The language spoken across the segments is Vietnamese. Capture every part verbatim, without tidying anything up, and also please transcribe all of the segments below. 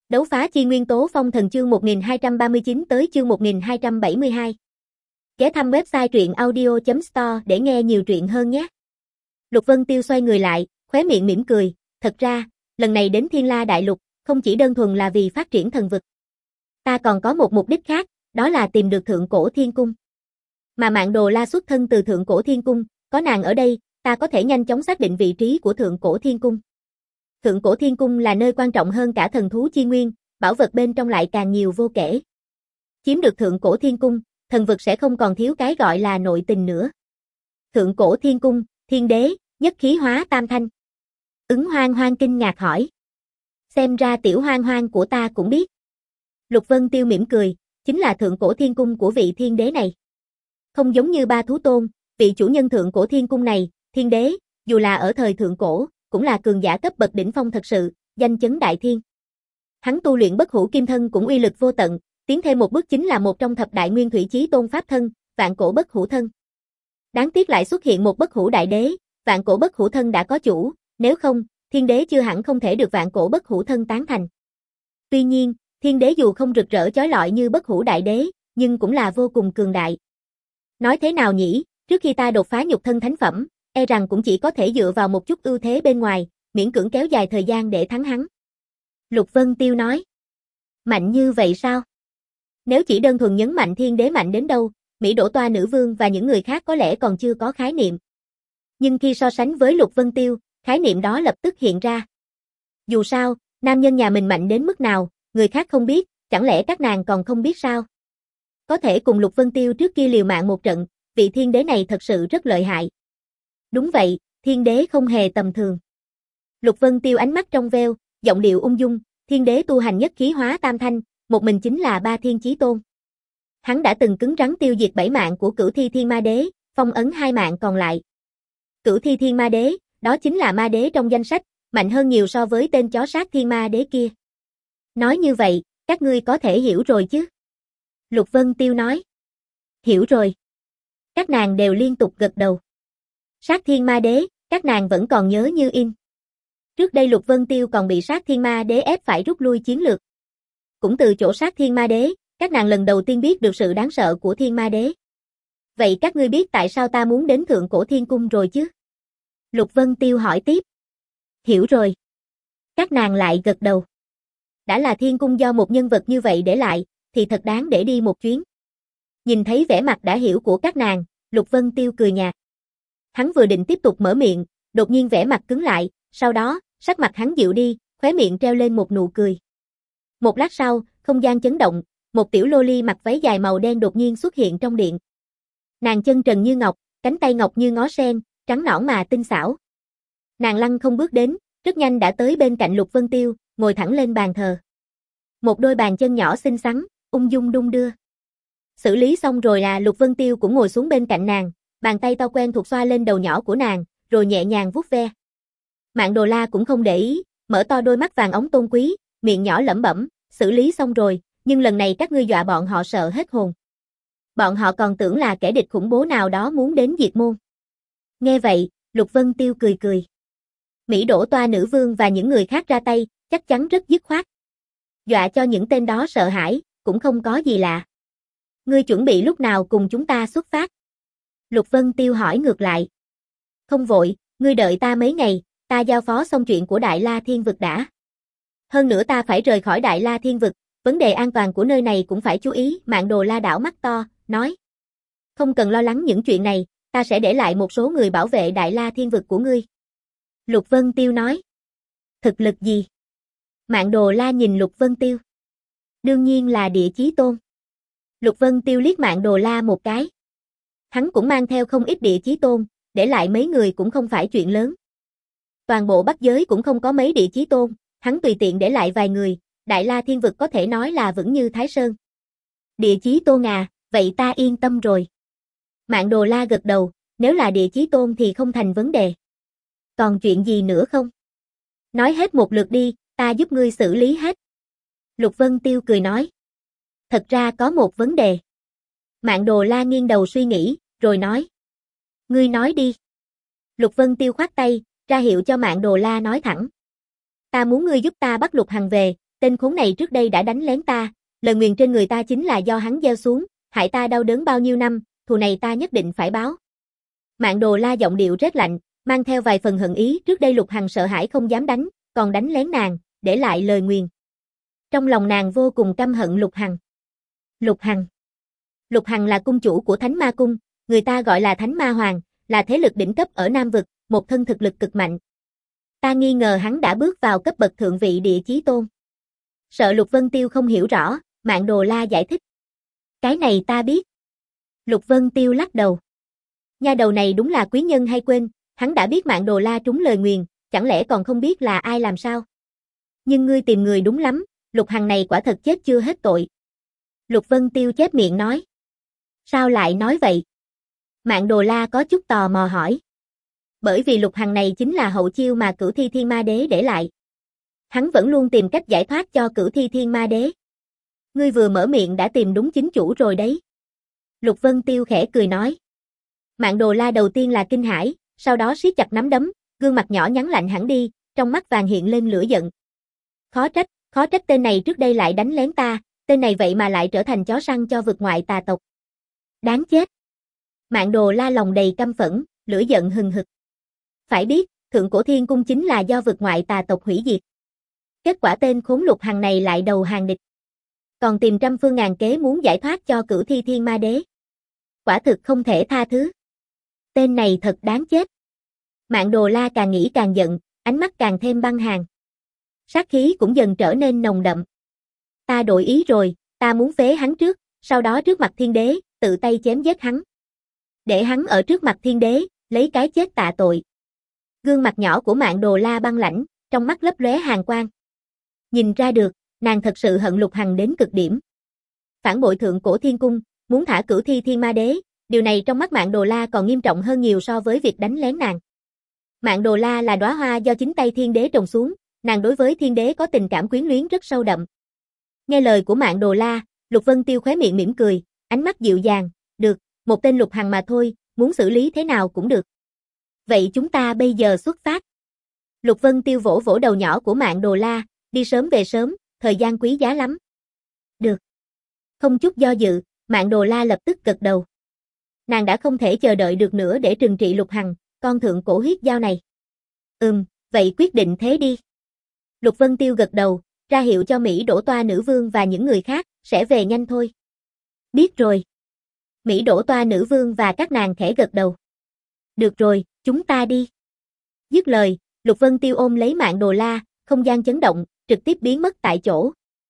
Đấu phá chi nguyên tố phong thần chương một nghìn hai trăm ba mươi chín tới chương một nghìn hai trăm bảy mươi hai. Ghé thăm website truyện audio chấm store để nghe nhiều truyện hơn nhé. Lục Vân Tiêu xoay người lại, khóe miệng mỉm cười, thật ra, lần này đến Thiên La Đại Lục, không chỉ đơn thuần là vì phát triển thần vực. Ta còn có một mục đích khác, đó là tìm được Thượng Cổ Thiên Cung. Mà Mạn Đồ La xuất thân từ Thượng Cổ Thiên Cung, có nàng ở đây, ta có thể nhanh chóng xác định vị trí của Thượng Cổ Thiên Cung. Thượng Cổ Thiên Cung là nơi quan trọng hơn cả thần thú chi nguyên, bảo vật bên trong lại càng nhiều vô kể. Chiếm được Thượng Cổ Thiên Cung, thần vực sẽ không còn thiếu cái gọi là nội tình nữa. Thượng Cổ Thiên Cung, Thiên Đế, nhất khí hóa tam thanh. Ứng Hoang Hoang kinh ngạc hỏi. Xem ra tiểu Hoang Hoang của ta cũng biết. Lục Vân Tiêu mỉm cười, chính là Thượng Cổ Thiên Cung của vị Thiên Đế này. Không giống như ba thú tôn, vị chủ nhân Thượng Cổ Thiên Cung này, Thiên Đế, dù là ở thời Thượng Cổ, cũng là cường giả cấp bậc đỉnh phong thật sự, danh chấn đại thiên. Hắn tu luyện bất hủ kim thân cũng uy lực vô tận, tiến thêm một bước chính là một trong thập đại nguyên thủy chí tôn pháp thân, vạn cổ bất hủ thân. Đáng tiếc lại xuất hiện một bất hủ đại đế, vạn cổ bất hủ thân đã có chủ, nếu không, Thiên Đế chưa hẳn không thể được vạn cổ bất hủ thân tán thành. Tuy nhiên, Thiên Đế dù không rực rỡ chói lọi như bất hủ đại đế, nhưng cũng là vô cùng cường đại. Nói thế nào nhỉ, trước khi ta đột phá nhục thân thánh phẩm, e rằng cũng chỉ có thể dựa vào một chút ưu thế bên ngoài, miễn cưỡng kéo dài thời gian để thắng hắn. Lục Vân Tiêu nói. Mạnh như vậy sao? Nếu chỉ đơn thuần nhấn mạnh Thiên Đế mạnh đến đâu, Mỹ Đỗ Toa Nữ Vương và những người khác có lẽ còn chưa có khái niệm. Nhưng khi so sánh với Lục Vân Tiêu, khái niệm đó lập tức hiện ra. Dù sao, nam nhân nhà mình mạnh đến mức nào, người khác không biết, chẳng lẽ các nàng còn không biết sao? Có thể cùng Lục Vân Tiêu trước kia liều mạng một trận, vị Thiên Đế này thật sự rất lợi hại. Đúng vậy, Thiên Đế không hề tầm thường. Lục Vân Tiêu ánh mắt trong veo, giọng điệu ung dung, Thiên Đế tu hành nhất khí hóa tam thanh, một mình chính là ba thiên chí tôn. Hắn đã từng cứng rắn tiêu diệt bảy mạng của Cửu Thi Thiên Ma Đế, phong ấn hai mạng còn lại. Cửu Thi Thiên Ma Đế, đó chính là ma đế trong danh sách, mạnh hơn nhiều so với tên chó sát Thiên Ma Đế kia. Nói như vậy, các ngươi có thể hiểu rồi chứ? Lục Vân Tiêu nói. Hiểu rồi. Các nàng đều liên tục gật đầu. Sát Thiên Ma Đế, các nàng vẫn còn nhớ như in. Trước đây Lục Vân Tiêu còn bị Sát Thiên Ma Đế ép phải rút lui chiến lược. Cũng từ chỗ Sát Thiên Ma Đế, các nàng lần đầu tiên biết được sự đáng sợ của Thiên Ma Đế. Vậy các ngươi biết tại sao ta muốn đến Thượng Cổ Thiên Cung rồi chứ? Lục Vân Tiêu hỏi tiếp. Hiểu rồi. Các nàng lại gật đầu. Đã là thiên cung do một nhân vật như vậy để lại, thì thật đáng để đi một chuyến. Nhìn thấy vẻ mặt đã hiểu của các nàng, Lục Vân Tiêu cười nhạt. Hắn vừa định tiếp tục mở miệng, đột nhiên vẻ mặt cứng lại, sau đó, sắc mặt hắn dịu đi, khóe miệng treo lên một nụ cười. Một lát sau, không gian chấn động, một tiểu loli mặc váy dài màu đen đột nhiên xuất hiện trong điện. Nàng chân trần như ngọc, cánh tay ngọc như ngó sen, trắng nõn mà tinh xảo. Nàng lăng không bước đến, rất nhanh đã tới bên cạnh Lục Vân Tiêu, ngồi thẳng lên bàn thờ. Một đôi bàn chân nhỏ xinh xắn, ung dung đung đưa. Xử lý xong rồi là Lục Vân Tiêu cũng ngồi xuống bên cạnh nàng, bàn tay to quen thuộc xoa lên đầu nhỏ của nàng, rồi nhẹ nhàng vuốt ve. Mạn Đồ La cũng không để ý, mở to đôi mắt vàng óng tôn quý, miệng nhỏ lẩm bẩm, xử lý xong rồi, nhưng lần này các ngươi dọa bọn họ sợ hết hồn. Bọn họ còn tưởng là kẻ địch khủng bố nào đó muốn đến diệt môn. Nghe vậy, Lục Vân Tiêu cười cười. Mỹ Đỗ Toa Nữ Vương và những người khác ra tay, chắc chắn rất dứt khoát. Dọa cho những tên đó sợ hãi, cũng không có gì lạ. Ngươi chuẩn bị lúc nào cùng chúng ta xuất phát? Lục Vân Tiêu hỏi ngược lại. Không vội, ngươi đợi ta mấy ngày, ta giao phó xong chuyện của Đại La Thiên Vực đã. Hơn nữa ta phải rời khỏi Đại La Thiên Vực, vấn đề an toàn của nơi này cũng phải chú ý. Mạn Đồ La đảo mắt to, nói. Không cần lo lắng những chuyện này, ta sẽ để lại một số người bảo vệ Đại La Thiên Vực của ngươi. Lục Vân Tiêu nói. Thực lực gì? Mạn Đồ La nhìn Lục Vân Tiêu. Đương nhiên là địa chí tôn. Lục Vân Tiêu liếc Mạn Đồ La một cái. Hắn cũng mang theo không ít địa chí tôn, để lại mấy người cũng không phải chuyện lớn. Toàn bộ Bắc giới cũng không có mấy địa chí tôn, hắn tùy tiện để lại vài người, Đại La Thiên Vực có thể nói là vững như Thái Sơn. Địa chí tôn à, vậy ta yên tâm rồi. Mạn Đồ La gật đầu, nếu là địa chí tôn thì không thành vấn đề. Còn chuyện gì nữa không? Nói hết một lượt đi, ta giúp ngươi xử lý hết. Lục Vân Tiêu cười nói. Thật ra có một vấn đề. Mạn Đồ La nghiêng đầu suy nghĩ, rồi nói. Ngươi nói đi. Lục Vân Tiêu khoát tay, ra hiệu cho Mạn Đồ La nói thẳng. Ta muốn ngươi giúp ta bắt Lục Hằng về, Tên khốn này trước đây đã đánh lén ta, lời nguyền trên người ta chính là do hắn gieo xuống, hại ta đau đớn bao nhiêu năm, thù này ta nhất định phải báo. Mạn Đồ La giọng điệu rét lạnh, mang theo vài phần hận ý, trước đây Lục Hằng sợ hãi không dám đánh, còn đánh lén nàng, để lại lời nguyền. Trong lòng nàng vô cùng căm hận Lục Hằng. Lục Hằng. Lục Hằng là cung chủ của Thánh Ma Cung, người ta gọi là Thánh Ma Hoàng, là thế lực đỉnh cấp ở Nam Vực, một thân thực lực cực mạnh. Ta nghi ngờ hắn đã bước vào cấp bậc thượng vị địa chí tôn. Sợ Lục Vân Tiêu không hiểu rõ, Mạn Đồ La giải thích. Cái này ta biết. Lục Vân Tiêu lắc đầu. Nha đầu này đúng là quý nhân hay quên, hắn đã biết Mạn Đồ La trúng lời nguyền, chẳng lẽ còn không biết là ai làm sao? Nhưng ngươi tìm người đúng lắm, Lục Hằng này quả thật chết chưa hết tội. Lục Vân Tiêu chép miệng nói. Sao lại nói vậy? Mạn Đồ La có chút tò mò hỏi. Bởi vì Lục Hằng này chính là hậu chiêu mà Cửu Thi Thiên Ma Đế để lại. Hắn vẫn luôn tìm cách giải thoát cho Cửu Thi Thiên Ma Đế. Ngươi vừa mở miệng đã tìm đúng chính chủ rồi đấy. Lục Vân Tiêu khẽ cười nói. Mạn Đồ La đầu tiên là kinh hãi, sau đó siết chặt nắm đấm, gương mặt nhỏ nhắn lạnh hẳn đi, trong mắt vàng hiện lên lửa giận. Khó trách, khó trách tên này trước đây lại đánh lén ta, tên này vậy mà lại trở thành chó săn cho vực ngoại tà tộc. Đáng chết. Mạn Đồ La lòng đầy căm phẫn, lửa giận hừng hực. Phải biết, Thượng Cổ Thiên Cung chính là do vực ngoại tà tộc hủy diệt. Kết quả tên khốn Lục Hằng này lại đầu hàng địch. Còn tìm trăm phương ngàn kế muốn giải thoát cho Cửu Thi Thiên Ma Đế. Quả thực không thể tha thứ. Tên này thật đáng chết. Mạn Đồ La càng nghĩ càng giận, ánh mắt càng thêm băng hàn. Sát khí cũng dần trở nên nồng đậm. Ta đổi ý rồi, ta muốn phế hắn trước, sau đó trước mặt thiên đế, tự tay chém giết hắn. Để hắn ở trước mặt thiên đế, lấy cái chết tạ tội. Gương mặt nhỏ của Mạn Đồ La băng lãnh, trong mắt lấp lóe hàn quang. Nhìn ra được, nàng thật sự hận Lục Hằng đến cực điểm. Phản bội Thượng Cổ Thiên Cung, muốn thả Cửu Thi Thiên Ma Đế, điều này trong mắt Mạn Đồ La còn nghiêm trọng hơn nhiều so với việc đánh lén nàng. Mạn Đồ La là đóa hoa do chính tay thiên đế trồng xuống, nàng đối với thiên đế có tình cảm quyến luyến rất sâu đậm. Nghe lời của Mạn Đồ La, Lục Vân Tiêu khóe miệng mỉm cười, ánh mắt dịu dàng, được, một tên Lục Hằng mà thôi, muốn xử lý thế nào cũng được. Vậy chúng ta bây giờ xuất phát. Lục Vân Tiêu vỗ vỗ đầu nhỏ của Mạn Đồ La, đi sớm về sớm, thời gian quý giá lắm. Được. Không chút do dự, Mạn Đồ La lập tức gật đầu. Nàng đã không thể chờ đợi được nữa để trừng trị Lục Hằng, con thượng cổ huyết giao này. Ừm, vậy quyết định thế đi. Lục Vân Tiêu gật đầu, ra hiệu cho Mỹ Đỗ Toa Nữ Vương và những người khác, sẽ về nhanh thôi. Biết rồi. Mỹ Đỗ Toa Nữ Vương và các nàng khẽ gật đầu. Được rồi, chúng ta đi. Dứt lời, Lục Vân Tiêu ôm lấy Mạn Đồ La, không gian chấn động, trực tiếp biến mất tại chỗ.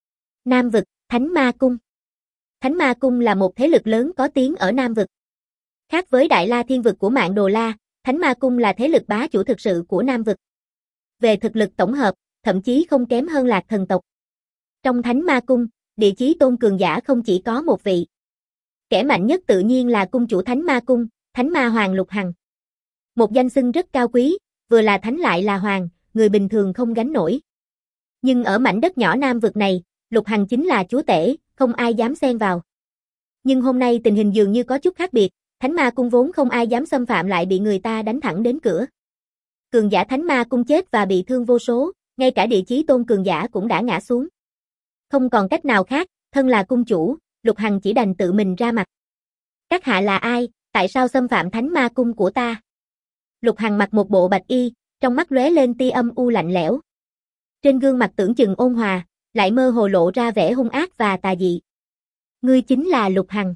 Nam Vực, Thánh Ma Cung. Thánh Ma Cung là một thế lực lớn có tiếng ở Nam Vực. Khác với Đại La Thiên Vực của Mạn Đồ La, Thánh Ma Cung là thế lực bá chủ thực sự của Nam Vực. Về thực lực tổng hợp, thậm chí không kém hơn Lạc Thần tộc. Trong Thánh Ma Cung, địa chí tôn cường giả không chỉ có một vị. Kẻ mạnh nhất tự nhiên là cung chủ Thánh Ma Cung, Thánh Ma Hoàng Lục Hằng. Một danh xưng rất cao quý, vừa là thánh lại là hoàng, người bình thường không gánh nổi. Nhưng ở mảnh đất nhỏ Nam Vực này, Lục Hằng chính là chúa tể, không ai dám xen vào. Nhưng hôm nay tình hình dường như có chút khác biệt, Thánh Ma Cung vốn không ai dám xâm phạm lại bị người ta đánh thẳng đến cửa. Cường giả Thánh Ma Cung chết và bị thương vô số, ngay cả địa chí tôn cường giả cũng đã ngã xuống. Không còn cách nào khác, thân là cung chủ, Lục Hằng chỉ đành tự mình ra mặt. Các hạ là ai, tại sao xâm phạm Thánh Ma Cung của ta? Lục Hằng mặc một bộ bạch y, trong mắt lóe lên tia âm u lạnh lẽo. Trên gương mặt tưởng chừng ôn hòa, lại mơ hồ lộ ra vẻ hung ác và tà dị. Ngươi chính là Lục Hằng.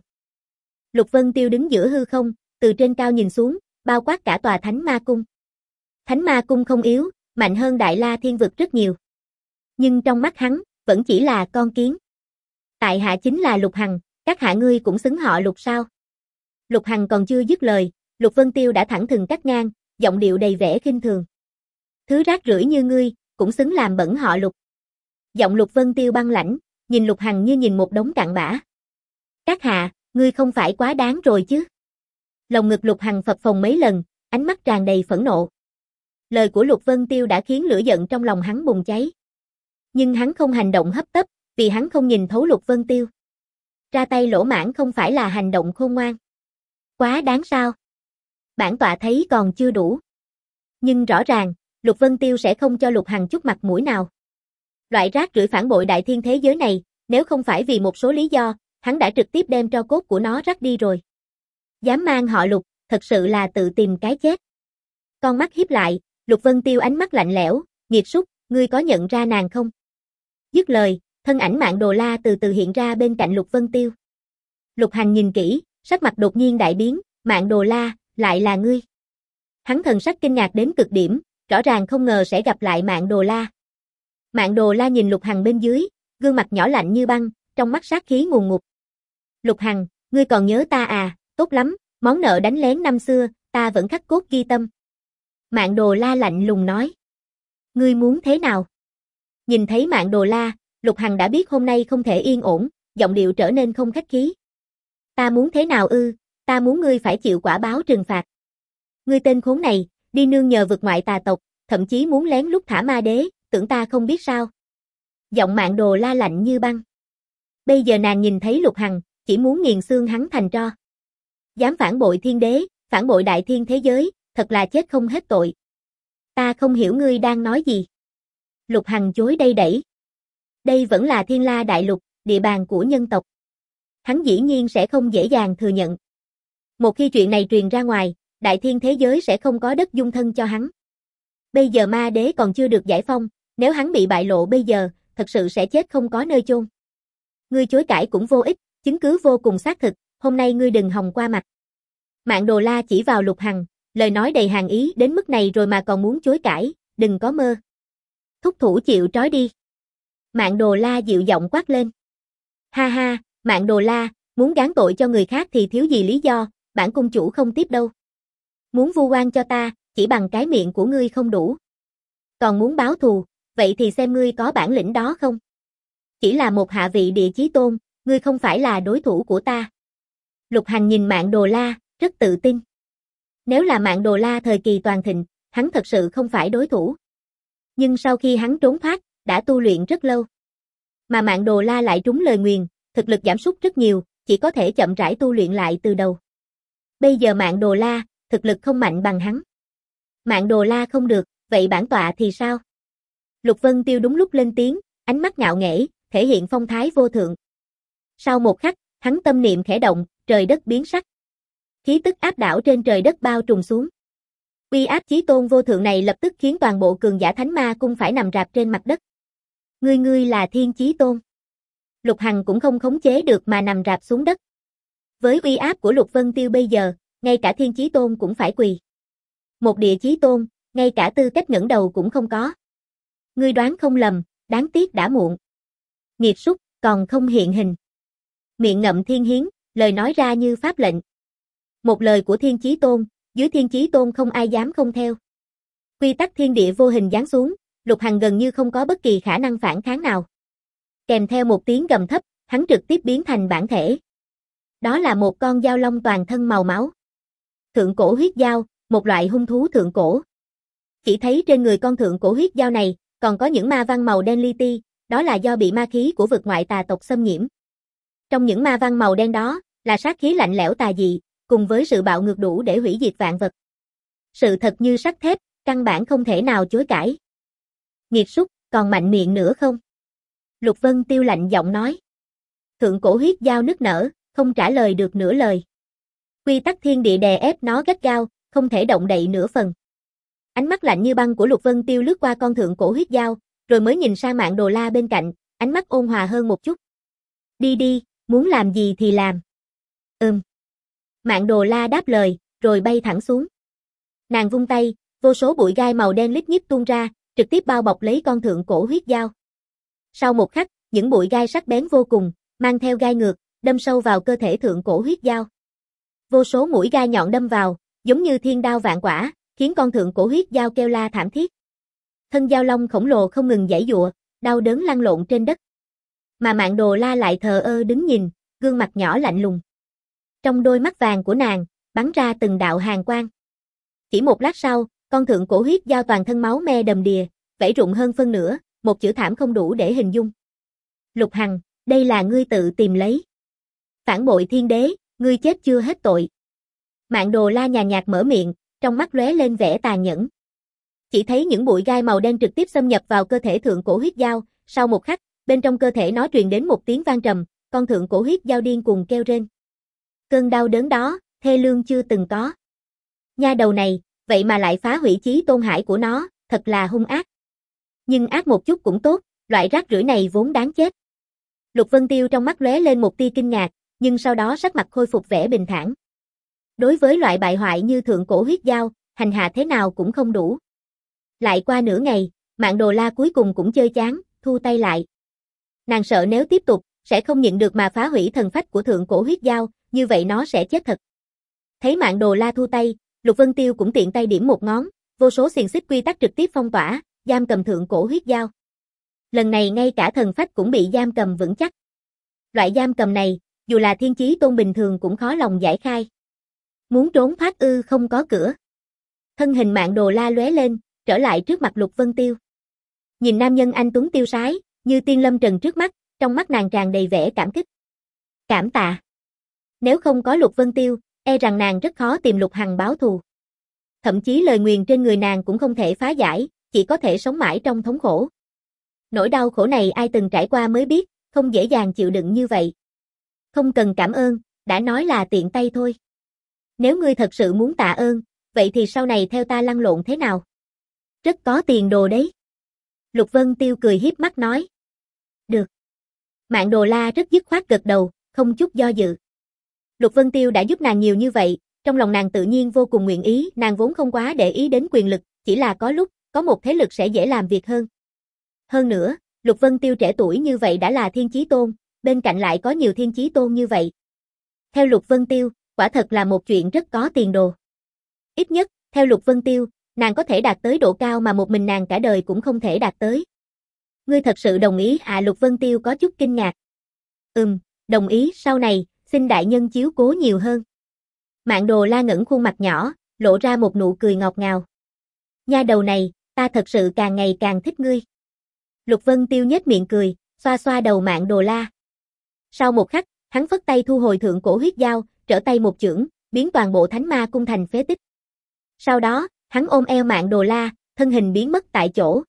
Lục Vân Tiêu đứng giữa hư không, từ trên cao nhìn xuống, bao quát cả tòa Thánh Ma Cung. Thánh Ma Cung không yếu, mạnh hơn Đại La Thiên Vực rất nhiều. Nhưng trong mắt hắn, vẫn chỉ là con kiến. Tại hạ chính là Lục Hằng, các hạ ngươi cũng xứng họ Lục sao? Lục Hằng còn chưa dứt lời, Lục Vân Tiêu đã thẳng thừng cắt ngang, giọng điệu đầy vẻ khinh thường. Thứ rác rưởi như ngươi, cũng xứng làm bẩn họ Lục. Giọng Lục Vân Tiêu băng lãnh, nhìn Lục Hằng như nhìn một đống cặn bã. Các hạ, ngươi không phải quá đáng rồi chứ? Lồng ngực Lục Hằng phập phồng mấy lần, ánh mắt tràn đầy phẫn nộ. Lời của Lục Vân Tiêu đã khiến lửa giận trong lòng hắn bùng cháy. Nhưng hắn không hành động hấp tấp, vì hắn không nhìn thấu Lục Vân Tiêu. Ra tay lỗ mãng không phải là hành động khôn ngoan. Quá đáng sao? Bản tọa thấy còn chưa đủ. Nhưng rõ ràng, Lục Vân Tiêu sẽ không cho Lục Hằng chút mặt mũi nào. Loại rác rưởi phản bội đại thiên thế giới này, nếu không phải vì một số lý do, hắn đã trực tiếp đem tro cốt của nó rắc đi rồi. Dám mang họ Lục, thật sự là tự tìm cái chết. Con mắt híp lại, Lục Vân Tiêu ánh mắt lạnh lẽo, nghiệt súc, ngươi có nhận ra nàng không? Dứt lời, thân ảnh Mạn Đồ La từ từ hiện ra bên cạnh Lục Vân Tiêu. Lục Hành nhìn kỹ, sắc mặt đột nhiên đại biến, Mạn Đồ La, lại là ngươi. Hắn thần sắc kinh ngạc đến cực điểm, rõ ràng không ngờ sẽ gặp lại Mạn Đồ La. Mạn Đồ La nhìn Lục Hằng bên dưới, gương mặt nhỏ lạnh như băng, trong mắt sát khí ngùn ngụt. Lục Hằng, ngươi còn nhớ ta à, tốt lắm, món nợ đánh lén năm xưa, ta vẫn khắc cốt ghi tâm. Mạn Đồ La lạnh lùng nói. Ngươi muốn thế nào? Nhìn thấy Mạn Đồ La, Lục Hằng đã biết hôm nay không thể yên ổn, giọng điệu trở nên không khách khí. Ta muốn thế nào ư, ta muốn ngươi phải chịu quả báo trừng phạt. Ngươi tên khốn này, đi nương nhờ vực ngoại tà tộc, thậm chí muốn lén lút thả ma đế, tưởng ta không biết sao. Giọng Mạn Đồ La lạnh như băng. Bây giờ nàng nhìn thấy Lục Hằng, chỉ muốn nghiền xương hắn thành tro. Dám phản bội thiên đế, phản bội đại thiên thế giới, thật là chết không hết tội. Ta không hiểu ngươi đang nói gì. Lục Hằng chối đây đẩy. Đây vẫn là Thiên La Đại Lục, địa bàn của nhân tộc. Hắn dĩ nhiên sẽ không dễ dàng thừa nhận. Một khi chuyện này truyền ra ngoài, đại thiên thế giới sẽ không có đất dung thân cho hắn. Bây giờ ma đế còn chưa được giải phong, nếu hắn bị bại lộ bây giờ, thật sự sẽ chết không có nơi chôn. Ngươi chối cãi cũng vô ích, chứng cứ vô cùng xác thực, hôm nay ngươi đừng hòng qua mặt. Mạn Đồ La chỉ vào Lục Hằng, lời nói đầy hàn ý đến mức này rồi mà còn muốn chối cãi, đừng có mơ. Thúc thủ chịu trói đi. Mạn Đồ La dịu giọng quát lên. Ha ha, Mạn Đồ La, muốn gán tội cho người khác thì thiếu gì lý do, bản cung chủ không tiếp đâu. Muốn vu oan cho ta, chỉ bằng cái miệng của ngươi không đủ. Còn muốn báo thù, vậy thì xem ngươi có bản lĩnh đó không. Chỉ là một hạ vị địa chí tôn, ngươi không phải là đối thủ của ta. Lục Hành nhìn Mạn Đồ La, rất tự tin. Nếu là Mạn Đồ La thời kỳ toàn thịnh, hắn thật sự không phải đối thủ. Nhưng sau khi hắn trốn thoát, đã tu luyện rất lâu. Mà Mạn Đồ La lại trúng lời nguyền, thực lực giảm sút rất nhiều, chỉ có thể chậm rãi tu luyện lại từ đầu. Bây giờ Mạn Đồ La, thực lực không mạnh bằng hắn. Mạn Đồ La không được, vậy bản tọa thì sao? Lục Vân Tiêu đúng lúc lên tiếng, ánh mắt ngạo nghễ, thể hiện phong thái vô thượng. Sau một khắc, hắn tâm niệm khẽ động, trời đất biến sắc. Khí tức áp đảo trên trời đất bao trùm xuống. Uy áp chí tôn vô thượng này lập tức khiến toàn bộ cường giả Thánh Ma cung phải nằm rạp trên mặt đất. Ngươi ngươi là Thiên Chí Tôn. Lục Hằng cũng không khống chế được mà nằm rạp xuống đất. Với uy áp của Lục Vân Tiêu bây giờ, ngay cả Thiên Chí Tôn cũng phải quỳ. Một địa chí tôn, ngay cả tư cách ngẩng đầu cũng không có. Ngươi đoán không lầm, đáng tiếc đã muộn. Nghiệt súc, còn không hiện hình. Miệng ngậm thiên hiến, lời nói ra như pháp lệnh. Một lời của Thiên Chí Tôn, dưới Thiên Chí Tôn không ai dám không theo. Quy tắc thiên địa vô hình giáng xuống, Lục Hằng gần như không có bất kỳ khả năng phản kháng nào. Kèm theo một tiếng gầm thấp, hắn trực tiếp biến thành bản thể. Đó là một con dao long toàn thân màu máu. Thượng cổ huyết dao, một loại hung thú thượng cổ. Chỉ thấy trên người con thượng cổ huyết dao này, còn có những ma văn màu đen li ti, đó là do bị ma khí của vực ngoại tà tộc xâm nhiễm. Trong những ma văn màu đen đó, là sát khí lạnh lẽo tà dị, cùng với sự bạo ngược đủ để hủy diệt vạn vật. Sự thật như sắt thép, căn bản không thể nào chối cãi. Nghiệt súc, còn mạnh miệng nữa không? Lục Vân Tiêu lạnh giọng nói. Thượng cổ huyết dao nức nở, không trả lời được nửa lời. Quy tắc thiên địa đè ép nó gắt gao, không thể động đậy nửa phần. Ánh mắt lạnh như băng của Lục Vân Tiêu lướt qua con thượng cổ huyết dao, rồi mới nhìn sang Mạn Đồ La bên cạnh, ánh mắt ôn hòa hơn một chút. Đi đi, muốn làm gì thì làm. Ừm. Mạn Đồ La đáp lời, rồi bay thẳng xuống. Nàng vung tay, vô số bụi gai màu đen lít nhít tuôn ra, trực tiếp bao bọc lấy con thượng cổ huyết dao. Sau một khắc, những bụi gai sắc bén vô cùng, mang theo gai ngược, đâm sâu vào cơ thể thượng cổ huyết dao. Vô số mũi gai nhọn đâm vào, giống như thiên đao vạn quả, khiến con thượng cổ huyết dao kêu la thảm thiết. Thân dao long khổng lồ không ngừng giãy giụa, đau đớn lăn lộn trên đất. Mà Mạn Đồ La lại thờ ơ đứng nhìn, gương mặt nhỏ lạnh lùng. Trong đôi mắt vàng của nàng, bắn ra từng đạo hàn quang. Chỉ một lát sau, con thượng cổ huyết dao toàn thân máu me đầm đìa, vảy rụng hơn phân nửa, một chữ thảm không đủ để hình dung. Lục Hằng, đây là ngươi tự tìm lấy. Phản bội thiên đế, ngươi chết chưa hết tội. Mạn Đồ La nhàn nhạt mở miệng, trong mắt lóe lên vẻ tàn nhẫn. Chỉ thấy những bụi gai màu đen trực tiếp xâm nhập vào cơ thể thượng cổ huyết dao, Sau một khắc, bên trong cơ thể nó truyền đến một tiếng vang trầm, con thượng cổ huyết dao điên cuồng kêu rên. Cơn đau đớn đó, thê lương chưa từng có. Nha đầu này, vậy mà lại phá hủy chí tôn hải của nó, thật là hung ác. Nhưng ác một chút cũng tốt, loại rác rưởi này vốn đáng chết. Lục Vân Tiêu trong mắt lóe lên một tia kinh ngạc, nhưng sau đó sắc mặt khôi phục vẻ bình thản. Đối với loại bại hoại như thượng cổ huyết dao, hành hạ thế nào cũng không đủ. Lại qua nửa ngày, Mạn Đồ La cuối cùng cũng chơi chán, thu tay lại. Nàng sợ nếu tiếp tục, sẽ không nhịn được mà phá hủy thần phách của thượng cổ huyết dao, như vậy nó sẽ chết thật. Thấy Mạn Đồ La thu tay, Lục Vân Tiêu cũng tiện tay điểm một ngón, vô số xiềng xích quy tắc trực tiếp phong tỏa, giam cầm thượng cổ huyết dao. Lần này ngay cả thần phách cũng bị giam cầm vững chắc. Loại giam cầm này, dù là thiên chí tôn bình thường cũng khó lòng giải khai. Muốn trốn thoát ư không có cửa. Thân hình Mạn Đồ La lóe lên, trở lại trước mặt Lục Vân Tiêu. Nhìn nam nhân anh tuấn tiêu sái, như tiên lâm trần trước mắt, trong mắt nàng tràn đầy vẻ cảm kích. Cảm tạ. Nếu không có Lục Vân Tiêu, e rằng nàng rất khó tìm Lục Hằng báo thù. Thậm chí lời nguyền trên người nàng cũng không thể phá giải, chỉ có thể sống mãi trong thống khổ. Nỗi đau khổ này ai từng trải qua mới biết, không dễ dàng chịu đựng như vậy. Không cần cảm ơn, đã nói là tiện tay thôi. Nếu ngươi thật sự muốn tạ ơn, vậy thì sau này theo ta lăn lộn thế nào? Rất có tiền đồ đấy. Lục Vân Tiêu cười hiếp mắt nói. Được. Mạn Đồ La rất dứt khoát gật đầu, không chút do dự. Lục Vân Tiêu đã giúp nàng nhiều như vậy, trong lòng nàng tự nhiên vô cùng nguyện ý, nàng vốn không quá để ý đến quyền lực, chỉ là có lúc, có một thế lực sẽ dễ làm việc hơn. Hơn nữa, Lục Vân Tiêu trẻ tuổi như vậy đã là thiên chí tôn, bên cạnh lại có nhiều thiên chí tôn như vậy. Theo Lục Vân Tiêu, quả thật là một chuyện rất có tiền đồ. Ít nhất, theo Lục Vân Tiêu, nàng có thể đạt tới độ cao mà một mình nàng cả đời cũng không thể đạt tới. Ngươi thật sự đồng ý à? Lục Vân Tiêu có chút kinh ngạc. Ừm, đồng ý, sau này, xin đại nhân chiếu cố nhiều hơn. Mạn Đồ La ngẩng khuôn mặt nhỏ, lộ ra một nụ cười ngọt ngào. Nha đầu này, ta thật sự càng ngày càng thích ngươi. Lục Vân Tiêu nhếch miệng cười, xoa xoa đầu Mạn Đồ La. Sau một khắc, hắn phất tay thu hồi thượng cổ huyết dao, trở tay một chưởng, biến toàn bộ Thánh Ma cung thành phế tích. Sau đó, hắn ôm eo Mạn Đồ La, thân hình biến mất tại chỗ.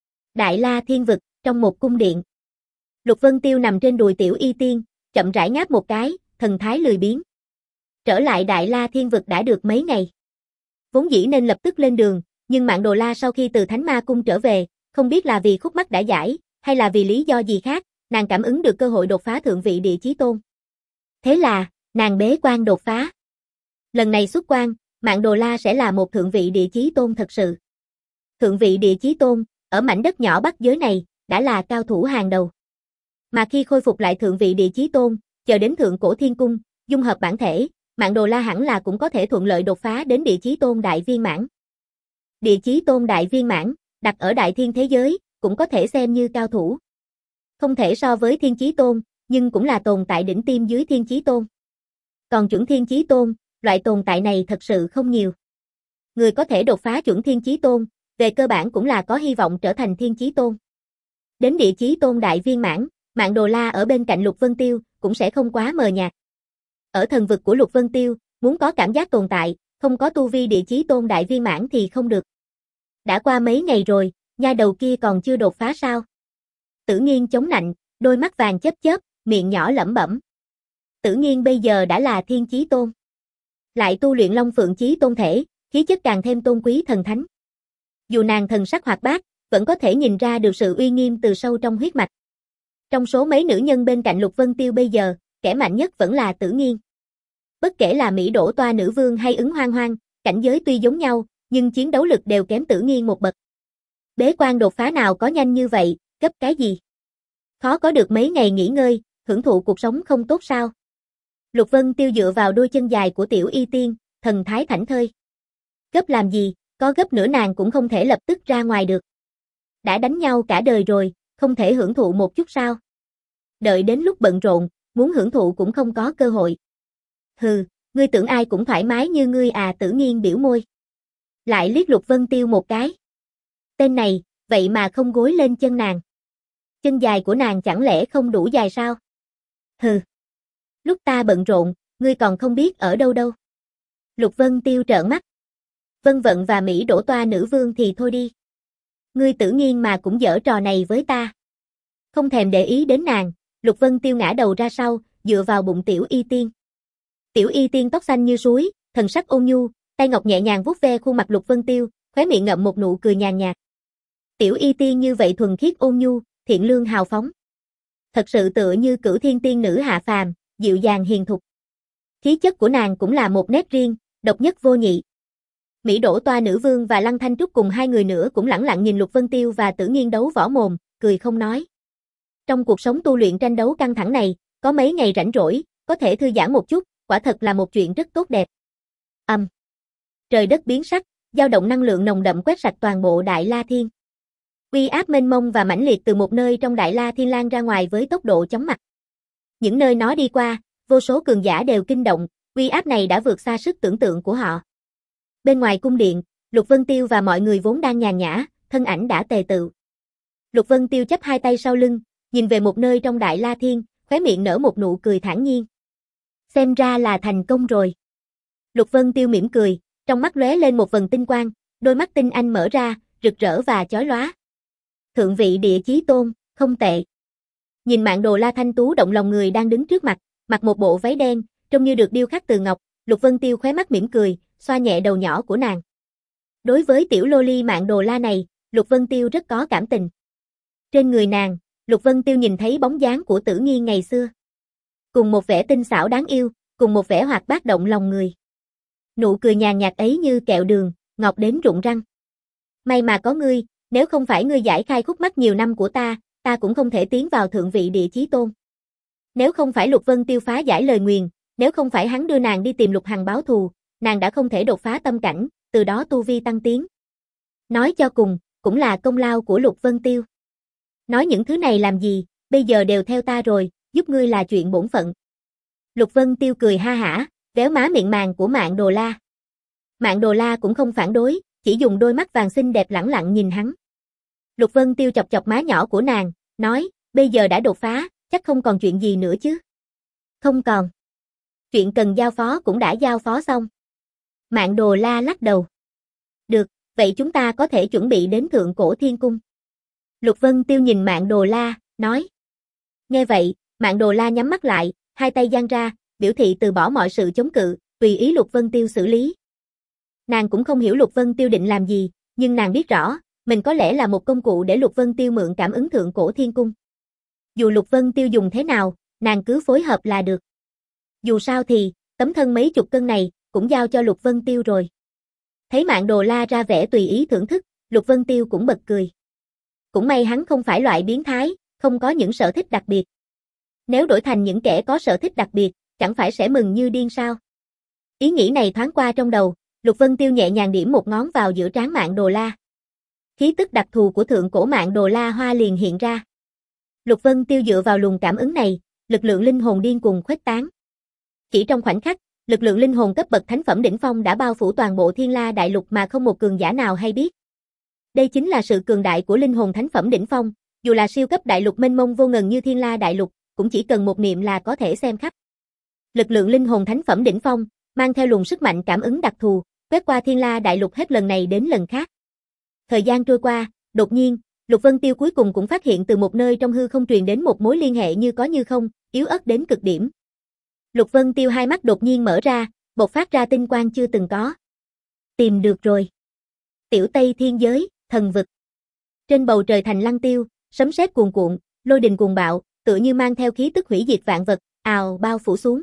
Đại La Thiên Vực, trong một cung điện. Lục Vân Tiêu nằm trên đùi Tiểu Y Tiên, chậm rãi ngáp một cái, thần thái lười biếng. Trở lại Đại La Thiên Vực đã được mấy ngày. Vốn dĩ nên lập tức lên đường, nhưng Mạn Đồ La sau khi từ Thánh Ma cung trở về, không biết là vì khúc mắc đã giải, hay là vì lý do gì khác, nàng cảm ứng được cơ hội đột phá thượng vị địa chí tôn. Thế là, nàng bế quan đột phá. Lần này xuất quan, Mạn Đồ La sẽ là một thượng vị địa chí tôn thật sự. Thượng vị địa chí tôn, ở mảnh đất nhỏ Bắc giới này, đã là cao thủ hàng đầu. Mà khi khôi phục lại thượng vị địa chí tôn, chờ đến thượng cổ thiên cung, dung hợp bản thể, Mạn Đồ La hẳn là cũng có thể thuận lợi đột phá đến địa chí tôn đại viên mãn. Địa chí tôn đại viên mãn, đặt ở đại thiên thế giới, cũng có thể xem như cao thủ. Không thể so với thiên chí tôn, nhưng cũng là tồn tại đỉnh tiêm dưới thiên chí tôn. Còn chuẩn thiên chí tôn, loại tồn tại này thật sự không nhiều. Người có thể đột phá chuẩn thiên chí tôn, về cơ bản cũng là có hy vọng trở thành thiên chí tôn. Đến địa chí tôn đại viên mãn, Mạn Đồ La ở bên cạnh Lục Vân Tiêu, cũng sẽ không quá mờ nhạt. Ở thần vực của Lục Vân Tiêu, muốn có cảm giác tồn tại, không có tu vi địa chí tôn đại viên mãn thì không được. Đã qua mấy ngày rồi, nha đầu kia còn chưa đột phá sao? Tử Nghiên chống nạnh, đôi mắt vàng chớp chớp, miệng nhỏ lẩm bẩm. Tử Nghiên bây giờ đã là thiên chí tôn. Lại tu luyện Long Phượng Chí Tôn thể, khí chất càng thêm tôn quý thần thánh. Dù nàng thần sắc hoạt bát, vẫn có thể nhìn ra được sự uy nghiêm từ sâu trong huyết mạch. Trong số mấy nữ nhân bên cạnh Lục Vân Tiêu bây giờ, kẻ mạnh nhất vẫn là Tử Nghiên. Bất kể là Mỹ Đỗ Toa Nữ Vương hay Ứng Hoang Hoang, cảnh giới tuy giống nhau, nhưng chiến đấu lực đều kém Tử Nghiên một bậc. Bế quan đột phá nào có nhanh như vậy, gấp cái gì? Khó có được mấy ngày nghỉ ngơi, hưởng thụ cuộc sống không tốt sao? Lục Vân Tiêu dựa vào đôi chân dài của Tiểu Y Tiên, thần thái thảnh thơi. Gấp làm gì, có gấp nữa nàng cũng không thể lập tức ra ngoài được. Đã đánh nhau cả đời rồi, không thể hưởng thụ một chút sao? Đợi đến lúc bận rộn, muốn hưởng thụ cũng không có cơ hội. Hừ, ngươi tưởng ai cũng thoải mái như ngươi à? Tử Nghiên biểu môi. Lại liếc Lục Vân Tiêu một cái. Tên này, vậy mà không gối lên chân nàng. Chân dài của nàng chẳng lẽ không đủ dài sao? Hừ. Lúc ta bận rộn, ngươi còn không biết ở đâu đâu. Lục Vân Tiêu trợn mắt. Vân Vận và Mỹ Đỗ Toa Nữ Vương thì thôi đi. Ngươi Tử Nghiên mà cũng giở trò này với ta. Không thèm để ý đến nàng, Lục Vân Tiêu ngã đầu ra sau, dựa vào bụng Tiểu Y Tiên. Tiểu Y Tiên tóc xanh như suối, thần sắc ôn nhu, tay ngọc nhẹ nhàng vuốt ve khuôn mặt Lục Vân Tiêu, khóe miệng ngậm một nụ cười nhàn nhạt. Tiểu Y Tiên như vậy thuần khiết ôn nhu, thiện lương hào phóng. Thật sự tựa như cửu thiên tiên nữ hạ phàm, dịu dàng hiền thục. Khí chất của nàng cũng là một nét riêng, độc nhất vô nhị. Mỹ Đỗ Toa nữ vương và Lăng Thanh Trúc cùng hai người nữa cũng lẳng lặng nhìn Lục Vân Tiêu và Tử Nghiên đấu võ mồm, cười không nói. Trong cuộc sống tu luyện tranh đấu căng thẳng này, có mấy ngày rảnh rỗi, có thể thư giãn một chút, quả thật là một chuyện rất tốt đẹp. Âm. Um. Trời đất biến sắc, dao động năng lượng nồng đậm quét sạch toàn bộ Đại La Thiên. Uy áp mênh mông và mãnh liệt từ một nơi trong Đại La Thiên lan ra ngoài với tốc độ chóng mặt. Những nơi nó đi qua, vô số cường giả đều kinh động, uy áp này đã vượt xa sức tưởng tượng của họ. Bên ngoài cung điện, Lục Vân Tiêu và mọi người vốn đang nhàn nhã, thân ảnh đã tề tựu. Lục Vân Tiêu chắp hai tay sau lưng, nhìn về một nơi trong Đại La Thiên, khóe miệng nở một nụ cười thản nhiên. Xem ra là thành công rồi. Lục Vân Tiêu mỉm cười, trong mắt lóe lên một vầng tinh quang, đôi mắt tinh anh mở ra, rực rỡ và chói lóa. Thượng vị địa chí tôn, không tệ. Nhìn Mạn Đồ La thanh tú động lòng người đang đứng trước mặt, mặc một bộ váy đen, trông như được điêu khắc từ ngọc, Lục Vân Tiêu khóe mắt mỉm cười, xoa nhẹ đầu nhỏ của nàng. Đối với tiểu loli Mạn Đồ La này, Lục Vân Tiêu rất có cảm tình. Trên người nàng, Lục Vân Tiêu nhìn thấy bóng dáng của Tử Nghiên ngày xưa. Cùng một vẻ tinh xảo đáng yêu, cùng một vẻ hoạt bát động lòng người. Nụ cười nhàn nhạt ấy như kẹo đường, ngọt đến rụng răng. May mà có ngươi, nếu không phải ngươi giải khai khúc mắc nhiều năm của ta, ta cũng không thể tiến vào thượng vị địa chí tôn. Nếu không phải Lục Vân Tiêu phá giải lời nguyền, nếu không phải hắn đưa nàng đi tìm Lục Hằng báo thù, nàng đã không thể đột phá tâm cảnh, từ đó tu vi tăng tiến. Nói cho cùng, cũng là công lao của Lục Vân Tiêu. Nói những thứ này làm gì, bây giờ đều theo ta rồi, giúp ngươi là chuyện bổn phận. Lục Vân Tiêu cười ha hả, véo má miệng màng của Mạn Đồ La. Mạn Đồ La cũng không phản đối, chỉ dùng đôi mắt vàng xinh đẹp lẳng lặng nhìn hắn. Lục Vân Tiêu chọc chọc má nhỏ của nàng, nói, bây giờ đã đột phá, chắc không còn chuyện gì nữa chứ. Không còn. Chuyện cần giao phó cũng đã giao phó xong. Mạn Đồ La lắc đầu. Được, vậy chúng ta có thể chuẩn bị đến Thượng Cổ Thiên Cung. Lục Vân Tiêu nhìn Mạn Đồ La, nói. Nghe vậy, Mạn Đồ La nhắm mắt lại, hai tay giang ra, biểu thị từ bỏ mọi sự chống cự, tùy ý Lục Vân Tiêu xử lý. Nàng cũng không hiểu Lục Vân Tiêu định làm gì, nhưng nàng biết rõ, mình có lẽ là một công cụ để Lục Vân Tiêu mượn cảm ứng Thượng Cổ Thiên Cung. Dù Lục Vân Tiêu dùng thế nào, nàng cứ phối hợp là được. Dù sao thì, tấm thân mấy chục cân này, cũng giao cho Lục Vân Tiêu rồi. Thấy Mạn Đồ La ra vẻ tùy ý thưởng thức, Lục Vân Tiêu cũng bật cười. Cũng may hắn không phải loại biến thái, không có những sở thích đặc biệt. Nếu đổi thành những kẻ có sở thích đặc biệt, chẳng phải sẽ mừng như điên sao? Ý nghĩ này thoáng qua trong đầu, Lục Vân Tiêu nhẹ nhàng điểm một ngón vào giữa trán Mạn Đồ La. Khí tức đặc thù của thượng cổ Mạn Đồ La Hoa liền hiện ra. Lục Vân Tiêu dựa vào luồng cảm ứng này, lực lượng linh hồn điên cuồng khuếch tán. Chỉ trong khoảnh khắc, lực lượng linh hồn cấp bậc thánh phẩm đỉnh phong đã bao phủ toàn bộ Thiên La đại lục mà không một cường giả nào hay biết. Đây chính là sự cường đại của linh hồn thánh phẩm đỉnh phong, dù là siêu cấp đại lục mênh mông vô ngần như Thiên La đại lục, cũng chỉ cần một niệm là có thể xem khắp. Lực lượng linh hồn thánh phẩm đỉnh phong, mang theo luồng sức mạnh cảm ứng đặc thù, quét qua Thiên La đại lục hết lần này đến lần khác. Thời gian trôi qua, đột nhiên, Lục Vân Tiêu cuối cùng cũng phát hiện từ một nơi trong hư không truyền đến một mối liên hệ như có như không, yếu ớt đến cực điểm. Lục Vân Tiêu hai mắt đột nhiên mở ra, bộc phát ra tinh quang chưa từng có. Tìm được rồi. Tiểu Tây Thiên Giới, thần vực. Trên bầu trời thành Lăng Tiêu, sấm sét cuồn cuộn, lôi đình cuồng bạo, tựa như mang theo khí tức hủy diệt vạn vật, ào bao phủ xuống.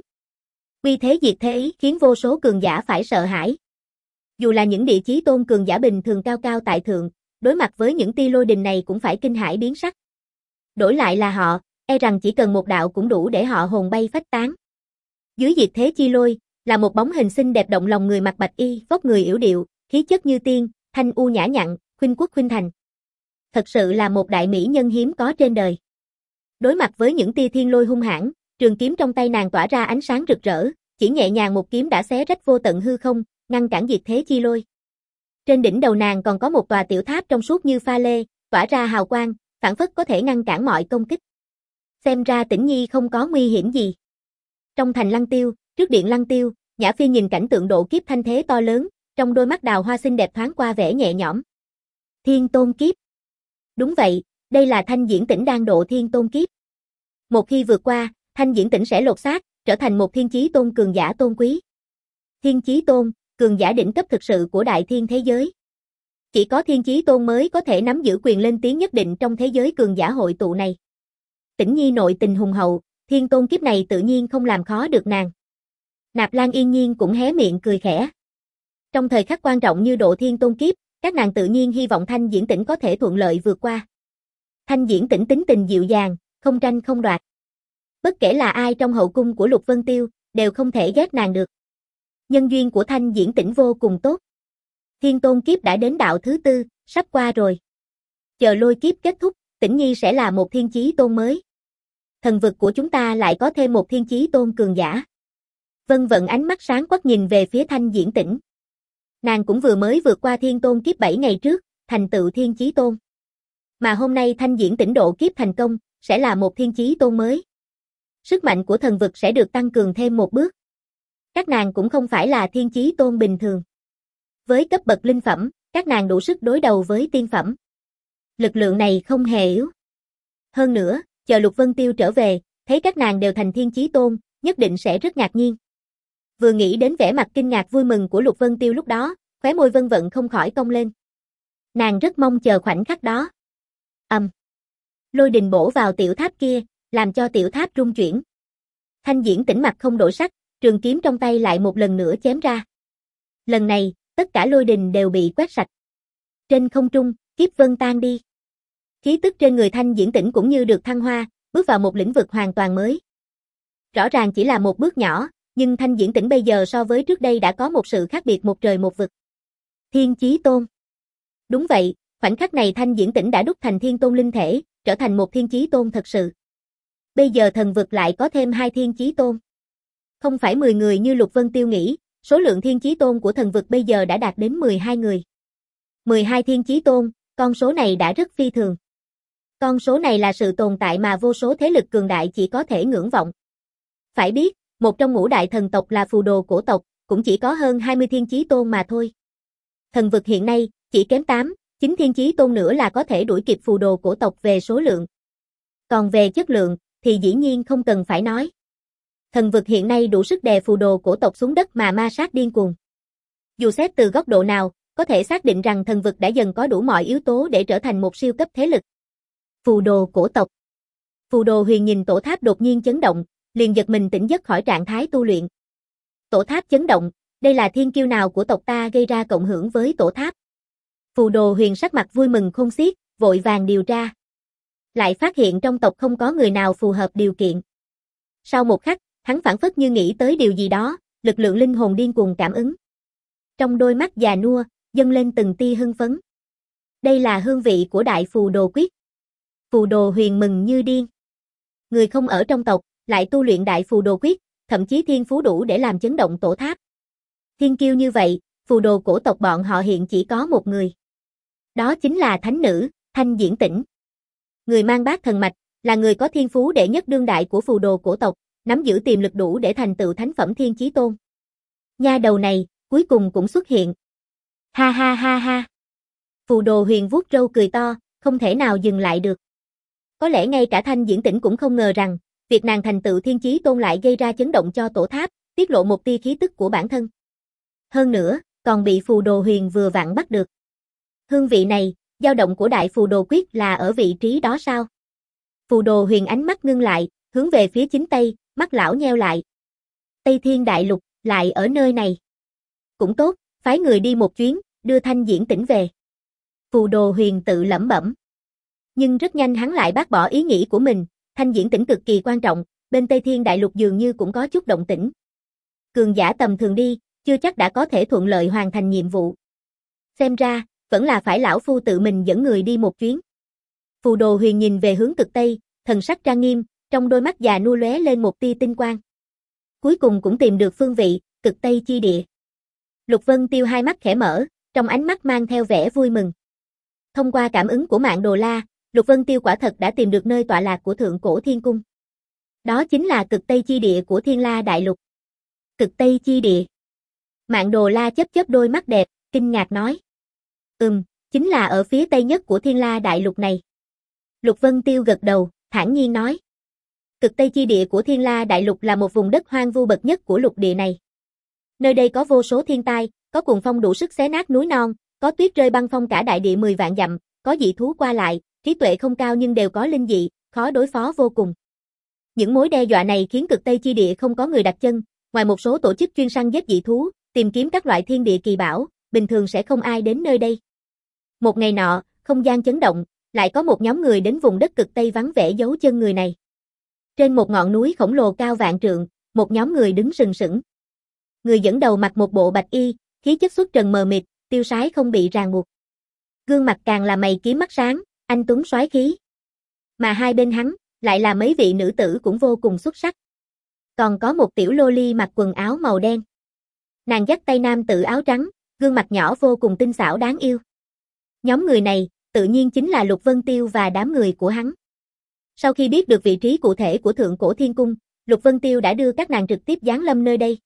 Uy thế diệt thế ấy khiến vô số cường giả phải sợ hãi. Dù là những địa chí tôn cường giả bình thường cao cao tại thượng, đối mặt với những tia lôi đình này cũng phải kinh hãi biến sắc. Đổi lại là họ, e rằng chỉ cần một đạo cũng đủ để họ hồn bay phách tán. Dưới diệt thế chi lôi, là một bóng hình xinh đẹp động lòng người mặc bạch y, vóc người yểu điệu, khí chất như tiên, thanh u nhã nhặn, khuynh quốc khuynh thành. Thật sự là một đại mỹ nhân hiếm có trên đời. Đối mặt với những tia thiên lôi hung hãn, trường kiếm trong tay nàng tỏa ra ánh sáng rực rỡ, chỉ nhẹ nhàng một kiếm đã xé rách vô tận hư không, ngăn cản diệt thế chi lôi. Trên đỉnh đầu nàng còn có một tòa tiểu tháp trong suốt như pha lê, tỏa ra hào quang, phảng phất có thể ngăn cản mọi công kích. Xem ra Tĩnh Nhi không có nguy hiểm gì. Trong thành Lăng Tiêu, trước điện Lăng Tiêu, Nhã Phi nhìn cảnh tượng độ kiếp thanh thế to lớn, trong đôi mắt đào hoa xinh đẹp thoáng qua vẻ nhẹ nhõm. Thiên Tôn kiếp. Đúng vậy, Đây là Thanh Diễn Tỉnh đang độ thiên tôn kiếp. Một khi vượt qua, Thanh Diễn Tỉnh sẽ lột xác, trở thành một thiên chí tôn cường giả tôn quý. Thiên chí tôn, cường giả đỉnh cấp thực sự của đại thiên thế giới. Chỉ có thiên chí tôn mới có thể nắm giữ quyền lên tiếng nhất định trong thế giới cường giả hội tụ này. Tĩnh Nhi nội tình hùng hậu, thiên tôn kiếp này tự nhiên không làm khó được nàng. Nạp Lan yên nhiên cũng hé miệng cười khẽ. Trong thời khắc quan trọng như độ thiên tôn kiếp, các nàng tự nhiên hy vọng Thanh Diễn Tỉnh có thể thuận lợi vượt qua. Thanh Diễn Tỉnh tính tình dịu dàng, không tranh không đoạt. Bất kể là ai trong hậu cung của Lục Vân Tiêu, đều không thể ghét nàng được. Nhân duyên của Thanh Diễn Tỉnh vô cùng tốt. Thiên tôn kiếp đã đến đạo thứ tư, sắp qua rồi. Chờ lôi kiếp kết thúc, Tĩnh Nhi sẽ là một thiên chí tôn mới. Thần vực của chúng ta lại có thêm một thiên chí tôn cường giả. Vân Vận ánh mắt sáng quắc nhìn về phía Thanh Diễn Tỉnh. Nàng cũng vừa mới vượt qua thiên tôn kiếp bảy ngày trước, thành tựu thiên chí tôn. Mà hôm nay Thanh Diễn Tỉnh độ kiếp thành công, sẽ là một thiên chí tôn mới. Sức mạnh của thần vực sẽ được tăng cường thêm một bước. Các nàng cũng không phải là thiên chí tôn bình thường. Với cấp bậc linh phẩm, các nàng đủ sức đối đầu với tiên phẩm. Lực lượng này không hề yếu. Hơn nữa, chờ Lục Vân Tiêu trở về, thấy các nàng đều thành thiên chí tôn, nhất định sẽ rất ngạc nhiên. Vừa nghĩ đến vẻ mặt kinh ngạc vui mừng của Lục Vân Tiêu lúc đó, khóe môi Vân Vận không khỏi cong lên. Nàng rất mong chờ khoảnh khắc đó. Ầm. Um. Lôi đình bổ vào tiểu tháp kia, làm cho tiểu tháp rung chuyển. Thanh Diễn Tỉnh mặt không đổi sắc, trường kiếm trong tay lại một lần nữa chém ra. Lần này, tất cả lôi đình đều bị quét sạch. Trên không trung, kiếp vân tan đi. Khí tức trên người Thanh Diễn Tỉnh cũng như được thăng hoa, bước vào một lĩnh vực hoàn toàn mới. Rõ ràng chỉ là một bước nhỏ, nhưng Thanh Diễn Tỉnh bây giờ so với trước đây đã có một sự khác biệt một trời một vực. Thiên chí tôn. Đúng vậy, khoảnh khắc này Thanh Diễn Tỉnh đã đúc thành thiên tôn linh thể, trở thành một thiên chí tôn thật sự. Bây giờ thần vực lại có thêm hai thiên chí tôn. Không phải mười người như Lục Vân Tiêu nghĩ, số lượng thiên chí tôn của thần vực bây giờ đã đạt đến mười hai người. mười hai thiên chí tôn, con số này đã rất phi thường. Con số này là sự tồn tại mà vô số thế lực cường đại chỉ có thể ngưỡng vọng. Phải biết, một trong ngũ đại thần tộc là phù đồ cổ tộc, cũng chỉ có hơn hai mươi thiên chí tôn mà thôi. Thần vực hiện nay, chỉ kém tám, chín thiên chí tôn nữa là có thể đuổi kịp phù đồ cổ tộc về số lượng. Còn về chất lượng, thì dĩ nhiên không cần phải nói. Thần vực hiện nay đủ sức đè phù đồ cổ tộc xuống đất mà ma sát điên cuồng. Dù xét từ góc độ nào, có thể xác định rằng thần vực đã dần có đủ mọi yếu tố để trở thành một siêu cấp thế lực. Phù đồ cổ tộc. Phù đồ Huyền nhìn tổ tháp đột nhiên chấn động, liền giật mình tỉnh giấc khỏi trạng thái tu luyện. Tổ tháp chấn động, đây là thiên kiêu nào của tộc ta gây ra cộng hưởng với tổ tháp? Phù đồ Huyền sắc mặt vui mừng khôn xiết, vội vàng điều tra. Lại phát hiện trong tộc không có người nào phù hợp điều kiện. Sau một khắc, hắn phảng phất như nghĩ tới điều gì đó, lực lượng linh hồn điên cuồng cảm ứng. Trong đôi mắt già nua, dâng lên từng tia hưng phấn. Đây là hương vị của đại phù đồ quyết. Phù đồ Huyền mừng như điên. Người không ở trong tộc, lại tu luyện đại phù đồ quyết, thậm chí thiên phú đủ để làm chấn động tổ tháp. Thiên kiêu như vậy, phù đồ cổ tộc bọn họ hiện chỉ có một người. Đó chính là thánh nữ, Thanh Diễn Tỉnh. Người mang bát thần mạch, là người có thiên phú đệ nhất đương đại của phù đồ cổ tộc, nắm giữ tiềm lực đủ để thành tựu thánh phẩm thiên chí tôn. Nha đầu này, cuối cùng cũng xuất hiện. Ha ha ha ha. Phù đồ Huyền vuốt râu cười to, không thể nào dừng lại được. Có lẽ ngay cả Thanh Diễn Tỉnh cũng không ngờ rằng, việc nàng thành tựu thiên chí tôn lại gây ra chấn động cho tổ tháp, tiết lộ một tia khí tức của bản thân. Hơn nữa, còn bị phù đồ Huyền vừa vặn bắt được. Hương vị này, dao động của đại phù đồ quyết là ở vị trí đó sao? Phù đồ Huyền ánh mắt ngưng lại, hướng về phía chính Tây, mắt lão nheo lại. Tây Thiên Đại Lục, lại ở nơi này. Cũng tốt, phái người đi một chuyến, đưa Thanh Diễn Tỉnh về. Phù đồ Huyền tự lẩm bẩm. Nhưng rất nhanh hắn lại bác bỏ ý nghĩ của mình, Thanh Diễn Tỉnh cực kỳ quan trọng, bên Tây Thiên Đại Lục dường như cũng có chút động tĩnh. Cường giả tầm thường đi, chưa chắc đã có thể thuận lợi hoàn thành nhiệm vụ. Xem ra, vẫn là phải lão phu tự mình dẫn người đi một chuyến. Phù đồ Huyền nhìn về hướng cực Tây, thần sắc trang nghiêm, trong đôi mắt già nua lóe lên một tia tinh quang. Cuối cùng cũng tìm được phương vị, cực Tây chi địa. Lục Vân Tiêu hai mắt khẽ mở, trong ánh mắt mang theo vẻ vui mừng. Thông qua cảm ứng của Mạng Đồ La, Lục Vân Tiêu quả thật đã tìm được nơi tọa lạc của Thượng Cổ Thiên Cung. Đó chính là cực Tây chi địa của Thiên La Đại Lục. Cực Tây chi địa. Mạng Đồ La chớp chớp đôi mắt đẹp, kinh ngạc nói. Ừm, chính là ở phía tây nhất của Thiên La Đại Lục này. Lục Vân Tiêu gật đầu, thản nhiên nói. Cực Tây chi địa của Thiên La Đại Lục là một vùng đất hoang vu bậc nhất của lục địa này. Nơi đây có vô số thiên tai, có cuồng phong đủ sức xé nát núi non, có tuyết rơi băng phong cả đại địa mười vạn dặm, có dị thú qua lại, trí tuệ không cao nhưng đều có linh dị, khó đối phó vô cùng. Những mối đe dọa này khiến Cực Tây chi địa không có người đặt chân, ngoài một số tổ chức chuyên săn giết dị thú, tìm kiếm các loại thiên địa kỳ bảo, bình thường sẽ không ai đến nơi đây. Một ngày nọ, không gian chấn động, lại có một nhóm người đến vùng đất Cực Tây vắng vẻ dấu chân người này. Trên một ngọn núi khổng lồ cao vạn trượng, một nhóm người đứng sừng sững. Người dẫn đầu mặc một bộ bạch y, khí chất xuất trần mờ mịt, tiêu sái không bị ràng buộc. Gương mặt càng là mày kiếm mắt sáng, anh tuấn soái khí. Mà hai bên hắn, lại là mấy vị nữ tử cũng vô cùng xuất sắc. Còn có một tiểu lô ly mặc quần áo màu đen. Nàng dắt tay nam tử áo trắng, gương mặt nhỏ vô cùng tinh xảo đáng yêu. Nhóm người này, tự nhiên chính là Lục Vân Tiêu và đám người của hắn. Sau khi biết được vị trí cụ thể của Thượng Cổ Thiên Cung, Lục Vân Tiêu đã đưa các nàng trực tiếp giáng lâm nơi đây.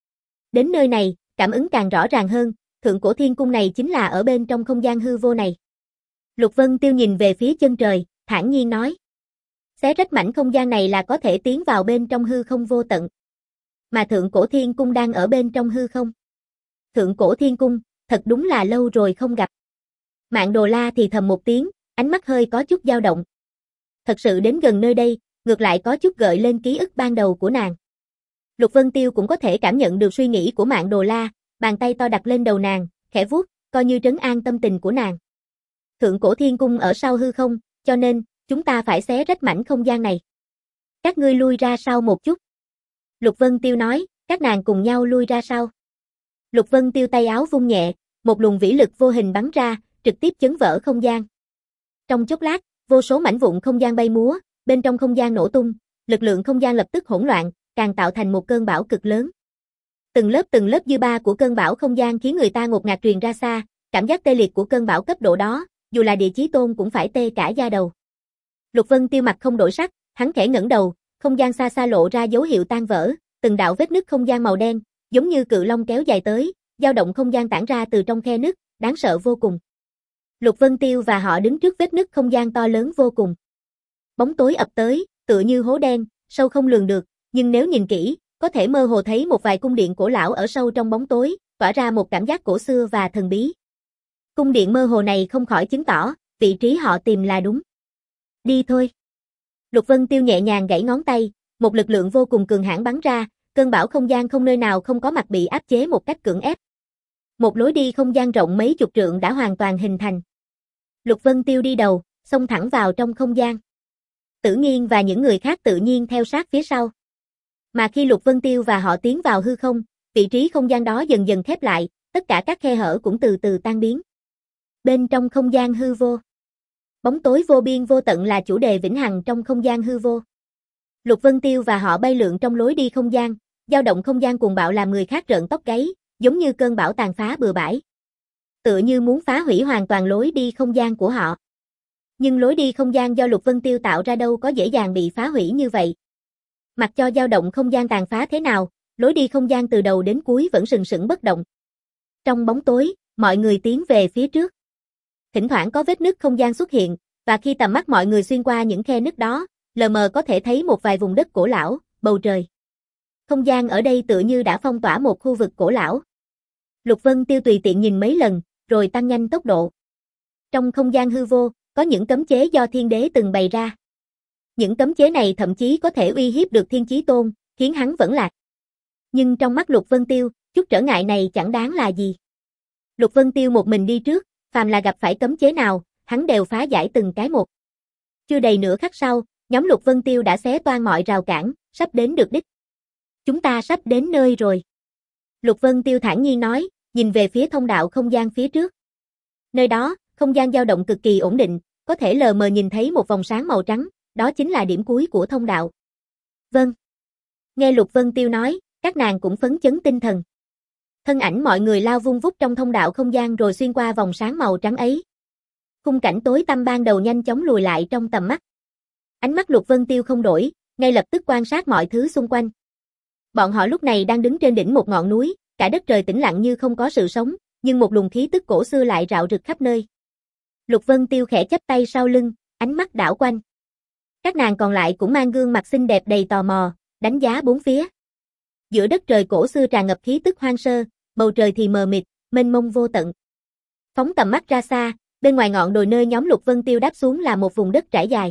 Đến nơi này, cảm ứng càng rõ ràng hơn, Thượng Cổ Thiên Cung này chính là ở bên trong không gian hư vô này. Lục Vân Tiêu nhìn về phía chân trời, thản nhiên nói. Xé rách mảnh không gian này là có thể tiến vào bên trong hư không vô tận. Mà Thượng Cổ Thiên Cung đang ở bên trong hư không. Thượng Cổ Thiên Cung, thật đúng là lâu rồi không gặp. Mạn Đồ La thì thầm một tiếng, ánh mắt hơi có chút dao động. Thật sự đến gần nơi đây, ngược lại có chút gợi lên ký ức ban đầu của nàng. Lục Vân Tiêu cũng có thể cảm nhận được suy nghĩ của Mạn Đồ La, bàn tay to đặt lên đầu nàng, khẽ vuốt, coi như trấn an tâm tình của nàng. Thượng Cổ Thiên Cung ở sau hư không, cho nên, chúng ta phải xé rách mảnh không gian này. Các ngươi lui ra sau một chút. Lục Vân Tiêu nói, các nàng cùng nhau lui ra sau. Lục Vân Tiêu tay áo vung nhẹ, một luồng vĩ lực vô hình bắn ra, trực tiếp chấn vỡ không gian. Trong chốc lát, vô số mảnh vụn không gian bay múa, bên trong không gian nổ tung, lực lượng không gian lập tức hỗn loạn, càng tạo thành một cơn bão cực lớn. Từng lớp từng lớp dư ba của cơn bão không gian khiến người ta ngột ngạt truyền ra xa, cảm giác tê liệt của cơn bão cấp độ đó, dù là địa chí tôn cũng phải tê cả da đầu. Lục Vân Tiêu mặt không đổi sắc, hắn khẽ ngẩng đầu, không gian xa xa lộ ra dấu hiệu tan vỡ, từng đạo vết nứt không gian màu đen, giống như cự long kéo dài tới, dao động không gian tản ra từ trong khe nứt, đáng sợ vô cùng. Lục Vân Tiêu và họ đứng trước vết nứt không gian to lớn vô cùng. Bóng tối ập tới, tựa như hố đen, sâu không lường được, nhưng nếu nhìn kỹ, có thể mơ hồ thấy một vài cung điện cổ lão ở sâu trong bóng tối, tỏa ra một cảm giác cổ xưa và thần bí. Cung điện mơ hồ này không khỏi chứng tỏ, vị trí họ tìm là đúng. Đi thôi. Lục Vân Tiêu nhẹ nhàng gãy ngón tay, một lực lượng vô cùng cường hãn bắn ra, cơn bão không gian không nơi nào không có mặt bị áp chế một cách cưỡng ép. Một lối đi không gian rộng mấy chục trượng đã hoàn toàn hình thành. Lục Vân Tiêu đi đầu, xông thẳng vào trong không gian. Tử Nghiên và những người khác tự nhiên theo sát phía sau. Mà khi Lục Vân Tiêu và họ tiến vào hư không, vị trí không gian đó dần dần khép lại, tất cả các khe hở cũng từ từ tan biến. Bên trong không gian hư vô, bóng tối vô biên vô tận là chủ đề vĩnh hằng trong không gian hư vô. Lục Vân Tiêu và họ bay lượn trong lối đi không gian, dao động không gian cuồng bạo làm người khác rợn tóc gáy, giống như cơn bão tàn phá bừa bãi. Tựa như muốn phá hủy hoàn toàn lối đi không gian của họ. Nhưng lối đi không gian do Lục Vân Tiêu tạo ra đâu có dễ dàng bị phá hủy như vậy. Mặc cho dao động không gian tàn phá thế nào, lối đi không gian từ đầu đến cuối vẫn sừng sững bất động. Trong bóng tối, mọi người tiến về phía trước. Thỉnh thoảng có vết nứt không gian xuất hiện, và khi tầm mắt mọi người xuyên qua những khe nứt đó, lờ mờ có thể thấy một vài vùng đất cổ lão, bầu trời. Không gian ở đây tựa như đã phong tỏa một khu vực cổ lão. Lục Vân Tiêu tùy tiện nhìn mấy lần, rồi tăng nhanh tốc độ. Trong không gian hư vô, có những cấm chế do thiên đế từng bày ra. Những cấm chế này thậm chí có thể uy hiếp được Thiên Chí Tôn, khiến hắn vẫn lạc. Nhưng trong mắt Lục Vân Tiêu, chút trở ngại này chẳng đáng là gì. Lục Vân Tiêu một mình đi trước, phàm là gặp phải cấm chế nào, hắn đều phá giải từng cái một. Chưa đầy nửa khắc sau, nhóm Lục Vân Tiêu đã xé toang mọi rào cản, sắp đến được đích. Chúng ta sắp đến nơi rồi. Lục Vân Tiêu thản nhiên nói, nhìn về phía thông đạo không gian phía trước. Nơi đó, không gian dao động cực kỳ ổn định, có thể lờ mờ nhìn thấy một vòng sáng màu trắng, đó chính là điểm cuối của thông đạo. Vâng. Nghe Lục Vân Tiêu nói, các nàng cũng phấn chấn tinh thần. Thân ảnh mọi người lao vung vút trong thông đạo không gian rồi xuyên qua vòng sáng màu trắng ấy. Khung cảnh tối tăm ban đầu nhanh chóng lùi lại trong tầm mắt. Ánh mắt Lục Vân Tiêu không đổi, ngay lập tức quan sát mọi thứ xung quanh. Bọn họ lúc này đang đứng trên đỉnh một ngọn núi, cả đất trời tĩnh lặng như không có sự sống, nhưng một luồng khí tức cổ xưa lại rạo rực khắp nơi. Lục Vân Tiêu khẽ chắp tay sau lưng, ánh ánh mắt đảo quanh. Các nàng còn lại cũng mang gương mặt xinh đẹp đầy tò mò, đánh giá bốn phía. Giữa đất trời cổ xưa tràn ngập khí tức hoang sơ, bầu trời thì mờ mịt, mênh mông vô tận. Phóng tầm mắt ra xa, bên ngoài ngọn đồi nơi nhóm Lục Vân Tiêu đáp xuống là một vùng đất trải dài.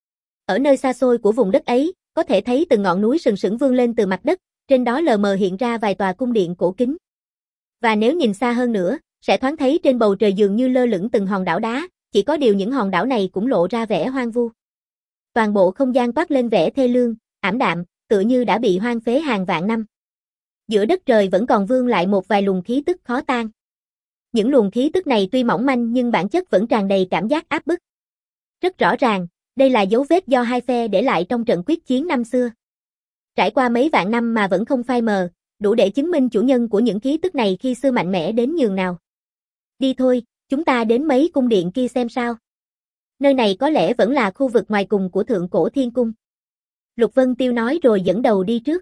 Ở nơi xa xôi của vùng đất ấy, có thể thấy từng ngọn núi sừng sững vươn lên từ mặt đất, trên đó lờ mờ hiện ra vài tòa cung điện cổ kính. Và nếu nhìn xa hơn nữa, sẽ thoáng thấy trên bầu trời dường như lơ lửng từng hòn đảo đá, chỉ có điều những hòn đảo này cũng lộ ra vẻ hoang vu. Toàn bộ không gian toát lên vẻ thê lương, ảm đạm, tựa như đã bị hoang phế hàng vạn năm. Giữa đất trời vẫn còn vương lại một vài luồng khí tức khó tan. Những luồng khí tức này tuy mỏng manh nhưng bản chất vẫn tràn đầy cảm giác áp bức. Rất rõ ràng, đây là dấu vết do hai phe để lại trong trận quyết chiến năm xưa. Trải qua mấy vạn năm mà vẫn không phai mờ, đủ để chứng minh chủ nhân của những khí tức này khi xưa mạnh mẽ đến nhường nào. Đi thôi, chúng ta đến mấy cung điện kia xem sao. Nơi này có lẽ vẫn là khu vực ngoài cùng của Thượng Cổ Thiên Cung. Lục Vân Tiêu nói rồi dẫn đầu đi trước.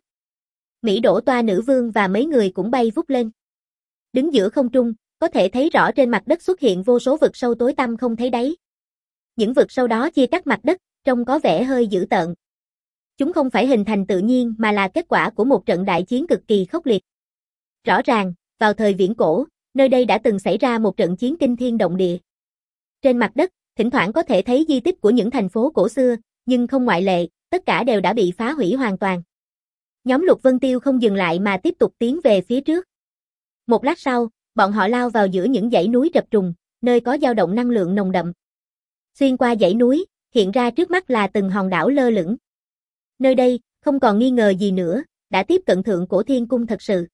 Mỹ Đỗ Toa Nữ Vương và mấy người cũng bay vút lên. Đứng giữa không trung, có thể thấy rõ trên mặt đất xuất hiện vô số vực sâu tối tăm không thấy đáy. Những vực sâu đó chia cắt mặt đất, trông có vẻ hơi dữ tợn. Chúng không phải hình thành tự nhiên mà là kết quả của một trận đại chiến cực kỳ khốc liệt. Rõ ràng, vào thời viễn cổ, nơi đây đã từng xảy ra một trận chiến kinh thiên động địa. Trên mặt đất, thỉnh thoảng có thể thấy di tích của những thành phố cổ xưa, nhưng không ngoại lệ, tất cả đều đã bị phá hủy hoàn toàn. Nhóm Lục Vân Tiêu không dừng lại mà tiếp tục tiến về phía trước. Một lát sau, bọn họ lao vào giữa những dãy núi chập trùng, nơi có dao động năng lượng nồng đậm. Xuyên qua dãy núi, hiện ra trước mắt là từng hòn đảo lơ lửng. Nơi đây, không còn nghi ngờ gì nữa, đã tiếp cận Thượng Cổ Thiên Cung thật sự.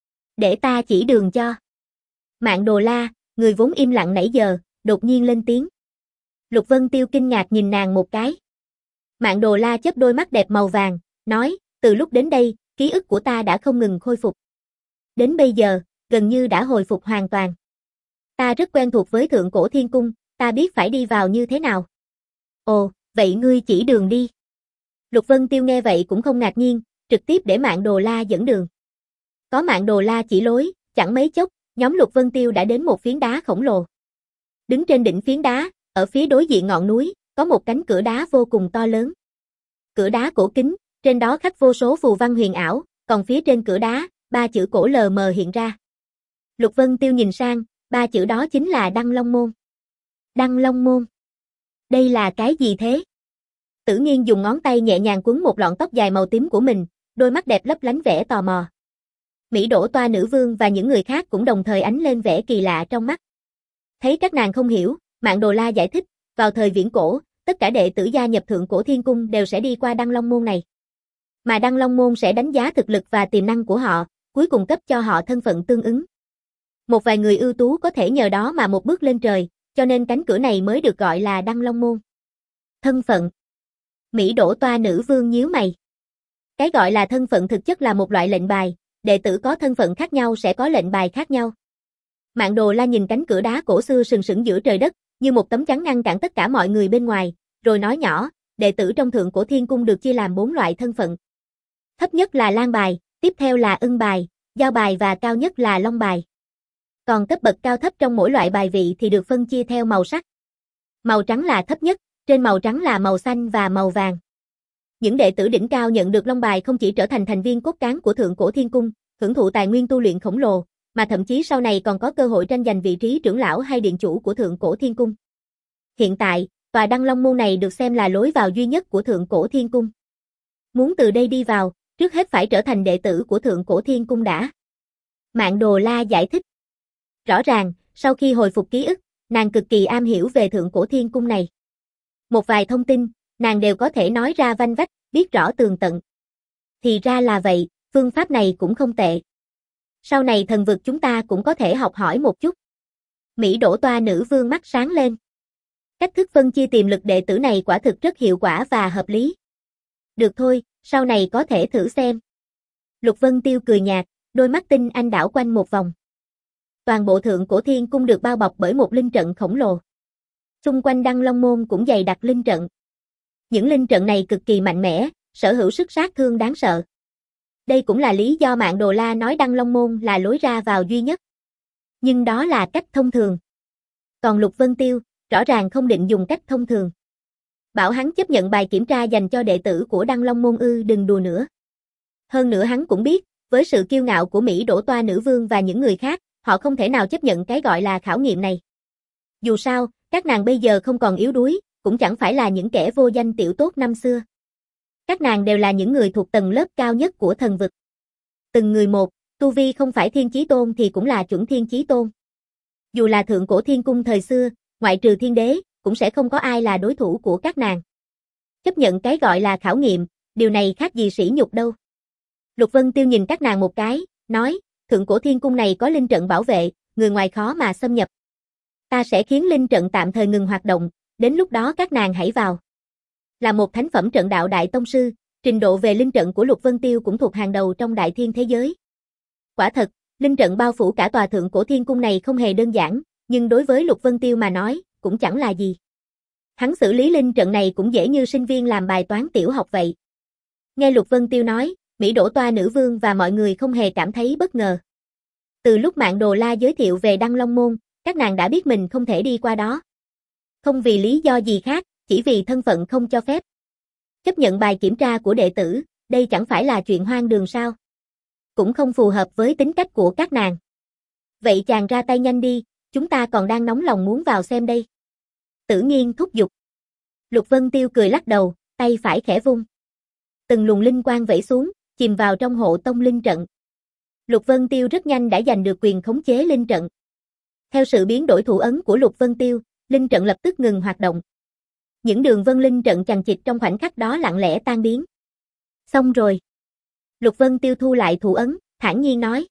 Để ta chỉ đường cho. Mạn Đồ La, người vốn im lặng nãy giờ, đột nhiên lên tiếng. Lục Vân Tiêu kinh ngạc nhìn nàng một cái. Mạn Đồ La chớp đôi mắt đẹp màu vàng, nói, từ lúc đến đây, ký ức của ta đã không ngừng khôi phục. Đến bây giờ, gần như đã hồi phục hoàn toàn. Ta rất quen thuộc với Thượng Cổ Thiên Cung, ta biết phải đi vào như thế nào. Ồ, vậy ngươi chỉ đường đi. Lục Vân Tiêu nghe vậy cũng không ngạc nhiên, trực tiếp để Mạn Đồ La dẫn đường. Có Mạn Đồ La chỉ lối, chẳng mấy chốc, nhóm Lục Vân Tiêu đã đến một phiến đá khổng lồ. Đứng trên đỉnh phiến đá, ở phía đối diện ngọn núi, có một cánh cửa đá vô cùng to lớn. Cửa đá cổ kính, trên đó khắc vô số phù văn huyền ảo, còn phía trên cửa đá, ba chữ cổ lờ mờ hiện ra. Lục Vân Tiêu nhìn sang, ba chữ đó chính là Đăng Long Môn. Đăng Long Môn. Đây là cái gì thế? Tử Nghiên dùng ngón tay nhẹ nhàng quấn một lọn tóc dài màu tím của mình, đôi mắt đẹp lấp lánh vẻ tò mò. Mỹ Đỗ Toa Nữ Vương và những người khác cũng đồng thời ánh lên vẻ kỳ lạ trong mắt. Thấy các nàng không hiểu, Mạn Đồ La giải thích, vào thời viễn cổ, tất cả đệ tử gia nhập Thượng Cổ Thiên Cung đều sẽ đi qua Đăng Long Môn này. Mà Đăng Long Môn sẽ đánh giá thực lực và tiềm năng của họ, cuối cùng cấp cho họ thân phận tương ứng. Một vài người ưu tú có thể nhờ đó mà một bước lên trời, cho nên cánh cửa này mới được gọi là Đăng Long Môn. Thân phận. Mỹ Đỗ Toa Nữ Vương nhíu mày. Cái gọi là thân phận thực chất là một loại lệnh bài, đệ tử có thân phận khác nhau sẽ có lệnh bài khác nhau. Mạn Đồ La nhìn cánh cửa đá cổ xưa sừng sững giữa trời đất, như một tấm chắn ngăn cản tất cả mọi người bên ngoài, rồi nói nhỏ, đệ tử trong Thượng Cổ Thiên Cung được chia làm bốn loại thân phận. Thấp nhất là Lang bài, tiếp theo là Ưng bài, Giao bài và cao nhất là Long bài. Còn cấp bậc cao thấp trong mỗi loại bài vị thì được phân chia theo màu sắc. Màu trắng là thấp nhất, trên màu trắng là màu xanh và màu vàng. Những đệ tử đỉnh cao nhận được Long bài không chỉ trở thành thành viên cốt cán của Thượng Cổ Thiên Cung, hưởng thụ tài nguyên tu luyện khổng lồ, mà thậm chí sau này còn có cơ hội tranh giành vị trí trưởng lão hay điện chủ của Thượng Cổ Thiên Cung. Hiện tại, tòa Đăng Long Môn này được xem là lối vào duy nhất của Thượng Cổ Thiên Cung. Muốn từ đây đi vào, trước hết phải trở thành đệ tử của Thượng Cổ Thiên Cung đã. Mạn Đồ La giải thích. Rõ ràng, sau khi hồi phục ký ức, nàng cực kỳ am hiểu về Thượng Cổ Thiên Cung này. Một vài thông tin, nàng đều có thể nói ra vanh vách, biết rõ tường tận. Thì ra là vậy, phương pháp này cũng không tệ. Sau này thần vực chúng ta cũng có thể học hỏi một chút. Mỹ Đỗ Toa Nữ Vương mắt sáng lên. Cách thức phân chia tiềm lực đệ tử này quả thực rất hiệu quả và hợp lý. Được thôi, sau này có thể thử xem. Lục Vân Tiêu cười nhạt, đôi mắt tinh anh đảo quanh một vòng. Toàn bộ Thượng Cổ Thiên Cung được bao bọc bởi một linh trận khổng lồ. Xung quanh Đăng Long Môn cũng dày đặc linh trận. Những linh trận này cực kỳ mạnh mẽ, sở hữu sức sát thương đáng sợ. Đây cũng là lý do Mạn Đồ La nói Đăng Long Môn là lối ra vào duy nhất. Nhưng đó là cách thông thường. Còn Lục Vân Tiêu, rõ ràng không định dùng cách thông thường. Bảo hắn chấp nhận bài kiểm tra dành cho đệ tử của Đăng Long Môn ư? Đừng đùa nữa. Hơn nữa hắn cũng biết, với sự kiêu ngạo của Mỹ Đỗ Toa nữ vương và những người khác, họ không thể nào chấp nhận cái gọi là khảo nghiệm này. Dù sao, các nàng bây giờ không còn yếu đuối, cũng chẳng phải là những kẻ vô danh tiểu tốt năm xưa. Các nàng đều là những người thuộc tầng lớp cao nhất của thần vực. Từng người một, tu vi không phải thiên chí tôn thì cũng là chuẩn thiên chí tôn. Dù là thượng cổ thiên cung thời xưa, ngoại trừ thiên đế, cũng sẽ không có ai là đối thủ của các nàng. Chấp nhận cái gọi là khảo nghiệm, điều này khác gì sỉ nhục đâu. Lục Vân Tiêu nhìn các nàng một cái, nói, thượng cổ thiên cung này có linh trận bảo vệ, người ngoài khó mà xâm nhập. Ta sẽ khiến linh trận tạm thời ngừng hoạt động, đến lúc đó các nàng hãy vào. Là một thánh phẩm trận đạo đại tông sư, trình độ về linh trận của Lục Vân Tiêu cũng thuộc hàng đầu trong đại thiên thế giới. Quả thật, linh trận bao phủ cả tòa thượng cổ thiên cung này không hề đơn giản, nhưng đối với Lục Vân Tiêu mà nói, cũng chẳng là gì. Hắn xử lý linh trận này cũng dễ như sinh viên làm bài toán tiểu học vậy. Nghe Lục Vân Tiêu nói, Mỹ Đỗ Toa nữ vương và mọi người không hề cảm thấy bất ngờ. Từ lúc Mạn Đồ La giới thiệu về Đăng Long Môn, các nàng đã biết mình không thể đi qua đó. Không vì lý do gì khác, chỉ vì thân phận không cho phép. Chấp nhận bài kiểm tra của đệ tử, đây chẳng phải là chuyện hoang đường sao? Cũng không phù hợp với tính cách của các nàng. Vậy chàng ra tay nhanh đi, chúng ta còn đang nóng lòng muốn vào xem đây. Tử Nghiên thúc giục. Lục Vân Tiêu cười lắc đầu, tay phải khẽ vung. Từng luồng linh quang vẩy xuống, chìm vào trong hộ tông linh trận. Lục Vân Tiêu rất nhanh đã giành được quyền khống chế linh trận. Theo sự biến đổi thủ ấn của Lục Vân Tiêu, linh trận lập tức ngừng hoạt động. Những đường vân linh trận chằng chịt trong khoảnh khắc đó lặng lẽ tan biến. Xong rồi. Lục Vân Tiêu thu lại thủ ấn, thản nhiên nói.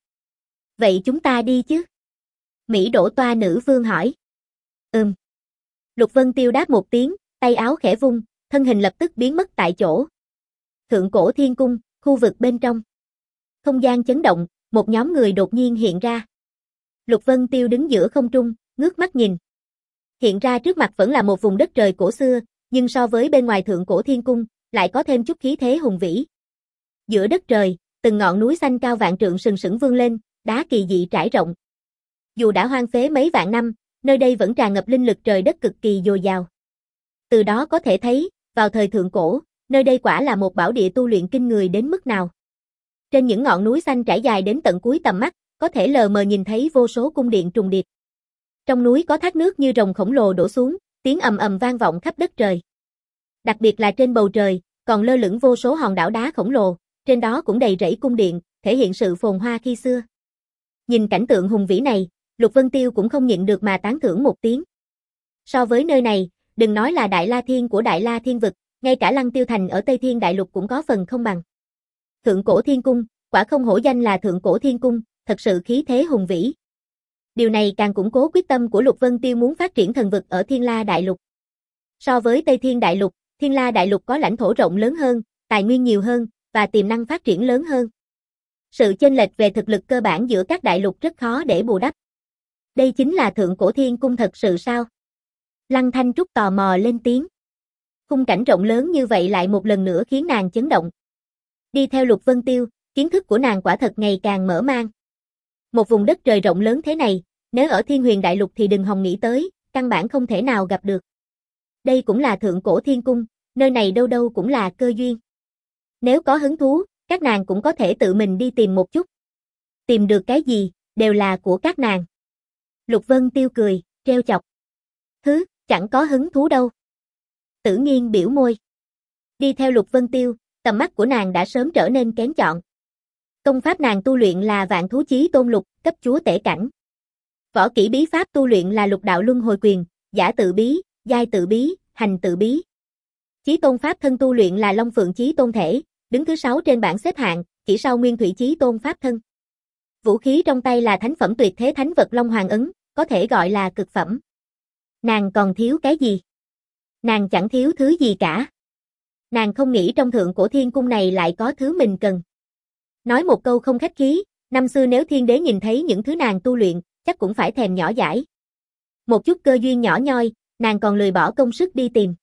Vậy chúng ta đi chứ? Mỹ Đỗ Toa nữ vương hỏi. Ừm. Lục Vân Tiêu đáp một tiếng, tay áo khẽ vung, thân hình lập tức biến mất tại chỗ. Thượng cổ thiên cung, khu vực bên trong. Không gian chấn động, một nhóm người đột nhiên hiện ra. Lục Vân Tiêu đứng giữa không trung, ngước mắt nhìn. Hiện ra trước mặt vẫn là một vùng đất trời cổ xưa, nhưng so với bên ngoài thượng cổ thiên cung, lại có thêm chút khí thế hùng vĩ. Giữa đất trời, từng ngọn núi xanh cao vạn trượng sừng sững vươn lên, đá kỳ dị trải rộng. Dù đã hoang phế mấy vạn năm, nơi đây vẫn tràn ngập linh lực trời đất cực kỳ dồi dào. Từ đó có thể thấy, vào thời thượng cổ, nơi đây quả là một bảo địa tu luyện kinh người đến mức nào. Trên những ngọn núi xanh trải dài đến tận cuối tầm mắt, có thể lờ mờ nhìn thấy vô số cung điện trùng điệp. Trong núi có thác nước như rồng khổng lồ đổ xuống, tiếng ầm ầm vang vọng khắp đất trời. Đặc biệt là trên bầu trời, còn lơ lửng vô số hòn đảo đá khổng lồ, trên đó cũng đầy rẫy cung điện, thể hiện sự phồn hoa khi xưa. Nhìn cảnh tượng hùng vĩ này, Lục Vân Tiêu cũng không nhịn được mà tán thưởng một tiếng. So với nơi này, đừng nói là Đại La Thiên của Đại La Thiên vực, ngay cả Lăng Tiêu Thành ở Tây Thiên Đại Lục cũng có phần không bằng. Thượng cổ thiên cung, quả không hổ danh là thượng cổ thiên cung, thật sự khí thế hùng vĩ. Điều này càng củng cố quyết tâm của Lục Vân Tiêu muốn phát triển thần vực ở Thiên La Đại Lục. So với Tây Thiên Đại Lục, Thiên La Đại Lục có lãnh thổ rộng lớn hơn, tài nguyên nhiều hơn, và tiềm năng phát triển lớn hơn. Sự chênh lệch về thực lực cơ bản giữa các đại lục rất khó để bù đắp. Đây chính là thượng cổ thiên cung thật sự sao? Lăng Thanh Trúc tò mò lên tiếng. Khung cảnh rộng lớn như vậy lại một lần nữa khiến nàng chấn động. Đi theo Lục Vân Tiêu, kiến thức của nàng quả thật ngày càng mở mang. Một vùng đất trời rộng lớn thế này, nếu ở Thiên Huyền Đại Lục thì đừng hòng nghĩ tới, căn bản không thể nào gặp được. Đây cũng là thượng cổ thiên cung, nơi này đâu đâu cũng là cơ duyên. Nếu có hứng thú, các nàng cũng có thể tự mình đi tìm một chút. Tìm được cái gì, đều là của các nàng. Lục Vân Tiêu cười, trêu chọc. Thứ, chẳng có hứng thú đâu. Tử Nghiên biểu môi. Đi theo Lục Vân Tiêu, tầm mắt của nàng đã sớm trở nên kén chọn. Công pháp nàng tu luyện là Vạn Thú Chí Tôn Lục, cấp chúa tể cảnh. Võ kỹ bí pháp tu luyện là Lục Đạo Luân Hồi Quyền, Giả Tự Bí, Giai Tự Bí, Hành Tự Bí. Chí Tôn pháp thân tu luyện là Long Phượng Chí Tôn Thể, đứng thứ sáu trên bảng xếp hạng, chỉ sau Nguyên Thủy Chí Tôn pháp thân. Vũ khí trong tay là thánh phẩm tuyệt thế thánh vật Long Hoàng ấn, có thể gọi là cực phẩm. Nàng còn thiếu cái gì? Nàng chẳng thiếu thứ gì cả. Nàng không nghĩ trong thượng cổ thiên cung này lại có thứ mình cần. Nói một câu không khách khí, năm xưa nếu thiên đế nhìn thấy những thứ nàng tu luyện, chắc cũng phải thèm nhỏ dãi. Một chút cơ duyên nhỏ nhoi, nàng còn lười bỏ công sức đi tìm.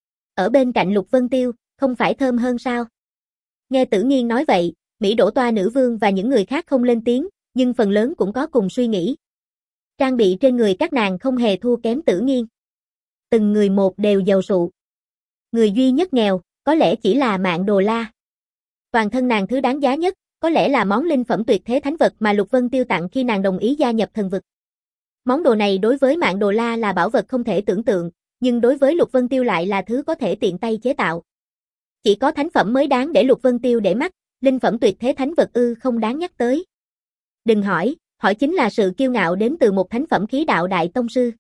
Ở bên cạnh Lục Vân Tiêu, không phải thơm hơn sao? Nghe Tử Nghiên nói vậy, Mỹ Đỗ Toa nữ vương và những người khác không lên tiếng, nhưng phần lớn cũng có cùng suy nghĩ. Trang bị trên người các nàng không hề thua kém Tử Nghiên. Từng người một đều giàu sụ. Người duy nhất nghèo, có lẽ chỉ là Mạn Đồ La. Toàn thân nàng thứ đáng giá nhất, có lẽ là món linh phẩm tuyệt thế thánh vật mà Lục Vân Tiêu tặng khi nàng đồng ý gia nhập thần vực. Món đồ này đối với Mạn Đồ La là bảo vật không thể tưởng tượng, nhưng đối với Lục Vân Tiêu lại là thứ có thể tiện tay chế tạo. Chỉ có thánh phẩm mới đáng để Lục Vân Tiêu để mắt, linh phẩm tuyệt thế thánh vật ư không đáng nhắc tới. Đừng hỏi, hỏi chính là sự kiêu ngạo đến từ một thánh phẩm khí đạo đại tông sư.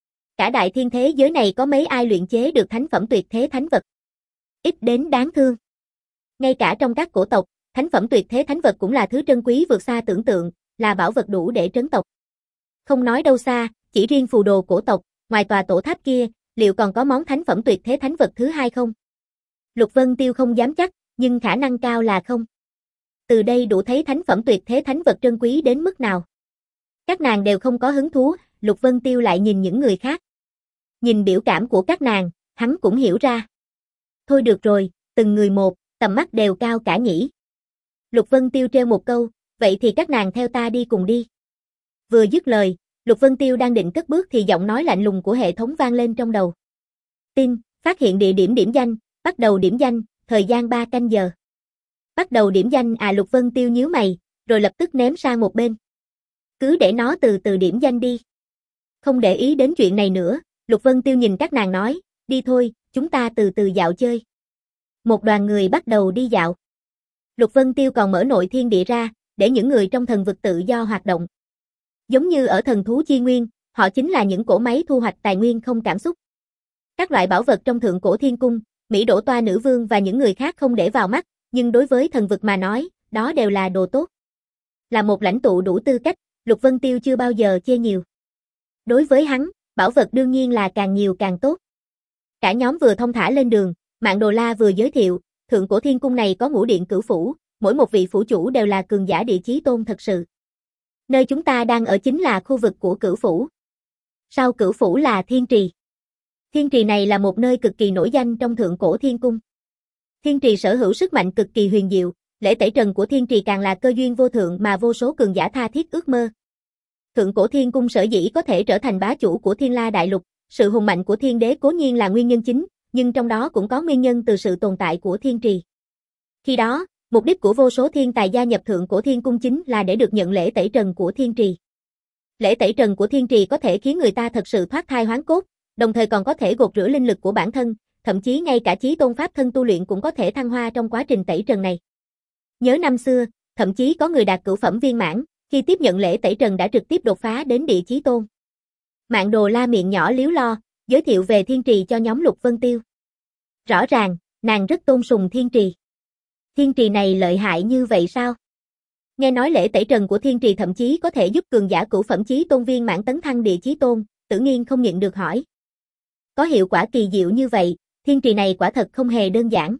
Cả đại thiên thế giới này có mấy ai luyện chế được thánh phẩm tuyệt thế thánh vật? Ít đến đáng thương. Ngay cả trong các cổ tộc, thánh phẩm tuyệt thế thánh vật cũng là thứ trân quý vượt xa tưởng tượng, là bảo vật đủ để trấn tộc. Không nói đâu xa, chỉ riêng phù đồ cổ tộc, ngoài tòa tổ tháp kia, liệu còn có món thánh phẩm tuyệt thế thánh vật thứ hai không? Lục Vân Tiêu không dám chắc, nhưng khả năng cao là không. Từ đây đủ thấy thánh phẩm tuyệt thế thánh vật trân quý đến mức nào. Các nàng đều không có hứng thú, Lục Vân Tiêu lại nhìn những người khác. Nhìn biểu cảm của các nàng, hắn cũng hiểu ra. Thôi được rồi, từng người một, tầm mắt đều cao cả nhỉ. Lục Vân Tiêu treo một câu, vậy thì các nàng theo ta đi cùng đi. Vừa dứt lời, Lục Vân Tiêu đang định cất bước thì giọng nói lạnh lùng của hệ thống vang lên trong đầu. Tin, phát hiện địa điểm điểm danh, bắt đầu điểm danh, thời gian ba canh giờ. Bắt đầu điểm danh à? Lục Vân Tiêu nhíu mày, rồi lập tức ném sang một bên. Cứ để nó từ từ điểm danh đi. Không để ý đến chuyện này nữa, Lục Vân Tiêu nhìn các nàng nói, đi thôi, chúng ta từ từ dạo chơi. Một đoàn người bắt đầu đi dạo. Lục Vân Tiêu còn mở nội thiên địa ra, để những người trong thần vực tự do hoạt động. Giống như ở thần thú chi nguyên, họ chính là những cỗ máy thu hoạch tài nguyên không cảm xúc. Các loại bảo vật trong thượng cổ thiên cung, Mỹ Đỗ Toa nữ vương và những người khác không để vào mắt, nhưng đối với thần vực mà nói, đó đều là đồ tốt. Là một lãnh tụ đủ tư cách, Lục Vân Tiêu chưa bao giờ chê nhiều. Đối với hắn, bảo vật đương nhiên là càng nhiều càng tốt. Cả nhóm vừa thông thả lên đường, Mạn Đồ La vừa giới thiệu, thượng cổ thiên cung này có ngũ điện cửu phủ, mỗi một vị phủ chủ đều là cường giả địa chí tôn thật sự. Nơi chúng ta đang ở chính là khu vực của cửu phủ. Sau cửu phủ là thiên trì. Thiên trì này là một nơi cực kỳ nổi danh trong thượng cổ thiên cung. Thiên trì sở hữu sức mạnh cực kỳ huyền diệu, lễ tẩy trần của thiên trì càng là cơ duyên vô thượng mà vô số cường giả tha thiết ước mơ. Thượng cổ thiên cung sở dĩ có thể trở thành bá chủ của Thiên La đại lục, sự hùng mạnh của thiên đế cố nhiên là nguyên nhân chính, nhưng trong đó cũng có nguyên nhân từ sự tồn tại của thiên trì. Khi đó, mục đích của vô số thiên tài gia nhập thượng cổ thiên cung chính là để được nhận lễ tẩy trần của thiên trì. Lễ tẩy trần của thiên trì có thể khiến người ta thật sự thoát thai hoán cốt, đồng thời còn có thể gột rửa linh lực của bản thân, thậm chí ngay cả chí tôn pháp thân tu luyện cũng có thể thăng hoa trong quá trình tẩy trần này. Nhớ năm xưa, thậm chí có người đạt cửu phẩm viên mãn, khi tiếp nhận lễ tẩy trần đã trực tiếp đột phá đến địa chí tôn. Mạn Đồ La miệng nhỏ líu lo, giới thiệu về thiên trì cho nhóm Lục Vân Tiêu. Rõ ràng, nàng rất tôn sùng thiên trì. Thiên trì này lợi hại như vậy sao? Nghe nói lễ tẩy trần của thiên trì thậm chí có thể giúp cường giả cửu phẩm chí tôn viên mãn tấn thăng địa chí tôn, Tử Nghiên không nhịn được hỏi. Có hiệu quả kỳ diệu như vậy, thiên trì này quả thật không hề đơn giản.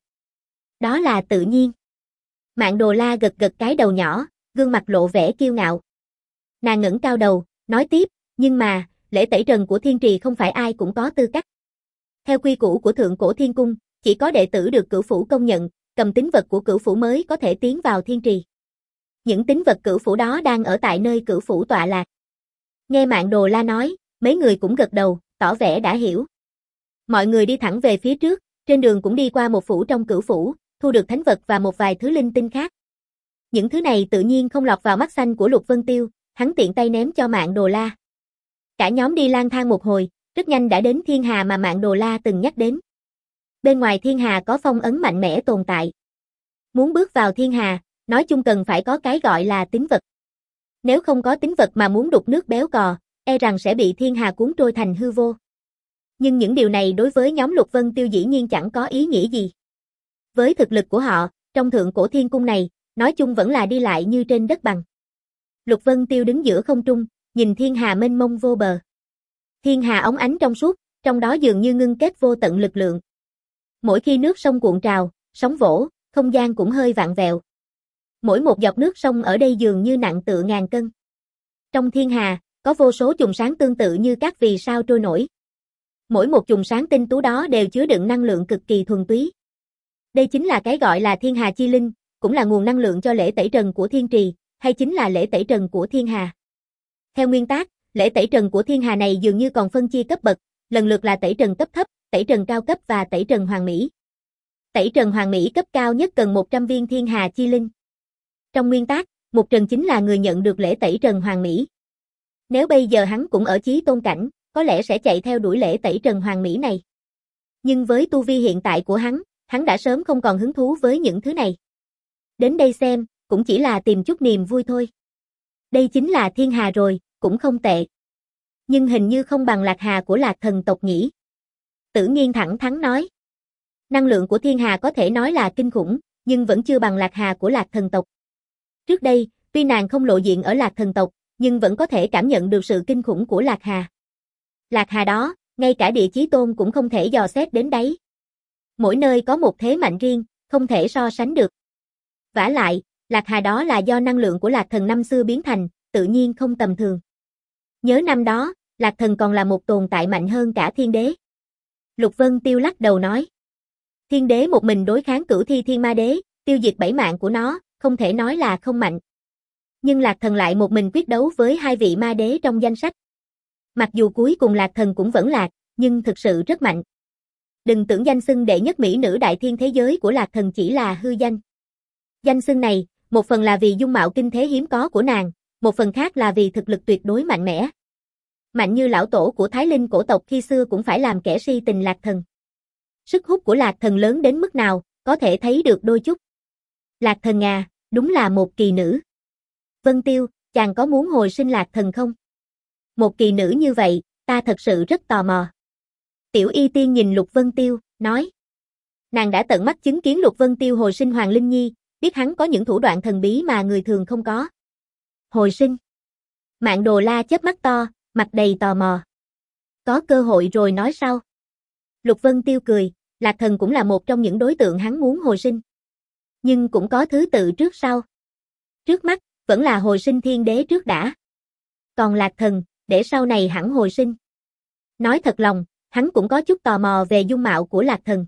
Đó là tự nhiên. Mạn Đồ La gật gật cái đầu nhỏ, gương mặt lộ vẻ kiêu ngạo. Nàng ngẩng cao đầu, nói tiếp, nhưng mà, lễ tẩy trần của thiên trì không phải ai cũng có tư cách. Theo quy củ của thượng cổ thiên cung, chỉ có đệ tử được cửu phủ công nhận, cầm tín vật của cửu phủ mới có thể tiến vào thiên trì. Những tín vật cửu phủ đó đang ở tại nơi cửu phủ tọa lạc. Nghe Mạn Đồ La nói, mấy người cũng gật đầu, tỏ vẻ đã hiểu. Mọi người đi thẳng về phía trước, trên đường cũng đi qua một phủ trong cửu phủ, thu được thánh vật và một vài thứ linh tinh khác. Những thứ này tự nhiên không lọt vào mắt xanh của Lục Vân Tiêu, hắn tiện tay ném cho Mạn Đồ La. Cả nhóm đi lang thang một hồi, rất nhanh đã đến thiên hà mà Mạn Đồ La từng nhắc đến. Bên ngoài thiên hà có phong ấn mạnh mẽ tồn tại. Muốn bước vào thiên hà, nói chung cần phải có cái gọi là tín vật. Nếu không có tín vật mà muốn đục nước béo cò, e rằng sẽ bị thiên hà cuốn trôi thành hư vô. Nhưng những điều này đối với nhóm Lục Vân Tiêu dĩ nhiên chẳng có ý nghĩa gì. Với thực lực của họ, trong thượng cổ thiên cung này, nói chung vẫn là đi lại như trên đất bằng. Lục Vân Tiêu đứng giữa không trung, nhìn thiên hà mênh mông vô bờ. Thiên hà óng ánh trong suốt, trong đó dường như ngưng kết vô tận lực lượng. Mỗi khi nước sông cuộn trào, sóng vỗ, không gian cũng hơi vặn vẹo. Mỗi một giọt nước sông ở đây dường như nặng tựa ngàn cân. Trong thiên hà, có vô số chùm sáng tương tự như các vì sao trôi nổi. Mỗi một chùm sáng tinh tú đó đều chứa đựng năng lượng cực kỳ thuần túy. Đây chính là cái gọi là thiên hà chi linh, cũng là nguồn năng lượng cho lễ tẩy trần của thiên trì, hay chính là lễ tẩy trần của thiên hà. Theo nguyên tắc, lễ tẩy trần của thiên hà này dường như còn phân chia cấp bậc, lần lượt là tẩy trần cấp thấp, tẩy trần cao cấp và tẩy trần hoàn mỹ. Tẩy trần hoàn mỹ cấp cao nhất cần một trăm viên thiên hà chi linh. Trong nguyên tắc, Mục Trần chính là người nhận được lễ tẩy trần hoàn mỹ. Nếu bây giờ hắn cũng ở chí tôn cảnh, có lẽ sẽ chạy theo đuổi lễ tẩy trần hoàn mỹ này. Nhưng với tu vi hiện tại của hắn, hắn đã sớm không còn hứng thú với những thứ này. Đến đây xem, cũng chỉ là tìm chút niềm vui thôi. Đây chính là thiên hà rồi, cũng không tệ. Nhưng hình như không bằng lạc hà của Lạc thần tộc nhỉ. Tử Nghiên thẳng thắn nói. Năng lượng của thiên hà có thể nói là kinh khủng, nhưng vẫn chưa bằng lạc hà của Lạc thần tộc. Trước đây, tuy nàng không lộ diện ở Lạc thần tộc, nhưng vẫn có thể cảm nhận được sự kinh khủng của lạc hà. Lạc hà đó, ngay cả địa chí tôn cũng không thể dò xét đến đáy. Mỗi nơi có một thế mạnh riêng, không thể so sánh được. Vả lại, lạc hà đó là do năng lượng của Lạc thần năm xưa biến thành, tự nhiên không tầm thường. Nhớ năm đó, Lạc thần còn là một tồn tại mạnh hơn cả thiên đế. Lục Vân Tiêu lắc đầu nói. Thiên đế một mình đối kháng Cửu Thi Thiên Ma Đế, tiêu diệt bảy mạng của nó, không thể nói là không mạnh. Nhưng Lạc thần lại một mình quyết đấu với hai vị ma đế trong danh sách. Mặc dù cuối cùng Lạc thần cũng vẫn lạc, nhưng thực sự rất mạnh. Đừng tưởng danh xưng đệ nhất mỹ nữ đại thiên thế giới của Lạc thần chỉ là hư danh. Danh xưng này, một phần là vì dung mạo kinh thế hiếm có của nàng, một phần khác là vì thực lực tuyệt đối mạnh mẽ. Mạnh như lão tổ của Thái Linh cổ tộc khi xưa cũng phải làm kẻ si tình Lạc thần. Sức hút của Lạc thần lớn đến mức nào, có thể thấy được đôi chút. Lạc thần à, đúng là một kỳ nữ. Vân Tiêu, chàng có muốn hồi sinh Lạc thần không? Một kỳ nữ như vậy, ta thật sự rất tò mò. Tiểu Y Tiên nhìn Lục Vân Tiêu, nói. Nàng đã tận mắt chứng kiến Lục Vân Tiêu hồi sinh Hoàng Linh Nhi, biết hắn có những thủ đoạn thần bí mà người thường không có. Hồi sinh. Mạn Đồ La chớp mắt to, mặt đầy tò mò. Có cơ hội rồi nói sau. Lục Vân Tiêu cười, Lạc thần cũng là một trong những đối tượng hắn muốn hồi sinh. Nhưng cũng có thứ tự trước sau. Trước mắt, vẫn là hồi sinh thiên đế trước đã. Còn Lạc thần, để sau này hẳn hồi sinh. Nói thật lòng, hắn cũng có chút tò mò về dung mạo của Lạc thần.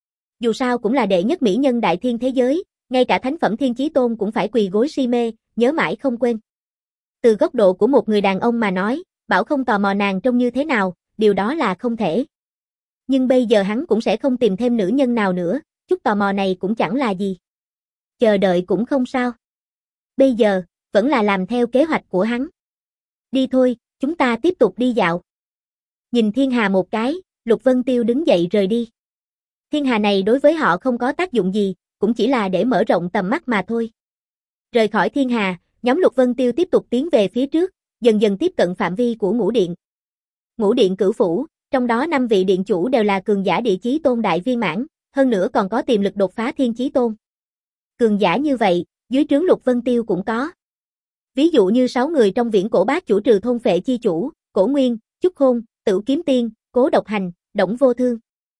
Dù sao cũng là đệ nhất mỹ nhân đại thiên thế giới, ngay cả thánh phẩm thiên chí tôn cũng phải quỳ gối si mê, nhớ mãi không quên. Từ góc độ của một người đàn ông mà nói, bảo không tò mò nàng trông như thế nào, điều đó là không thể. Nhưng bây giờ hắn cũng sẽ không tìm thêm nữ nhân nào nữa, chút tò mò này cũng chẳng là gì. Chờ đợi cũng không sao. Bây giờ, vẫn là làm theo kế hoạch của hắn. Đi thôi, chúng ta tiếp tục đi dạo. Nhìn thiên hà một cái, Lục Vân Tiêu đứng dậy rời đi. Thiên hà này đối với họ không có tác dụng gì, cũng chỉ là để mở rộng tầm mắt mà thôi. Rời khỏi thiên hà, nhóm Lục Vân Tiêu tiếp tục tiến về phía trước, dần dần tiếp cận phạm vi của ngũ điện. Ngũ điện cửu phủ, trong đó năm vị điện chủ đều là cường giả địa chí tôn đại viên mãn, hơn nữa còn có tiềm lực đột phá thiên chí tôn. Cường giả như vậy, dưới trướng Lục Vân Tiêu cũng có. Ví dụ như sáu người trong Viễn Cổ Bát chủ trừ thôn phệ chi chủ, Cổ Nguyên, Chúc Khôn, Tửu Kiếm Tiên, Cố Độc Hành, Đổng Vô Thương.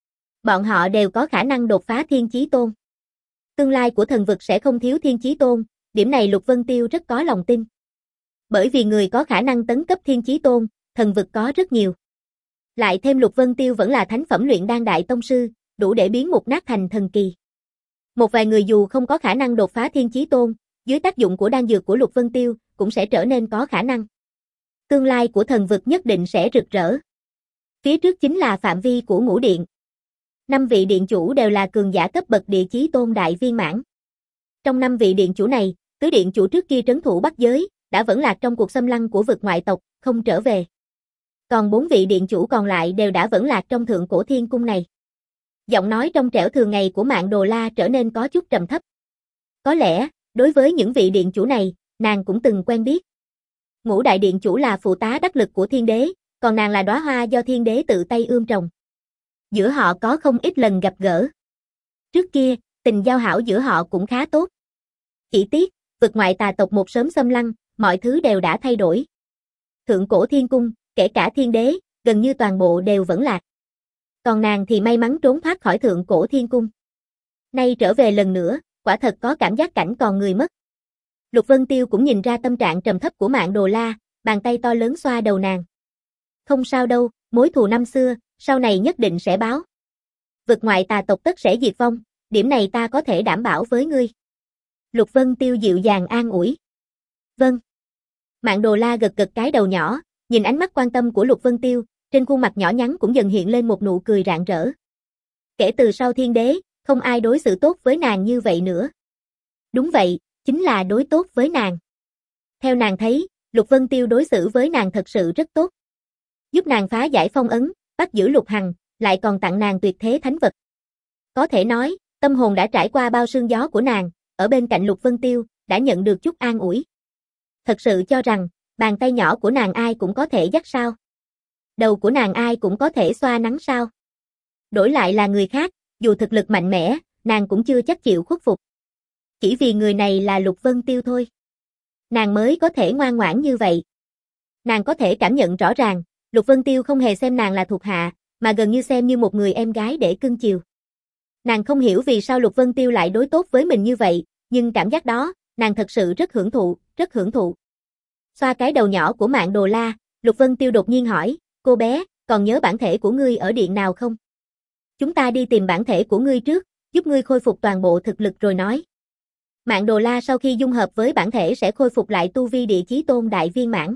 Bọn họ đều có khả năng đột phá thiên chí tôn. Tương lai của thần vực sẽ không thiếu thiên chí tôn, điểm này Lục Vân Tiêu rất có lòng tin. Bởi vì người có khả năng tấn cấp thiên chí tôn, thần vực có rất nhiều. Lại thêm Lục Vân Tiêu vẫn là thánh phẩm luyện đan đại tông sư, đủ để biến mục nát thành thần kỳ. Một vài người dù không có khả năng đột phá thiên chí tôn, dưới tác dụng của đan dược của Lục Vân Tiêu, cũng sẽ trở nên có khả năng. Tương lai của thần vực nhất định sẽ rực rỡ. Phía trước chính là phạm vi của ngũ điện. Năm vị điện chủ đều là cường giả cấp bậc địa chí tôn đại viên mãn. Trong năm vị điện chủ này, tứ điện chủ trước kia trấn thủ Bắc giới, đã vẫn lạc trong cuộc xâm lăng của vực ngoại tộc, không trở về. Còn bốn vị điện chủ còn lại đều đã vẫn lạc trong thượng cổ thiên cung này. Giọng nói trong trẻo thường ngày của Mạn Đồ La trở nên có chút trầm thấp. Có lẽ, đối với những vị điện chủ này, nàng cũng từng quen biết. Ngũ đại điện chủ là phụ tá đắc lực của thiên đế, còn nàng là đóa hoa do thiên đế tự tay ươm trồng. Giữa họ có không ít lần gặp gỡ. Trước kia, tình giao hảo giữa họ cũng khá tốt. Chỉ tiếc, vực ngoại tà tộc một sớm xâm lăng, mọi thứ đều đã thay đổi. Thượng cổ thiên cung, kể cả thiên đế, gần như toàn bộ đều vẫn lạc. Còn nàng thì may mắn trốn thoát khỏi thượng cổ thiên cung. Nay trở về lần nữa, quả thật có cảm giác cảnh còn người mất. Lục Vân Tiêu cũng nhìn ra tâm trạng trầm thấp của Mạn Đồ La, bàn tay to lớn xoa đầu nàng. Không sao đâu, mối thù năm xưa, sau này nhất định sẽ báo. Vực ngoại tà tộc tất sẽ diệt vong, điểm này ta có thể đảm bảo với ngươi. Lục Vân Tiêu dịu dàng an ủi. Vâng. Mạn Đồ La gật gật cái đầu nhỏ, nhìn ánh mắt quan tâm của Lục Vân Tiêu, trên khuôn mặt nhỏ nhắn cũng dần hiện lên một nụ cười rạng rỡ. Kể từ sau thiên đế, không ai đối xử tốt với nàng như vậy nữa. Đúng vậy, chính là đối tốt với nàng. Theo nàng thấy, Lục Vân Tiêu đối xử với nàng thật sự rất tốt. Giúp nàng phá giải phong ấn, bắt giữ Lục Hằng, lại còn tặng nàng tuyệt thế thánh vật. Có thể nói, tâm hồn đã trải qua bao sương gió của nàng, ở bên cạnh Lục Vân Tiêu, đã nhận được chút an ủi. Thật sự cho rằng, bàn tay nhỏ của nàng ai cũng có thể dắt sao? Đầu của nàng ai cũng có thể xoa nắng sao? Đổi lại là người khác, dù thực lực mạnh mẽ, nàng cũng chưa chắc chịu khuất phục. Chỉ vì người này là Lục Vân Tiêu thôi. Nàng mới có thể ngoan ngoãn như vậy. Nàng có thể cảm nhận rõ ràng, Lục Vân Tiêu không hề xem nàng là thuộc hạ, mà gần như xem như một người em gái để cưng chiều. Nàng không hiểu vì sao Lục Vân Tiêu lại đối tốt với mình như vậy, nhưng cảm giác đó, nàng thật sự rất hưởng thụ, rất hưởng thụ. Xoa cái đầu nhỏ của Mạn Đồ La, Lục Vân Tiêu đột nhiên hỏi, cô bé, còn nhớ bản thể của ngươi ở điện nào không? Chúng ta đi tìm bản thể của ngươi trước, giúp ngươi khôi phục toàn bộ thực lực rồi nói. Mạn Đồ La sau khi dung hợp với bản thể sẽ khôi phục lại tu vi địa chí tôn đại viên mãn.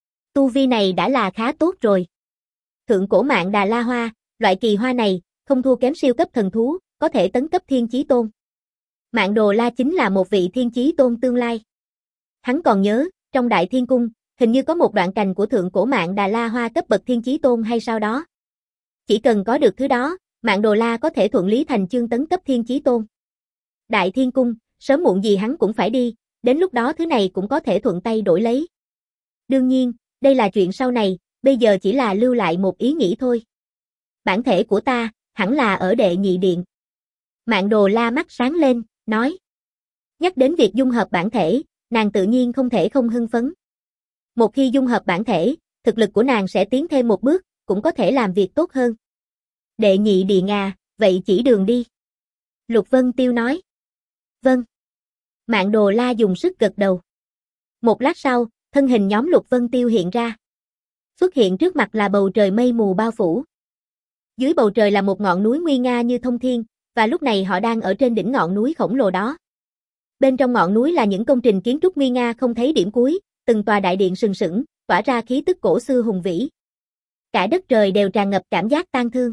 Tu vi này đã là khá tốt rồi. Thượng cổ Mạn Đà La Hoa, loại kỳ hoa này, không thua kém siêu cấp thần thú, có thể tấn cấp thiên chí tôn. Mạn Đồ La chính là một vị thiên chí tôn tương lai. Hắn còn nhớ, trong Đại Thiên Cung, hình như có một đoạn cành của thượng cổ Mạn Đà La Hoa cấp bậc thiên chí tôn hay sao đó. Chỉ cần có được thứ đó, Mạn Đồ La có thể thuận lý thành chương tấn cấp thiên chí tôn. Đại Thiên Cung, sớm muộn gì hắn cũng phải đi, đến lúc đó thứ này cũng có thể thuận tay đổi lấy. Đương nhiên, đây là chuyện sau này, bây giờ chỉ là lưu lại một ý nghĩ thôi. Bản thể của ta, hẳn là ở đệ nhị điện. Mạn Đồ La mắt sáng lên, nói. Nhắc đến việc dung hợp bản thể, nàng tự nhiên không thể không hưng phấn. Một khi dung hợp bản thể, thực lực của nàng sẽ tiến thêm một bước, cũng có thể làm việc tốt hơn. Đệ nhị điện à, vậy chỉ đường đi. Lục Vân Tiêu nói. Vâng. Mạn Đồ La dùng sức gật đầu. Một lát sau, thân hình nhóm Lục Vân Tiêu hiện ra. Xuất hiện trước mặt là bầu trời mây mù bao phủ. Dưới bầu trời là một ngọn núi nguy nga như thông thiên, và lúc này họ đang ở trên đỉnh ngọn núi khổng lồ đó. Bên trong ngọn núi là những công trình kiến trúc nguy nga không thấy điểm cuối, từng tòa đại điện sừng sững, tỏa ra khí tức cổ xưa hùng vĩ. Cả đất trời đều tràn ngập cảm giác tang thương.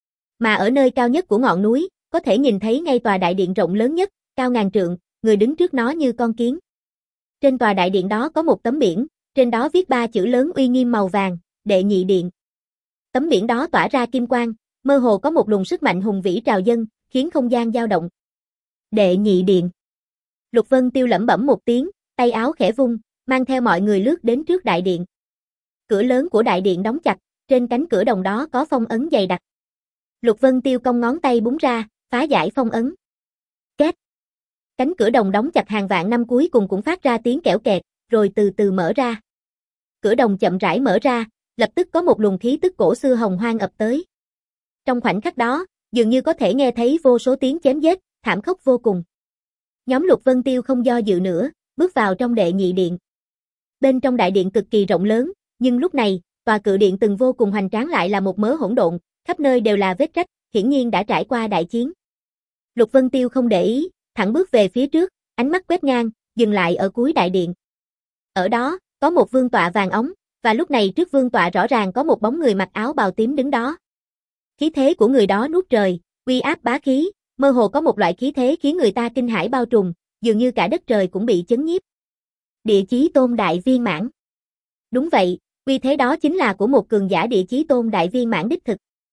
Mà ở nơi cao nhất của ngọn núi, có thể nhìn thấy ngay tòa đại điện rộng lớn nhất, cao ngàn trượng, người đứng trước nó như con kiến. Trên tòa đại điện đó có một tấm biển, trên đó viết ba chữ lớn uy nghiêm màu vàng, đệ nhị điện. Tấm biển đó tỏa ra kim quang, mơ hồ có một luồng sức mạnh hùng vĩ trào dâng, khiến không gian dao động. Đệ nhị điện. Lục Vân Tiêu lẩm bẩm một tiếng, tay áo khẽ vung, mang theo mọi người lướt đến trước đại điện. Cửa lớn của đại điện đóng chặt, trên cánh cửa đồng đó có phong ấn dày đặc. Lục Vân Tiêu cong ngón tay búng ra, phá giải phong ấn. Két. Cánh cửa đồng đóng chặt hàng vạn năm cuối cùng cũng phát ra tiếng kẽo kẹt, rồi từ từ mở ra. Cửa đồng chậm rãi mở ra, lập tức có một luồng khí tức cổ xưa hồng hoang ập tới. Trong khoảnh khắc đó, dường như có thể nghe thấy vô số tiếng chém giết, thảm khốc vô cùng. Nhóm Lục Vân Tiêu không do dự nữa, bước vào trong đệ nhị điện. Bên trong đại điện cực kỳ rộng lớn, nhưng lúc này, tòa cự điện từng vô cùng hoành tráng lại là một mớ hỗn độn, khắp nơi đều là vết rách, hiển nhiên đã trải qua đại chiến. Lục Vân Tiêu không để ý, thẳng bước về phía trước, ánh mắt quét ngang, dừng lại ở cuối đại điện. Ở đó, có một vương tọa vàng óng, và lúc này trước vương tọa rõ ràng có một bóng người mặc áo bào tím đứng đó. Khí thế của người đó nuốt trời, uy áp bá khí, mơ hồ có một loại khí thế khiến người ta kinh hãi bao trùm, dường như cả đất trời cũng bị chấn nhiếp. Địa chí tôn đại viên mãn. Đúng vậy, uy thế đó chính là của một cường giả địa chí tôn đại viên mãn đích thực.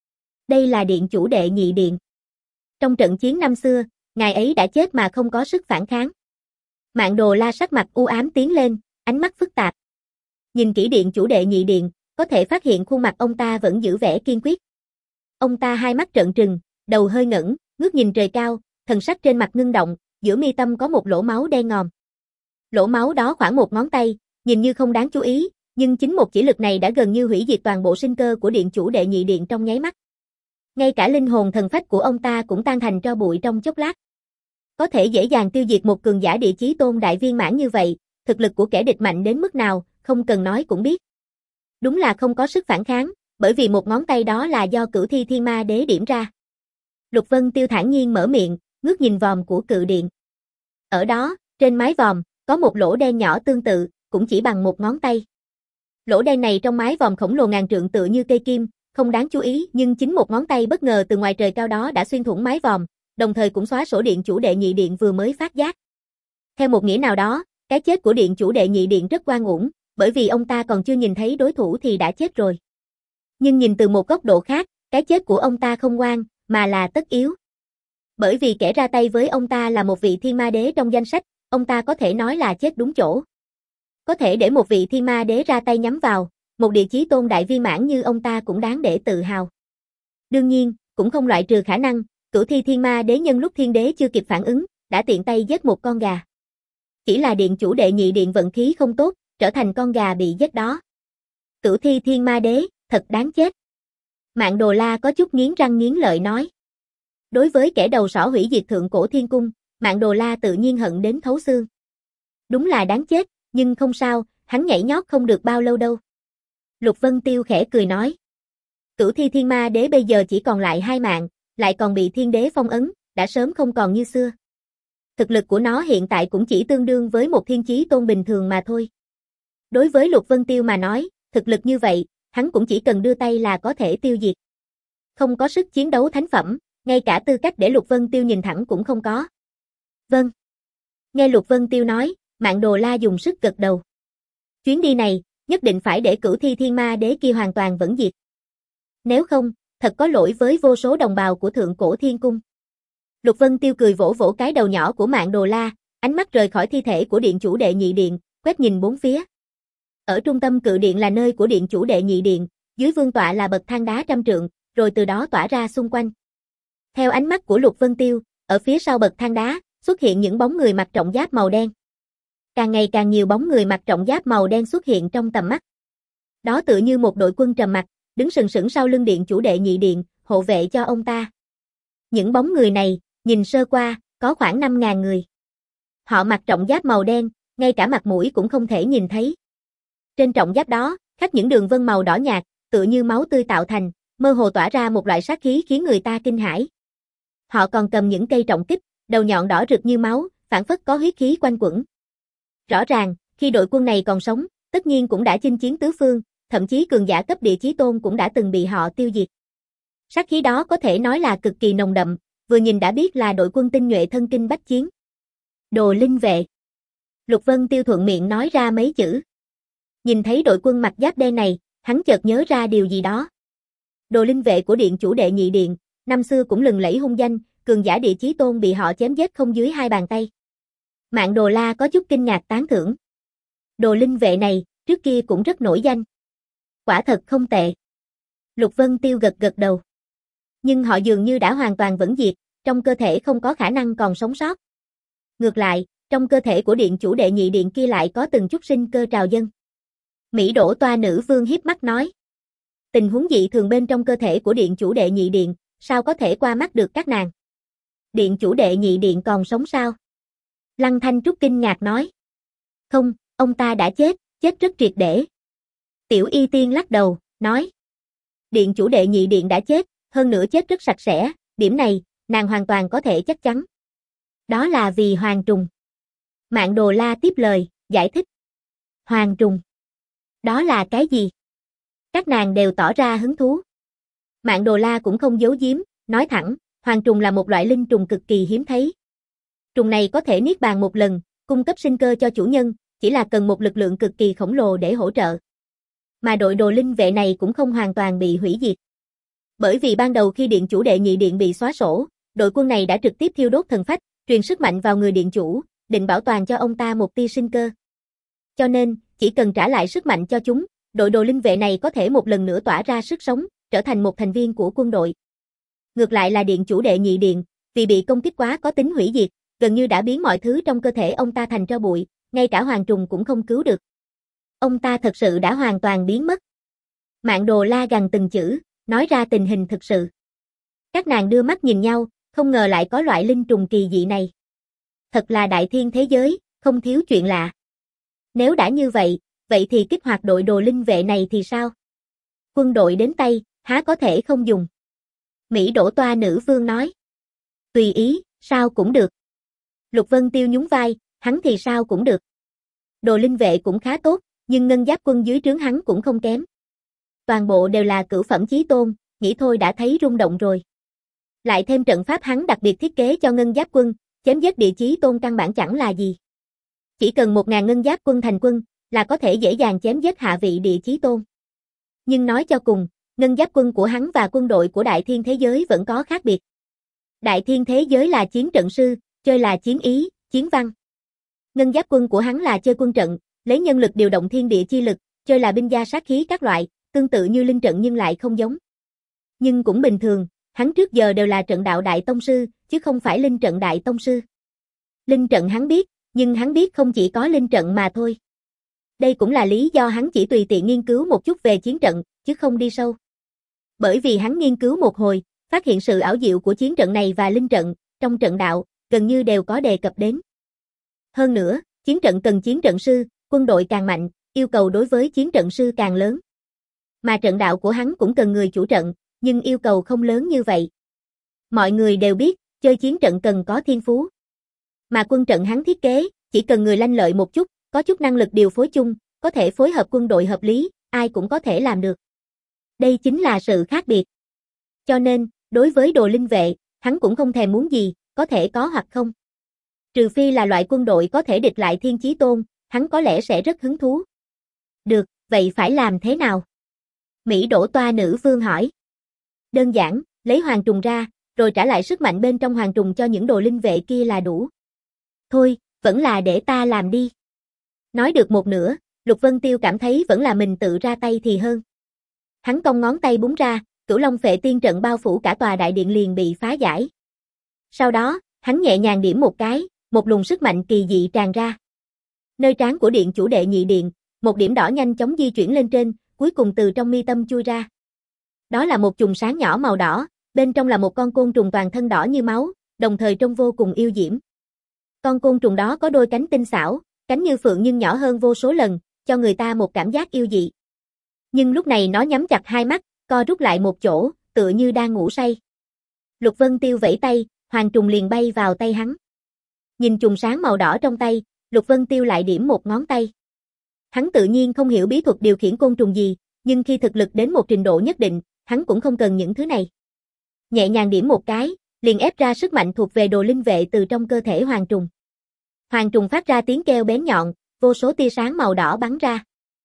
Đây là điện chủ đệ nhị điện. Trong trận chiến năm xưa, ngài ấy đã chết mà không có sức phản kháng. Mạn Đồ La sắc mặt u ám tiến lên, ánh mắt phức tạp. Nhìn kỹ điện chủ đệ nhị điện, có thể phát hiện khuôn mặt ông ta vẫn giữ vẻ kiên quyết. Ông ta hai mắt trợn trừng, đầu hơi ngẩng, ngước nhìn trời cao, thần sắc trên mặt ngưng động, giữa mi tâm có một lỗ máu đen ngòm. Lỗ máu đó khoảng một ngón tay, nhìn như không đáng chú ý, nhưng chính một chỉ lực này đã gần như hủy diệt toàn bộ sinh cơ của điện chủ đệ nhị điện trong nháy mắt. Ngay cả linh hồn thần phách của ông ta cũng tan thành tro bụi trong chốc lát. Có thể dễ dàng tiêu diệt một cường giả địa chí tôn đại viên mãn như vậy, thực lực của kẻ địch mạnh đến mức nào, không cần nói cũng biết. Đúng là không có sức phản kháng, bởi vì một ngón tay đó là do Cửu Thi Thiên Ma Đế điểm ra. Lục Vân Tiêu thản nhiên mở miệng, ngước nhìn vòm của cự điện. Ở đó, trên mái vòm, có một lỗ đen nhỏ tương tự, cũng chỉ bằng một ngón tay. Lỗ đen này trong mái vòm khổng lồ ngàn trượng tựa như cây kim, không đáng chú ý, nhưng chính một ngón tay bất ngờ từ ngoài trời cao đó đã xuyên thủng mái vòm, đồng thời cũng xóa sổ điện chủ đệ nhị điện vừa mới phát giác. Theo một nghĩa nào đó, cái chết của điện chủ đệ nhị điện rất oan uổng, bởi vì ông ta còn chưa nhìn thấy đối thủ thì đã chết rồi. Nhưng nhìn từ một góc độ khác, cái chết của ông ta không oan, mà là tất yếu. Bởi vì kẻ ra tay với ông ta là một vị thiên ma đế trong danh sách, ông ta có thể nói là chết đúng chỗ. Có thể để một vị thiên ma đế ra tay nhắm vào, một địa chí tôn đại viên mãn như ông ta cũng đáng để tự hào. Đương nhiên, cũng không loại trừ khả năng, cửu thi thiên ma đế nhân lúc thiên đế chưa kịp phản ứng, đã tiện tay giết một con gà. Chỉ là điện chủ đệ nhị điện vận khí không tốt, trở thành con gà bị giết đó. Cửu thi thiên ma đế, thật đáng chết. Mạn Đồ La có chút nghiến răng nghiến lợi nói. Đối với kẻ đầu sỏ hủy diệt thượng cổ thiên cung, Mạn Đồ La tự nhiên hận đến thấu xương. Đúng là đáng chết, nhưng không sao, hắn nhảy nhót không được bao lâu đâu. Lục Vân Tiêu khẽ cười nói. Cửu thi thiên ma đế bây giờ chỉ còn lại hai mạng, lại còn bị thiên đế phong ấn, đã sớm không còn như xưa. Thực lực của nó hiện tại cũng chỉ tương đương với một thiên chí tôn bình thường mà thôi. Đối với Lục Vân Tiêu mà nói, thực lực như vậy, hắn cũng chỉ cần đưa tay là có thể tiêu diệt. Không có sức chiến đấu thánh phẩm, ngay cả tư cách để Lục Vân Tiêu nhìn thẳng cũng không có. Vâng. Nghe Lục Vân Tiêu nói, Mạn Đồ La dùng sức gật đầu. Chuyến đi này, nhất định phải để cửu thi thiên ma đế kia hoàn toàn vẫn diệt. Nếu không, thật có lỗi với vô số đồng bào của thượng cổ thiên cung. Lục Vân Tiêu cười vỗ vỗ cái đầu nhỏ của Mạn Đồ La, ánh mắt rời khỏi thi thể của điện chủ đệ nhị điện, quét nhìn bốn phía. Ở trung tâm cự điện là nơi của điện chủ đệ nhị điện, dưới vương tọa là bậc thang đá trăm trượng, rồi từ đó tỏa ra xung quanh. Theo ánh mắt của Lục Vân Tiêu, ở phía sau bậc thang đá, xuất hiện những bóng người mặc trọng giáp màu đen. Càng ngày càng nhiều bóng người mặc trọng giáp màu đen xuất hiện trong tầm mắt. Đó tựa như một đội quân trầm mặc, đứng sừng sững sau lưng điện chủ đệ nhị điện, hộ vệ cho ông ta. Những bóng người này, nhìn sơ qua, có khoảng năm ngàn người. Họ mặc trọng giáp màu đen, ngay cả mặt mũi cũng không thể nhìn thấy. Trên trọng giáp đó, khắc những đường vân màu đỏ nhạt, tựa như máu tươi tạo thành, mơ hồ tỏa ra một loại sát khí khiến người ta kinh hãi. Họ còn cầm những cây trọng kích, đầu nhọn đỏ rực như máu, phảng phất có huyết khí quanh quẩn. Rõ ràng, khi đội quân này còn sống, tất nhiên cũng đã chinh chiến tứ phương, thậm chí cường giả cấp địa chí tôn cũng đã từng bị họ tiêu diệt. Sát khí đó có thể nói là cực kỳ nồng đậm, vừa nhìn đã biết là đội quân tinh nhuệ thân kinh bách chiến. Đồ linh vệ. Lục Vân Tiêu thuận miệng nói ra mấy chữ. Nhìn thấy đội quân mặc giáp đen này, hắn chợt nhớ ra điều gì đó. Đồ linh vệ của điện chủ đệ nhị điện, năm xưa cũng lừng lẫy hung danh, cường giả địa chí tôn bị họ chém giết không dưới hai bàn tay. Mạn Đồ La có chút kinh ngạc tán thưởng. Đồ linh vệ này, trước kia cũng rất nổi danh. Quả thật không tệ. Lục Vân Tiêu gật gật đầu. Nhưng họ dường như đã hoàn toàn vẫn diệt, trong cơ thể không có khả năng còn sống sót. Ngược lại, trong cơ thể của điện chủ đệ nhị điện kia lại có từng chút sinh cơ trào dâng. Mỹ Đỗ Toa Nữ Vương hiếp mắt nói. Tình huống dị thường bên trong cơ thể của điện chủ đệ nhị điện, sao có thể qua mắt được các nàng? Điện chủ đệ nhị điện còn sống sao? Lăng Thanh Trúc kinh ngạc nói. Không, ông ta đã chết, chết rất triệt để. Tiểu Y Tiên lắc đầu, nói. Điện chủ đệ nhị điện đã chết, hơn nữa chết rất sạch sẽ, điểm này, nàng hoàn toàn có thể chắc chắn. Đó là vì Hoàng Trùng. Mạn Đồ La tiếp lời, giải thích. Hoàng Trùng. Đó là cái gì? Các nàng đều tỏ ra hứng thú. Mạn Đồ La cũng không giấu giếm, nói thẳng, Hoàng Trùng là một loại linh trùng cực kỳ hiếm thấy. Trùng này có thể niết bàn một lần, cung cấp sinh cơ cho chủ nhân, chỉ là cần một lực lượng cực kỳ khổng lồ để hỗ trợ. Mà đội đồ linh vệ này cũng không hoàn toàn bị hủy diệt. Bởi vì ban đầu khi điện chủ đệ nhị điện bị xóa sổ, đội quân này đã trực tiếp thiêu đốt thần phách, truyền sức mạnh vào người điện chủ, định bảo toàn cho ông ta một tia sinh cơ. Cho nên, chỉ cần trả lại sức mạnh cho chúng, đội đồ linh vệ này có thể một lần nữa tỏa ra sức sống, trở thành một thành viên của quân đội. Ngược lại là điện chủ đệ nhị điện, vì bị công kích quá có tính hủy diệt, gần như đã biến mọi thứ trong cơ thể ông ta thành tro bụi, ngay cả Hoàng Trùng cũng không cứu được. Ông ta thật sự đã hoàn toàn biến mất. Mạn Đồ La gằn từng chữ, nói ra tình hình thực sự. Các nàng đưa mắt nhìn nhau, không ngờ lại có loại linh trùng kỳ dị này. Thật là đại thiên thế giới, không thiếu chuyện lạ. Nếu đã như vậy, vậy thì kích hoạt đội đồ linh vệ này thì sao? Quân đội đến tay, há có thể không dùng. Mỹ Đỗ Toa Nữ Vương nói. Tùy ý, sao cũng được. Lục Vân Tiêu nhún vai, hắn thì sao cũng được. Đồ linh vệ cũng khá tốt, nhưng ngân giáp quân dưới trướng hắn cũng không kém. Toàn bộ đều là cửu phẩm chí tôn, nghĩ thôi đã thấy rung động rồi. Lại thêm trận pháp hắn đặc biệt thiết kế cho ngân giáp quân, chém giết địa chí tôn căn bản chẳng là gì. Chỉ cần một ngàn ngân giáp quân thành quân, là có thể dễ dàng chém giết hạ vị địa chí tôn. Nhưng nói cho cùng, ngân giáp quân của hắn và quân đội của Đại Thiên thế giới vẫn có khác biệt. Đại Thiên thế giới là chiến trận sư, chơi là chiến ý, chiến văn. Ngân giáp quân của hắn là chơi quân trận, lấy nhân lực điều động thiên địa chi lực, chơi là binh gia sát khí các loại, tương tự như linh trận nhưng lại không giống. Nhưng cũng bình thường, hắn trước giờ đều là trận đạo đại tông sư, chứ không phải linh trận đại tông sư. Linh trận hắn biết, nhưng hắn biết không chỉ có linh trận mà thôi. Đây cũng là lý do hắn chỉ tùy tiện nghiên cứu một chút về chiến trận, chứ không đi sâu. Bởi vì hắn nghiên cứu một hồi, phát hiện sự ảo diệu của chiến trận này và linh trận, trong trận đạo, gần như đều có đề cập đến. Hơn nữa, chiến trận cần chiến trận sư, quân đội càng mạnh, yêu cầu đối với chiến trận sư càng lớn. Mà trận đạo của hắn cũng cần người chủ trận, nhưng yêu cầu không lớn như vậy. Mọi người đều biết, chơi chiến trận cần có thiên phú. Mà quân trận hắn thiết kế, chỉ cần người lanh lợi một chút, có chút năng lực điều phối chung, có thể phối hợp quân đội hợp lý, ai cũng có thể làm được. Đây chính là sự khác biệt. Cho nên, đối với đồ linh vệ, hắn cũng không thèm muốn gì, có thể có hoặc không. Trừ phi là loại quân đội có thể địch lại thiên chí tôn, hắn có lẽ sẽ rất hứng thú. Được, vậy phải làm thế nào? Mỹ đổ toa nữ vương hỏi. Đơn giản, lấy hoàng trùng ra, rồi trả lại sức mạnh bên trong hoàng trùng cho những đồ linh vệ kia là đủ. Thôi, vẫn là để ta làm đi. Nói được một nửa, Lục Vân Tiêu cảm thấy vẫn là mình tự ra tay thì hơn. Hắn cong ngón tay búng ra, Cửu Long Phệ Tiên trận bao phủ cả tòa đại điện liền bị phá giải. Sau đó, hắn nhẹ nhàng điểm một cái, một luồng sức mạnh kỳ dị tràn ra. Nơi trán của điện chủ đệ nhị điện, một điểm đỏ nhanh chóng di chuyển lên trên, cuối cùng từ trong mi tâm chui ra. Đó là một chùm sáng nhỏ màu đỏ, bên trong là một con côn trùng toàn thân đỏ như máu, đồng thời trông vô cùng yêu diễm. Con côn trùng đó có đôi cánh tinh xảo, cánh như phượng nhưng nhỏ hơn vô số lần, cho người ta một cảm giác yêu dị. Nhưng lúc này nó nhắm chặt hai mắt, co rút lại một chỗ, tựa như đang ngủ say. Lục Vân Tiêu vẫy tay, hoàng trùng liền bay vào tay hắn. Nhìn chùm sáng màu đỏ trong tay, Lục Vân Tiêu lại điểm một ngón tay. Hắn tự nhiên không hiểu bí thuật điều khiển côn trùng gì, nhưng khi thực lực đến một trình độ nhất định, hắn cũng không cần những thứ này. Nhẹ nhàng điểm một cái, liền ép ra sức mạnh thuộc về đồ linh vệ từ trong cơ thể hoàng trùng. Hoàng trùng phát ra tiếng kêu bén nhọn, vô số tia sáng màu đỏ bắn ra.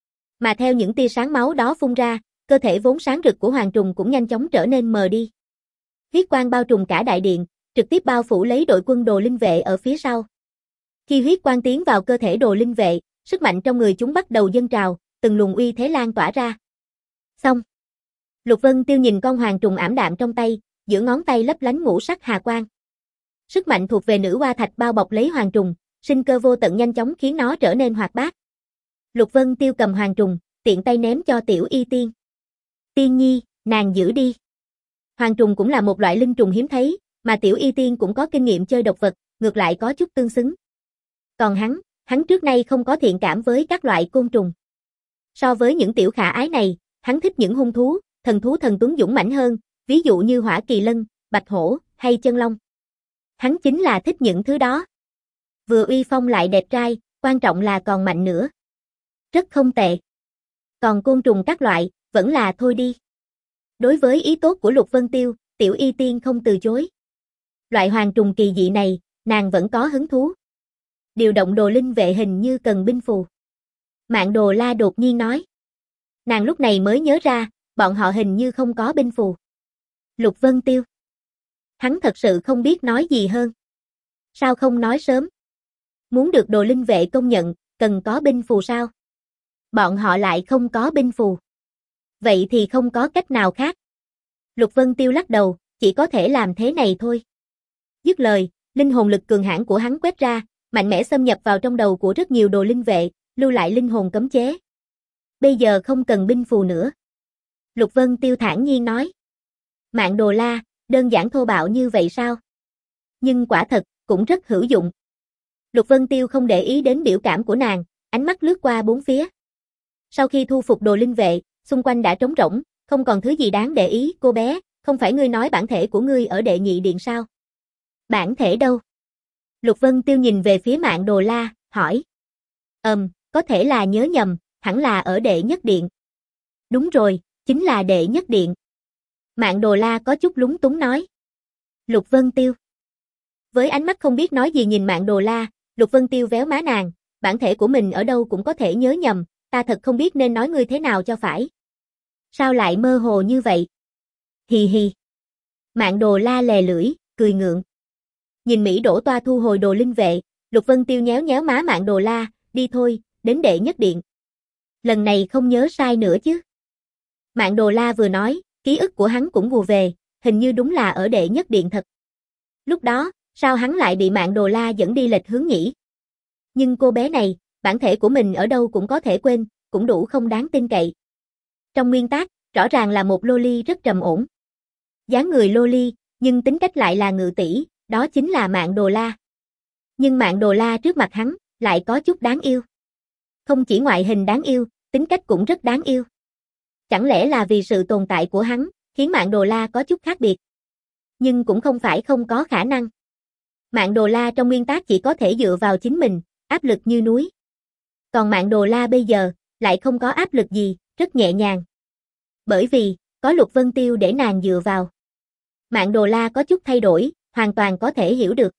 Mà theo những tia sáng máu đó phun ra, cơ thể vốn sáng rực của hoàng trùng cũng nhanh chóng trở nên mờ đi. Huyết quang bao trùm cả đại điện, trực tiếp bao phủ lấy đội quân đồ linh vệ ở phía sau. Khi huyết quang tiến vào cơ thể đồ linh vệ, sức mạnh trong người chúng bắt đầu dâng trào, từng luồng uy thế lan tỏa ra. Xong. Lục Vân Tiêu nhìn con hoàng trùng ảm đạm trong tay, giữa ngón tay lấp lánh ngũ sắc hà quang. Sức mạnh thuộc về nữ hoa thạch bao bọc lấy hoàng trùng, sinh cơ vô tận nhanh chóng khiến nó trở nên hoạt bát. Lục Vân Tiêu cầm hoàng trùng, tiện tay ném cho Tiểu Y Tiên. Tiên nhi, nàng giữ đi. Hoàng trùng cũng là một loại linh trùng hiếm thấy, mà Tiểu Y Tiên cũng có kinh nghiệm chơi độc vật, ngược lại có chút tương xứng. Còn hắn, hắn trước nay không có thiện cảm với các loại côn trùng. So với những tiểu khả ái này, hắn thích những hung thú, thần thú thần tuấn dũng mãnh hơn, ví dụ như hỏa kỳ lân, bạch hổ, hay chân long. Hắn chính là thích những thứ đó. Vừa uy phong lại đẹp trai, quan trọng là còn mạnh nữa. Rất không tệ. Còn côn trùng các loại, vẫn là thôi đi. Đối với ý tốt của Lục Vân Tiêu, Tiểu Y Tiên không từ chối. Loại hoàng trùng kỳ dị này, nàng vẫn có hứng thú. Điều động đồ linh vệ hình như cần binh phù. Mạng Đồ La đột nhiên nói. Nàng lúc này mới nhớ ra, bọn họ hình như không có binh phù. Lục Vân Tiêu. Hắn thật sự không biết nói gì hơn. Sao không nói sớm? Muốn được đồ linh vệ công nhận, cần có binh phù sao? Bọn họ lại không có binh phù. Vậy thì không có cách nào khác. Lục Vân Tiêu lắc đầu, chỉ có thể làm thế này thôi. Dứt lời, linh hồn lực cường hãn của hắn quét ra, mạnh mẽ xâm nhập vào trong đầu của rất nhiều đồ linh vệ, lưu lại linh hồn cấm chế. Bây giờ không cần binh phù nữa. Lục Vân Tiêu thản nhiên nói. Mạng Đồ La, đơn giản thô bạo như vậy sao? Nhưng quả thật, cũng rất hữu dụng. Lục Vân Tiêu không để ý đến biểu cảm của nàng, ánh mắt lướt qua bốn phía. Sau khi thu phục đồ linh vệ, xung quanh đã trống rỗng, không còn thứ gì đáng để ý. Cô bé, không phải ngươi nói bản thể của ngươi ở đệ nhị điện sao? Bản thể đâu? Lục Vân Tiêu nhìn về phía Mạng Đồ La, hỏi. Ừm, có thể là nhớ nhầm, hẳn là ở đệ nhất điện. Đúng rồi, chính là đệ nhất điện. Mạn Đồ La có chút lúng túng nói. Lục Vân Tiêu. Với ánh mắt không biết nói gì nhìn Mạn Đồ La, Lục Vân Tiêu véo má nàng, bản thể của mình ở đâu cũng có thể nhớ nhầm, ta thật không biết nên nói ngươi thế nào cho phải. Sao lại mơ hồ như vậy? Hì hì. Mạn Đồ La lè lưỡi, cười ngượng. Nhìn Mỹ Đỗ Toa thu hồi đồ linh vệ, Lục Vân Tiêu nhéo nhéo má Mạn Đồ La, đi thôi, đến đệ nhất điện. Lần này không nhớ sai nữa chứ. Mạn Đồ La vừa nói, ký ức của hắn cũng vù về, hình như đúng là ở đệ nhất điện thật. Lúc đó, sao hắn lại bị Mạn Đồ La dẫn đi lệch hướng nhỉ? Nhưng cô bé này, bản thể của mình ở đâu cũng có thể quên, cũng đủ không đáng tin cậy. Trong nguyên tắc, rõ ràng là một loli rất trầm ổn. Dáng người loli, nhưng tính cách lại là ngự tỷ, đó chính là Mạn Đồ La. Nhưng Mạn Đồ La trước mặt hắn, lại có chút đáng yêu. Không chỉ ngoại hình đáng yêu, tính cách cũng rất đáng yêu. Chẳng lẽ là vì sự tồn tại của hắn, khiến Mạn Đồ La có chút khác biệt. Nhưng cũng không phải không có khả năng. Mạn Đồ La trong nguyên tắc chỉ có thể dựa vào chính mình, áp lực như núi. Còn Mạn Đồ La bây giờ, lại không có áp lực gì, rất nhẹ nhàng. Bởi vì, có Lục Vân Tiêu để nàng dựa vào. Mạn Đồ La có chút thay đổi, hoàn toàn có thể hiểu được.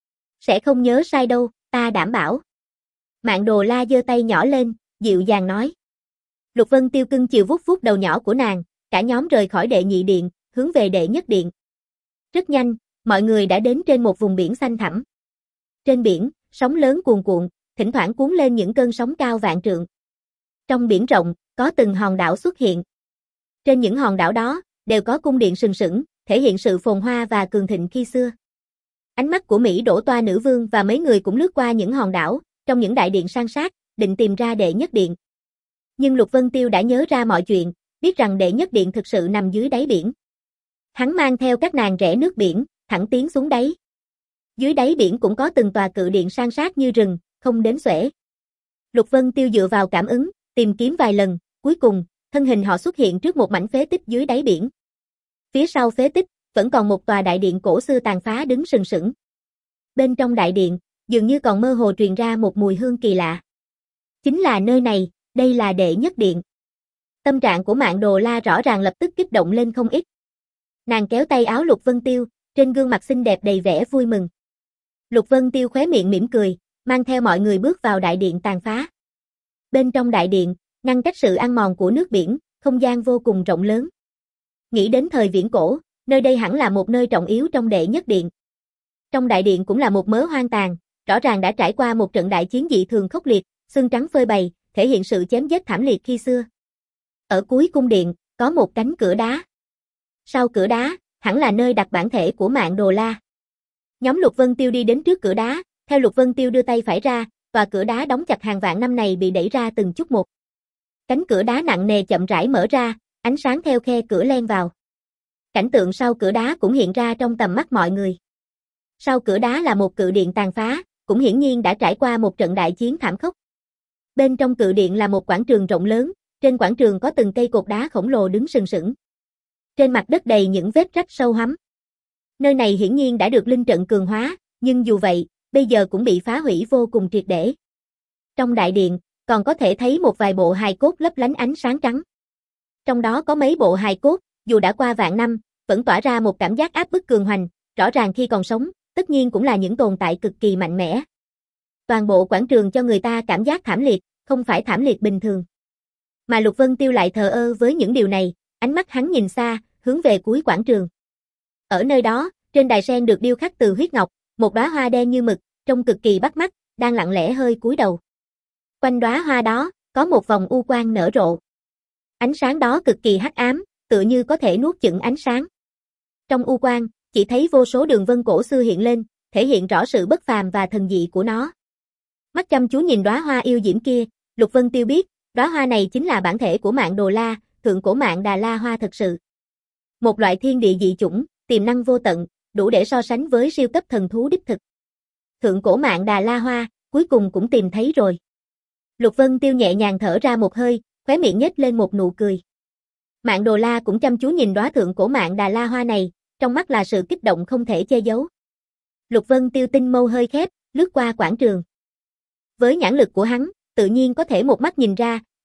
Sẽ không nhớ sai đâu, ta đảm bảo. Mạn Đồ La giơ tay nhỏ lên, dịu dàng nói. Lục Vân Tiêu cưng chiều vuốt vuốt đầu nhỏ của nàng, cả nhóm rời khỏi đệ nhị điện, hướng về đệ nhất điện. Rất nhanh, mọi người đã đến trên một vùng biển xanh thẳm. Trên biển, sóng lớn cuồn cuộn, thỉnh thoảng cuốn lên những cơn sóng cao vạn trượng. Trong biển rộng, có từng hòn đảo xuất hiện. Trên những hòn đảo đó, đều có cung điện sừng sững, thể hiện sự phồn hoa và cường thịnh khi xưa. Ánh mắt của Mỹ Đỗ Toa nữ vương và mấy người cũng lướt qua những hòn đảo, trong những đại điện san sát, định tìm ra đệ nhất điện. Nhưng Lục Vân Tiêu đã nhớ ra mọi chuyện, biết rằng đệ nhất điện thực sự nằm dưới đáy biển. Hắn mang theo các nàng rẽ nước biển, thẳng tiến xuống đáy. Dưới đáy biển cũng có từng tòa cự điện san sát như rừng, không đếm xuể. Lục Vân Tiêu dựa vào cảm ứng, tìm kiếm vài lần, cuối cùng, thân hình họ xuất hiện trước một mảnh phế tích dưới đáy biển. Phía sau phế tích, vẫn còn một tòa đại điện cổ xưa tàn phá đứng sừng sững. Bên trong đại điện, dường như còn mơ hồ truyền ra một mùi hương kỳ lạ. Chính là nơi này, đây là đệ nhất điện. Tâm trạng của Mạn Đồ La rõ ràng lập tức kích động lên không ít. Nàng kéo tay áo Lục Vân Tiêu, trên gương mặt xinh đẹp đầy vẻ vui mừng. Lục Vân Tiêu khóe miệng mỉm cười, mang theo mọi người bước vào đại điện tàn phá. Bên trong đại điện, ngăn cách sự ăn mòn của nước biển, không gian vô cùng rộng lớn. Nghĩ đến thời viễn cổ, nơi đây hẳn là một nơi trọng yếu trong đệ nhất điện. Trong đại điện cũng là một mớ hoang tàn, rõ ràng đã trải qua một trận đại chiến dị thường khốc liệt, xương trắng phơi bày, thể hiện sự chém giết thảm liệt khi xưa. Ở cuối cung điện, có một cánh cửa đá. Sau cửa đá, hẳn là nơi đặt bản thể của Mạn Đồ La. Nhóm Lục Vân Tiêu đi đến trước cửa đá, theo Lục Vân Tiêu đưa tay phải ra, tòa cửa đá đóng chặt hàng vạn năm này bị đẩy ra từng chút một. Cánh cửa đá nặng nề chậm rãi mở ra, ánh sáng theo khe cửa len vào. Cảnh tượng sau cửa đá cũng hiện ra trong tầm mắt mọi người. Sau cửa đá là một cự điện tàn phá, cũng hiển nhiên đã trải qua một trận đại chiến thảm khốc. Bên trong cự điện là một quảng trường rộng lớn, trên quảng trường có từng cây cột đá khổng lồ đứng sừng sững. Trên mặt đất đầy những vết rách sâu hắm. Nơi này hiển nhiên đã được linh trận cường hóa, nhưng dù vậy, bây giờ cũng bị phá hủy vô cùng triệt để. Trong đại điện, còn có thể thấy một vài bộ hài cốt lấp lánh ánh sáng trắng. Trong đó có mấy bộ hài cốt, dù đã qua vạn năm, vẫn tỏa ra một cảm giác áp bức cường hoành, rõ ràng khi còn sống, tất nhiên cũng là những tồn tại cực kỳ mạnh mẽ. Toàn bộ quảng trường cho người ta cảm giác thảm liệt, không phải thảm liệt bình thường. Mà Lục Vân Tiêu lại thờ ơ với những điều này, ánh mắt hắn nhìn xa, hướng về cuối quảng trường. Ở nơi đó, trên đài sen được điêu khắc từ huyết ngọc, một đóa hoa đen như mực, trông cực kỳ bắt mắt, đang lặng lẽ hơi cúi đầu. Quanh đóa hoa đó, có một vòng u quang nở rộ. Ánh sáng đó cực kỳ hắc ám, tựa như có thể nuốt chửng ánh sáng. Trong u quang, chỉ thấy vô số đường vân cổ xưa hiện lên, thể hiện rõ sự bất phàm và thần dị của nó. Mắt chăm chú nhìn đóa hoa yêu diễm kia, Lục Vân Tiêu biết, đóa hoa này chính là bản thể của Mạn Đồ La, thượng cổ Mạn Đà La hoa thật sự. Một loại thiên địa dị chủng, tiềm năng vô tận, đủ để so sánh với siêu cấp thần thú đích thực. Thượng cổ Mạn Đà La hoa, cuối cùng cũng tìm thấy rồi. Lục Vân Tiêu nhẹ nhàng thở ra một hơi, khóe miệng nhếch lên một nụ cười. Mạn Đồ La cũng chăm chú nhìn đóa thượng cổ Mạn Đà La hoa này, trong mắt là sự kích động không thể che giấu. Lục Vân Tiêu tinh mâu hơi khép, lướt qua quảng trường. Với nhãn lực của hắn, tự nhiên có thể một mắt nhìn ra,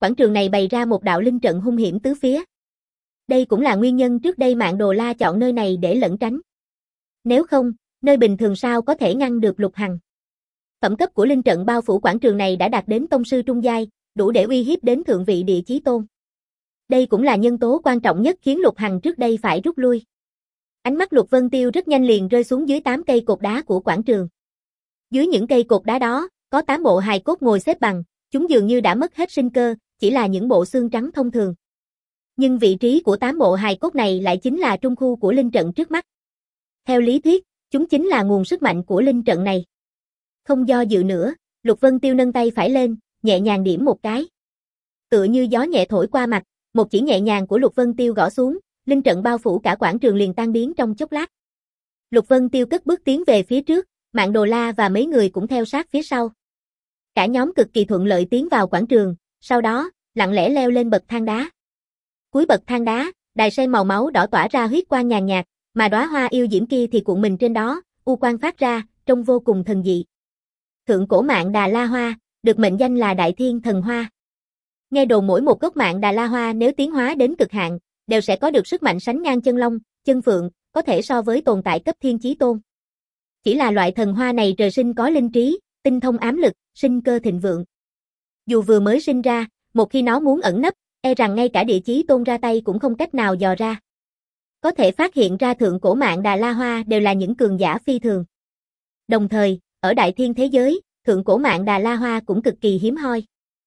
quảng trường này bày ra một đạo linh trận hung hiểm tứ phía. Đây cũng là nguyên nhân trước đây Mạn Đồ La chọn nơi này để lẩn tránh. Nếu không, nơi bình thường sao có thể ngăn được Lục Hằng. Phẩm cấp của linh trận bao phủ quảng trường này đã đạt đến tông sư trung giai, đủ để uy hiếp đến thượng vị địa chí tôn. Đây cũng là nhân tố quan trọng nhất khiến Lục Hằng trước đây phải rút lui. Ánh mắt Lục Vân Tiêu rất nhanh liền rơi xuống dưới tám cây cột đá của quảng trường. Dưới những cây cột đá đó, có tám bộ hài cốt ngồi xếp bằng, chúng dường như đã mất hết sinh cơ, chỉ là những bộ xương trắng thông thường. Nhưng vị trí của tám bộ hài cốt này lại chính là trung khu của linh trận trước mắt. Theo lý thuyết, chúng chính là nguồn sức mạnh của linh trận này. Không do dự nữa, Lục Vân Tiêu nâng tay phải lên, nhẹ nhàng điểm một cái. Tựa như gió nhẹ thổi qua mặt, một chỉ nhẹ nhàng của Lục Vân Tiêu gõ xuống, linh trận bao phủ cả quảng trường liền tan biến trong chốc lát. Lục Vân Tiêu cất bước tiến về phía trước, Mạn Đồ La và mấy người cũng theo sát phía sau. Cả nhóm cực kỳ thuận lợi tiến vào quảng trường, sau đó, lặng lẽ leo lên bậc thang đá. Cuối bậc thang đá, đài sen màu máu đỏ tỏa ra huyết quang nhàn nhạt, mà đóa hoa yêu diễm kia thì cuộn mình trên đó, u quang phát ra, trông vô cùng thần dị. Thượng cổ Mạn Đà La Hoa, được mệnh danh là Đại Thiên Thần Hoa. Nghe đồn mỗi một gốc Mạn Đà La Hoa nếu tiến hóa đến cực hạn, đều sẽ có được sức mạnh sánh ngang chân long, chân phượng, có thể so với tồn tại cấp thiên chí tôn. Chỉ là loại thần hoa này trời sinh có linh trí, tinh thông ám lực, sinh cơ thịnh vượng. Dù vừa mới sinh ra, một khi nó muốn ẩn nấp, e rằng ngay cả địa chí tôn ra tay cũng không cách nào dò ra. Có thể phát hiện ra thượng cổ Mạn Đà La Hoa đều là những cường giả phi thường. Đồng thời, ở đại thiên thế giới, thượng cổ Mạn Đà La Hoa cũng cực kỳ hiếm hoi.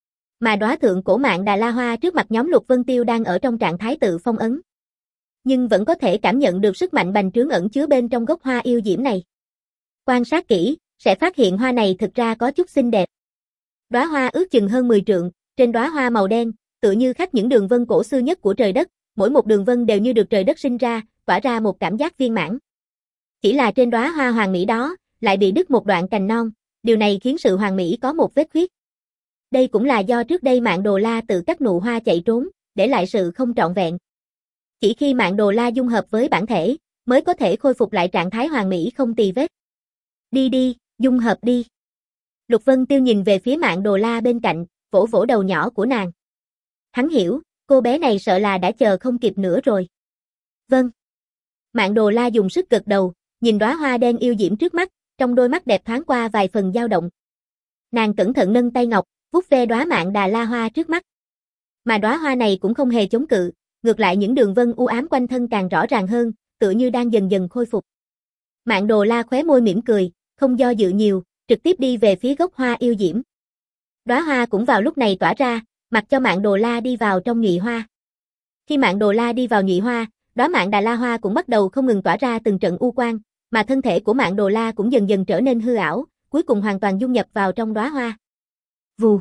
Mà đóa thượng cổ Mạn Đà La Hoa trước mặt nhóm Lục Vân Tiêu đang ở trong trạng thái tự phong ấn. Nhưng vẫn có thể cảm nhận được sức mạnh bành trướng ẩn chứa bên trong gốc hoa yêu diễm này. Quan sát kỹ, sẽ phát hiện hoa này thực ra có chút xinh đẹp. Đóa hoa ước chừng hơn mười trượng, trên đóa hoa màu đen, tựa như khắc những đường vân cổ xưa nhất của trời đất, mỗi một đường vân đều như được trời đất sinh ra, tỏa ra một cảm giác viên mãn. Chỉ là trên đóa hoa hoàng mỹ đó, lại bị đứt một đoạn cành non, điều này khiến sự hoàng mỹ có một vết khuyết. Đây cũng là do trước đây Mạn Đồ La tự cắt nụ hoa chạy trốn, để lại sự không trọn vẹn. Chỉ khi Mạn Đồ La dung hợp với bản thể, mới có thể khôi phục lại trạng thái hoàng mỹ không tì vết. Đi đi, dung hợp đi. Lục Vân Tiêu nhìn về phía Mạn Đồ La bên cạnh, vỗ vỗ đầu nhỏ của nàng. Hắn hiểu, cô bé này sợ là đã chờ không kịp nữa rồi. Vâng. Mạn Đồ La dùng sức gật đầu, nhìn đóa hoa đen yêu diễm trước mắt, trong đôi mắt đẹp thoáng qua vài phần dao động. Nàng cẩn thận nâng tay ngọc, vuốt ve đóa Mạn Đà La Hoa trước mắt. Mà đóa hoa này cũng không hề chống cự, ngược lại những đường vân u ám quanh thân càng rõ ràng hơn, tựa như đang dần dần khôi phục. Mạn Đồ La khóe môi mỉm cười, không do dự nhiều, trực tiếp đi về phía gốc hoa yêu diễm. Đóa hoa cũng vào lúc này tỏa ra, mặc cho Mạn Đồ La đi vào trong nhụy hoa. Khi Mạn Đồ La đi vào nhụy hoa, đóa Mạn Đà La Hoa cũng bắt đầu không ngừng tỏa ra từng trận u quang, mà thân thể của Mạn Đồ La cũng dần dần trở nên hư ảo, cuối cùng hoàn toàn dung nhập vào trong đóa hoa. Vù.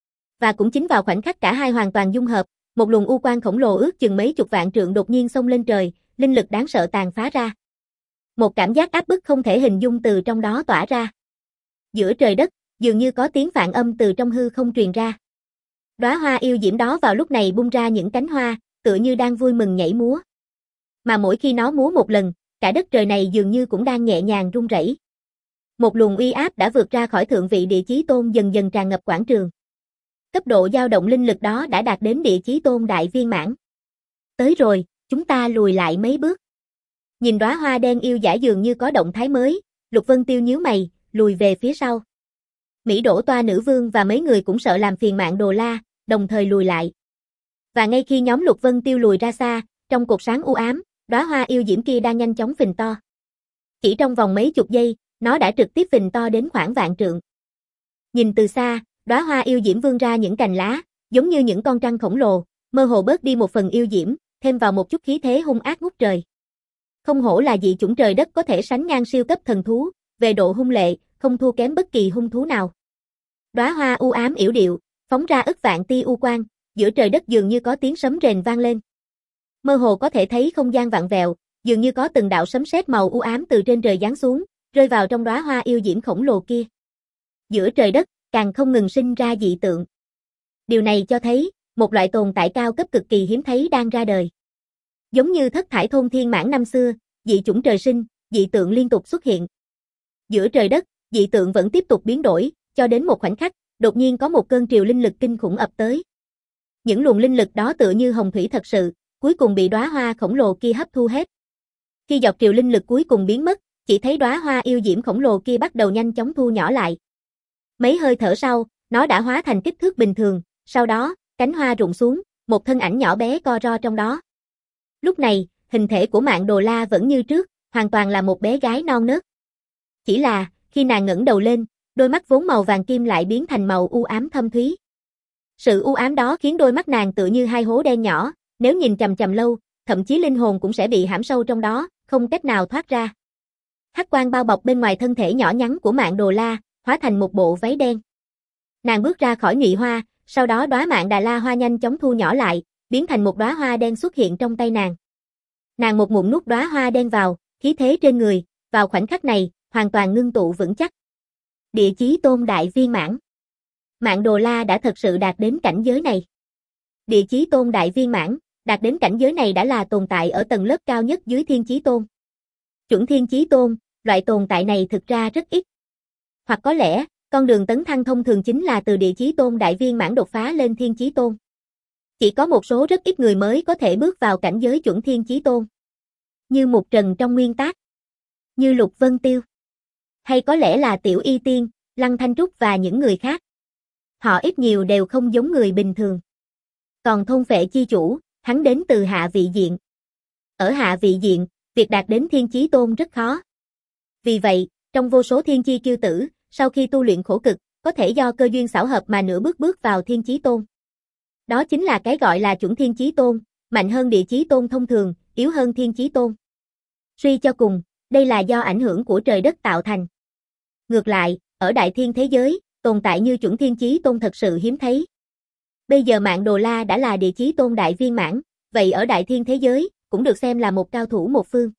Và cũng chính vào khoảnh khắc cả hai hoàn toàn dung hợp, một luồng u quang khổng lồ ước chừng mấy chục vạn trượng đột nhiên xông lên trời, linh lực đáng sợ tàn phá ra. Một cảm giác áp bức không thể hình dung từ trong đó tỏa ra. Giữa trời đất, dường như có tiếng phạn âm từ trong hư không truyền ra. Đóa hoa yêu diễm đó vào lúc này bung ra những cánh hoa, tựa như đang vui mừng nhảy múa. Mà mỗi khi nó múa một lần, cả đất trời này dường như cũng đang nhẹ nhàng rung rẩy. Một luồng uy áp đã vượt ra khỏi thượng vị địa chí tôn dần dần tràn ngập quảng trường. Cấp độ dao động linh lực đó đã đạt đến địa chí tôn đại viên mãn. Tới rồi, chúng ta lùi lại mấy bước. Nhìn đóa hoa đen yêu dã dường như có động thái mới, Lục Vân Tiêu nhíu mày, lùi về phía sau. Mỹ Đỗ Toa nữ vương và mấy người cũng sợ làm phiền Mạn Đồ La, đồng thời lùi lại. Và ngay khi nhóm Lục Vân Tiêu lùi ra xa, trong cột sáng u ám, đóa hoa yêu diễm kia đang nhanh chóng phình to. Chỉ trong vòng mấy chục giây, nó đã trực tiếp phình to đến khoảng vạn trượng. Nhìn từ xa, đóa hoa yêu diễm vươn ra những cành lá, giống như những con trăng khổng lồ, mơ hồ bớt đi một phần yêu diễm, thêm vào một chút khí thế hung ác ngút trời. Không hổ là dị chủng trời đất có thể sánh ngang siêu cấp thần thú, về độ hung lệ, không thua kém bất kỳ hung thú nào. Đóa hoa u ám yểu điệu, phóng ra ức vạn tia u quang, giữa trời đất dường như có tiếng sấm rền vang lên. Mơ hồ có thể thấy không gian vặn vẹo, dường như có từng đạo sấm sét màu u ám từ trên trời giáng xuống, rơi vào trong đóa hoa yêu diễm khổng lồ kia. Giữa trời đất, càng không ngừng sinh ra dị tượng. Điều này cho thấy, một loại tồn tại cao cấp cực kỳ hiếm thấy đang ra đời. Giống như thất thải thôn thiên mãn năm xưa, dị chủng trời sinh, dị tượng liên tục xuất hiện. Giữa trời đất, dị tượng vẫn tiếp tục biến đổi, cho đến một khoảnh khắc, đột nhiên có một cơn triều linh lực kinh khủng ập tới. Những luồng linh lực đó tựa như hồng thủy thật sự, cuối cùng bị đóa hoa khổng lồ kia hấp thu hết. Khi giọt triều linh lực cuối cùng biến mất, chỉ thấy đóa hoa yêu diễm khổng lồ kia bắt đầu nhanh chóng thu nhỏ lại. Mấy hơi thở sau, nó đã hóa thành kích thước bình thường, sau đó, cánh hoa rụng xuống, một thân ảnh nhỏ bé co ro trong đó. Lúc này, hình thể của Mạn Đồ La vẫn như trước, hoàn toàn là một bé gái non nớt. Chỉ là, khi nàng ngẩng đầu lên, đôi mắt vốn màu vàng kim lại biến thành màu u ám thâm thúy. Sự u ám đó khiến đôi mắt nàng tựa như hai hố đen nhỏ, nếu nhìn chằm chằm lâu, thậm chí linh hồn cũng sẽ bị hãm sâu trong đó, không cách nào thoát ra. Hắc quang bao bọc bên ngoài thân thể nhỏ nhắn của Mạn Đồ La, hóa thành một bộ váy đen. Nàng bước ra khỏi nhụy hoa, sau đó đóa Mạn Đà La hoa nhanh chóng thu nhỏ lại, biến thành một đóa hoa đen xuất hiện trong tay nàng. Nàng một ngụm nuốt đóa hoa đen vào, khí thế trên người, vào khoảnh khắc này, hoàn toàn ngưng tụ vững chắc. Địa Chí Tôn đại viên mãn. Mạn Đồ La đã thật sự đạt đến cảnh giới này. Địa Chí Tôn đại viên mãn, đạt đến cảnh giới này đã là tồn tại ở tầng lớp cao nhất dưới Thiên Chí Tôn. Chuẩn Thiên Chí Tôn, loại tồn tại này thực ra rất ít. Hoặc có lẽ, con đường tấn thăng thông thường chính là từ Địa Chí Tôn đại viên mãn đột phá lên Thiên Chí Tôn. Chỉ có một số rất ít người mới có thể bước vào cảnh giới chuẩn Thiên Chí Tôn. Như Mục Trần trong nguyên tác, như Lục Vân Tiêu, hay có lẽ là Tiểu Y Tiên, Lăng Thanh Trúc và những người khác. Họ ít nhiều đều không giống người bình thường. Còn thôn Phệ chi chủ, hắn đến từ hạ vị diện. Ở hạ vị diện, việc đạt đến Thiên Chí Tôn rất khó. Vì vậy, trong vô số thiên chi chư tử, sau khi tu luyện khổ cực, có thể do cơ duyên xảo hợp mà nửa bước bước vào Thiên Chí Tôn. Đó chính là cái gọi là chuẩn Thiên Chí Tôn, mạnh hơn Địa Chí Tôn thông thường, yếu hơn Thiên Chí Tôn. Suy cho cùng, đây là do ảnh hưởng của trời đất tạo thành. Ngược lại, ở đại thiên thế giới, tồn tại như chuẩn Thiên Chí Tôn thật sự hiếm thấy. Bây giờ Mạn Đồ La đã là Địa Chí Tôn đại viên mãn, vậy ở đại thiên thế giới, cũng được xem là một cao thủ một phương.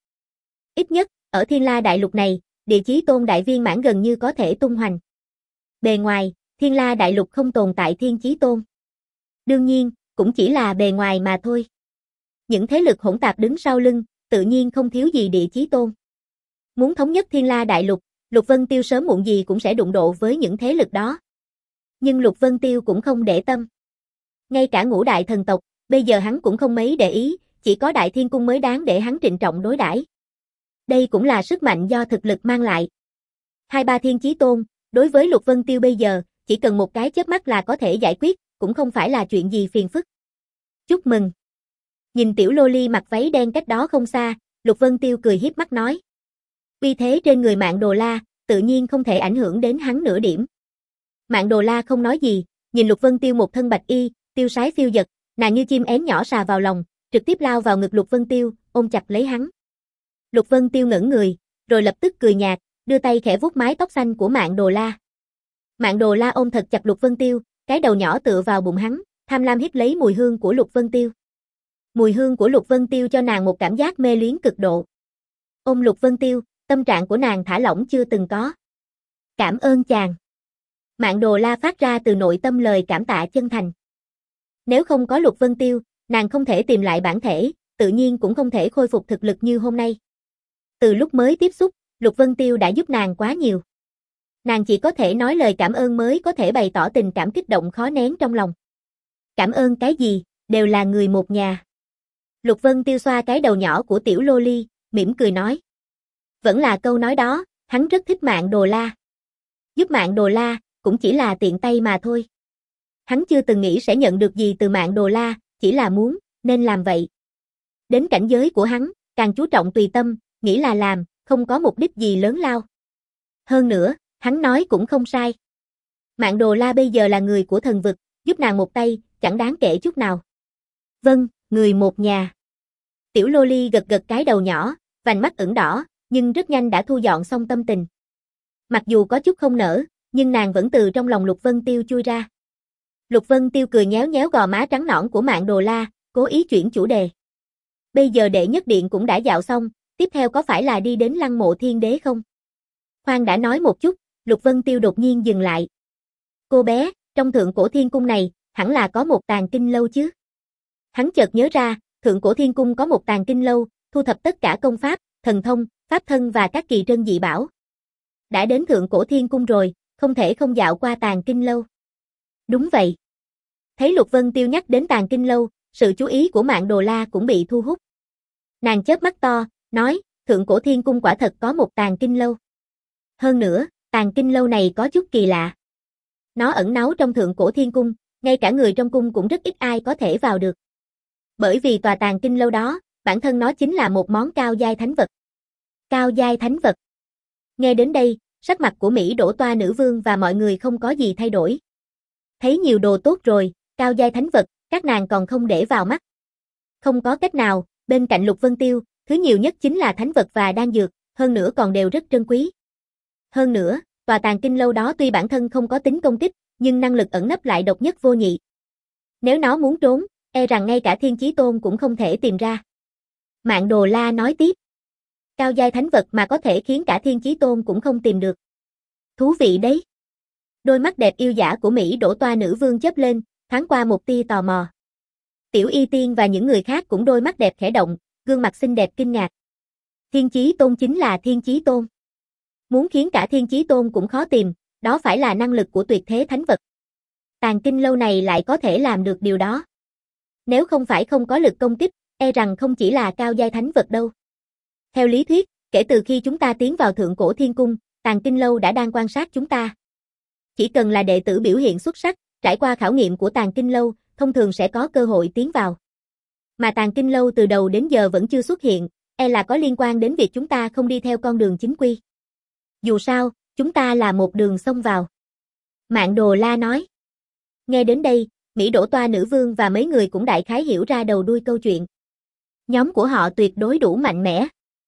Ít nhất, ở Thiên La đại lục này, Địa Chí Tôn đại viên mãn gần như có thể tung hoành. Bề ngoài, Thiên La đại lục không tồn tại Thiên Chí Tôn. Đương nhiên, cũng chỉ là bề ngoài mà thôi. Những thế lực hỗn tạp đứng sau lưng, tự nhiên không thiếu gì Địa Chí Tôn. Muốn thống nhất Thiên La đại lục, Lục Vân Tiêu sớm muộn gì cũng sẽ đụng độ với những thế lực đó. Nhưng Lục Vân Tiêu cũng không để tâm. Ngay cả ngũ đại thần tộc, bây giờ hắn cũng không mấy để ý, chỉ có Đại Thiên Cung mới đáng để hắn trịnh trọng đối đãi. Đây cũng là sức mạnh do thực lực mang lại. Hai ba Thiên Chí Tôn, đối với Lục Vân Tiêu bây giờ, chỉ cần một cái chớp mắt là có thể giải quyết, cũng không phải là chuyện gì phiền phức. Chúc mừng. Nhìn tiểu loli mặc váy đen cách đó không xa, Lục Vân Tiêu cười hiếp mắt nói. Uy thế trên người Mạn Đồ La, tự nhiên không thể ảnh hưởng đến hắn nửa điểm. Mạn Đồ La không nói gì, nhìn Lục Vân Tiêu một thân bạch y, tiêu sái phiêu dật, nàng như chim én nhỏ sà vào lòng, trực tiếp lao vào ngực Lục Vân Tiêu, ôm chặt lấy hắn. Lục Vân Tiêu ngẩn người, rồi lập tức cười nhạt, đưa tay khẽ vuốt mái tóc xanh của Mạn Đồ La. Mạn Đồ La ôm thật chặt Lục Vân Tiêu, cái đầu nhỏ tựa vào bụng hắn, tham lam hít lấy mùi hương của Lục Vân Tiêu. Mùi hương của Lục Vân Tiêu cho nàng một cảm giác mê luyến cực độ. Ôm Lục Vân Tiêu, tâm trạng của nàng thả lỏng chưa từng có. Cảm ơn chàng. Mạn Đồ La phát ra từ nội tâm lời cảm tạ chân thành. Nếu không có Lục Vân Tiêu, nàng không thể tìm lại bản thể, tự nhiên cũng không thể khôi phục thực lực như hôm nay. Từ lúc mới tiếp xúc, Lục Vân Tiêu đã giúp nàng quá nhiều. Nàng chỉ có thể nói lời cảm ơn mới có thể bày tỏ tình cảm kích động khó nén trong lòng. Cảm ơn cái gì, đều là người một nhà. Lục Vân Tiêu xoa cái đầu nhỏ của tiểu loli, mỉm cười nói. Vẫn là câu nói đó, hắn rất thích Mạn Đồ La. Giúp Mạn Đồ La, cũng chỉ là tiện tay mà thôi. Hắn chưa từng nghĩ sẽ nhận được gì từ Mạn Đồ La, chỉ là muốn, nên làm vậy. Đến cảnh giới của hắn, càng chú trọng tùy tâm, nghĩ là làm, không có mục đích gì lớn lao. Hơn nữa, hắn nói cũng không sai. Mạn Đồ La bây giờ là người của thần vực, giúp nàng một tay, chẳng đáng kể chút nào. Vâng, người một nhà. Tiểu loli gật gật cái đầu nhỏ, vành mắt ửng đỏ, nhưng rất nhanh đã thu dọn xong tâm tình. Mặc dù có chút không nở, nhưng nàng vẫn từ trong lòng Lục Vân Tiêu chui ra. Lục Vân Tiêu cười nhéo nhéo gò má trắng nõn của Mạn Đồ La, cố ý chuyển chủ đề. Bây giờ đệ nhất điện cũng đã dạo xong, tiếp theo có phải là đi đến Lăng Mộ Thiên Đế không? Khoan đã nói một chút, Lục Vân Tiêu đột nhiên dừng lại. Cô bé, trong Thượng Cổ Thiên Cung này, hẳn là có một tàng kinh lâu chứ? Hắn chợt nhớ ra, Thượng Cổ Thiên Cung có một tàng kinh lâu, thu thập tất cả công pháp, thần thông, pháp thân và các kỳ trân dị bảo. Đã đến Thượng Cổ Thiên Cung rồi, không thể không dạo qua tàng kinh lâu. Đúng vậy. Thấy Lục Vân Tiêu nhắc đến Tàng Kinh Lâu, sự chú ý của Mạn Đồ La cũng bị thu hút. Nàng chớp mắt to, nói, Thượng Cổ Thiên Cung quả thật có một Tàng Kinh Lâu. Hơn nữa, Tàng Kinh Lâu này có chút kỳ lạ. Nó ẩn náu trong Thượng Cổ Thiên Cung, ngay cả người trong cung cũng rất ít ai có thể vào được. Bởi vì tòa Tàng Kinh Lâu đó, bản thân nó chính là một món cao giai thánh vật. Cao giai thánh vật. Nghe đến đây, sắc mặt của Mỹ Đỗ Toa nữ vương và mọi người không có gì thay đổi. Thấy nhiều đồ tốt rồi, cao giai thánh vật, các nàng còn không để vào mắt. Không có cách nào, bên cạnh Lục Vân Tiêu, thứ nhiều nhất chính là thánh vật và đan dược, hơn nữa còn đều rất trân quý. Hơn nữa, tòa Tàng Kinh Lâu đó tuy bản thân không có tính công kích, nhưng năng lực ẩn nấp lại độc nhất vô nhị. Nếu nó muốn trốn, e rằng ngay cả Thiên Chí Tôn cũng không thể tìm ra. Mạn Đồ La nói tiếp. Cao giai thánh vật mà có thể khiến cả Thiên Chí Tôn cũng không tìm được. Thú vị đấy. Đôi mắt đẹp yêu dã của Mỹ Đỗ Toa nữ vương chớp lên, thoáng qua một tia tò mò. Tiểu Y Tiên và những người khác cũng đôi mắt đẹp khẽ động, gương mặt xinh đẹp kinh ngạc. Thiên Chí Tôn chính là Thiên Chí Tôn. Muốn khiến cả Thiên Chí Tôn cũng khó tìm, đó phải là năng lực của tuyệt thế thánh vật. Tàng Kinh Lâu này lại có thể làm được điều đó. Nếu không phải không có lực công kích, e rằng không chỉ là cao giai thánh vật đâu. Theo lý thuyết, kể từ khi chúng ta tiến vào Thượng Cổ Thiên Cung, Tàng Kinh Lâu đã đang quan sát chúng ta. Chỉ cần là đệ tử biểu hiện xuất sắc, trải qua khảo nghiệm của Tàng Kinh Lâu, thông thường sẽ có cơ hội tiến vào. Mà Tàng Kinh Lâu từ đầu đến giờ vẫn chưa xuất hiện, e là có liên quan đến việc chúng ta không đi theo con đường chính quy. Dù sao, chúng ta là một đường xông vào. Mạn Đồ La nói. Nghe đến đây, Mỹ Đỗ Toa nữ vương và mấy người cũng đại khái hiểu ra đầu đuôi câu chuyện. Nhóm của họ tuyệt đối đủ mạnh mẽ.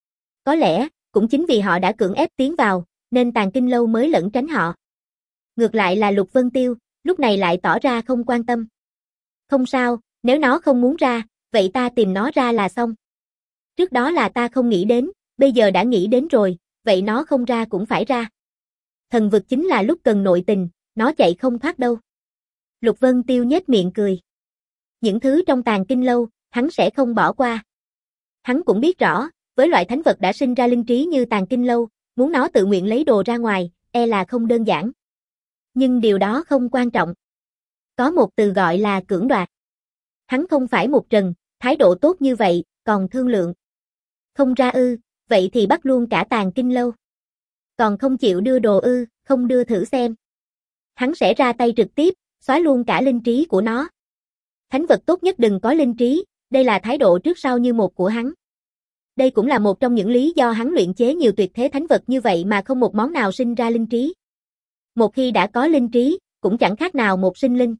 Có lẽ, cũng chính vì họ đã cưỡng ép tiến vào, nên Tàng Kinh Lâu mới lẩn tránh họ. Ngược lại là Lục Vân Tiêu, lúc này lại tỏ ra không quan tâm. Không sao, nếu nó không muốn ra, vậy ta tìm nó ra là xong. Trước đó là ta không nghĩ đến, bây giờ đã nghĩ đến rồi, vậy nó không ra cũng phải ra. Thần vực chính là lúc cần nội tình, nó chạy không thoát đâu. Lục Vân Tiêu nhếch miệng cười. Những thứ trong Tàng Kinh Lâu, hắn sẽ không bỏ qua. Hắn cũng biết rõ, với loại thánh vật đã sinh ra linh trí như Tàng Kinh Lâu, muốn nó tự nguyện lấy đồ ra ngoài, e là không đơn giản. Nhưng điều đó không quan trọng. Có một từ gọi là cưỡng đoạt. Hắn không phải một trần, thái độ tốt như vậy, còn thương lượng. Không ra ư, vậy thì bắt luôn cả Tàng Kinh Lâu. Còn không chịu đưa đồ ư, không đưa thử xem. Hắn sẽ ra tay trực tiếp, xóa luôn cả linh trí của nó. Thánh vật tốt nhất đừng có linh trí, đây là thái độ trước sau như một của hắn. Đây cũng là một trong những lý do hắn luyện chế nhiều tuyệt thế thánh vật như vậy mà không một món nào sinh ra linh trí. Một khi đã có linh trí, cũng chẳng khác nào một sinh linh.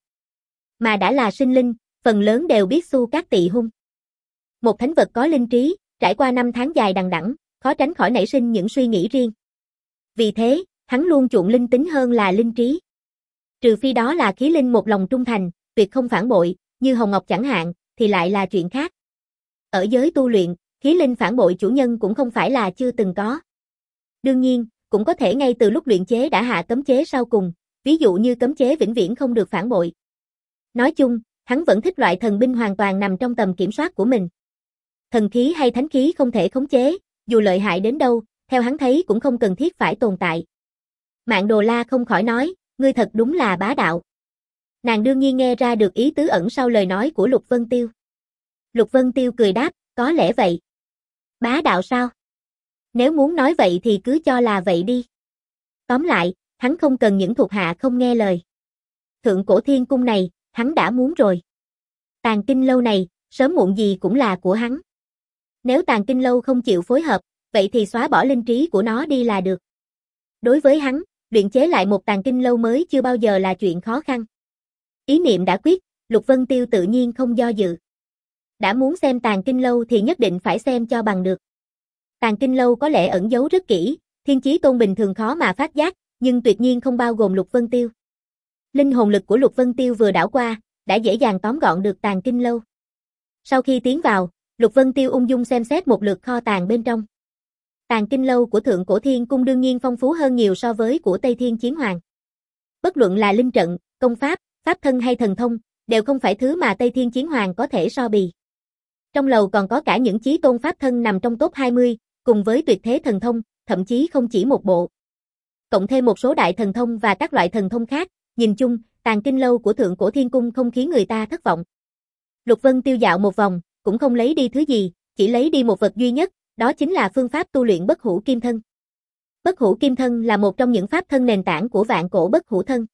Mà đã là sinh linh, phần lớn đều biết xu các tị hung. Một thánh vật có linh trí, trải qua năm tháng dài đằng đẵng, khó tránh khỏi nảy sinh những suy nghĩ riêng. Vì thế, hắn luôn chuộng linh tính hơn là linh trí. Trừ phi đó là khí linh một lòng trung thành, tuyệt không phản bội, như Hồng Ngọc chẳng hạn, thì lại là chuyện khác. Ở giới tu luyện, khí linh phản bội chủ nhân cũng không phải là chưa từng có. Đương nhiên, cũng có thể ngay từ lúc luyện chế đã hạ cấm chế sau cùng, ví dụ như cấm chế vĩnh viễn không được phản bội. Nói chung, hắn vẫn thích loại thần binh hoàn toàn nằm trong tầm kiểm soát của mình. Thần khí hay thánh khí không thể khống chế, dù lợi hại đến đâu, theo hắn thấy cũng không cần thiết phải tồn tại. Mạn Đồ La không khỏi nói, ngươi thật đúng là bá đạo. Nàng đương nhiên nghe ra được ý tứ ẩn sau lời nói của Lục Vân Tiêu. Lục Vân Tiêu cười đáp, có lẽ vậy. Bá đạo sao? Nếu muốn nói vậy thì cứ cho là vậy đi. Tóm lại, hắn không cần những thuộc hạ không nghe lời. Thượng Cổ Thiên Cung này, hắn đã muốn rồi. Tàng Kinh Lâu này, sớm muộn gì cũng là của hắn. Nếu Tàng Kinh Lâu không chịu phối hợp, vậy thì xóa bỏ linh trí của nó đi là được. Đối với hắn, luyện chế lại một Tàng Kinh Lâu mới chưa bao giờ là chuyện khó khăn. Ý niệm đã quyết, Lục Vân Tiêu tự nhiên không do dự. Đã muốn xem Tàng Kinh Lâu thì nhất định phải xem cho bằng được. Tàng Kinh Lâu có lẽ ẩn giấu rất kỹ, Thiên Chí Tôn bình thường khó mà phát giác, nhưng tuyệt nhiên không bao gồm Lục Vân Tiêu. Linh hồn lực của Lục Vân Tiêu vừa đảo qua, đã dễ dàng tóm gọn được Tàng Kinh Lâu. Sau khi tiến vào, Lục Vân Tiêu ung dung xem xét một lượt kho tàng bên trong. Tàng Kinh Lâu của Thượng Cổ Thiên Cung đương nhiên phong phú hơn nhiều so với của Tây Thiên Chiến Hoàng. Bất luận là linh trận, công pháp, pháp thân hay thần thông, đều không phải thứ mà Tây Thiên Chiến Hoàng có thể so bì. Trong lầu còn có cả những chí tôn pháp thân nằm trong top hai mươi, cùng với tuyệt thế thần thông, thậm chí không chỉ một bộ. Cộng thêm một số đại thần thông và các loại thần thông khác, nhìn chung, Tàng Kinh Lâu của Thượng Cổ Thiên Cung không khiến người ta thất vọng. Lục Vân Tiêu dạo một vòng, cũng không lấy đi thứ gì, chỉ lấy đi một vật duy nhất, đó chính là phương pháp tu luyện Bất Hủ Kim Thân. Bất Hủ Kim Thân là một trong những pháp thân nền tảng của Vạn Cổ Bất Hủ Thân.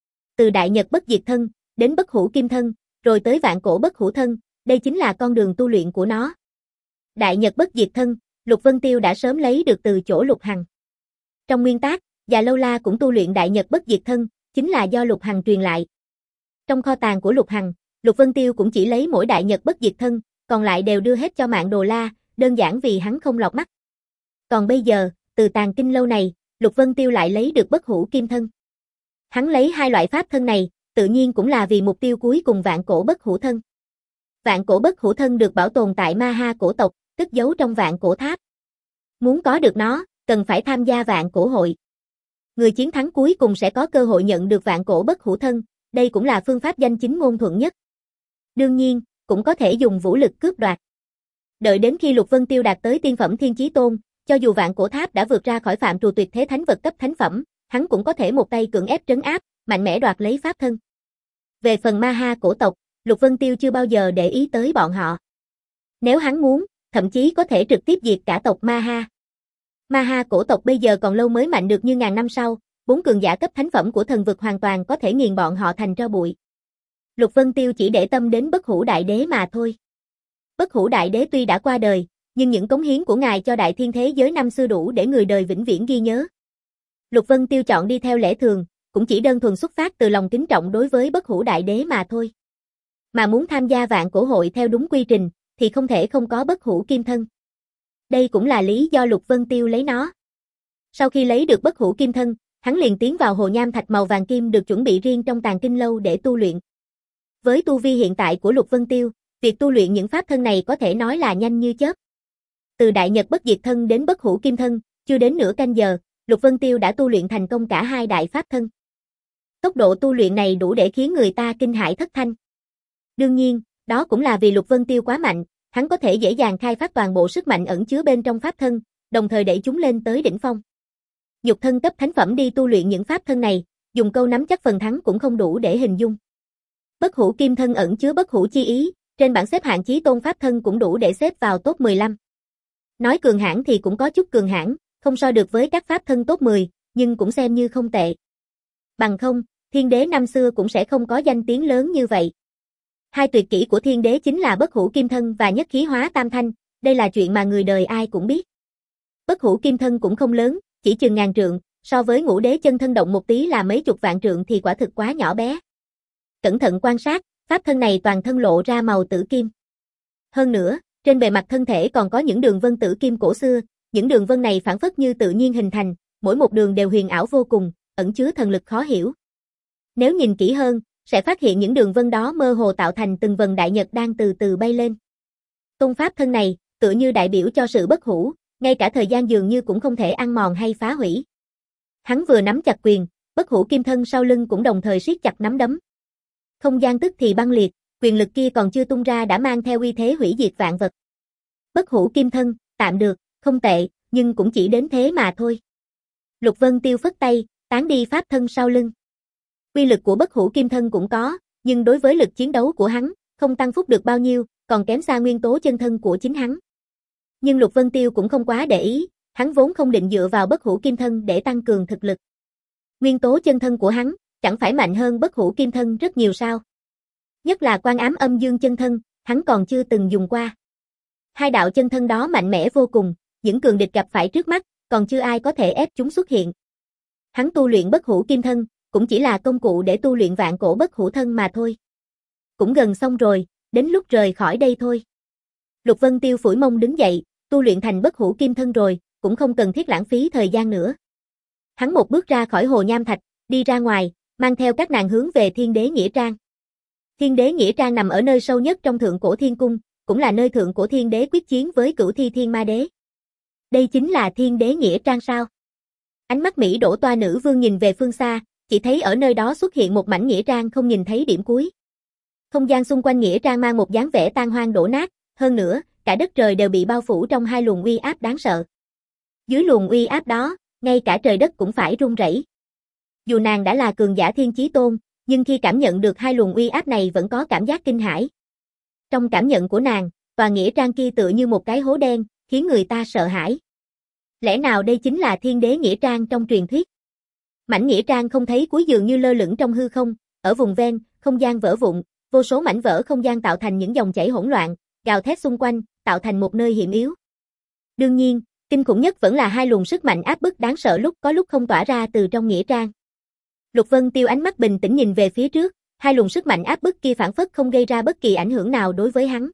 Từ Đại Nhật Bất Diệt Thân, đến Bất Hủ Kim Thân, rồi tới Vạn Cổ Bất Hủ Thân, đây chính là con đường tu luyện của nó. Đại Nhật Bất Diệt Thân, Lục Vân Tiêu đã sớm lấy được từ chỗ Lục Hằng. Trong nguyên tác, Già Lâu La cũng tu luyện Đại Nhật Bất Diệt Thân, chính là do Lục Hằng truyền lại. Trong kho tàng của Lục Hằng, Lục Vân Tiêu cũng chỉ lấy mỗi Đại Nhật Bất Diệt Thân, còn lại đều đưa hết cho Mạn Đồ La, đơn giản vì hắn không lọt mắt. Còn bây giờ, từ Tàng Kinh Lâu này, Lục Vân Tiêu lại lấy được Bất Hủ Kim Thân. Hắn lấy hai loại pháp thân này, tự nhiên cũng là vì mục tiêu cuối cùng Vạn Cổ Bất Hủ Thân. Vạn Cổ Bất Hủ Thân được bảo tồn tại Ma Ha cổ tộc, cất giấu trong Vạn Cổ Tháp. Muốn có được nó, cần phải tham gia Vạn Cổ hội. Người chiến thắng cuối cùng sẽ có cơ hội nhận được Vạn Cổ Bất Hủ Thân, đây cũng là phương pháp danh chính ngôn thuận nhất. Đương nhiên, cũng có thể dùng vũ lực cướp đoạt. Đợi đến khi Lục Vân Tiêu đạt tới tiên phẩm Thiên Chí Tôn, cho dù Vạn Cổ Tháp đã vượt ra khỏi phạm trù tuyệt thế thánh vật cấp thánh phẩm, hắn cũng có thể một tay cưỡng ép trấn áp, mạnh mẽ đoạt lấy pháp thân. Về phần Ma Ha cổ tộc, Lục Vân Tiêu chưa bao giờ để ý tới bọn họ. Nếu hắn muốn, thậm chí có thể trực tiếp diệt cả tộc Ma Ha. Ma Ha cổ tộc bây giờ còn lâu mới mạnh được như ngàn năm sau, bốn cường giả cấp thánh phẩm của thần vực hoàn toàn có thể nghiền bọn họ thành tro bụi. Lục Vân Tiêu chỉ để tâm đến Bất Hủ Đại Đế mà thôi. Bất Hủ Đại Đế tuy đã qua đời, nhưng những cống hiến của ngài cho đại thiên thế giới năm xưa đủ để người đời vĩnh viễn ghi nhớ. Lục Vân Tiêu chọn đi theo lẽ thường, cũng chỉ đơn thuần xuất phát từ lòng kính trọng đối với Bất Hủ Đại Đế mà thôi. Mà muốn tham gia Vạn Cổ hội theo đúng quy trình, thì không thể không có Bất Hủ Kim Thân. Đây cũng là lý do Lục Vân Tiêu lấy nó. Sau khi lấy được Bất Hủ Kim Thân, hắn liền tiến vào hồ nham thạch màu vàng kim được chuẩn bị riêng trong Tàng Kinh Lâu để tu luyện. Với tu vi hiện tại của Lục Vân Tiêu, việc tu luyện những pháp thân này có thể nói là nhanh như chớp. Từ Đại Nhật Bất Diệt Thân đến Bất Hủ Kim Thân, chưa đến nửa canh giờ, Lục Vân Tiêu đã tu luyện thành công cả hai đại pháp thân. Tốc độ tu luyện này đủ để khiến người ta kinh hãi thất thanh. Đương nhiên, đó cũng là vì Lục Vân Tiêu quá mạnh, hắn có thể dễ dàng khai phát toàn bộ sức mạnh ẩn chứa bên trong pháp thân, đồng thời đẩy chúng lên tới đỉnh phong. Nhục thân cấp thánh phẩm đi tu luyện những pháp thân này, dùng câu nắm chắc phần thắng cũng không đủ để hình dung. Bất Hủ Kim Thân ẩn chứa bất hủ chi ý, trên bảng xếp hạng chí tôn pháp thân cũng đủ để xếp vào top mười lăm. Nói cường hãn thì cũng có chút cường hãn, không so được với các pháp thân top mười, nhưng cũng xem như không tệ. Bằng không, Thiên Đế năm xưa cũng sẽ không có danh tiếng lớn như vậy. Hai tuyệt kỹ của Thiên Đế chính là Bất Hủ Kim Thân và Nhất Khí Hóa Tam Thanh, đây là chuyện mà người đời ai cũng biết. Bất Hủ Kim Thân cũng không lớn, chỉ chừng ngàn trượng, so với Ngũ Đế chân thân động một tí là mấy chục vạn trượng thì quả thực quá nhỏ bé. Cẩn thận quan sát, pháp thân này toàn thân lộ ra màu tử kim. Hơn nữa, trên bề mặt thân thể còn có những đường vân tử kim cổ xưa, những đường vân này phản phất như tự nhiên hình thành, mỗi một đường đều huyền ảo vô cùng, ẩn chứa thần lực khó hiểu. Nếu nhìn kỹ hơn, sẽ phát hiện những đường vân đó mơ hồ tạo thành từng vần đại nhật đang từ từ bay lên. Tôn pháp thân này, tựa như đại biểu cho sự bất hủ, ngay cả thời gian dường như cũng không thể ăn mòn hay phá hủy. Hắn vừa nắm chặt quyền, Bất Hủ Kim Thân sau lưng cũng đồng thời siết chặt nắm đấm. Không gian tức thì băng liệt, quyền lực kia còn chưa tung ra đã mang theo uy thế hủy diệt vạn vật. Bất Hủ Kim Thân, tạm được, không tệ, nhưng cũng chỉ đến thế mà thôi. Lục Vân Tiêu phất tay, tán đi pháp thân sau lưng. Uy lực của Bất Hủ Kim Thân cũng có, nhưng đối với lực chiến đấu của hắn, không tăng phúc được bao nhiêu, còn kém xa nguyên tố chân thân của chính hắn. Nhưng Lục Vân Tiêu cũng không quá để ý, hắn vốn không định dựa vào Bất Hủ Kim Thân để tăng cường thực lực. Nguyên tố chân thân của hắn, chẳng phải mạnh hơn Bất Hủ Kim Thân rất nhiều sao? Nhất là Quan Ám Âm Dương chân thân, hắn còn chưa từng dùng qua. Hai đạo chân thân đó mạnh mẽ vô cùng, những cường địch gặp phải trước mắt, còn chưa ai có thể ép chúng xuất hiện. Hắn tu luyện Bất Hủ Kim Thân, cũng chỉ là công cụ để tu luyện Vạn Cổ Bất Hủ Thân mà thôi. Cũng gần xong rồi, đến lúc rời khỏi đây thôi. Lục Vân Tiêu phủi mông đứng dậy, tu luyện thành Bất Hủ Kim Thân rồi, cũng không cần thiết lãng phí thời gian nữa. Hắn một bước ra khỏi hồ nham thạch, đi ra ngoài, mang theo các nàng hướng về Thiên Đế Nghĩa Trang. Thiên Đế Nghĩa Trang nằm ở nơi sâu nhất trong Thượng Cổ Thiên Cung, cũng là nơi Thượng Cổ Thiên Đế quyết chiến với Cửu Thi Thiên Ma Đế. Đây chính là Thiên Đế Nghĩa Trang sao? Ánh mắt Mỹ Đỗ Toa Nữ Vương nhìn về phương xa, chỉ thấy ở nơi đó xuất hiện một mảnh nghĩa trang không nhìn thấy điểm cuối. Không gian xung quanh nghĩa trang mang một dáng vẻ tan hoang đổ nát, hơn nữa, cả đất trời đều bị bao phủ trong hai luồng uy áp đáng sợ. Dưới luồng uy áp đó, ngay cả trời đất cũng phải rung rẩy. Dù nàng đã là cường giả Thiên Chí Tôn, nhưng khi cảm nhận được hai luồng uy áp này vẫn có cảm giác kinh hãi. Trong cảm nhận của nàng, tòa nghĩa trang kia tựa như một cái hố đen, khiến người ta sợ hãi. Lẽ nào đây chính là thiên đế nghĩa trang trong truyền thuyết? Mảnh nghĩa trang không thấy cuối dường như lơ lửng trong hư không, ở vùng ven, không gian vỡ vụn, vô số mảnh vỡ không gian tạo thành những dòng chảy hỗn loạn, gào thét xung quanh, tạo thành một nơi hiểm yếu. Đương nhiên, kinh khủng nhất vẫn là hai luồng sức mạnh áp bức đáng sợ lúc có lúc không tỏa ra từ trong nghĩa trang. Lục Vân Tiêu ánh mắt bình tĩnh nhìn về phía trước, hai luồng sức mạnh áp bức kia phản phất không gây ra bất kỳ ảnh hưởng nào đối với hắn.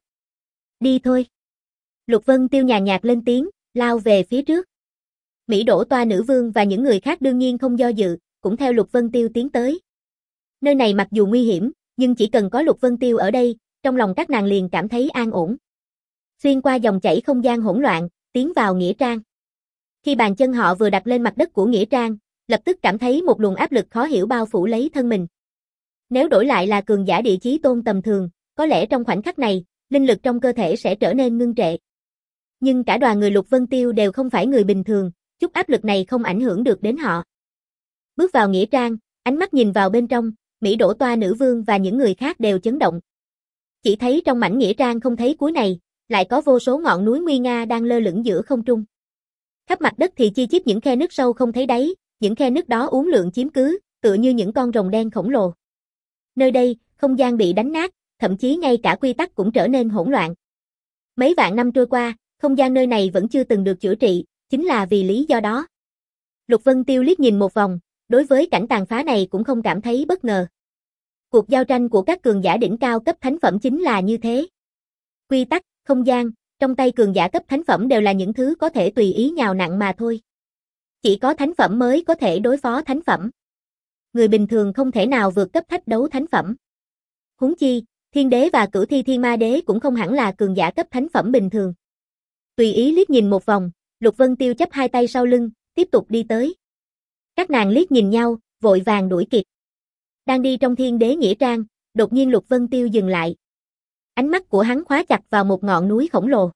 Đi thôi. Lục Vân Tiêu nhàn nhạt lên tiếng, lao về phía trước. Mỹ Đỗ Toa nữ vương và những người khác đương nhiên không do dự, cũng theo Lục Vân Tiêu tiến tới. Nơi này mặc dù nguy hiểm, nhưng chỉ cần có Lục Vân Tiêu ở đây, trong lòng các nàng liền cảm thấy an ổn. Xuyên qua dòng chảy không gian hỗn loạn, tiến vào nghĩa trang. Khi bàn chân họ vừa đặt lên mặt đất của nghĩa trang, lập tức cảm thấy một luồng áp lực khó hiểu bao phủ lấy thân mình. Nếu đổi lại là cường giả địa chí tôn tầm thường, có lẽ trong khoảnh khắc này, linh lực trong cơ thể sẽ trở nên ngưng trệ. Nhưng cả đoàn người Lục Vân Tiêu đều không phải người bình thường, chút áp lực này không ảnh hưởng được đến họ. Bước vào nghĩa trang, ánh mắt nhìn vào bên trong, Mỹ Đỗ Toa nữ vương và những người khác đều chấn động. Chỉ thấy trong mảnh nghĩa trang không thấy cuối này, lại có vô số ngọn núi nguy nga đang lơ lửng giữa không trung. Khắp mặt đất thì chi chít những khe nứt sâu không thấy đáy, những khe nứt đó uốn lượn chiếm cứ, tựa như những con rồng đen khổng lồ. Nơi đây, không gian bị đánh nát, thậm chí ngay cả quy tắc cũng trở nên hỗn loạn. Mấy vạn năm trôi qua, không gian nơi này vẫn chưa từng được chữa trị, chính là vì lý do đó. Lục Vân Tiêu liếc nhìn một vòng, đối với cảnh tàn phá này cũng không cảm thấy bất ngờ. Cuộc giao tranh của các cường giả đỉnh cao cấp thánh phẩm chính là như thế. Quy tắc, không gian, trong tay cường giả cấp thánh phẩm đều là những thứ có thể tùy ý nhào nặn mà thôi. Chỉ có thánh phẩm mới có thể đối phó thánh phẩm. Người bình thường không thể nào vượt cấp thách đấu thánh phẩm. Huống chi, thiên đế và cửu thi thiên ma đế cũng không hẳn là cường giả cấp thánh phẩm bình thường. Tùy ý liếc nhìn một vòng, Lục Vân Tiêu chắp hai tay sau lưng, tiếp tục đi tới. Các nàng liếc nhìn nhau, vội vàng đuổi kịp. Đang đi trong thiên đế nghĩa trang, đột nhiên Lục Vân Tiêu dừng lại. Ánh mắt của hắn khóa chặt vào một ngọn núi khổng lồ.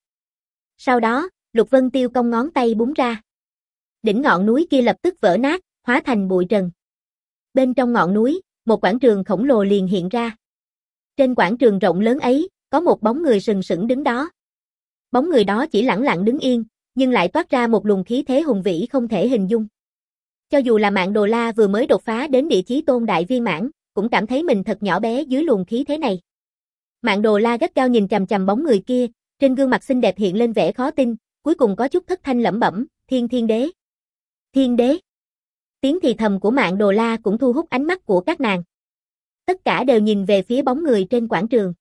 Sau đó, Lục Vân Tiêu cong ngón tay búng ra. Đỉnh ngọn núi kia lập tức vỡ nát, hóa thành bụi trần. Bên trong ngọn núi, một quảng trường khổng lồ liền hiện ra. Trên quảng trường rộng lớn ấy, có một bóng người sừng sững đứng đó. Bóng người đó chỉ lẳng lặng đứng yên, nhưng lại toát ra một luồng khí thế hùng vĩ không thể hình dung. Cho dù là Mạn Đồ La vừa mới đột phá đến địa chí tôn đại viên mãn, cũng cảm thấy mình thật nhỏ bé dưới luồng khí thế này. Mạn Đồ La gắt gao nhìn chằm chằm bóng người kia, trên gương mặt xinh đẹp hiện lên vẻ khó tin, cuối cùng có chút thất thanh lẩm bẩm, Thiên Thiên Đế. Thiên Đế. Tiếng thì thầm của Mạn Đồ La cũng thu hút ánh mắt của các nàng. Tất cả đều nhìn về phía bóng người trên quảng trường.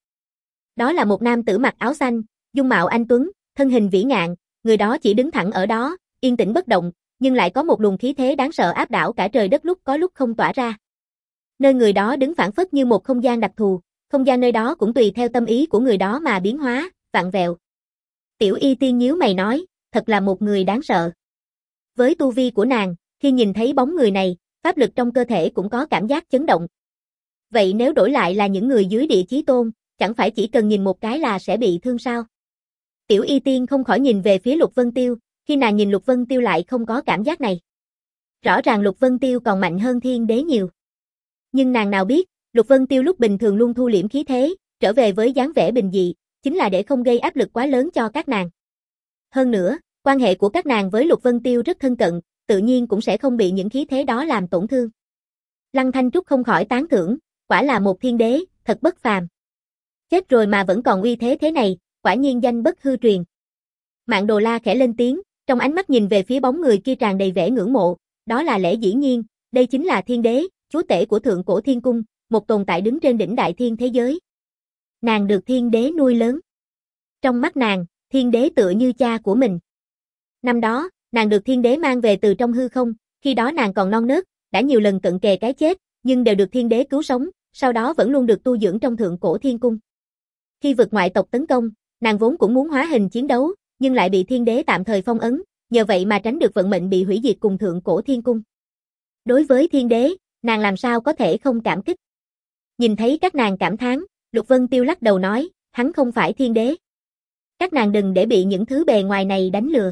Đó là một nam tử mặc áo xanh, dung mạo anh tuấn, thân hình vĩ ngạn, người đó chỉ đứng thẳng ở đó, yên tĩnh bất động, nhưng lại có một luồng khí thế đáng sợ áp đảo cả trời đất lúc có lúc không tỏa ra. Nơi người đó đứng phảng phất như một không gian đặc thù, không gian nơi đó cũng tùy theo tâm ý của người đó mà biến hóa, vặn vẹo. Tiểu Y Tiên nhíu mày nói, thật là một người đáng sợ. Với tu vi của nàng, khi nhìn thấy bóng người này, pháp lực trong cơ thể cũng có cảm giác chấn động. Vậy nếu đổi lại là những người dưới địa chí tôn, chẳng phải chỉ cần nhìn một cái là sẽ bị thương sao? Tiểu Y Tiên không khỏi nhìn về phía Lục Vân Tiêu, khi nàng nhìn Lục Vân Tiêu lại không có cảm giác này. Rõ ràng Lục Vân Tiêu còn mạnh hơn Thiên Đế nhiều. Nhưng nàng nào biết, Lục Vân Tiêu lúc bình thường luôn thu liễm khí thế, trở về với dáng vẻ bình dị, chính là để không gây áp lực quá lớn cho các nàng. Hơn nữa, quan hệ của các nàng với Lục Vân Tiêu rất thân cận, tự nhiên cũng sẽ không bị những khí thế đó làm tổn thương. Lăng Thanh Trúc không khỏi tán thưởng, quả là một thiên đế, thật bất phàm. Chết rồi mà vẫn còn uy thế thế này, quả nhiên danh bất hư truyền. Mạn Đồ La khẽ lên tiếng, trong ánh mắt nhìn về phía bóng người kia tràn đầy vẻ ngưỡng mộ, đó là lẽ dĩ nhiên, đây chính là thiên đế, chúa tể của thượng cổ thiên cung, một tồn tại đứng trên đỉnh đại thiên thế giới. Nàng được thiên đế nuôi lớn. Trong mắt nàng, thiên đế tựa như cha của mình. Năm đó, nàng được thiên đế mang về từ trong hư không, khi đó nàng còn non nớt, đã nhiều lần cận kề cái chết, nhưng đều được thiên đế cứu sống, sau đó vẫn luôn được tu dưỡng trong thượng cổ thiên cung. Khi vực ngoại tộc tấn công, nàng vốn cũng muốn hóa hình chiến đấu, nhưng lại bị thiên đế tạm thời phong ấn, nhờ vậy mà tránh được vận mệnh bị hủy diệt cùng thượng cổ thiên cung. Đối với thiên đế, nàng làm sao có thể không cảm kích. Nhìn thấy các nàng cảm thán, Lục Vân Tiêu lắc đầu nói, hắn không phải thiên đế. Các nàng đừng để bị những thứ bề ngoài này đánh lừa.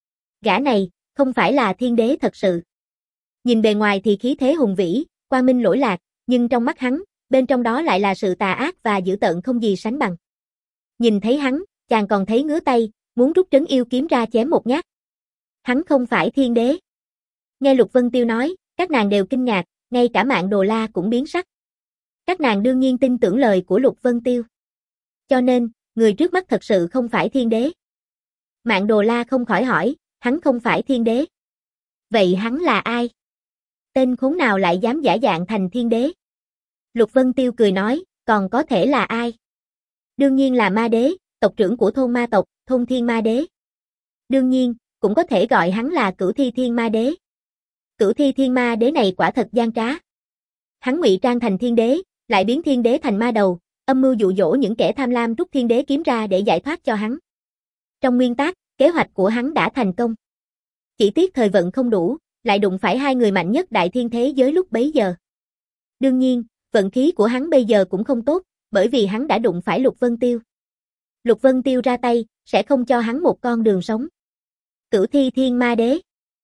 Gã này, không phải là thiên đế thật sự. Nhìn bề ngoài thì khí thế hùng vĩ, quang minh lỗi lạc, nhưng trong mắt hắn, bên trong đó lại là sự tà ác và dữ tợn không gì sánh bằng. Nhìn thấy hắn, chàng còn thấy ngứa tay, muốn rút trấn yêu kiếm ra chém một nhát. Hắn không phải thiên đế. Nghe Lục Vân Tiêu nói, các nàng đều kinh ngạc, ngay cả Mạn Đồ La cũng biến sắc. Các nàng đương nhiên tin tưởng lời của Lục Vân Tiêu. Cho nên, người trước mắt thật sự không phải thiên đế. Mạn Đồ La không khỏi hỏi, hắn không phải thiên đế. Vậy hắn là ai? Tên khốn nào lại dám giả dạng thành thiên đế? Lục Vân Tiêu cười nói, còn có thể là ai? Đương nhiên là ma đế, tộc trưởng của thôn ma tộc, thôn thiên ma đế. Đương nhiên, cũng có thể gọi hắn là Cửu Thi Thiên Ma Đế. Cửu Thi Thiên Ma Đế này quả thật gian trá. Hắn ngụy trang thành thiên đế, lại biến thiên đế thành ma đầu, âm mưu dụ dỗ những kẻ tham lam rút thiên đế kiếm ra để giải thoát cho hắn. Trong nguyên tắc, kế hoạch của hắn đã thành công. Chỉ tiếc thời vận không đủ, lại đụng phải hai người mạnh nhất đại thiên thế giới lúc bấy giờ. Đương nhiên, vận khí của hắn bây giờ cũng không tốt, bởi vì hắn đã đụng phải Lục Vân Tiêu. Lục Vân Tiêu ra tay, sẽ không cho hắn một con đường sống. Cửu Thi Thiên Ma Đế.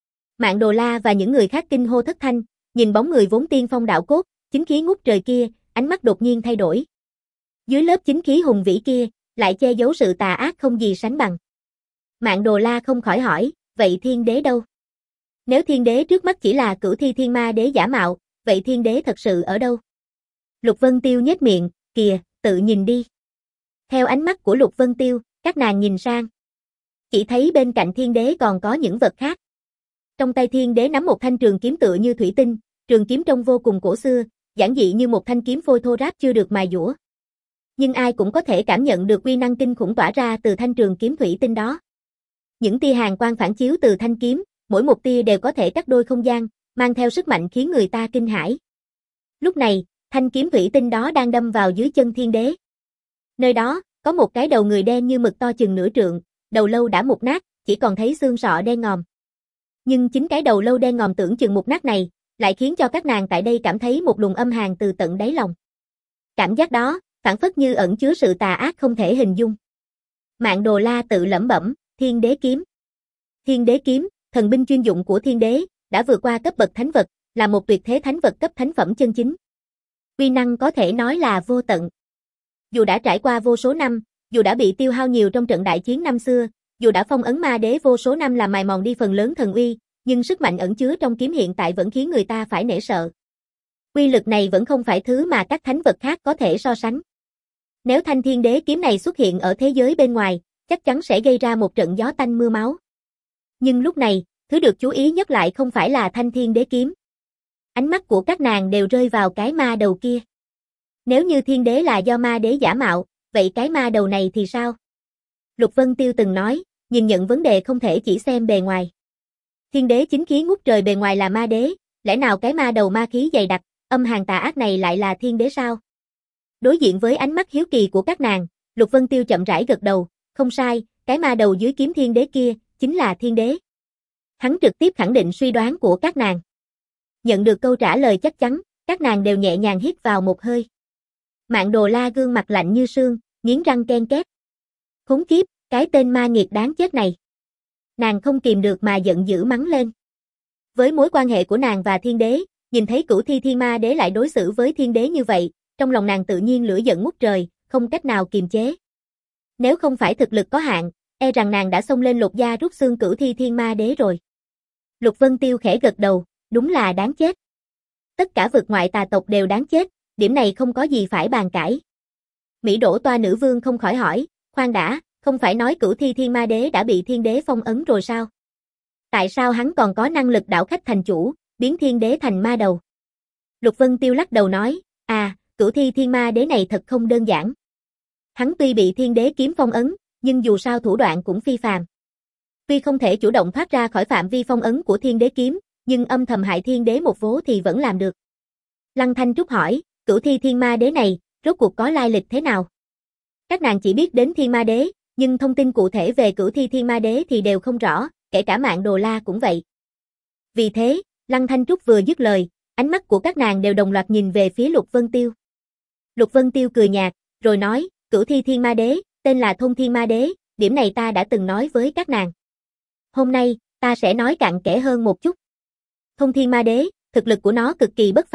Mạn Đồ La và những người khác kinh hô thất thanh, nhìn bóng người vốn tiên phong đạo cốt, chính khí ngút trời kia, ánh mắt đột nhiên thay đổi. Dưới lớp chính khí hùng vĩ kia, lại che giấu sự tà ác không gì sánh bằng. Mạn Đồ La không khỏi hỏi, vậy thiên đế đâu? Nếu thiên đế trước mắt chỉ là Cửu Thi Thiên Ma Đế giả mạo, vậy thiên đế thật sự ở đâu? Lục Vân Tiêu nhếch miệng, kìa, tự nhìn đi. Theo ánh mắt của Lục Vân Tiêu, các nàng nhìn sang. Chỉ thấy bên cạnh thiên đế còn có những vật khác. Trong tay thiên đế nắm một thanh trường kiếm tựa như thủy tinh, trường kiếm trông vô cùng cổ xưa, giản dị như một thanh kiếm phôi thô ráp chưa được mài dũa. Nhưng ai cũng có thể cảm nhận được uy năng kinh khủng tỏa ra từ thanh trường kiếm thủy tinh đó. Những tia hàn quang phản chiếu từ thanh kiếm, mỗi một tia đều có thể cắt đôi không gian, mang theo sức mạnh khiến người ta kinh hãi. Lúc này, thanh kiếm thủy tinh đó đang đâm vào dưới chân thiên đế. Nơi đó, có một cái đầu người đen như mực to chừng nửa trượng, đầu lâu đã mục nát, chỉ còn thấy xương sọ đen ngòm. Nhưng chính cái đầu lâu đen ngòm tưởng chừng mục nát này, lại khiến cho các nàng tại đây cảm thấy một luồng âm hàn từ tận đáy lòng. Cảm giác đó, phảng phất như ẩn chứa sự tà ác không thể hình dung. Mạn Đồ La tự lẩm bẩm, Thiên Đế kiếm. Thiên Đế kiếm, thần binh chuyên dụng của thiên đế, đã vượt qua cấp bậc thánh vật, là một tuyệt thế thánh vật cấp thánh phẩm chân chính. Uy năng có thể nói là vô tận. Dù đã trải qua vô số năm, dù đã bị tiêu hao nhiều trong trận đại chiến năm xưa, dù đã phong ấn ma đế vô số năm làm mài mòn đi phần lớn thần uy, nhưng sức mạnh ẩn chứa trong kiếm hiện tại vẫn khiến người ta phải nể sợ. Uy lực này vẫn không phải thứ mà các thánh vật khác có thể so sánh. Nếu thanh thiên đế kiếm này xuất hiện ở thế giới bên ngoài, chắc chắn sẽ gây ra một trận gió tanh mưa máu. Nhưng lúc này, thứ được chú ý nhất lại không phải là thanh thiên đế kiếm. Ánh mắt của các nàng đều rơi vào cái ma đầu kia. Nếu như thiên đế là do ma đế giả mạo, vậy cái ma đầu này thì sao? Lục Vân Tiêu từng nói, nhìn nhận vấn đề không thể chỉ xem bề ngoài. Thiên đế chính khí ngút trời bề ngoài là ma đế, lẽ nào cái ma đầu ma khí dày đặc, âm hàn tà ác này lại là thiên đế sao? Đối diện với ánh mắt hiếu kỳ của các nàng, Lục Vân Tiêu chậm rãi gật đầu, không sai, cái ma đầu dưới kiếm thiên đế kia, chính là thiên đế. Hắn trực tiếp khẳng định suy đoán của các nàng. Nhận được câu trả lời chắc chắn, các nàng đều nhẹ nhàng hít vào một hơi. Mạn Đồ La gương mặt lạnh như sương, nghiến răng ken két. Khốn kiếp, cái tên ma nghiệt đáng chết này. Nàng không kìm được mà giận dữ mắng lên. Với mối quan hệ của nàng và thiên đế, nhìn thấy Cửu Thi Thiên Ma Đế lại đối xử với thiên đế như vậy, trong lòng nàng tự nhiên lửa giận ngút trời, không cách nào kiềm chế. Nếu không phải thực lực có hạn, e rằng nàng đã xông lên lột da rút xương Cửu Thi Thiên Ma Đế rồi. Lục Vân Tiêu khẽ gật đầu, đúng là đáng chết. Tất cả vực ngoại tà tộc đều đáng chết, điểm này không có gì phải bàn cãi. Mỹ Đỗ Toa nữ vương không khỏi hỏi, khoan đã, không phải nói Cửu Thi Thiên Ma Đế đã bị thiên đế phong ấn rồi sao? Tại sao hắn còn có năng lực đảo khách thành chủ, biến thiên đế thành ma đầu? Lục Vân Tiêu lắc đầu nói, à, Cửu Thi Thiên Ma Đế này thật không đơn giản. Hắn tuy bị thiên đế kiếm phong ấn, nhưng dù sao thủ đoạn cũng phi phàm. Tuy không thể chủ động thoát ra khỏi phạm vi phong ấn của thiên đế kiếm, nhưng âm thầm hại thiên đế một vố thì vẫn làm được. Lăng Thanh Trúc hỏi, Cửu Thi Thiên Ma Đế này, rốt cuộc có lai lịch thế nào? Các nàng chỉ biết đến Thiên Ma Đế, nhưng thông tin cụ thể về Cửu Thi Thiên Ma Đế thì đều không rõ, kể cả Mạn Đồ La cũng vậy. Vì thế, Lăng Thanh Trúc vừa dứt lời, ánh mắt của các nàng đều đồng loạt nhìn về phía Lục Vân Tiêu. Lục Vân Tiêu cười nhạt, rồi nói, Cửu Thi Thiên Ma Đế, tên là Thôn Thiên Ma Đế, điểm này ta đã từng nói với các nàng. Hôm nay, ta sẽ nói cặn kẽ hơn một chút. Thôn Thiên Ma Đế, thực lực của nó cực kỳ bất phàm,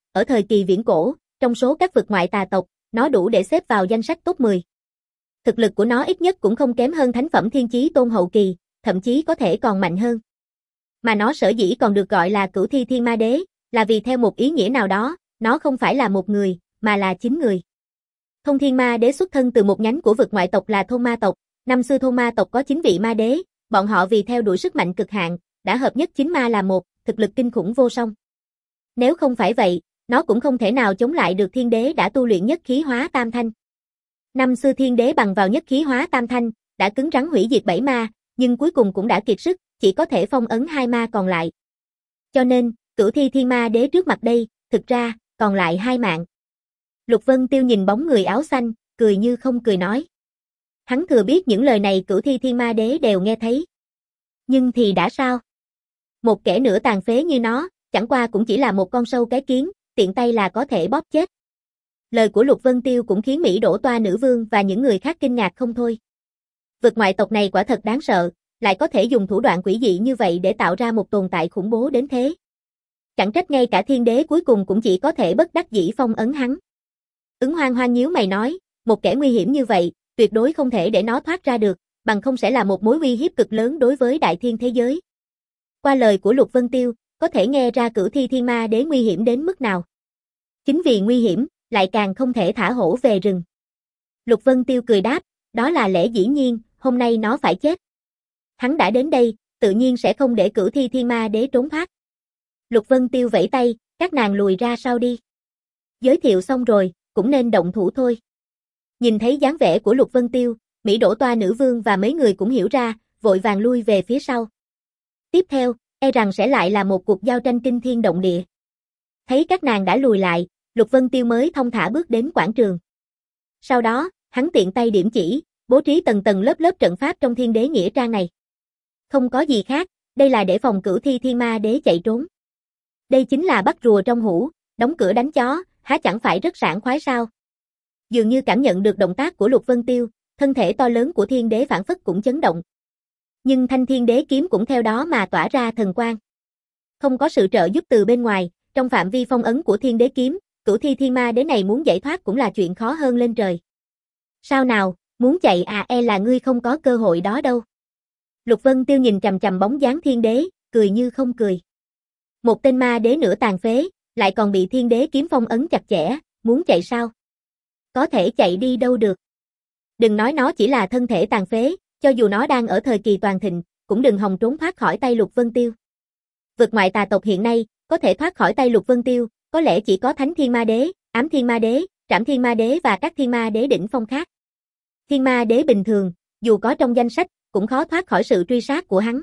ở thời kỳ viễn cổ, trong số các vực ngoại tà tộc, nó đủ để xếp vào danh sách top mười. Thực lực của nó ít nhất cũng không kém hơn thánh phẩm thiên chí tôn hậu kỳ, thậm chí có thể còn mạnh hơn. Mà nó sở dĩ còn được gọi là Cửu Thi Thiên Ma Đế, là vì theo một ý nghĩa nào đó, nó không phải là một người, mà là chín người. Thông Thiên Ma Đế xuất thân từ một nhánh của vực ngoại tộc là Thôn Ma tộc, năm xưa Thôn Ma tộc có chín vị ma đế, bọn họ vì theo đuổi sức mạnh cực hạn, đã hợp nhất chín ma là một, thực lực kinh khủng vô song. Nếu không phải vậy, nó cũng không thể nào chống lại được Thiên Đế đã tu luyện nhất khí hóa tam thanh. Năm xưa Thiên Đế bằng vào nhất khí hóa tam thanh, đã cứng rắn hủy diệt bảy ma, nhưng cuối cùng cũng đã kiệt sức, chỉ có thể phong ấn hai ma còn lại. Cho nên, Cửu Thi Thiên Ma Đế trước mặt đây, thực ra, còn lại hai mạng. Lục Vân Tiêu nhìn bóng người áo xanh, cười như không cười nói. Hắn thừa biết những lời này Cửu Thi Thiên Ma Đế đều nghe thấy. Nhưng thì đã sao? Một kẻ nửa tàn phế như nó, chẳng qua cũng chỉ là một con sâu cái kiến, tiện tay là có thể bóp chết. Lời của Lục Vân Tiêu cũng khiến Mỹ Đỗ Toa nữ vương và những người khác kinh ngạc không thôi. Vực ngoại tộc này quả thật đáng sợ, lại có thể dùng thủ đoạn quỷ dị như vậy để tạo ra một tồn tại khủng bố đến thế. Chẳng trách ngay cả Thiên Đế cuối cùng cũng chỉ có thể bất đắc dĩ phong ấn hắn. Ứng Hoang Hoang nhíu mày nói, một kẻ nguy hiểm như vậy, tuyệt đối không thể để nó thoát ra được, bằng không sẽ là một mối uy hiếp cực lớn đối với đại thiên thế giới. Qua lời của Lục Vân Tiêu, có thể nghe ra Cửu Thi Thiên Ma Đế nguy hiểm đến mức nào. Chính vì nguy hiểm, lại càng không thể thả hổ về rừng. Lục Vân Tiêu cười đáp, đó là lẽ dĩ nhiên, hôm nay nó phải chết. Hắn đã đến đây, tự nhiên sẽ không để Cửu Thi Thiên Ma Đế trốn thoát. Lục Vân Tiêu vẫy tay, các nàng lùi ra sau đi. Giới thiệu xong rồi, cũng nên động thủ thôi. Nhìn thấy dáng vẻ của Lục Vân Tiêu, Mỹ Đỗ Toa nữ vương và mấy người cũng hiểu ra, vội vàng lui về phía sau. Tiếp theo, e rằng sẽ lại là một cuộc giao tranh kinh thiên động địa. Thấy các nàng đã lùi lại, Lục Vân Tiêu mới thông thả bước đến quảng trường. Sau đó, hắn tiện tay điểm chỉ, bố trí tầng tầng lớp lớp trận pháp trong Thiên Đế nghĩa trang này. Không có gì khác, đây là để phòng Cửu Thi Thiên Ma Đế chạy trốn. Đây chính là bắt rùa trong hũ, đóng cửa đánh chó, há chẳng phải rất sảng khoái sao? Dường như cảm nhận được động tác của Lục Vân Tiêu, thân thể to lớn của Thiên Đế phản phất cũng chấn động. Nhưng thanh Thiên Đế kiếm cũng theo đó mà tỏa ra thần quang. Không có sự trợ giúp từ bên ngoài, trong phạm vi phong ấn của Thiên Đế kiếm, Cửu Thi Thiên Ma Đế này muốn giải thoát cũng là chuyện khó hơn lên trời. Sao nào, muốn chạy à, e là ngươi không có cơ hội đó đâu. Lục Vân Tiêu nhìn chằm chằm bóng dáng Thiên Đế, cười như không cười. Một tên ma đế nửa tàn phế, lại còn bị Thiên Đế kiếm phong ấn chặt chẽ, muốn chạy sao? Có thể chạy đi đâu được. Đừng nói nó chỉ là thân thể tàn phế, cho dù nó đang ở thời kỳ toàn thịnh, cũng đừng hòng trốn thoát khỏi tay Lục Vân Tiêu. Vực ngoại tà tộc hiện nay, có thể thoát khỏi tay Lục Vân Tiêu, có lẽ chỉ có Thánh Thiên Ma Đế, Ám Thiên Ma Đế, Trảm Thiên Ma Đế và các Thiên Ma Đế đỉnh phong khác. Thiên Ma Đế bình thường, dù có trong danh sách, cũng khó thoát khỏi sự truy sát của hắn.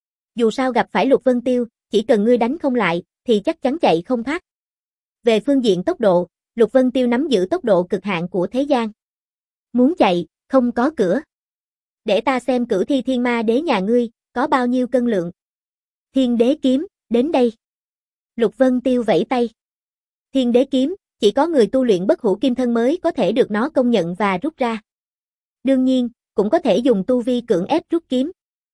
Dù sao gặp phải Lục Vân Tiêu, chỉ cần ngươi đánh không lại, thì chắc chắn chạy không thoát. Về phương diện tốc độ, Lục Vân Tiêu nắm giữ tốc độ cực hạn của thế gian. Muốn chạy, không có cửa. Để ta xem Cửu Thi Thiên Ma Đế nhà ngươi, có bao nhiêu cân lượng. Thiên Đế kiếm, đến đây. Lục Vân Tiêu vẫy tay. Thiên Đế kiếm, chỉ có người tu luyện bất hủ kim thân mới có thể được nó công nhận và rút ra. Đương nhiên, cũng có thể dùng tu vi cưỡng ép rút kiếm.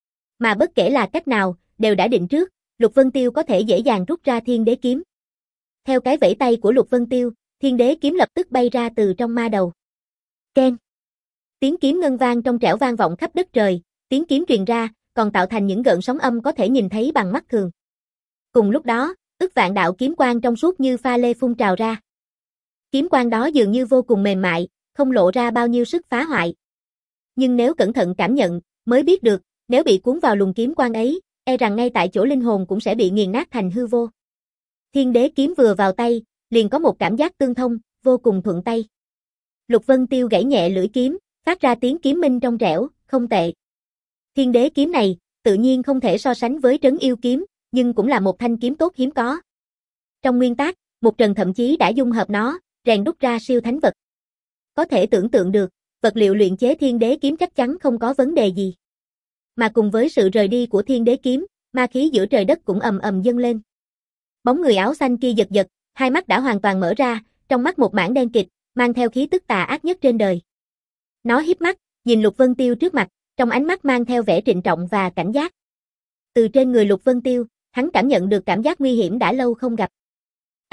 Mà bất kể là cách nào, đều đã định trước, Lục Vân Tiêu có thể dễ dàng rút ra Thiên Đế kiếm. Theo cái vẫy tay của Lục Vân Tiêu, Thiên Đế kiếm lập tức bay ra từ trong ma đầu. Keng. Tiếng kiếm ngân vang trong trẻo vang vọng khắp đất trời, tiếng kiếm truyền ra, còn tạo thành những gợn sóng âm có thể nhìn thấy bằng mắt thường. Cùng lúc đó, ức vạn đạo kiếm quang trong suốt như pha lê phun trào ra. Kiếm quang đó dường như vô cùng mềm mại, không lộ ra bao nhiêu sức phá hoại. Nhưng nếu cẩn thận cảm nhận, mới biết được, nếu bị cuốn vào luồng kiếm quang ấy, e rằng ngay tại chỗ linh hồn cũng sẽ bị nghiền nát thành hư vô. Thiên Đế kiếm vừa vào tay, liền có một cảm giác tương thông, vô cùng thuận tay. Lục Vân Tiêu gãy nhẹ lưỡi kiếm, phát ra tiếng kiếm minh trong trẻo, không tệ. Thiên Đế kiếm này, tự nhiên không thể so sánh với Trấn Yêu kiếm, nhưng cũng là một thanh kiếm tốt hiếm có. Trong nguyên tác, Mục Trần thậm chí đã dung hợp nó, rèn đúc ra siêu thánh vật. Có thể tưởng tượng được, vật liệu luyện chế Thiên Đế kiếm chắc chắn không có vấn đề gì. Mà cùng với sự rời đi của Thiên Đế kiếm, ma khí giữa trời đất cũng ầm ầm dâng lên. Bóng người áo xanh kia giật giật, hai mắt đã hoàn toàn mở ra, trong mắt một mảng đen kịt, mang theo khí tức tà ác nhất trên đời. Nó híp mắt, nhìn Lục Vân Tiêu trước mặt, trong ánh mắt mang theo vẻ trịnh trọng và cảnh giác. Từ trên người Lục Vân Tiêu, hắn cảm nhận được cảm giác nguy hiểm đã lâu không gặp.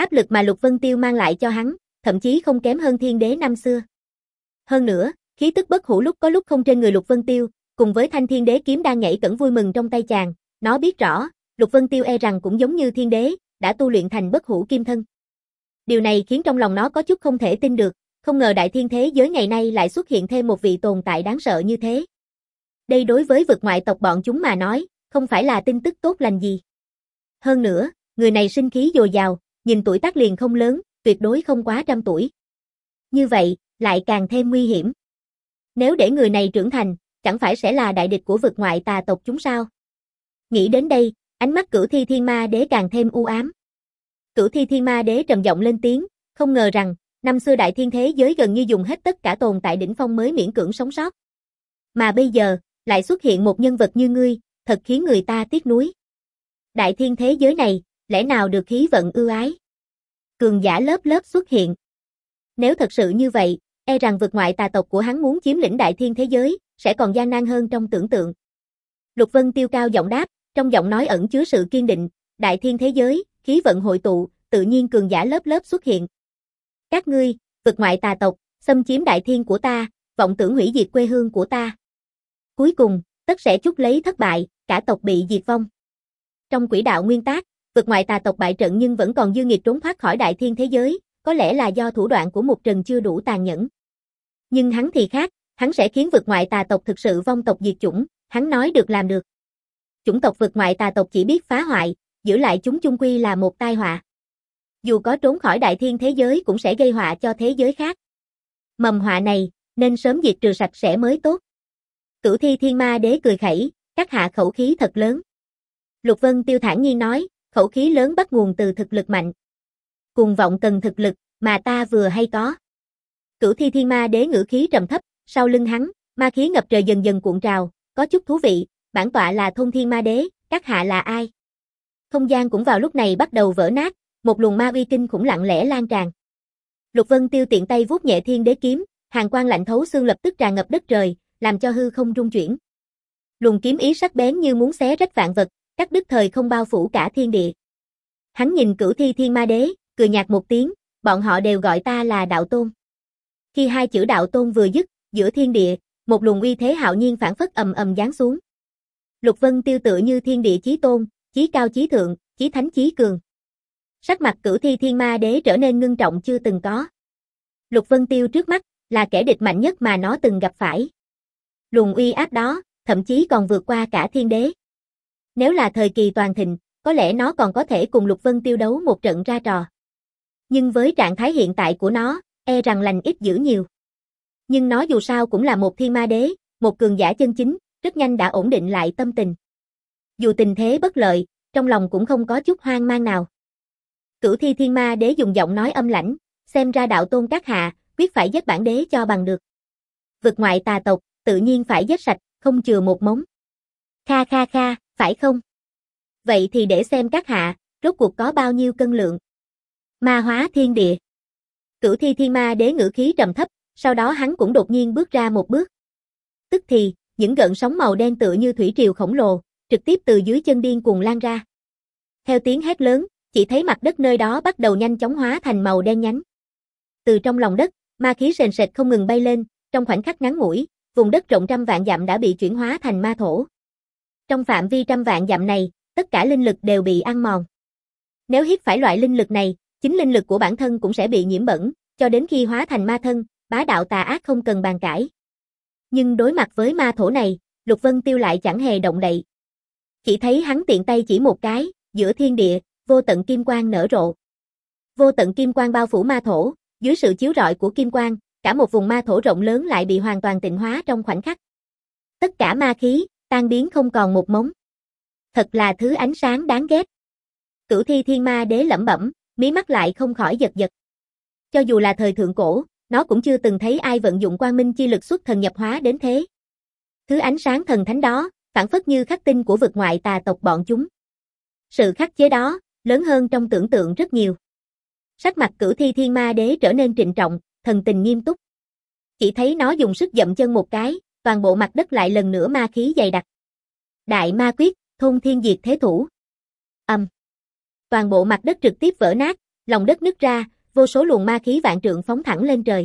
Áp lực mà Lục Vân Tiêu mang lại cho hắn, thậm chí không kém hơn thiên đế năm xưa. Hơn nữa, khí tức bất hủ lúc có lúc không trên người Lục Vân Tiêu, cùng với thanh thiên đế kiếm đang nhảy cẫng vui mừng trong tay chàng, nó biết rõ, Lục Vân Tiêu e rằng cũng giống như thiên đế, đã tu luyện thành bất hủ kim thân. Điều này khiến trong lòng nó có chút không thể tin được, không ngờ đại thiên thế giới ngày nay lại xuất hiện thêm một vị tồn tại đáng sợ như thế. Đây đối với vực ngoại tộc bọn chúng mà nói, không phải là tin tức tốt lành gì. Hơn nữa, người này sinh khí dồi dào, nhìn tuổi tác liền không lớn, tuyệt đối không quá trăm tuổi. Như vậy, lại càng thêm nguy hiểm. Nếu để người này trưởng thành, chẳng phải sẽ là đại địch của vực ngoại tà tộc chúng sao? Nghĩ đến đây, ánh mắt Cửu Thi Thiên Ma Đế càng thêm u ám. Cửu Thi Thiên Ma Đế trầm giọng lên tiếng, không ngờ rằng, năm xưa đại thiên thế giới gần như dùng hết tất cả tồn tại đỉnh phong mới miễn cưỡng sống sót. Mà bây giờ, lại xuất hiện một nhân vật như ngươi, thật khiến người ta tiếc nuối. Đại thiên thế giới này, lẽ nào được khí vận ưu ái? Cường giả lớp lớp xuất hiện. Nếu thật sự như vậy, e rằng vực ngoại tà tộc của hắn muốn chiếm lĩnh đại thiên thế giới, sẽ còn gian nan hơn trong tưởng tượng. Lục Vân Tiêu cao giọng đáp, trong giọng nói ẩn chứa sự kiên định, đại thiên thế giới, khí vận hội tụ, tự nhiên cường giả lớp lớp xuất hiện. Các ngươi, vực ngoại tà tộc, xâm chiếm đại thiên của ta, vọng tưởng hủy diệt quê hương của ta. Cuối cùng, tất sẽ chúc lấy thất bại, cả tộc bị diệt vong. Trong quỹ đạo nguyên tác, vực ngoại tà tộc bại trận nhưng vẫn còn dư nghiệt trốn thoát khỏi đại thiên thế giới, có lẽ là do thủ đoạn của Mục Trần chưa đủ tàn nhẫn. Nhưng hắn thì khác, hắn sẽ khiến vực ngoại tà tộc thực sự vong tộc diệt chủng, hắn nói được làm được. Chủng tộc vực ngoại tà tộc chỉ biết phá hoại, giữ lại chúng chung quy là một tai họa. Dù có trốn khỏi đại thiên thế giới cũng sẽ gây họa cho thế giới khác. Mầm họa này, nên sớm diệt trừ sạch sẽ mới tốt. Cửu Thi Thiên Ma Đế cười khẩy, các hạ khẩu khí thật lớn. Lục Vân Tiêu thản nhiên nói, khẩu khí lớn bắt nguồn từ thực lực mạnh. Cuồng vọng cần thực lực, mà ta vừa hay có. Cửu Thi Thiên Ma Đế ngữ khí trầm thấp, sau lưng hắn, ma khí ngập trời dần dần cuộn trào, có chút thú vị, bản tọa là Thôn Thiên Ma Đế, các hạ là ai? Không gian cũng vào lúc này bắt đầu vỡ nát, một luồng ma uy kinh khủng lặng lẽ lan tràn. Lục Vân Tiêu tiện tay vuốt nhẹ thiên đế kiếm, hàn quang lạnh thấu xương lập tức tràn ngập đất trời, làm cho hư không rung chuyển. Luồng kiếm ý sắc bén như muốn xé rách vạn vật, cắt đứt thời không bao phủ cả thiên địa. Hắn nhìn Cửu Thi Thiên Ma Đế, cười nhạt một tiếng, bọn họ đều gọi ta là đạo tôn. Khi hai chữ đạo tôn vừa dứt, giữa thiên địa, một luồng uy thế hạo nhiên phảng phất ầm ầm giáng xuống. Lục Vân Tiêu tựa như thiên địa chí tôn, chí cao chí thượng, chí thánh chí cường. Sắc mặt Cửu Thi Thiên Ma Đế trở nên ngưng trọng chưa từng có. Lục Vân Tiêu trước mắt, là kẻ địch mạnh nhất mà nó từng gặp phải. Luồng uy áp đó, thậm chí còn vượt qua cả thiên đế. Nếu là thời kỳ toàn thịnh, có lẽ nó còn có thể cùng Lục Vân Tiêu đấu một trận ra trò. Nhưng với trạng thái hiện tại của nó, e rằng lành ít dữ nhiều. Nhưng nó dù sao cũng là một thiên ma đế, một cường giả chân chính, rất nhanh đã ổn định lại tâm tình. Dù tình thế bất lợi, trong lòng cũng không có chút hoang mang nào. Cửu Thi Thiên Ma Đế dùng giọng nói âm lãnh, xem ra đạo tôn các hạ, quyết phải giết bản đế cho bằng được. Vực ngoại tà tộc, tự nhiên phải giết sạch, không chừa một mống. Kha kha kha, phải không? Vậy thì để xem các hạ, rốt cuộc có bao nhiêu cân lượng. Ma hóa thiên địa. Cửu Thi Thiên Ma Đế ngữ khí trầm thấp, sau đó hắn cũng đột nhiên bước ra một bước. Tức thì, những gợn sóng màu đen tựa như thủy triều khổng lồ, trực tiếp từ dưới chân điên cuồng lan ra. Theo tiếng hét lớn, chỉ thấy mặt đất nơi đó bắt đầu nhanh chóng hóa thành màu đen nhánh. Từ trong lòng đất, ma khí sền sệt không ngừng bay lên, trong khoảnh khắc ngắn ngủi, vùng đất rộng trăm vạn dặm đã bị chuyển hóa thành ma thổ. Trong phạm vi trăm vạn dặm này, tất cả linh lực đều bị ăn mòn. Nếu hít phải loại linh lực này, chính linh lực của bản thân cũng sẽ bị nhiễm bẩn, cho đến khi hóa thành ma thân, bá đạo tà ác không cần bàn cãi. Nhưng đối mặt với ma thổ này, Lục Vân Tiêu lại chẳng hề động đậy. Chỉ thấy hắn tiện tay chỉ một cái, giữa thiên địa, vô tận kim quang nở rộ. Vô tận kim quang bao phủ ma thổ, dưới sự chiếu rọi của kim quang, cả một vùng ma thổ rộng lớn lại bị hoàn toàn tịnh hóa trong khoảnh khắc. Tất cả ma khí, tan biến không còn một mống. Thật là thứ ánh sáng đáng ghét. Cửu Thi Thiên Ma Đế lẩm bẩm, mí mắt lại không khỏi giật giật. Cho dù là thời thượng cổ, nó cũng chưa từng thấy ai vận dụng quang minh chi lực xuất thần nhập hóa đến thế. Thứ ánh sáng thần thánh đó, phảng phất như khắc tinh của vực ngoại tà tộc bọn chúng. Sự khắc chế đó, lớn hơn trong tưởng tượng rất nhiều. Sắc mặt Cửu Thi Thiên Ma Đế trở nên trịnh trọng, thần tình nghiêm túc. Chỉ thấy nó dùng sức dậm chân một cái, toàn bộ mặt đất lại lần nữa ma khí dày đặc. Đại ma quyết, thôn thiên diệt thế thủ. Âm. Toàn bộ mặt đất trực tiếp vỡ nát, Lòng đất nứt ra, vô số luồng ma khí vạn trượng phóng thẳng lên trời.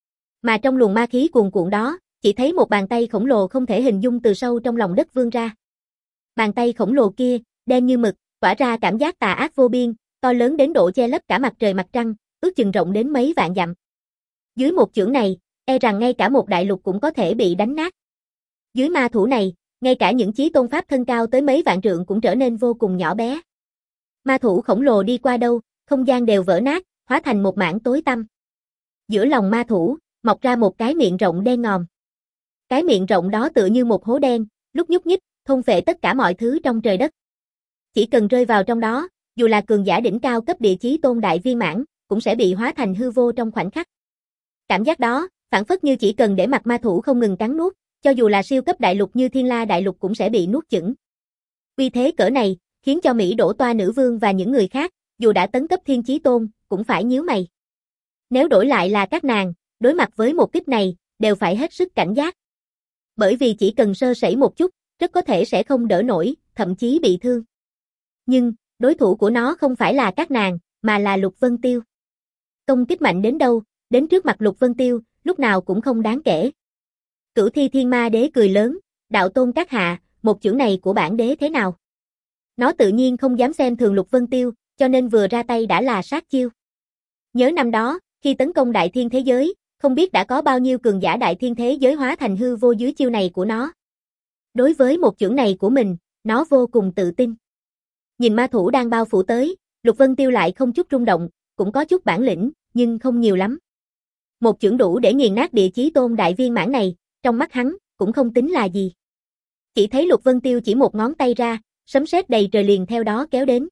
Mà trong luồng ma khí cuồn cuộn đó, chỉ thấy một bàn tay khổng lồ không thể hình dung từ sâu trong lòng đất vươn ra. Bàn tay khổng lồ kia, đen như mực, tỏa ra cảm giác tà ác vô biên, to lớn đến độ che lấp cả mặt trời mặt trăng, ước chừng rộng đến mấy vạn dặm. Dưới một chưởng này, e rằng ngay cả một đại lục cũng có thể bị đánh nát. Dưới ma thủ này, ngay cả những chí tôn pháp thân cao tới mấy vạn trượng cũng trở nên vô cùng nhỏ bé. Ma thủ khổng lồ đi qua đâu, không gian đều vỡ nát, hóa thành một mảng tối tăm. Giữa lòng ma thủ, mọc ra một cái miệng rộng đen ngòm. Cái miệng rộng đó tựa như một hố đen, lúc nhúc nhích, thôn phệ tất cả mọi thứ trong trời đất. Chỉ cần rơi vào trong đó, dù là cường giả đỉnh cao cấp địa chí tôn đại viên mãn, cũng sẽ bị hóa thành hư vô trong khoảnh khắc. Cảm giác đó, phản phất như chỉ cần để mặt ma thủ không ngừng cắn nuốt, cho dù là siêu cấp đại lục như Thiên La đại lục cũng sẽ bị nuốt chửng. Uy thế cỡ này, khiến cho Mỹ Đỗ Toa nữ vương và những người khác, dù đã tấn cấp thiên chí tôn, cũng phải nhíu mày. Nếu đổi lại là các nàng, đối mặt với một kích này, đều phải hết sức cảnh giác. Bởi vì chỉ cần sơ sẩy một chút, rất có thể sẽ không đỡ nổi, thậm chí bị thương. Nhưng, đối thủ của nó không phải là các nàng, mà là Lục Vân Tiêu. Công kích mạnh đến đâu, đến trước mặt Lục Vân Tiêu, lúc nào cũng không đáng kể. Cửu Thi Thiên Ma Đế cười lớn, đạo tôn các hạ, một chưởng này của bản đế thế nào? Nó tự nhiên không dám xem thường Lục Vân Tiêu, cho nên vừa ra tay đã là sát chiêu. Nhớ năm đó, khi tấn công đại thiên thế giới, không biết đã có bao nhiêu cường giả đại thiên thế giới hóa thành hư vô dưới chiêu này của nó. Đối với một chưởng này của mình, nó vô cùng tự tin. Nhìn ma thủ đang bao phủ tới, Lục Vân Tiêu lại không chút rung động, cũng có chút bản lĩnh, nhưng không nhiều lắm. Một chưởng đủ để nghiền nát địa chí tôn đại viên mãn này, trong mắt hắn, cũng không tính là gì. Chỉ thấy Lục Vân Tiêu chỉ một ngón tay ra, sấm sét đầy trời liền theo đó kéo đến.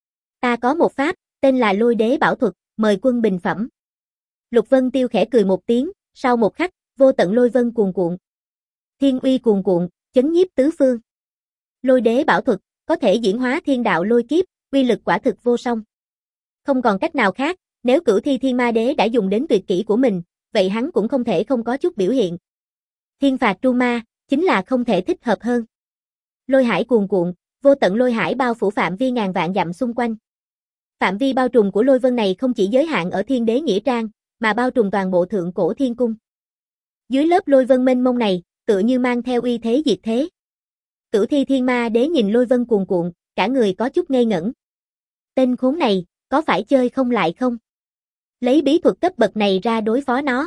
Ta có một pháp, tên là Lôi Đế Bảo Thuật, mời quân bình phẩm. Lục Vân Tiêu khẽ cười một tiếng, sau một khắc, vô tận lôi vân cuồn cuộn. Thiên uy cuồn cuộn, chấn nhiếp tứ phương. Lôi Đế Bảo Thuật, có thể diễn hóa thiên đạo lôi kiếp, uy lực quả thực vô song. Không còn cách nào khác, nếu Cửu Thi Thiên Ma Đế đã dùng đến tuyệt kỹ của mình, vậy hắn cũng không thể không có chút biểu hiện. Thiên phạt tru ma, chính là không thể thích hợp hơn. Lôi hải cuồn cuộn, vô tận lôi hải bao phủ phạm vi ngàn vạn dặm xung quanh. Phạm vi bao trùm của lôi vân này không chỉ giới hạn ở Thiên Đế Nghĩa Trang, mà bao trùm toàn bộ thượng cổ thiên cung. Dưới lớp lôi vân mênh mông này, tựa như mang theo uy thế diệt thế. Cửu Thi Thiên Ma Đế nhìn lôi vân cuồn cuộn, cả người có chút ngây ngẩn. Tên khốn này, có phải chơi không lại không? Lấy bí thuật cấp bậc này ra đối phó nó.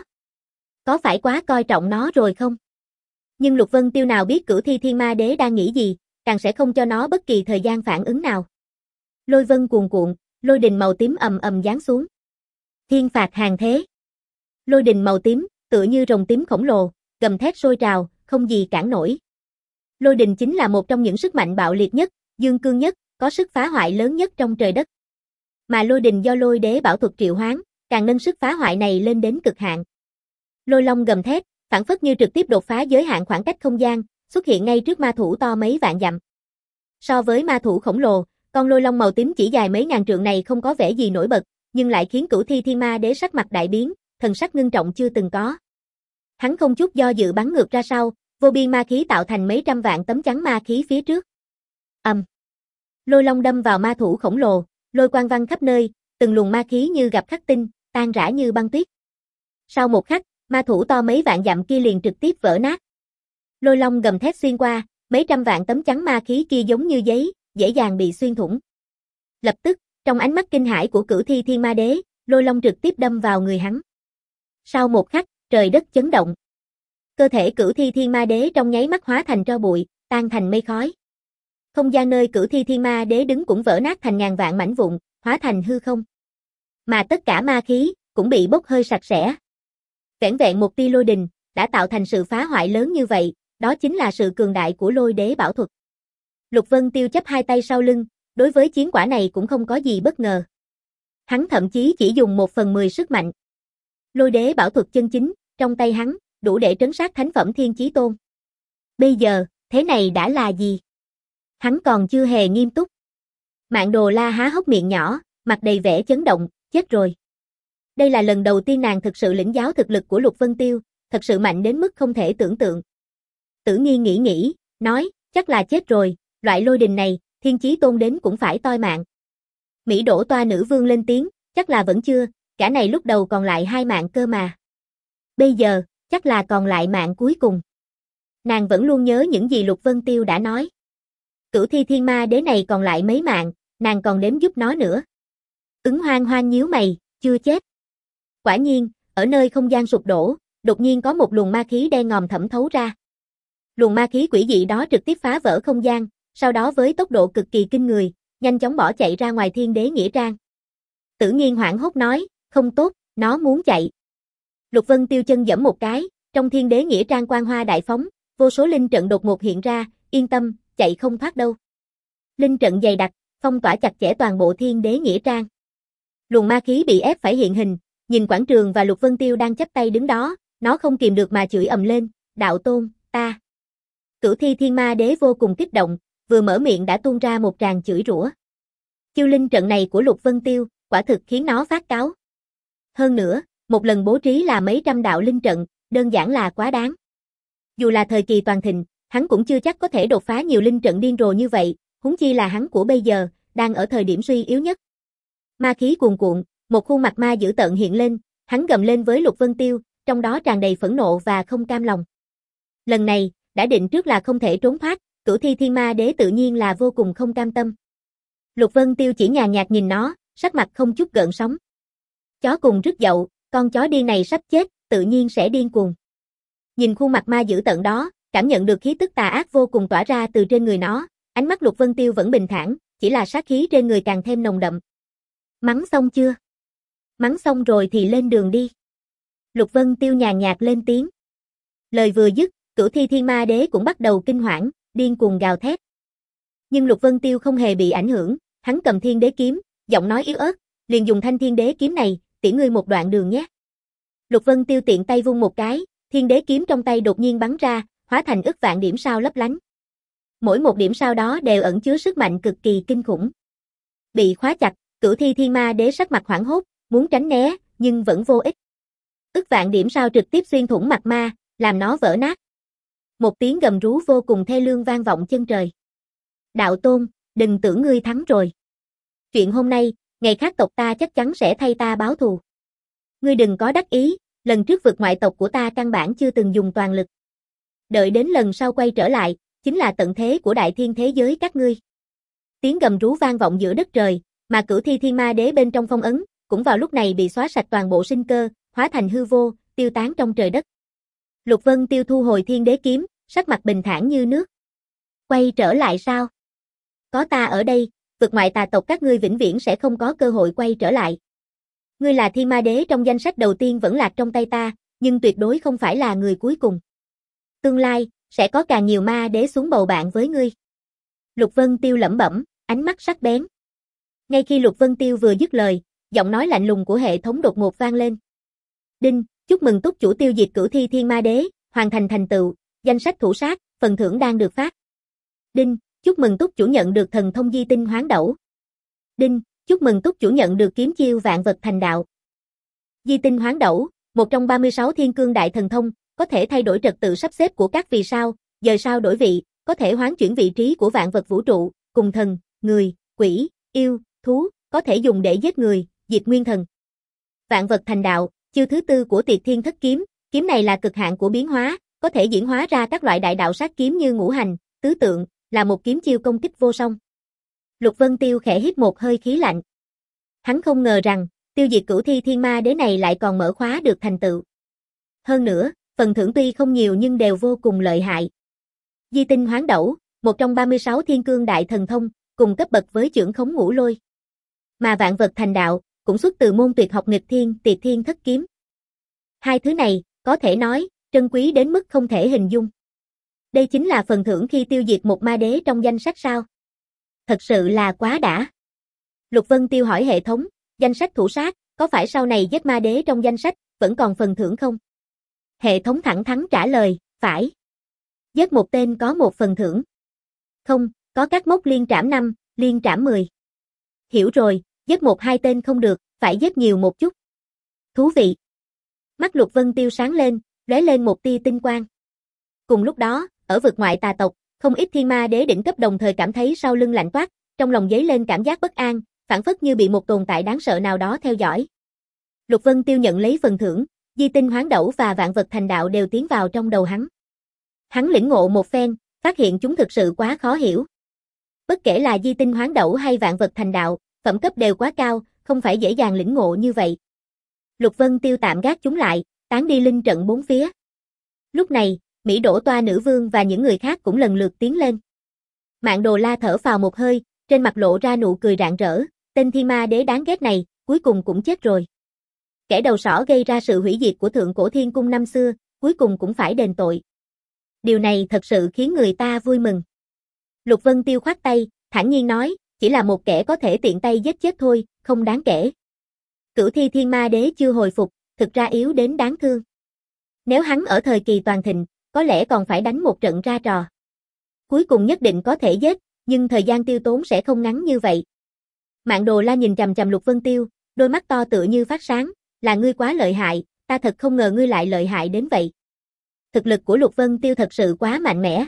Có phải quá coi trọng nó rồi không? Nhưng Lục Vân Tiêu nào biết Cửu Thi Thiên Ma Đế đang nghĩ gì, càng sẽ không cho nó bất kỳ thời gian phản ứng nào. Lôi vân cuồn cuộn, lôi đình màu tím ầm ầm giáng xuống. Thiên phạt hàng thế. Lôi đình màu tím, tựa như rồng tím khổng lồ, gầm thét sôi trào, không gì cản nổi. Lôi đình chính là một trong những sức mạnh bạo liệt nhất, dương cương nhất, có sức phá hoại lớn nhất trong trời đất. Mà lôi đình do Lôi Đế Bảo Thuật triệu hoán, càng nâng sức phá hoại này lên đến cực hạn. Lôi long gầm thét, phản phất như trực tiếp đột phá giới hạn khoảng cách không gian, xuất hiện ngay trước ma thủ to mấy vạn dặm. So với ma thủ khổng lồ, con lôi long màu tím chỉ dài mấy ngàn trượng này không có vẻ gì nổi bật, nhưng lại khiến Cửu Thi Thiên Ma Đế sắc mặt đại biến, thần sắc ngưng trọng chưa từng có. Hắn không chút do dự bắn ngược ra sau, vô biên ma khí tạo thành mấy trăm vạn tấm chắn ma khí phía trước. Ầm. Um. Lôi long đâm vào ma thủ khổng lồ, lôi quang văng khắp nơi, từng luồng ma khí như gặp khắc tinh, tan rã như băng tuyết. Sau một khắc, ma thủ to mấy vạn dặm kia liền trực tiếp vỡ nát. Lôi long gầm thét xuyên qua, mấy trăm vạn tấm chắn ma khí kia giống như giấy, dễ dàng bị xuyên thủng. Lập tức, trong ánh mắt kinh hãi của Cửu Thi Thiên Ma Đế, lôi long trực tiếp đâm vào người hắn. Sau một khắc, trời đất chấn động. Cơ thể Cửu Thi Thiên Ma Đế trong nháy mắt hóa thành tro bụi, tan thành mây khói. Không gian nơi Cửu Thi Thiên Ma Đế đứng cũng vỡ nát thành ngàn vạn mảnh vụn, hóa thành hư không. Mà tất cả ma khí cũng bị bốc hơi sạch sẽ. Vẻn vẹn một tia lôi đình đã tạo thành sự phá hoại lớn như vậy, đó chính là sự cường đại của Lôi Đế Bảo Thuật. Lục Vân Tiêu chắp hai tay sau lưng, đối với chiến quả này cũng không có gì bất ngờ. Hắn thậm chí chỉ dùng một phần mười sức mạnh. Lôi Đế Bảo Thuật chân chính, trong tay hắn, đủ để trấn sát thánh phẩm Thiên Chí Tôn. Bây giờ, thế này đã là gì? Hắn còn chưa hề nghiêm túc. Mạn Đồ La há hốc miệng nhỏ, mặt đầy vẻ chấn động, chết rồi. Đây là lần đầu tiên nàng thực sự lĩnh giáo thực lực của Lục Vân Tiêu, thật sự mạnh đến mức không thể tưởng tượng. Tử Nghi nghĩ nghĩ, nói, chắc là chết rồi, loại lôi đình này, Thiên Chí Tôn đến cũng phải toi mạng. Mỹ Đỗ Toa nữ vương lên tiếng, chắc là vẫn chưa, cả này lúc đầu còn lại hai mạng cơ mà. Bây giờ, chắc là còn lại mạng cuối cùng. Nàng vẫn luôn nhớ những gì Lục Vân Tiêu đã nói. Cửu thi thiên ma đế này còn lại mấy mạng, nàng còn đếm giúp nó nữa. Ứng Hoang Hoang nhíu mày, chưa chết. Quả nhiên, ở nơi không gian sụp đổ, đột nhiên có một luồng ma khí đen ngòm thẩm thấu ra. Luồng ma khí quỷ dị đó trực tiếp phá vỡ không gian, sau đó với tốc độ cực kỳ kinh người, nhanh chóng bỏ chạy ra ngoài Thiên Đế Nghĩa Trang. Tử Nghiên hoảng hốt nói, không tốt, nó muốn chạy. Lục Vân Tiêu chân giẫm một cái, trong Thiên Đế Nghĩa Trang quang hoa đại phóng, vô số linh trận đột ngột hiện ra, yên tâm, chạy không thoát đâu. Linh trận dày đặc, phong tỏa chặt chẽ toàn bộ Thiên Đế Nghĩa Trang. Luồng ma khí bị ép phải hiện hình, nhìn quảng trường và Lục Vân Tiêu đang chắp tay đứng đó, nó không kìm được mà chửi ầm lên, đạo tôn, ta. Cửu thi thiên ma đế vô cùng kích động, vừa mở miệng đã tuôn ra một tràng chửi rủa. Chiêu linh trận này của Lục Vân Tiêu, quả thực khiến nó phát cáu. Hơn nữa, một lần bố trí là mấy trăm đạo linh trận, đơn giản là quá đáng. Dù là thời kỳ toàn thịnh, hắn cũng chưa chắc có thể đột phá nhiều linh trận điên rồ như vậy, huống chi là hắn của bây giờ, đang ở thời điểm suy yếu nhất. Ma khí cuồn cuộn, một khuôn mặt ma dữ tợn hiện lên, hắn gầm lên với Lục Vân Tiêu, trong đó tràn đầy phẫn nộ và không cam lòng. Lần này, đã định trước là không thể trốn thoát, Cửu thi thiên ma đế tự nhiên là vô cùng không cam tâm. Lục Vân Tiêu chỉ nhàn nhạt nhìn nó, sắc mặt không chút gợn sóng. Chó cùng rứt dậu, con chó điên này sắp chết, tự nhiên sẽ điên cuồng. Nhìn khuôn mặt ma dữ tợn đó, cảm nhận được khí tức tà ác vô cùng tỏa ra từ trên người nó, ánh mắt Lục Vân Tiêu vẫn bình thản, chỉ là sát khí trên người càng thêm nồng đậm. Mắng xong chưa? Mắng xong rồi thì lên đường đi. Lục Vân Tiêu nhàn nhạt lên tiếng. Lời vừa dứt, Cửu thi thiên ma đế cũng bắt đầu kinh hoảng, điên cuồng gào thét. Nhưng Lục Vân Tiêu không hề bị ảnh hưởng, hắn cầm thiên đế kiếm, giọng nói yếu ớt, liền dùng thanh thiên đế kiếm này, tiễn ngươi một đoạn đường nhé. Lục Vân Tiêu tiện tay vung một cái, thiên đế kiếm trong tay đột nhiên bắn ra, hóa thành ức vạn điểm sao lấp lánh. Mỗi một điểm sao đó đều ẩn chứa sức mạnh cực kỳ kinh khủng. Bị khóa chặt, Cửu thi thiên ma đế sắc mặt hoảng hốt, muốn tránh né, nhưng vẫn vô ích. Ức vạn điểm sao trực tiếp xuyên thủng mặt ma, làm nó vỡ nát. Một tiếng gầm rú vô cùng thê lương vang vọng chân trời. Đạo tôn, đừng tưởng ngươi thắng rồi. Chuyện hôm nay, ngày khác tộc ta chắc chắn sẽ thay ta báo thù. Ngươi đừng có đắc ý, lần trước vượt ngoại tộc của ta căn bản chưa từng dùng toàn lực. Đợi đến lần sau quay trở lại, chính là tận thế của đại thiên thế giới các ngươi. Tiếng gầm rú vang vọng giữa đất trời, mà Cửu thi thiên ma đế bên trong phong ấn, cũng vào lúc này bị xóa sạch toàn bộ sinh cơ, hóa thành hư vô, tiêu tán trong trời đất. Lục Vân Tiêu thu hồi thiên đế kiếm, sắc mặt bình thản như nước. Quay trở lại sao? Có ta ở đây, vượt ngoại tà tộc các ngươi vĩnh viễn sẽ không có cơ hội quay trở lại. Ngươi là thiên ma đế trong danh sách đầu tiên vẫn lạc trong tay ta, nhưng tuyệt đối không phải là người cuối cùng. Tương lai, sẽ có càng nhiều ma đế xuống bầu bạn với ngươi. Lục Vân Tiêu lẩm bẩm, ánh mắt sắc bén. Ngay khi Lục Vân Tiêu vừa dứt lời, giọng nói lạnh lùng của hệ thống đột ngột vang lên. Đinh, chúc mừng túc chủ tiêu diệt Cửu thi thiên ma đế, hoàn thành thành tựu, danh sách thủ sát, phần thưởng đang được phát. Đinh, chúc mừng túc chủ nhận được thần thông di tinh hoán đẩu. Đinh, chúc mừng túc chủ nhận được kiếm chiêu vạn vật thành đạo. Di tinh hoán đẩu, một trong ba mươi sáu thiên cương đại thần thông, có thể thay đổi trật tự sắp xếp của các vì sao, dời sao đổi vị, có thể hoán chuyển vị trí của vạn vật vũ trụ, cùng thần, người, quỷ, yêu, thú, có thể dùng để giết người, diệt nguyên thần. Vạn vật thành đạo, chiêu thứ tư của Tiệt Thiên Thất Kiếm, kiếm này là cực hạn của biến hóa, có thể diễn hóa ra các loại đại đạo sát kiếm như ngũ hành, tứ tượng, là một kiếm chiêu công kích vô song. Lục Vân Tiêu khẽ hít một hơi khí lạnh. Hắn không ngờ rằng, tiêu diệt Cửu thi thiên ma đế này lại còn mở khóa được thành tựu. Hơn nữa, phần thưởng tuy không nhiều nhưng đều vô cùng lợi hại. Di tinh hoán đẩu, một trong ba mươi sáu thiên cương đại thần thông, cùng cấp bậc với chưởng khống ngũ lôi. Mà vạn vật thành đạo, cũng xuất từ môn tuyệt học nghịch thiên, Tiệt Thiên Thất Kiếm. Hai thứ này, có thể nói, trân quý đến mức không thể hình dung. Đây chính là phần thưởng khi tiêu diệt một ma đế trong danh sách sao? Thật sự là quá đã. Lục Vân Tiêu hỏi hệ thống, danh sách thủ sát, có phải sau này giết ma đế trong danh sách, vẫn còn phần thưởng không? Hệ thống thẳng thắn trả lời, phải. Giết một tên có một phần thưởng. Không, có các mốc liên trảm năm, liên trảm mười. Hiểu rồi, giết một hai tên không được, phải giết nhiều một chút. Thú vị. Mắt Lục Vân Tiêu sáng lên, lóe lên một tia tinh quang. Cùng lúc đó, ở vực ngoại tà tộc, không ít thiên ma đế đỉnh cấp đồng thời cảm thấy sau lưng lạnh toát, trong lòng dấy lên cảm giác bất an, phản phất như bị một tồn tại đáng sợ nào đó theo dõi. Lục Vân Tiêu nhận lấy phần thưởng, di tinh hoán đẩu và vạn vật thành đạo đều tiến vào trong đầu hắn. Hắn lĩnh ngộ một phen, phát hiện chúng thực sự quá khó hiểu. Bất kể là di tinh hoán đẩu hay vạn vật thành đạo, phẩm cấp đều quá cao, không phải dễ dàng lĩnh ngộ như vậy. Lục Vân Tiêu tạm gác chúng lại, tán đi linh trận bốn phía. Lúc này, Mỹ Đỗ Toa nữ vương và những người khác cũng lần lượt tiến lên. Mạn Đồ La thở phào một hơi, trên mặt lộ ra nụ cười rạng rỡ, tên thiên ma đế đáng ghét này, cuối cùng cũng chết rồi. Kẻ đầu sỏ gây ra sự hủy diệt của thượng cổ thiên cung năm xưa, cuối cùng cũng phải đền tội. Điều này thật sự khiến người ta vui mừng. Lục Vân Tiêu khoát tay, thản nhiên nói, chỉ là một kẻ có thể tiện tay giết chết thôi, không đáng kể. Cửu Thi Thiên Ma Đế chưa hồi phục, thực ra yếu đến đáng thương. Nếu hắn ở thời kỳ toàn thịnh, có lẽ còn phải đánh một trận ra trò. Cuối cùng nhất định có thể giết, nhưng thời gian tiêu tốn sẽ không ngắn như vậy. Mạn Đồ La nhìn chằm chằm Lục Vân Tiêu, đôi mắt to tựa như phát sáng, là ngươi quá lợi hại, ta thật không ngờ ngươi lại lợi hại đến vậy. Thực lực của Lục Vân Tiêu thật sự quá mạnh mẽ.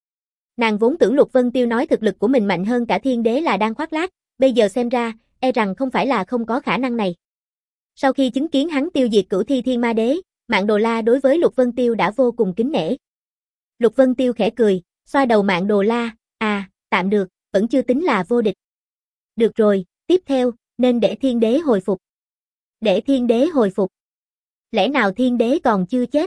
Nàng vốn tưởng Lục Vân Tiêu nói thực lực của mình mạnh hơn cả thiên đế là đang khoác lác, bây giờ xem ra, e rằng không phải là không có khả năng này. Sau khi chứng kiến hắn tiêu diệt Cửu Thi Thiên Ma Đế, Mạn Đồ La đối với Lục Vân Tiêu đã vô cùng kính nể. Lục Vân Tiêu khẽ cười, xoa đầu Mạn Đồ La, à, tạm được, vẫn chưa tính là vô địch. Được rồi, tiếp theo, nên để thiên đế hồi phục. Để thiên đế hồi phục. Lẽ nào thiên đế còn chưa chết?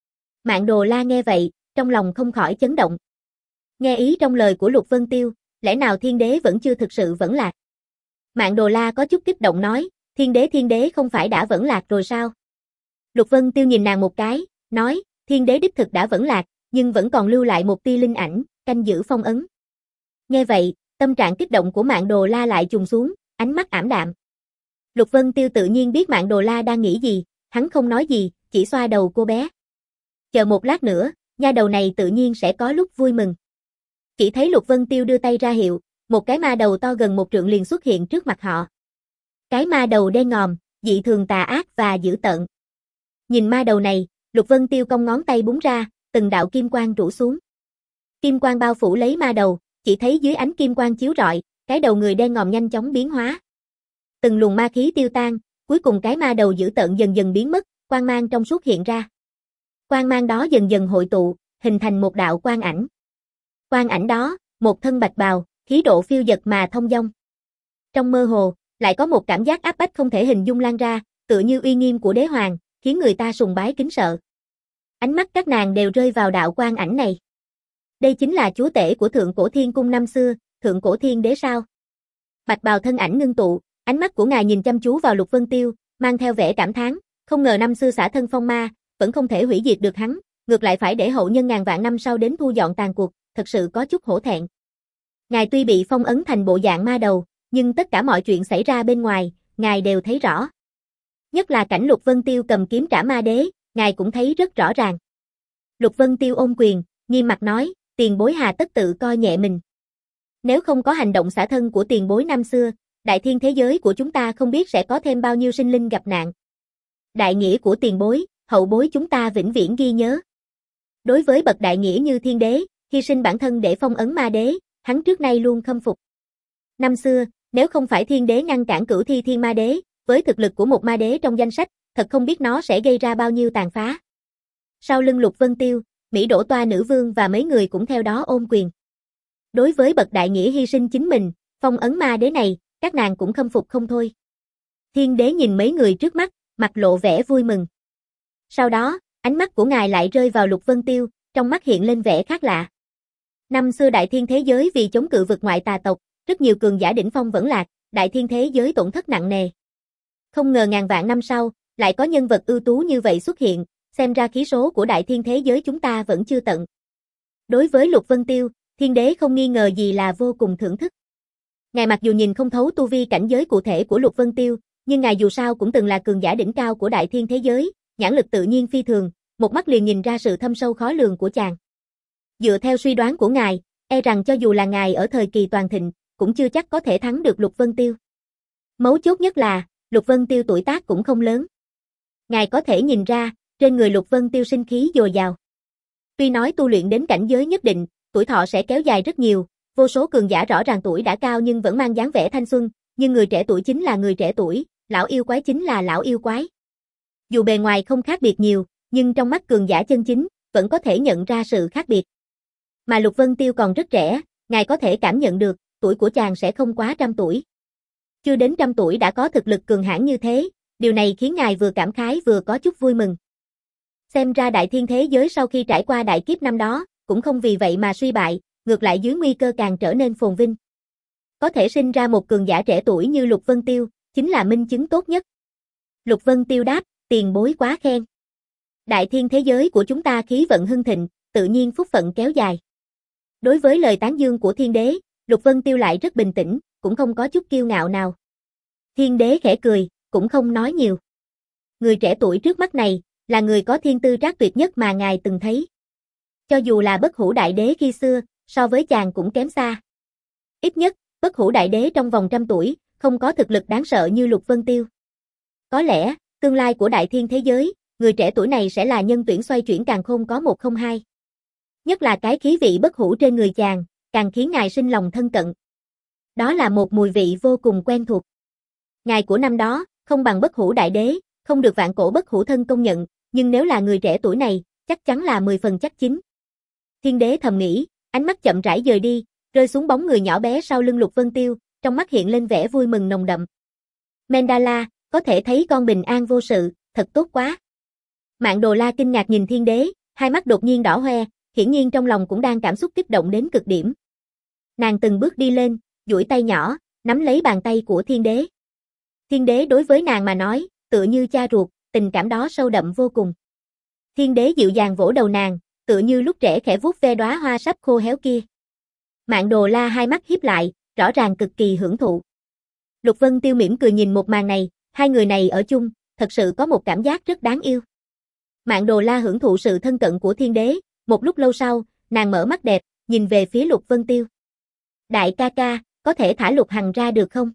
Mạn Đồ La nghe vậy, trong lòng không khỏi chấn động. Nghe ý trong lời của Lục Vân Tiêu, lẽ nào thiên đế vẫn chưa thực sự vẫn lạc? Mạn Đồ La có chút kích động nói, thiên đế thiên đế không phải đã vẫn lạc rồi sao? Lục Vân Tiêu nhìn nàng một cái, nói, thiên đế đích thực đã vẫn lạc, nhưng vẫn còn lưu lại một tia linh ảnh, canh giữ phong ấn. Nghe vậy, tâm trạng kích động của Mạn Đồ La lại trùng xuống, ánh mắt ảm đạm. Lục Vân Tiêu tự nhiên biết Mạn Đồ La đang nghĩ gì, hắn không nói gì, chỉ xoa đầu cô bé. Chờ một lát nữa, nha đầu này tự nhiên sẽ có lúc vui mừng. Chỉ thấy Lục Vân Tiêu đưa tay ra hiệu, một cái ma đầu to gần một trượng liền xuất hiện trước mặt họ. Cái ma đầu đen ngòm, dị thường tà ác và dữ tợn. Nhìn ma đầu này, Lục Vân Tiêu cong ngón tay búng ra, từng đạo kim quang rủ xuống. Kim quang bao phủ lấy ma đầu, chỉ thấy dưới ánh kim quang chiếu rọi, cái đầu người đen ngòm nhanh chóng biến hóa. Từng luồng ma khí tiêu tan, cuối cùng cái ma đầu dữ tợn dần dần biến mất, quang mang trong suốt hiện ra. Quang mang đó dần dần hội tụ, hình thành một đạo quang ảnh. Quang ảnh đó, một thân bạch bào, khí độ phiêu dật mà thông dong. Trong mơ hồ, lại có một cảm giác áp bách không thể hình dung lan ra, tựa như uy nghiêm của đế hoàng, khiến người ta sùng bái kính sợ. Ánh mắt các nàng đều rơi vào đạo quang ảnh này. Đây chính là chúa tể của thượng cổ thiên cung năm xưa, thượng cổ thiên đế sao? Bạch bào thân ảnh ngưng tụ, ánh mắt của ngài nhìn chăm chú vào Lục Vân Tiêu, mang theo vẻ cảm thán, không ngờ năm xưa xả thân phong ma, vẫn không thể hủy diệt được hắn, ngược lại phải để hậu nhân ngàn vạn năm sau đến thu dọn tàn cuộc, thật sự có chút hổ thẹn. Ngài tuy bị phong ấn thành bộ dạng ma đầu, nhưng tất cả mọi chuyện xảy ra bên ngoài, ngài đều thấy rõ. Nhất là cảnh Lục Vân Tiêu cầm kiếm trả ma đế, ngài cũng thấy rất rõ ràng. Lục Vân Tiêu ôm quyền, nghiêm mặt nói, tiền bối hà tất tự coi nhẹ mình. Nếu không có hành động xả thân của tiền bối năm xưa, đại thiên thế giới của chúng ta không biết sẽ có thêm bao nhiêu sinh linh gặp nạn. Đại nghĩa của tiền bối, hậu bối chúng ta vĩnh viễn ghi nhớ. Đối với bậc đại nghĩa như thiên đế, hy sinh bản thân để phong ấn ma đế, hắn trước nay luôn khâm phục. Năm xưa, nếu không phải thiên đế ngăn cản Cửu Thi Thiên Ma Đế, với thực lực của một ma đế trong danh sách, thật không biết nó sẽ gây ra bao nhiêu tàn phá. Sau lưng Lục Vân Tiêu, Mỹ Đỗ Toa nữ vương và mấy người cũng theo đó ôm quyền. Đối với bậc đại nghĩa hy sinh chính mình, phong ấn ma đế này, các nàng cũng khâm phục không thôi. Thiên đế nhìn mấy người trước mắt, mặt lộ vẻ vui mừng. Sau đó, ánh mắt của ngài lại rơi vào Lục Vân Tiêu, trong mắt hiện lên vẻ khác lạ. Năm xưa đại thiên thế giới vì chống cự vực ngoại tà tộc, rất nhiều cường giả đỉnh phong vẫn lạc, đại thiên thế giới tổn thất nặng nề. Không ngờ ngàn vạn năm sau, lại có nhân vật ưu tú như vậy xuất hiện, xem ra khí số của đại thiên thế giới chúng ta vẫn chưa tận. Đối với Lục Vân Tiêu, thiên đế không nghi ngờ gì là vô cùng thưởng thức. Ngài mặc dù nhìn không thấu tu vi cảnh giới cụ thể của Lục Vân Tiêu, nhưng ngài dù sao cũng từng là cường giả đỉnh cao của đại thiên thế giới, nhãn lực tự nhiên phi thường, một mắt liền nhìn ra sự thâm sâu khó lường của chàng. Dựa theo suy đoán của ngài, e rằng cho dù là ngài ở thời kỳ toàn thịnh, cũng chưa chắc có thể thắng được Lục Vân Tiêu. Mấu chốt nhất là, Lục Vân Tiêu tuổi tác cũng không lớn. Ngài có thể nhìn ra, trên người Lục Vân Tiêu sinh khí dồi dào. Tuy nói tu luyện đến cảnh giới nhất định, tuổi thọ sẽ kéo dài rất nhiều, vô số cường giả rõ ràng tuổi đã cao nhưng vẫn mang dáng vẻ thanh xuân, nhưng người trẻ tuổi chính là người trẻ tuổi, lão yêu quái chính là lão yêu quái. Dù bề ngoài không khác biệt nhiều, nhưng trong mắt cường giả chân chính, vẫn có thể nhận ra sự khác biệt. Mà Lục Vân Tiêu còn rất trẻ, ngài có thể cảm nhận được, tuổi của chàng sẽ không quá trăm tuổi. Chưa đến trăm tuổi đã có thực lực cường hãn như thế, điều này khiến ngài vừa cảm khái vừa có chút vui mừng. Xem ra đại thiên thế giới sau khi trải qua đại kiếp năm đó, cũng không vì vậy mà suy bại, ngược lại dưới nguy cơ càng trở nên phồn vinh. Có thể sinh ra một cường giả trẻ tuổi như Lục Vân Tiêu, chính là minh chứng tốt nhất. Lục Vân Tiêu đáp, tiền bối quá khen. Đại thiên thế giới của chúng ta khí vận hưng thịnh, tự nhiên phúc phận kéo dài. Đối với lời tán dương của thiên đế, Lục Vân Tiêu lại rất bình tĩnh, cũng không có chút kiêu ngạo nào. Thiên đế khẽ cười, cũng không nói nhiều. Người trẻ tuổi trước mắt này, là người có thiên tư trác tuyệt nhất mà ngài từng thấy. Cho dù là Bất Hủ Đại Đế khi xưa, so với chàng cũng kém xa. Ít nhất, Bất Hủ Đại Đế trong vòng trăm tuổi, không có thực lực đáng sợ như Lục Vân Tiêu. Có lẽ, tương lai của đại thiên thế giới, người trẻ tuổi này sẽ là nhân tuyển xoay chuyển càn khôn có một không hai. Nhất là cái khí vị bất hủ trên người chàng, càng khiến ngài sinh lòng thân cận. Đó là một mùi vị vô cùng quen thuộc. Ngài của năm đó, không bằng Bất Hủ Đại Đế, không được vạn cổ bất hủ thân công nhận, nhưng nếu là người trẻ tuổi này, chắc chắn là mười phần chắc chín. Thiên đế thầm nghĩ, ánh mắt chậm rãi dời đi, rơi xuống bóng người nhỏ bé sau lưng Lục Vân Tiêu, trong mắt hiện lên vẻ vui mừng nồng đậm. Mendala, có thể thấy con bình an vô sự, thật tốt quá. Mạn Đồ La kinh ngạc nhìn thiên đế, hai mắt đột nhiên đỏ hoe, hiển nhiên trong lòng cũng đang cảm xúc kích động đến cực điểm. Nàng từng bước đi lên, duỗi tay nhỏ, nắm lấy bàn tay của thiên đế. Thiên đế đối với nàng mà nói, tựa như cha ruột, tình cảm đó sâu đậm vô cùng. Thiên đế dịu dàng vỗ đầu nàng, tựa như lúc trẻ khẽ vuốt ve đóa hoa sắp khô héo kia. Mạn Đồ La hai mắt híp lại, rõ ràng cực kỳ hưởng thụ. Lục Vân Tiêu mỉm cười nhìn một màn này, hai người này ở chung, thật sự có một cảm giác rất đáng yêu. Mạn Đồ La hưởng thụ sự thân cận của thiên đế, một lúc lâu sau, nàng mở mắt đẹp, nhìn về phía Lục Vân Tiêu. Đại ca ca, có thể thả Lục Hằng ra được không?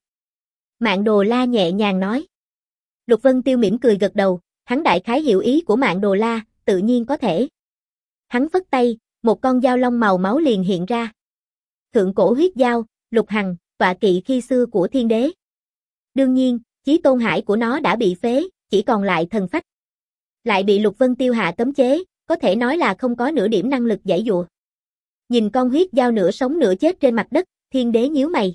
Mạn Đồ La nhẹ nhàng nói. Lục Vân Tiêu mỉm cười gật đầu, hắn đại khái hiểu ý của Mạn Đồ La, tự nhiên có thể. Hắn phất tay, một con dao long màu máu liền hiện ra. Thượng cổ huyết dao, Lục Hằng, tọa kỵ khi xưa của thiên đế. Đương nhiên, chí tôn hải của nó đã bị phế, chỉ còn lại thần phách. Lại bị Lục Vân Tiêu hạ cấm chế, có thể nói là không có nửa điểm năng lực giãy giụa. Nhìn con huyết dao nửa sống nửa chết trên mặt đất, thiên đế nhíu mày.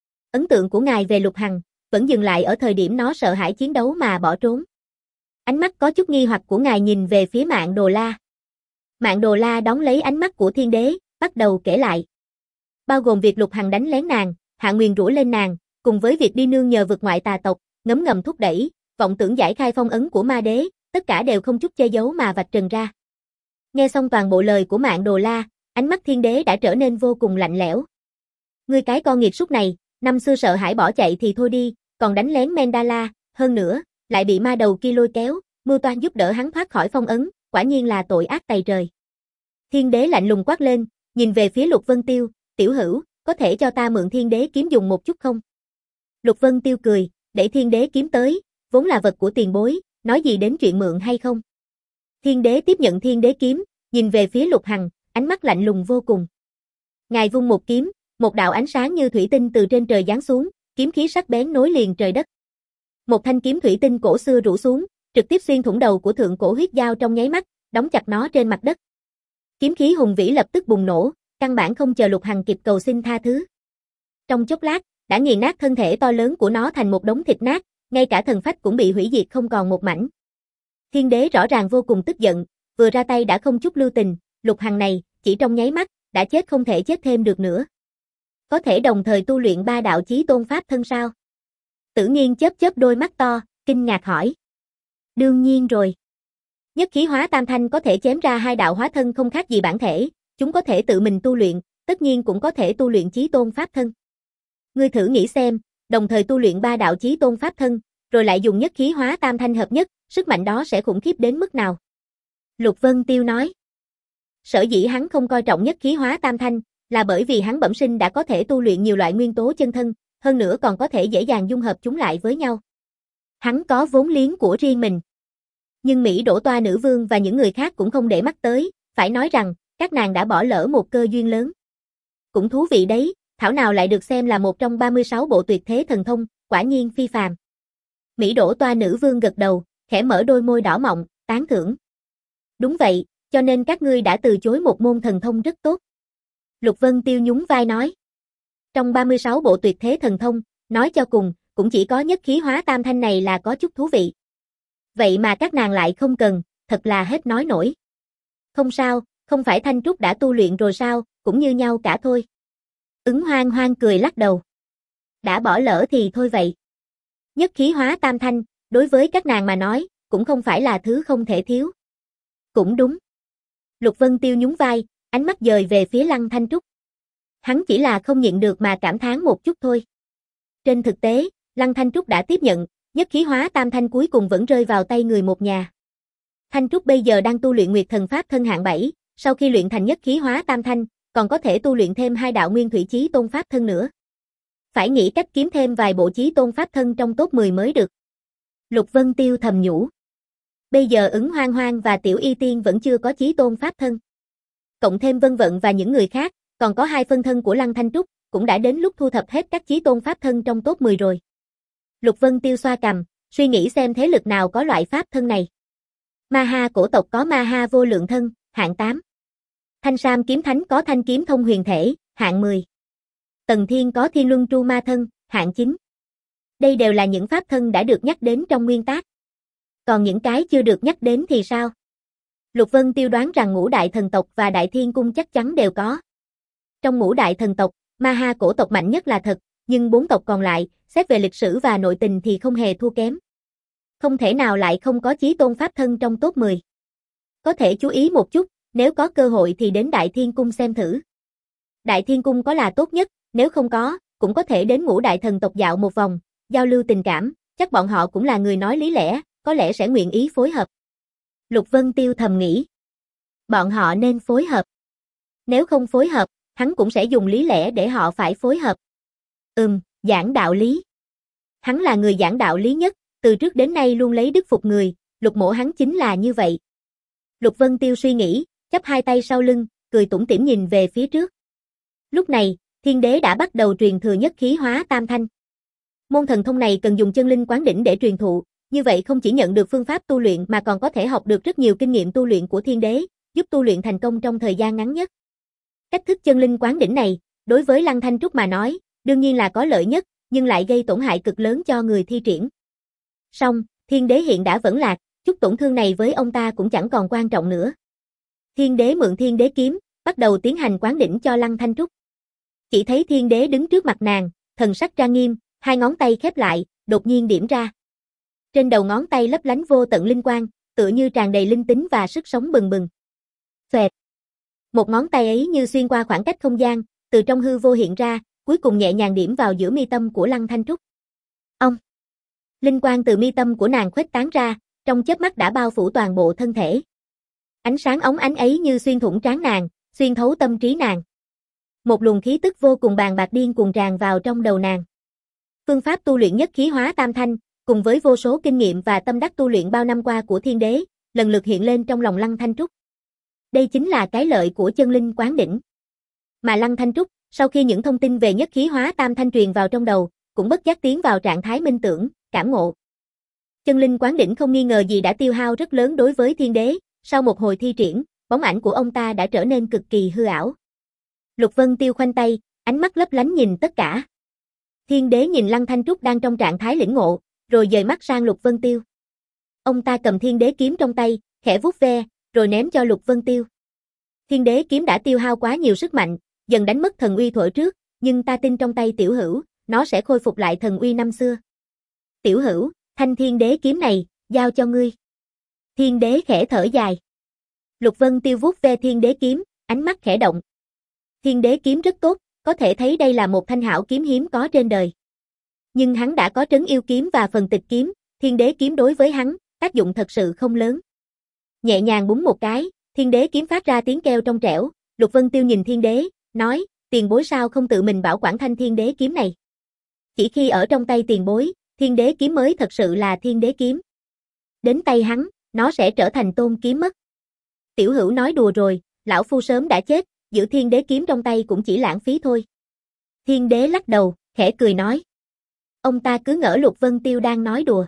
Ấn tượng của ngài về Lục Hằng, vẫn dừng lại ở thời điểm nó sợ hãi chiến đấu mà bỏ trốn. Ánh mắt có chút nghi hoặc của ngài nhìn về phía Mạn Đồ La. Mạn Đồ La đón lấy ánh mắt của thiên đế, bắt đầu kể lại. Bao gồm việc Lục Hằng đánh lén nàng, hạ nguyền rủa lên nàng, cùng với việc đi nương nhờ vượt ngoại tà tộc, ngấm ngầm thúc đẩy, vọng tưởng giải khai phong ấn của ma đế, tất cả đều không chút che giấu mà vạch trần ra. Nghe xong toàn bộ lời của Mạn Đồ La, ánh mắt thiên đế đã trở nên vô cùng lạnh lẽo. Ngươi cái con nghiệt súc này, năm xưa sợ hãi bỏ chạy thì thôi đi, còn đánh lén Mendala, hơn nữa, lại bị ma đầu kia lôi kéo, mưu toan giúp đỡ hắn thoát khỏi phong ấn, quả nhiên là tội ác tày trời. Thiên đế lạnh lùng quát lên, nhìn về phía Lục Vân Tiêu, tiểu hữu, có thể cho ta mượn thiên đế kiếm dùng một chút không? Lục Vân Tiêu cười, để thiên đế kiếm tới, vốn là vật của tiền bối, nói gì đến chuyện mượn hay không? Thiên đế tiếp nhận thiên đế kiếm, nhìn về phía Lục Hằng, ánh mắt lạnh lùng vô cùng. Ngài vung một kiếm, một đạo ánh sáng như thủy tinh từ trên trời giáng xuống, kiếm khí sắc bén nối liền trời đất. Một thanh kiếm thủy tinh cổ xưa rủ xuống, trực tiếp xuyên thủng đầu của thượng cổ huyết dao trong nháy mắt, đóng chặt nó trên mặt đất. Kiếm khí hùng vĩ lập tức bùng nổ, căn bản không chờ Lục Hằng kịp cầu xin tha thứ. Trong chốc lát, đã nghiền nát thân thể to lớn của nó thành một đống thịt nát, ngay cả thần phách cũng bị hủy diệt không còn một mảnh. Thiên đế rõ ràng vô cùng tức giận, vừa ra tay đã không chút lưu tình, Lục Hằng này, chỉ trong nháy mắt, đã chết không thể chết thêm được nữa. Có thể đồng thời tu luyện ba đạo chí tôn pháp thân sao? Tử Nghiên chớp chớp đôi mắt to, kinh ngạc hỏi. Đương nhiên rồi. Nhất khí hóa tam thanh có thể chém ra hai đạo hóa thân không khác gì bản thể, chúng có thể tự mình tu luyện, tất nhiên cũng có thể tu luyện chí tôn pháp thân. Ngươi thử nghĩ xem, đồng thời tu luyện ba đạo chí tôn pháp thân, rồi lại dùng nhất khí hóa tam thanh hợp nhất, sức mạnh đó sẽ khủng khiếp đến mức nào? Lục Vân Tiêu nói. Sở dĩ hắn không coi trọng nhất khí hóa tam thanh, là bởi vì hắn bẩm sinh đã có thể tu luyện nhiều loại nguyên tố chân thân, hơn nữa còn có thể dễ dàng dung hợp chúng lại với nhau. Hắn có vốn liếng của riêng mình. Nhưng Mỹ Đỗ Toa nữ vương và những người khác cũng không để mắt tới, phải nói rằng, các nàng đã bỏ lỡ một cơ duyên lớn. Cũng thú vị đấy, thảo nào lại được xem là một trong ba mươi sáu bộ tuyệt thế thần thông, quả nhiên phi phàm. Mỹ Đỗ Toa nữ vương gật đầu, khẽ mở đôi môi đỏ mọng, tán thưởng. Đúng vậy, cho nên các ngươi đã từ chối một môn thần thông rất tốt. Lục Vân Tiêu nhún vai nói. Trong ba mươi sáu bộ tuyệt thế thần thông, nói cho cùng, cũng chỉ có nhất khí hóa tam thanh này là có chút thú vị. Vậy mà các nàng lại không cần, thật là hết nói nổi. Không sao, không phải Thanh Trúc đã tu luyện rồi sao, cũng như nhau cả thôi. Ứng Hoang Hoang cười lắc đầu. Đã bỏ lỡ thì thôi vậy. Nhất khí hóa tam thanh, đối với các nàng mà nói, cũng không phải là thứ không thể thiếu. Cũng đúng. Lục Vân Tiêu nhún vai, ánh mắt dời về phía Lăng Thanh Trúc. Hắn chỉ là không nhịn được mà cảm thán một chút thôi. Trên thực tế, Lăng Thanh Trúc đã tiếp nhận, nhất khí hóa tam thanh cuối cùng vẫn rơi vào tay người một nhà. Thanh Trúc bây giờ đang tu luyện Nguyệt Thần Pháp thân hạng bảy, sau khi luyện thành nhất khí hóa tam thanh, còn có thể tu luyện thêm hai đạo Nguyên Thủy Chí Tôn Pháp thân nữa. Phải nghĩ cách kiếm thêm vài bộ Chí Tôn Pháp thân trong top mười mới được. Lục Vân Tiêu thầm nhủ. Bây giờ Ứng Hoang Hoang và Tiểu Y Tiên vẫn chưa có Chí Tôn Pháp thân. Cộng thêm Vân Vận và những người khác, còn có hai phân thân của Lăng Thanh Trúc, cũng đã đến lúc thu thập hết các Chí Tôn Pháp thân trong top mười rồi. Lục Vân Tiêu xoa cằm, suy nghĩ xem thế lực nào có loại pháp thân này. Ma Ha cổ tộc có Ma Ha vô lượng thân, hạng tám. Thanh Sam kiếm thánh có Thanh kiếm thông huyền thể, hạng mười. Tần Thiên có Thiên Luân tru ma thân, hạng chín. Đây đều là những pháp thân đã được nhắc đến trong nguyên tác. Còn những cái chưa được nhắc đến thì sao? Lục Vân Tiêu đoán rằng ngũ đại thần tộc và đại thiên cung chắc chắn đều có. Trong ngũ đại thần tộc, Ma Ha cổ tộc mạnh nhất là thật, nhưng bốn tộc còn lại, xét về lịch sử và nội tình thì không hề thua kém. Không thể nào lại không có Chí Tôn Pháp thân trong top mười. Có thể chú ý một chút, nếu có cơ hội thì đến Đại Thiên Cung xem thử. Đại Thiên Cung có là tốt nhất, nếu không có, cũng có thể đến ngũ đại thần tộc dạo một vòng, giao lưu tình cảm, chắc bọn họ cũng là người nói lý lẽ, có lẽ sẽ nguyện ý phối hợp. Lục Vân Tiêu thầm nghĩ. Bọn họ nên phối hợp. Nếu không phối hợp, hắn cũng sẽ dùng lý lẽ để họ phải phối hợp. Ừm, giảng đạo lý. Hắn là người giảng đạo lý nhất, từ trước đến nay luôn lấy đức phục người, Lục Mỗ hắn chính là như vậy. Lục Vân Tiêu suy nghĩ, chắp hai tay sau lưng, cười tủm tỉm nhìn về phía trước. Lúc này, Thiên Đế đã bắt đầu truyền thừa nhất khí hóa tam thanh. Môn thần thông này cần dùng chân linh quán đỉnh để truyền thụ, như vậy không chỉ nhận được phương pháp tu luyện mà còn có thể học được rất nhiều kinh nghiệm tu luyện của Thiên Đế, giúp tu luyện thành công trong thời gian ngắn nhất. Cách thức chân linh quán đỉnh này, đối với Lăng Thanh Trúc mà nói, đương nhiên là có lợi nhất, nhưng lại gây tổn hại cực lớn cho người thi triển. Song, Thiên Đế hiện đã vẫn lạc, chút tổn thương này với ông ta cũng chẳng còn quan trọng nữa. Thiên Đế mượn Thiên Đế kiếm, bắt đầu tiến hành quán đỉnh cho Lăng Thanh Trúc. Chỉ thấy Thiên Đế đứng trước mặt nàng, thần sắc trang nghiêm, hai ngón tay khép lại, đột nhiên điểm ra. Trên đầu ngón tay lấp lánh vô tận linh quang, tựa như tràn đầy linh tính và sức sống bừng bừng. Xoẹt. Một ngón tay ấy như xuyên qua khoảng cách không gian, từ trong hư vô hiện ra, cuối cùng nhẹ nhàng điểm vào giữa mi tâm của Lăng Thanh Trúc. Ông. Linh quang từ mi tâm của nàng khuếch tán ra, trong chớp mắt đã bao phủ toàn bộ thân thể. Ánh sáng óng ánh ấy như xuyên thủng trán nàng, xuyên thấu tâm trí nàng. Một luồng khí tức vô cùng bàng bạc điên cuồng tràn vào trong đầu nàng. Phương pháp tu luyện nhất khí hóa tam thanh, cùng với vô số kinh nghiệm và tâm đắc tu luyện bao năm qua của Thiên Đế, lần lượt hiện lên trong lòng Lăng Thanh Trúc. Đây chính là cái lợi của chân linh quán đỉnh. Mà Lăng Thanh Trúc, sau khi những thông tin về nhất khí hóa tam thanh truyền vào trong đầu, cũng bất giác tiến vào trạng thái minh tưởng, cảm ngộ. Chân linh quán đỉnh không nghi ngờ gì đã tiêu hao rất lớn đối với Thiên Đế, sau một hồi thi triển, bóng ảnh của ông ta đã trở nên cực kỳ hư ảo. Lục Vân Tiêu khoanh tay, ánh mắt lấp lánh nhìn tất cả. Thiên Đế nhìn Lăng Thanh Trúc đang trong trạng thái lĩnh ngộ, rồi dời mắt sang Lục Vân Tiêu. Ông ta cầm Thiên Đế kiếm trong tay, khẽ vuốt ve, rồi ném cho Lục Vân Tiêu. Thiên Đế kiếm đã tiêu hao quá nhiều sức mạnh, dần đánh mất thần uy thuở trước, nhưng ta tin trong tay Tiểu Hữu, nó sẽ khôi phục lại thần uy năm xưa. Tiểu Hữu, thanh Thiên Đế kiếm này, giao cho ngươi. Thiên Đế khẽ thở dài. Lục Vân Tiêu vuốt ve Thiên Đế kiếm, ánh mắt khẽ động. Thiên Đế kiếm rất tốt, có thể thấy đây là một thanh hảo kiếm hiếm có trên đời. Nhưng hắn đã có Trấn Yêu kiếm và Phần Tịch kiếm, Thiên Đế kiếm đối với hắn, tác dụng thật sự không lớn. Nhẹ nhàng búng một cái, Thiên Đế kiếm phát ra tiếng kêu trong trẻo, Lục Vân Tiêu nhìn Thiên Đế, nói, tiền bối sao không tự mình bảo quản thanh Thiên Đế kiếm này. Chỉ khi ở trong tay tiền bối, Thiên Đế kiếm mới thật sự là Thiên Đế kiếm. Đến tay hắn, nó sẽ trở thành tôn kiếm mất. Tiểu Hữu nói đùa rồi, lão phu sớm đã chết, giữ Thiên Đế kiếm trong tay cũng chỉ lãng phí thôi. Thiên đế lắc đầu, khẽ cười nói. Ông ta cứ ngỡ Lục Vân Tiêu đang nói đùa.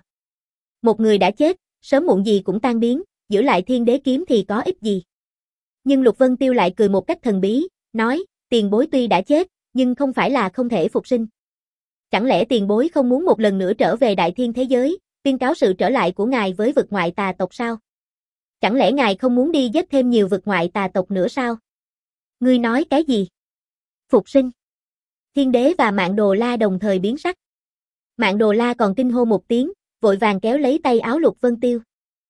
Một người đã chết, sớm muộn gì cũng tan biến, giữ lại thiên đế kiếm thì có ích gì. Nhưng Lục Vân Tiêu lại cười một cách thần bí, nói, tiền bối tuy đã chết, nhưng không phải là không thể phục sinh. Chẳng lẽ tiền bối không muốn một lần nữa trở về đại thiên thế giới, tuyên cáo sự trở lại của ngài với vực ngoại tà tộc sao? Chẳng lẽ ngài không muốn đi giết thêm nhiều vực ngoại tà tộc nữa sao? Ngươi nói cái gì? Phục sinh. Thiên đế và Mạn Đồ La đồng thời biến sắc. Mạn Đồ La còn kinh hô một tiếng, vội vàng kéo lấy tay áo Lục Vân Tiêu.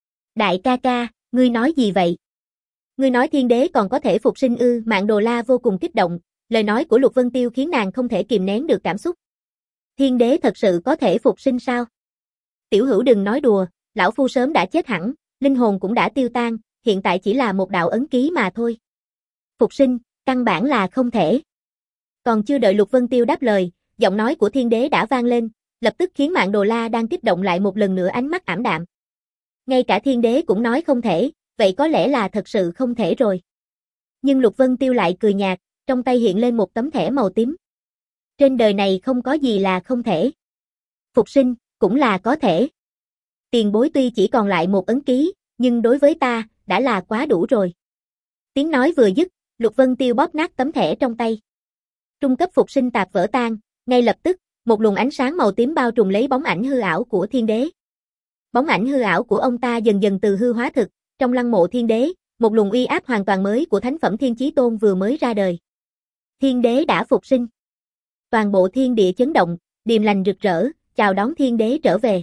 Đại ca ca, ngươi nói gì vậy? Ngươi nói thiên đế còn có thể phục sinh ư? Mạn Đồ La vô cùng kích động, lời nói của Lục Vân Tiêu khiến nàng không thể kìm nén được cảm xúc. Thiên đế thật sự có thể phục sinh sao? Tiểu hữu đừng nói đùa, lão phu sớm đã chết hẳn, linh hồn cũng đã tiêu tan, hiện tại chỉ là một đạo ấn ký mà thôi. Phục sinh, căn bản là không thể. Còn chưa đợi Lục Vân Tiêu đáp lời, giọng nói của thiên đế đã vang lên, lập tức khiến Mạn Đồ La đang kích động lại một lần nữa ánh mắt ảm đạm. Ngay cả thiên đế cũng nói không thể, vậy có lẽ là thật sự không thể rồi. Nhưng Lục Vân Tiêu lại cười nhạt, trong tay hiện lên một tấm thẻ màu tím. Trên đời này không có gì là không thể. Phục sinh, cũng là có thể. Tiền bối tuy chỉ còn lại một ấn ký, nhưng đối với ta, đã là quá đủ rồi. Tiếng nói vừa dứt, Lục Vân Tiêu bóp nát tấm thẻ trong tay. Trung cấp phục sinh tạp vỡ tan, ngay lập tức, một luồng ánh sáng màu tím bao trùm lấy bóng ảnh hư ảo của thiên đế. Bóng ảnh hư ảo của ông ta dần dần từ hư hóa thực, trong lăng mộ thiên đế, một luồng uy áp hoàn toàn mới của thánh phẩm Thiên Chí Tôn vừa mới ra đời. Thiên đế đã phục sinh. Toàn bộ thiên địa chấn động, điềm lành rực rỡ, chào đón thiên đế trở về.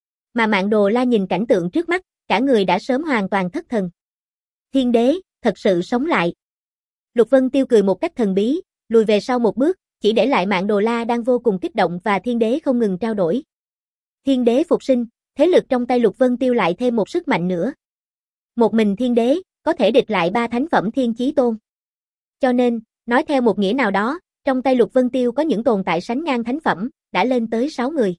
Mà Mạn Đồ La nhìn cảnh tượng trước mắt, cả người đã sớm hoàn toàn thất thần. Thiên đế, thật sự sống lại. Lục Vân Tiêu cười một cách thần bí, lùi về sau một bước, chỉ để lại Mạn Đồ La đang vô cùng kích động và thiên đế không ngừng trao đổi. Thiên đế phục sinh, thế lực trong tay Lục Vân Tiêu lại thêm một sức mạnh nữa. Một mình thiên đế, có thể địch lại ba thánh phẩm Thiên Chí Tôn. Cho nên, nói theo một nghĩa nào đó, trong tay Lục Vân Tiêu có những tồn tại sánh ngang thánh phẩm, đã lên tới sáu người.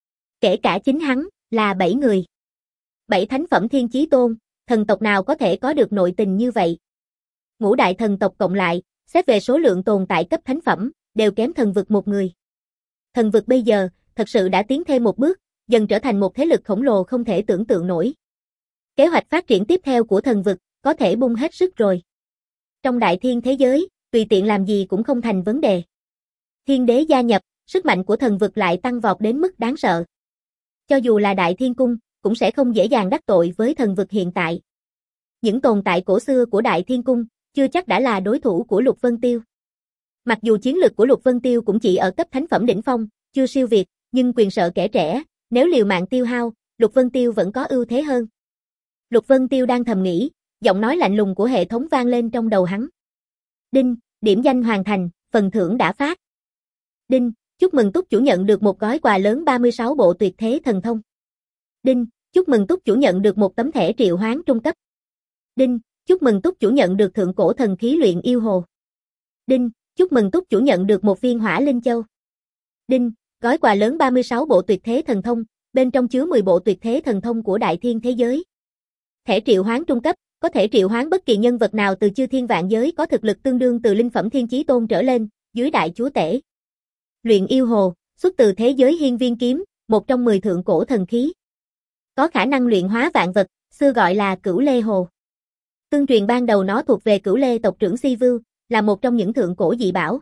Kể cả chính hắn, là bảy người. Bảy thánh phẩm Thiên Chí Tôn, thần tộc nào có thể có được nội tình như vậy? Ngũ đại thần tộc cộng lại, xét về số lượng tồn tại cấp thánh phẩm, đều kém thần vực một người. Thần vực bây giờ, thật sự đã tiến thêm một bước, dần trở thành một thế lực khổng lồ không thể tưởng tượng nổi. Kế hoạch phát triển tiếp theo của thần vực, có thể bung hết sức rồi. Trong đại thiên thế giới, tùy tiện làm gì cũng không thành vấn đề. Thiên đế gia nhập, sức mạnh của thần vực lại tăng vọt đến mức đáng sợ. Cho dù là đại thiên cung, cũng sẽ không dễ dàng đắc tội với thần vực hiện tại. Những tồn tại cổ xưa của đại thiên cung, chưa chắc đã là đối thủ của Lục Vân Tiêu. Mặc dù chiến lực của Lục Vân Tiêu cũng chỉ ở cấp thánh phẩm đỉnh phong, chưa siêu việt, nhưng quyền sợ kẻ trẻ, nếu liều mạng tiêu hao, Lục Vân Tiêu vẫn có ưu thế hơn. Lục Vân Tiêu đang thầm nghĩ, giọng nói lạnh lùng của hệ thống vang lên trong đầu hắn. Đinh, điểm danh hoàn thành, phần thưởng đã phát. Đinh, chúc mừng túc chủ nhận được một gói quà lớn ba mươi sáu bộ tuyệt thế thần thông. Đinh, chúc mừng túc chủ nhận được một tấm thẻ triệu hoán trung cấp. Đinh, chúc mừng túc chủ nhận được thượng cổ thần khí luyện yêu hồ. Đinh, chúc mừng túc chủ nhận được một viên hỏa linh châu. Đinh, gói quà lớn ba mươi sáu bộ tuyệt thế thần thông, bên trong chứa mười bộ tuyệt thế thần thông của đại thiên thế giới. Thẻ triệu hoán trung cấp, có thể triệu hoán bất kỳ nhân vật nào từ chư thiên vạn giới có thực lực tương đương từ linh phẩm Thiên Chí Tôn trở lên, dưới đại chúa tể. Luyện yêu hồ, xuất từ thế giới hiên viên kiếm, một trong mười thượng cổ thần khí. Có khả năng luyện hóa vạn vật, xưa gọi là Cửu Lê Hồ. Tương truyền ban đầu nó thuộc về Cửu Lê tộc trưởng Si Vưu, là một trong những thượng cổ dị bảo.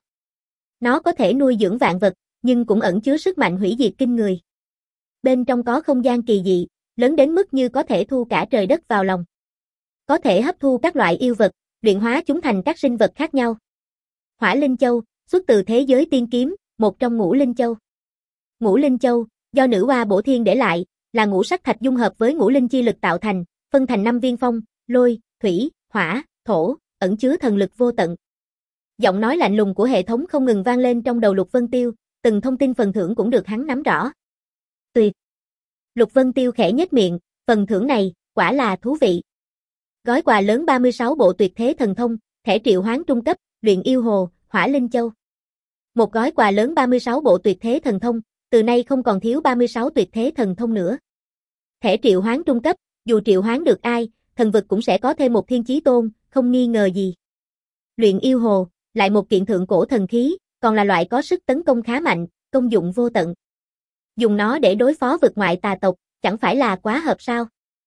Nó có thể nuôi dưỡng vạn vật, nhưng cũng ẩn chứa sức mạnh hủy diệt kinh người. Bên trong có không gian kỳ dị, lớn đến mức như có thể thu cả trời đất vào lòng. Có thể hấp thu các loại yêu vật, luyện hóa chúng thành các sinh vật khác nhau. Hỏa Linh Châu, xuất từ thế giới tiên kiếm, một trong ngũ Linh Châu. Ngũ Linh Châu, do nữ hoa bổ thiên để lại, là ngũ sắc thạch dung hợp với ngũ linh chi lực tạo thành, phân thành năm viên phong, lôi, thủy, hỏa, thổ, ẩn chứa thần lực vô tận. Giọng nói lạnh lùng của hệ thống không ngừng vang lên trong đầu Lục Vân Tiêu, từng thông tin phần thưởng cũng được hắn nắm rõ. Tuyệt. Lục Vân Tiêu khẽ nhếch miệng, phần thưởng này, quả là thú vị. Gói quà lớn ba mươi sáu bộ tuyệt thế thần thông, thẻ triệu hoán trung cấp, luyện yêu hồ, hỏa linh châu. Một gói quà lớn ba mươi sáu bộ tuyệt thế thần thông, từ nay không còn thiếu ba mươi sáu tuyệt thế thần thông nữa. Thẻ triệu hoán trung cấp, dù triệu hoán được ai, thần vực cũng sẽ có thêm một Thiên Chí Tôn, không nghi ngờ gì. Luyện yêu hồ, lại một kiện thượng cổ thần khí, còn là loại có sức tấn công khá mạnh, công dụng vô tận. Dùng nó để đối phó vực ngoại tà tộc, chẳng phải là quá hợp sao?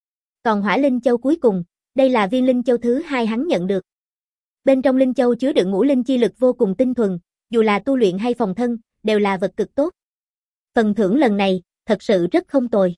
Còn Hỏa Linh Châu cuối cùng, đây là viên linh châu thứ hai hắn nhận được. Bên trong linh châu chứa đựng ngũ linh chi lực vô cùng tinh thuần, dù là tu luyện hay phòng thân, đều là vật cực tốt. Phần thưởng lần này, thật sự rất không tồi.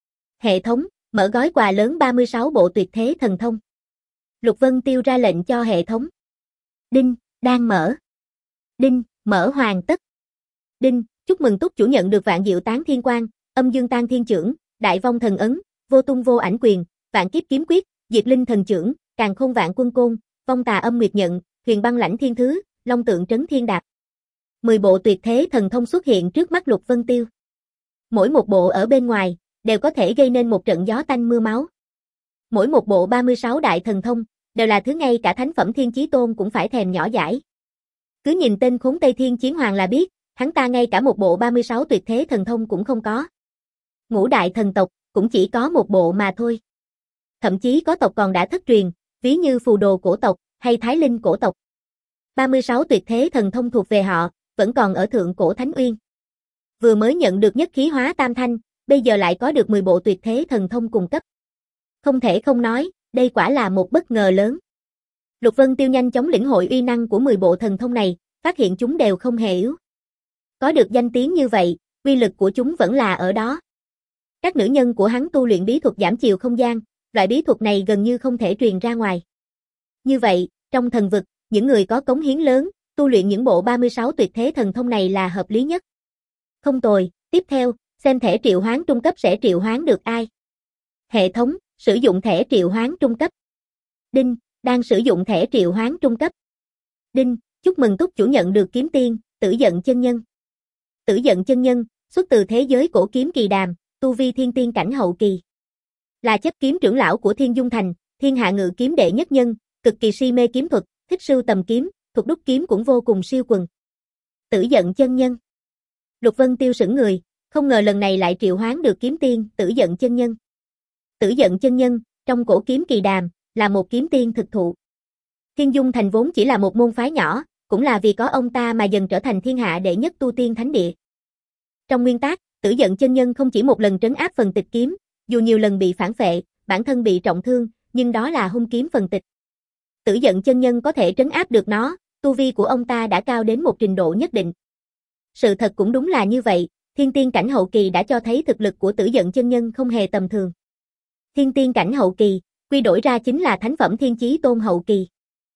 Hệ thống, mở gói quà lớn ba mươi sáu bộ tuyệt thế thần thông. Lục Vân Tiêu ra lệnh cho hệ thống. Đinh, đang mở. Đinh, mở hoàn tất. Đinh, chúc mừng túc chủ nhận được Vạn Diệu Tán Thiên Quang, Âm Dương Tan Thiên Chưởng, Đại Vong Thần Ấn, Vô Tung Vô Ảnh Quyền, Vạn Kiếp Kiếm Quyết, Diệt Linh Thần Chưởng, Càn Khôn Vạn Quân Côn, Vong Tà Âm Nguyệt Nhận, Huyền Băng Lãnh Thiên Thứ, Long Tượng Trấn Thiên Đạp. mười bộ tuyệt thế thần thông xuất hiện trước mắt Lục Vân Tiêu. Mỗi một bộ ở bên ngoài, đều có thể gây nên một trận gió tanh mưa máu. Mỗi một bộ ba mươi sáu đại thần thông, đều là thứ ngay cả thánh phẩm Thiên Chí Tôn cũng phải thèm nhỏ dãi. Cứ nhìn tên khốn Tây Thiên Chiến Hoàng là biết, hắn ta ngay cả một bộ ba mươi sáu tuyệt thế thần thông cũng không có. Ngũ đại thần tộc, cũng chỉ có một bộ mà thôi. Thậm chí có tộc còn đã thất truyền, ví như Phù Đồ cổ tộc, hay Thái Linh cổ tộc. ba mươi sáu tuyệt thế thần thông thuộc về họ, vẫn còn ở thượng cổ Thánh Uyên. Vừa mới nhận được nhất khí hóa tam thanh, bây giờ lại có được mười bộ tuyệt thế thần thông cùng cấp. Không thể không nói, đây quả là một bất ngờ lớn. Lục Vân Tiêu nhanh chóng lĩnh hội uy năng của mười bộ thần thông này, phát hiện chúng đều không hề yếu. Có được danh tiếng như vậy, uy lực của chúng vẫn là ở đó. Các nữ nhân của hắn tu luyện bí thuật giảm chiều không gian, loại bí thuật này gần như không thể truyền ra ngoài. Như vậy, trong thần vực, những người có cống hiến lớn, tu luyện những bộ ba mươi sáu tuyệt thế thần thông này là hợp lý nhất. Không tồi, tiếp theo, xem thẻ triệu hoán trung cấp sẽ triệu hoán được ai. Hệ thống, sử dụng thẻ triệu hoán trung cấp. Đinh, đang sử dụng thẻ triệu hoán trung cấp. Đinh, chúc mừng túc chủ nhận được kiếm tiên, Tử Dận chân nhân. Tử Dận chân nhân, xuất từ thế giới cổ kiếm kỳ đàm, tu vi thiên tiên cảnh hậu kỳ. Là chấp kiếm trưởng lão của Thiên Dung Thành, thiên hạ ngự kiếm đệ nhất nhân, cực kỳ si mê kiếm thuật, thích sưu tầm kiếm, thuật đúc kiếm cũng vô cùng siêu quần. Tử Dận chân nhân. Lục Vân Tiêu sững người, không ngờ lần này lại triệu hoán được kiếm tiên, Tử Dận chân nhân. Tử Dận chân nhân, trong cổ kiếm kỳ đàm, là một kiếm tiên thực thụ. Thiên Dung Thành vốn chỉ là một môn phái nhỏ, cũng là vì có ông ta mà dần trở thành thiên hạ đệ nhất tu tiên thánh địa. Trong nguyên tắc, Tử Dận chân nhân không chỉ một lần trấn áp phần tịch kiếm, dù nhiều lần bị phản phệ, bản thân bị trọng thương, nhưng đó là hung kiếm phần tịch. Tử Dận chân nhân có thể trấn áp được nó, tu vi của ông ta đã cao đến một trình độ nhất định. Sự thật cũng đúng là như vậy, thiên tiên cảnh hậu kỳ đã cho thấy thực lực của Tử Dận chân nhân không hề tầm thường. Thiên tiên cảnh hậu kỳ, quy đổi ra chính là thánh phẩm Thiên Chí Tôn hậu kỳ.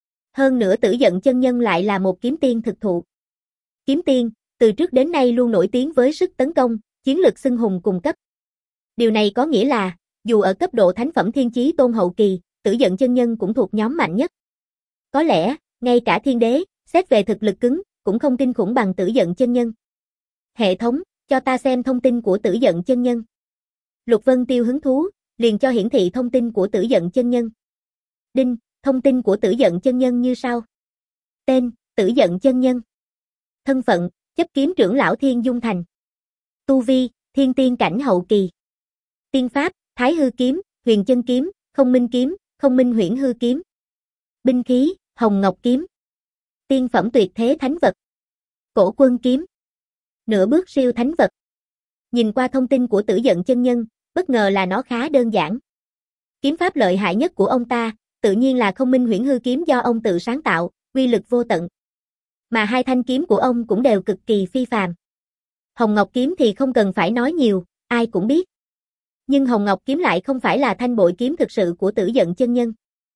Hơn nữa Tử Dận chân nhân lại là một kiếm tiên thực thụ. Kiếm tiên, từ trước đến nay luôn nổi tiếng với sức tấn công, chiến lực xưng hùng cùng cấp. Điều này có nghĩa là, dù ở cấp độ thánh phẩm Thiên Chí Tôn hậu kỳ, Tử Dận chân nhân cũng thuộc nhóm mạnh nhất. Có lẽ, ngay cả thiên đế, xét về thực lực cứng, cũng không kinh khủng bằng Tử Dận chân nhân. Hệ thống, cho ta xem thông tin của Tử Dận chân nhân. Lục Vân Tiêu hứng thú, liền cho hiển thị thông tin của Tử Dận chân nhân. Đinh, thông tin của Tử Dận chân nhân như sau. Tên, Tử Dận chân nhân. Thân phận, chấp kiếm trưởng lão Thiên Dung Thành. Tu vi, thiên tiên cảnh hậu kỳ. Tiên pháp, Thái Hư kiếm, Huyền Chân kiếm, Không Minh kiếm, Không Minh huyễn hư kiếm. Binh khí, Hồng Ngọc kiếm. Tiên phẩm tuyệt thế thánh vật. Cổ quân kiếm. Nửa bước siêu thánh vật. Nhìn qua thông tin của Tử Dận chân nhân, bất ngờ là nó khá đơn giản. Kiếm pháp lợi hại nhất của ông ta, tự nhiên là Không Minh huyễn hư kiếm do ông tự sáng tạo, uy lực vô tận. Mà hai thanh kiếm của ông cũng đều cực kỳ phi phàm. Hồng Ngọc kiếm thì không cần phải nói nhiều, ai cũng biết. Nhưng Hồng Ngọc kiếm lại không phải là thanh bội kiếm thực sự của Tử Dận chân nhân.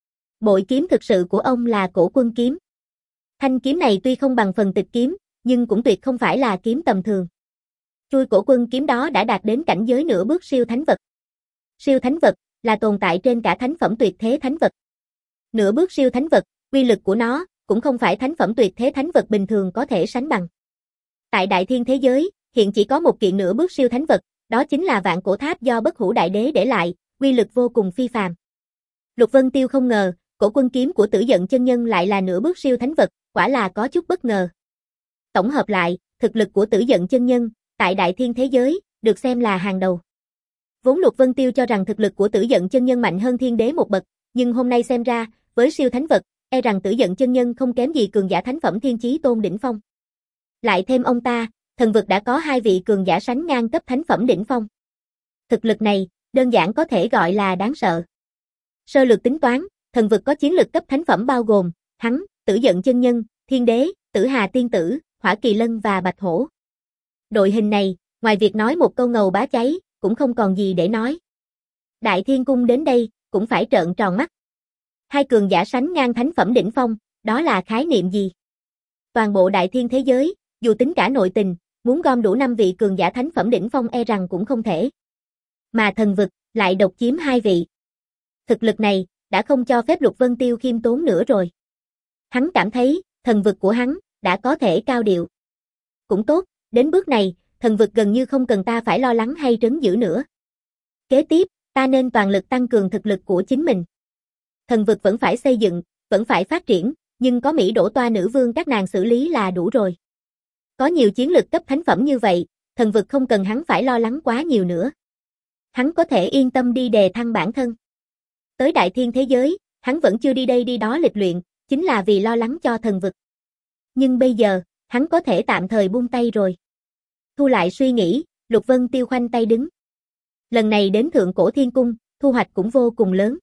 Bội kiếm thực sự của ông là Cổ quân kiếm. Thanh kiếm này tuy không bằng phần tịch kiếm, nhưng cũng tuyệt không phải là kiếm tầm thường. Chuôi Cổ quân kiếm đó đã đạt đến cảnh giới nửa bước siêu thánh vật. Siêu thánh vật là tồn tại trên cả thánh phẩm tuyệt thế thánh vật. Nửa bước siêu thánh vật, uy lực của nó cũng không phải thánh phẩm tuyệt thế thánh vật bình thường có thể sánh bằng. Tại đại thiên thế giới, hiện chỉ có một kiện nửa bước siêu thánh vật, đó chính là Vạn Cổ Tháp do Bất Hủ Đại Đế để lại, uy lực vô cùng phi phàm. Lục Vân Tiêu không ngờ, Cổ quân kiếm của Tử Dận chân nhân lại là nửa bước siêu thánh vật, quả là có chút bất ngờ. Tổng hợp lại, thực lực của Tử Dận chân nhân, tại đại thiên thế giới, được xem là hàng đầu. Vốn Lục Vân Tiêu cho rằng thực lực của Tử Dận chân nhân mạnh hơn thiên đế một bậc, nhưng hôm nay xem ra, với siêu thánh vật, e rằng Tử Dận chân nhân không kém gì cường giả thánh phẩm Thiên Chí Tôn đỉnh phong. Lại thêm ông ta, thần vực đã có hai vị cường giả sánh ngang cấp thánh phẩm đỉnh phong. Thực lực này, đơn giản có thể gọi là đáng sợ. Sơ lược tính toán, thần vực có chiến lực cấp thánh phẩm bao gồm, hắn, Tử Giận chân nhân, Thiên Đế, Tử Hà tiên tử, Hỏa Kỳ Lân và Bạch Hổ. Đội hình này, ngoài việc nói một câu ngầu bá cháy, cũng không còn gì để nói. Đại Thiên Cung đến đây, cũng phải trợn tròn mắt. Hai cường giả sánh ngang thánh phẩm đỉnh phong, đó là khái niệm gì? Toàn bộ đại thiên thế giới, dù tính cả nội tình, muốn gom đủ năm vị cường giả thánh phẩm đỉnh phong e rằng cũng không thể. Mà thần vực, lại độc chiếm hai vị. Thực lực này, đã không cho phép Lục Vân Tiêu khiêm tốn nữa rồi. Hắn cảm thấy, thần vực của hắn, đã có thể cao điệu. Cũng tốt, đến bước này, thần vực gần như không cần ta phải lo lắng hay trấn giữ nữa. Kế tiếp, ta nên toàn lực tăng cường thực lực của chính mình. Thần vực vẫn phải xây dựng, vẫn phải phát triển, nhưng có Mỹ Đỗ Toa nữ vương các nàng xử lý là đủ rồi. Có nhiều chiến lực cấp thánh phẩm như vậy, thần vực không cần hắn phải lo lắng quá nhiều nữa. Hắn có thể yên tâm đi đề thăng bản thân. Tới đại thiên thế giới, hắn vẫn chưa đi đây đi đó lịch luyện, chính là vì lo lắng cho thần vực. Nhưng bây giờ, hắn có thể tạm thời buông tay rồi. Thu lại suy nghĩ, Lục Vân Tiêu khoanh tay đứng. Lần này đến Thượng Cổ Thiên Cung, thu hoạch cũng vô cùng lớn.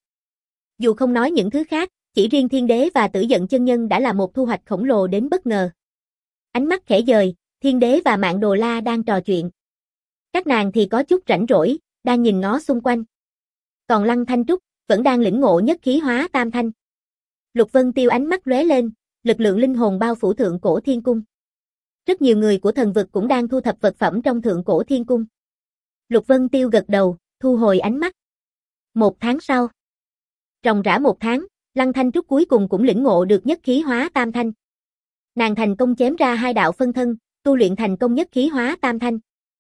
Dù không nói những thứ khác, chỉ riêng Thiên Đế và Tử Giận chân nhân đã là một thu hoạch khổng lồ đến bất ngờ. Ánh mắt khẽ dời, Thiên Đế và Mạn Đồ La đang trò chuyện. Các nàng thì có chút rảnh rỗi, đang nhìn ngó xung quanh. Còn Lăng Thanh Trúc, vẫn đang lĩnh ngộ nhất khí hóa tam thanh. Lục Vân Tiêu ánh mắt lóe lên, lực lượng linh hồn bao phủ Thượng Cổ Thiên Cung. Rất nhiều người của thần vực cũng đang thu thập vật phẩm trong Thượng Cổ Thiên Cung. Lục Vân Tiêu gật đầu, thu hồi ánh mắt. Một tháng sau. Ròng rã một tháng, Lăng Thanh Trúc cuối cùng cũng lĩnh ngộ được nhất khí hóa tam thanh. Nàng thành công chém ra hai đạo phân thân, tu luyện thành công nhất khí hóa tam thanh.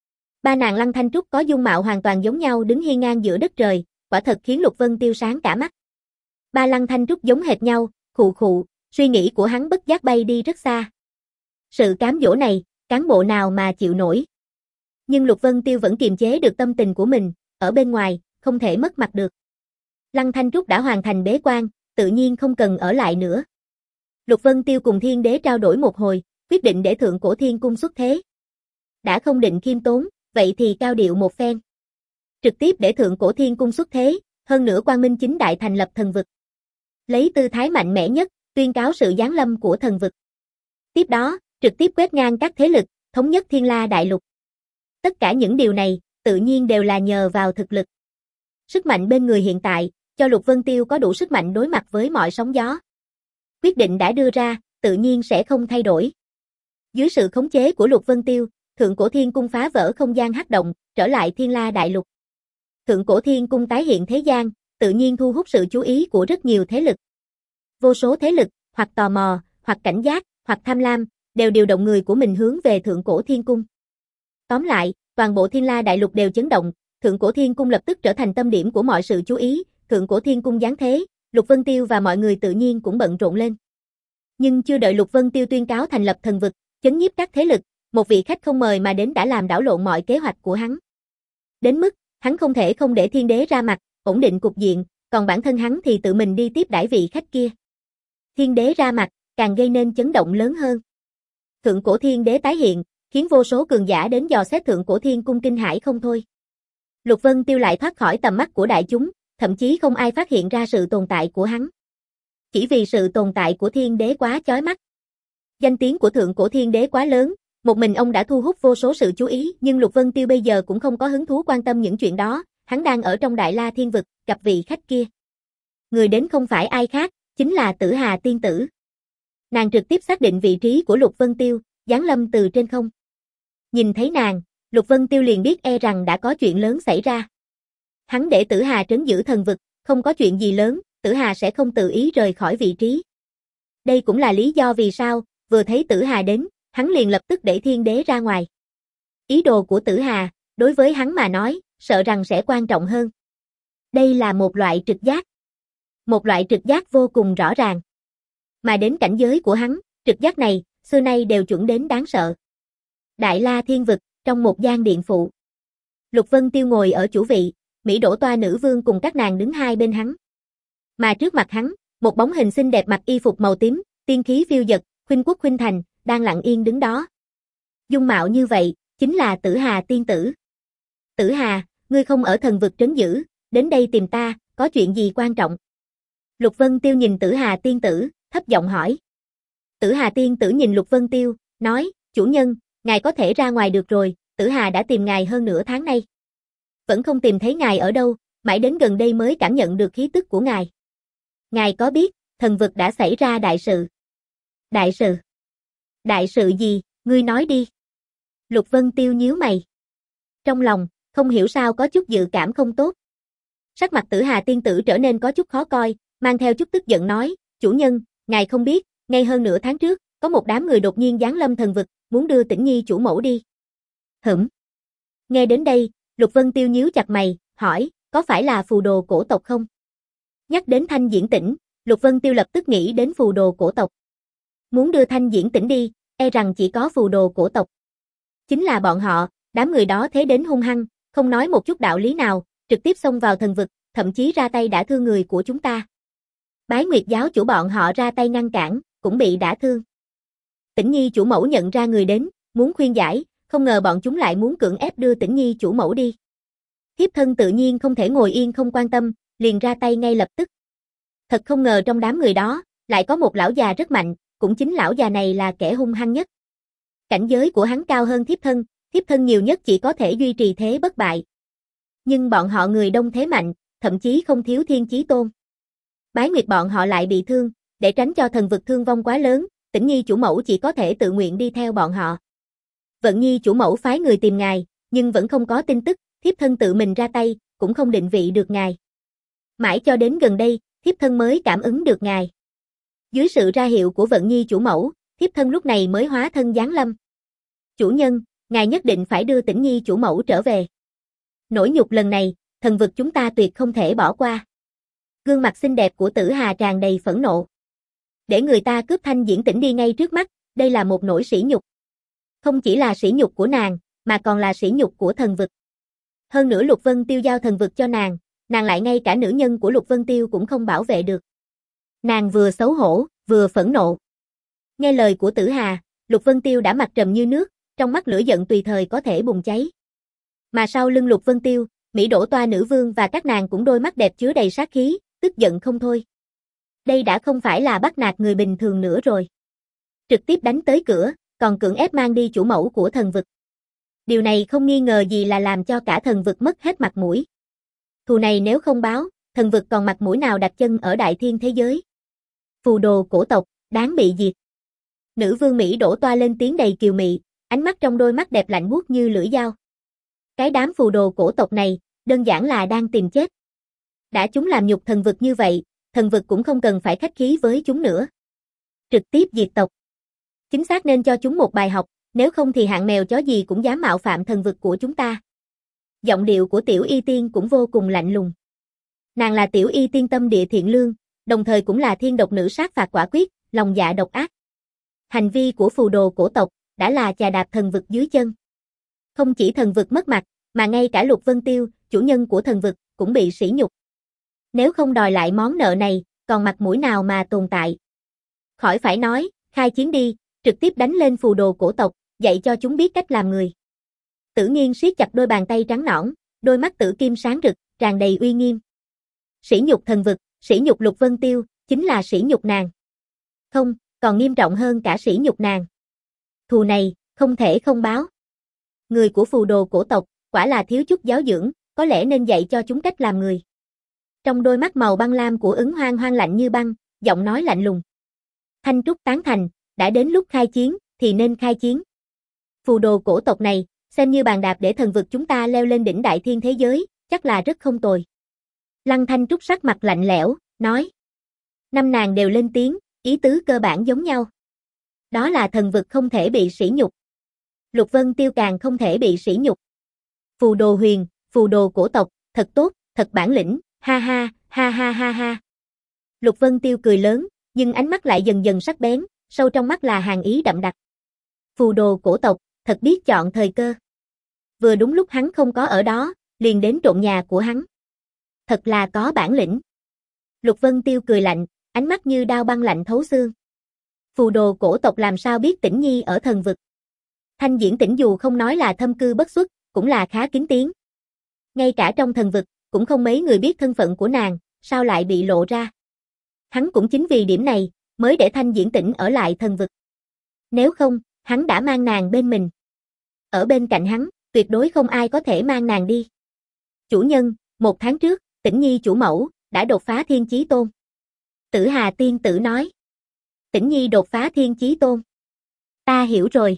Ba nàng Lăng Thanh Trúc có dung mạo hoàn toàn giống nhau đứng hiên ngang giữa đất trời, quả thật khiến Lục Vân Tiêu sáng cả mắt. Ba Lăng Thanh Trúc giống hệt nhau, khụ khụ, suy nghĩ của hắn bất giác bay đi rất xa. Sự cám dỗ này, cán bộ nào mà chịu nổi. Nhưng Lục Vân Tiêu vẫn kiềm chế được tâm tình của mình, ở bên ngoài, không thể mất mặt được. Lăng Thanh Trúc đã hoàn thành bế quan, tự nhiên không cần ở lại nữa. Lục Vân Tiêu cùng Thiên Đế trao đổi một hồi, quyết định để Thượng Cổ Thiên Cung xuất thế. Đã không định khiêm tốn, vậy thì cao điệu một phen. Trực tiếp để Thượng Cổ Thiên Cung xuất thế, hơn nữa quang minh chính đại thành lập thần vực. Lấy tư thái mạnh mẽ nhất, tuyên cáo sự giáng lâm của thần vực. Tiếp đó, trực tiếp quét ngang các thế lực, thống nhất Thiên La Đại Lục. Tất cả những điều này, tự nhiên đều là nhờ vào thực lực. Sức mạnh bên người hiện tại, cho Lục Vân Tiêu có đủ sức mạnh đối mặt với mọi sóng gió. Quyết định đã đưa ra, tự nhiên sẽ không thay đổi. Dưới sự khống chế của Lục Vân Tiêu, Thượng Cổ Thiên Cung phá vỡ không gian hắc động, trở lại Thiên La Đại Lục. Thượng Cổ Thiên Cung tái hiện thế gian, tự nhiên thu hút sự chú ý của rất nhiều thế lực. Vô số thế lực, hoặc tò mò, hoặc cảnh giác, hoặc tham lam, đều điều động người của mình hướng về Thượng Cổ Thiên Cung. Tóm lại, toàn bộ Thiên La Đại Lục đều chấn động, Thượng Cổ Thiên Cung lập tức trở thành tâm điểm của mọi sự chú ý, Thượng Cổ Thiên Cung giáng thế, Lục Vân Tiêu và mọi người tự nhiên cũng bận rộn lên. Nhưng chưa đợi Lục Vân Tiêu tuyên cáo thành lập thần vực, chấn nhiếp các thế lực, một vị khách không mời mà đến đã làm đảo lộn mọi kế hoạch của hắn. Đến mức, hắn không thể không để Thiên Đế ra mặt, ổn định cục diện, còn bản thân hắn thì tự mình đi tiếp đãi vị khách kia. Thiên Đế ra mặt, càng gây nên chấn động lớn hơn. Thượng Cổ Thiên Đế tái hiện, khiến vô số cường giả đến dò xét Thượng Cổ Thiên Cung kinh hãi không thôi. Lục Vân Tiêu lại thoát khỏi tầm mắt của đại chúng, thậm chí không ai phát hiện ra sự tồn tại của hắn. Chỉ vì sự tồn tại của Thiên Đế quá chói mắt. Danh tiếng của Thượng Cổ Thiên Đế quá lớn, một mình ông đã thu hút vô số sự chú ý, nhưng Lục Vân Tiêu bây giờ cũng không có hứng thú quan tâm những chuyện đó, hắn đang ở trong Đại La Thiên Vực, gặp vị khách kia. Người đến không phải ai khác, chính là Tử Hà tiên tử. Nàng trực tiếp xác định vị trí của Lục Vân Tiêu, giáng lâm từ trên không. Nhìn thấy nàng, Lục Vân Tiêu liền biết e rằng đã có chuyện lớn xảy ra. Hắn để Tử Hà trấn giữ thần vực, không có chuyện gì lớn, Tử Hà sẽ không tự ý rời khỏi vị trí. Đây cũng là lý do vì sao, vừa thấy Tử Hà đến, hắn liền lập tức đẩy Thiên Đế ra ngoài. Ý đồ của Tử Hà, đối với hắn mà nói, sợ rằng sẽ quan trọng hơn. Đây là một loại trực giác. Một loại trực giác vô cùng rõ ràng. Mà đến cảnh giới của hắn, trực giác này, xưa nay đều chuẩn đến đáng sợ. Đại La Thiên Vực, trong một gian điện phụ. Lục Vân Tiêu ngồi ở chủ vị, Mỹ Đỗ Toa nữ vương cùng các nàng đứng hai bên hắn. Mà trước mặt hắn, một bóng hình xinh đẹp mặc y phục màu tím, tiên khí phiêu dật, khuynh quốc khuynh thành, đang lặng yên đứng đó. Dung mạo như vậy, chính là Tử Hà tiên tử. Tử Hà, ngươi không ở thần vực trấn giữ, đến đây tìm ta, có chuyện gì quan trọng? Lục Vân Tiêu nhìn Tử Hà tiên tử, thấp giọng hỏi. Tử Hà tiên tử nhìn Lục Vân Tiêu, nói, chủ nhân, ngài có thể ra ngoài được rồi, Tử Hà đã tìm ngài hơn nửa tháng nay. Vẫn không tìm thấy ngài ở đâu, mãi đến gần đây mới cảm nhận được khí tức của ngài. Ngài có biết, thần vực đã xảy ra đại sự. Đại sự? Đại sự gì, ngươi nói đi. Lục Vân Tiêu nhíu mày. Trong lòng, không hiểu sao có chút dự cảm không tốt. Sắc mặt Tử Hà tiên tử trở nên có chút khó coi, mang theo chút tức giận nói, chủ nhân, ngài không biết, ngay hơn nửa tháng trước, có một đám người đột nhiên giáng lâm thần vực, muốn đưa Tĩnh Nhi chủ mẫu đi. Hửm. Nghe đến đây, Lục Vân Tiêu nhíu chặt mày, hỏi, có phải là phù đồ cổ tộc không? Nhắc đến Thanh Diễn Tĩnh, Lục Vân Tiêu lập tức nghĩ đến phù đồ cổ tộc. Muốn đưa Thanh Diễn Tĩnh đi, e rằng chỉ có phù đồ cổ tộc. Chính là bọn họ, đám người đó thế đến hung hăng, không nói một chút đạo lý nào, trực tiếp xông vào thần vực, thậm chí ra tay đả thương người của chúng ta. Bái Nguyệt giáo chủ bọn họ ra tay ngăn cản, cũng bị đả thương. Tĩnh Nhi chủ mẫu nhận ra người đến, muốn khuyên giải, không ngờ bọn chúng lại muốn cưỡng ép đưa Tĩnh Nhi chủ mẫu đi. Thiếp thân tự nhiên không thể ngồi yên không quan tâm, liền ra tay ngay lập tức. Thật không ngờ trong đám người đó, lại có một lão già rất mạnh, cũng chính lão già này là kẻ hung hăng nhất. Cảnh giới của hắn cao hơn thiếp thân, thiếp thân nhiều nhất chỉ có thể duy trì thế bất bại. Nhưng bọn họ người đông thế mạnh, thậm chí không thiếu thiên chí tôn. Bái Nguyệt bọn họ lại bị thương, để tránh cho thần vực thương vong quá lớn, Tĩnh Nhi chủ mẫu chỉ có thể tự nguyện đi theo bọn họ. Vận Nhi chủ mẫu phái người tìm ngài, nhưng vẫn không có tin tức, thiếp thân tự mình ra tay, cũng không định vị được ngài. Mãi cho đến gần đây, thiếp thân mới cảm ứng được ngài. Dưới sự ra hiệu của Vận Nhi chủ mẫu, thiếp thân lúc này mới hóa thân giáng lâm. Chủ nhân, ngài nhất định phải đưa Tĩnh Nhi chủ mẫu trở về. Nỗi nhục lần này, thần vực chúng ta tuyệt không thể bỏ qua. Gương mặt xinh đẹp của Tử Hà tràn đầy phẫn nộ. Để người ta cướp Thanh Diễn Tĩnh đi ngay trước mắt, đây là một nỗi sỉ nhục. Không chỉ là sỉ nhục của nàng, mà còn là sỉ nhục của thần vực. Hơn nữa Lục Vân Tiêu giao thần vực cho nàng, nàng lại ngay cả nữ nhân của Lục Vân Tiêu cũng không bảo vệ được. Nàng vừa xấu hổ, vừa phẫn nộ. Nghe lời của Tử Hà, Lục Vân Tiêu đã mặt trầm như nước, trong mắt lửa giận tùy thời có thể bùng cháy. Mà sau lưng Lục Vân Tiêu, Mỹ Đỗ Toa nữ vương và các nàng cũng đôi mắt đẹp chứa đầy sát khí, tức giận không thôi. Đây đã không phải là bắt nạt người bình thường nữa rồi. Trực tiếp đánh tới cửa, còn cưỡng ép mang đi chủ mẫu của thần vực. Điều này không nghi ngờ gì là làm cho cả thần vực mất hết mặt mũi. Thù này nếu không báo, thần vực còn mặt mũi nào đặt chân ở đại thiên thế giới. Phù đồ cổ tộc, đáng bị diệt. Nữ vương Mỹ Đỗ Toa lên tiếng đầy kiều mị, ánh mắt trong đôi mắt đẹp lạnh buốt như lưỡi dao. Cái đám phù đồ cổ tộc này, đơn giản là đang tìm chết. Đã chúng làm nhục thần vực như vậy, thần vực cũng không cần phải khách khí với chúng nữa. Trực tiếp diệt tộc. Chính xác nên cho chúng một bài học, nếu không thì hạng mèo chó gì cũng dám mạo phạm thần vực của chúng ta. Giọng điệu của Tiểu Y Tiên cũng vô cùng lạnh lùng. Nàng là Tiểu Y Tiên tâm địa thiện lương, đồng thời cũng là thiên độc nữ sát phạt quả quyết, lòng dạ độc ác. Hành vi của phù đồ cổ tộc đã là chà đạp thần vực dưới chân. Không chỉ thần vực mất mặt, mà ngay cả Lục Vân Tiêu, chủ nhân của thần vực, cũng bị sỉ nhục. Nếu không đòi lại món nợ này, còn mặt mũi nào mà tồn tại. Khỏi phải nói, khai chiến đi, trực tiếp đánh lên phù đồ cổ tộc, dạy cho chúng biết cách làm người. Tử Nghiên siết chặt đôi bàn tay trắng nõn, đôi mắt tử kim sáng rực, tràn đầy uy nghiêm. Sỉ nhục thần vực, sỉ nhục Lục Vân Tiêu, chính là sỉ nhục nàng. Không, còn nghiêm trọng hơn cả sỉ nhục nàng. Thù này, không thể không báo. Người của phù đồ cổ tộc, quả là thiếu chút giáo dưỡng, có lẽ nên dạy cho chúng cách làm người. Trong đôi mắt màu băng lam của Ứng Hoang Hoang lạnh như băng, giọng nói lạnh lùng. Thanh Trúc tán thành, đã đến lúc khai chiến, thì nên khai chiến. Phù đồ cổ tộc này, xem như bàn đạp để thần vực chúng ta leo lên đỉnh đại thiên thế giới, chắc là rất không tồi. Lăng Thanh Trúc sắc mặt lạnh lẽo, nói. Năm nàng đều lên tiếng, ý tứ cơ bản giống nhau. Đó là thần vực không thể bị sỉ nhục. Lục Vân Tiêu càng không thể bị sỉ nhục. Phù đồ huyền, phù đồ cổ tộc, thật tốt, thật bản lĩnh, ha ha, ha ha ha ha. Lục Vân Tiêu cười lớn, nhưng ánh mắt lại dần dần sắc bén, sâu trong mắt là hàn ý đậm đặc. Phù đồ cổ tộc, thật biết chọn thời cơ. Vừa đúng lúc hắn không có ở đó, liền đến trộm nhà của hắn. Thật là có bản lĩnh. Lục Vân Tiêu cười lạnh, ánh mắt như đao băng lạnh thấu xương. Phù đồ cổ tộc làm sao biết Tĩnh Nhi ở thần vực? Thanh Diễn Tĩnh dù không nói là thâm cư bất xuất, cũng là khá kín tiếng. Ngay cả trong thần vực, cũng không mấy người biết thân phận của nàng, sao lại bị lộ ra. Hắn cũng chính vì điểm này, mới để Thanh Diễn Tĩnh ở lại thần vực. Nếu không, hắn đã mang nàng bên mình. Ở bên cạnh hắn, tuyệt đối không ai có thể mang nàng đi. Chủ nhân, một tháng trước, Tĩnh Nhi chủ mẫu, đã đột phá thiên chí tôn. Tử Hà tiên tử nói. Tĩnh Nhi đột phá thiên chí tôn. Ta hiểu rồi.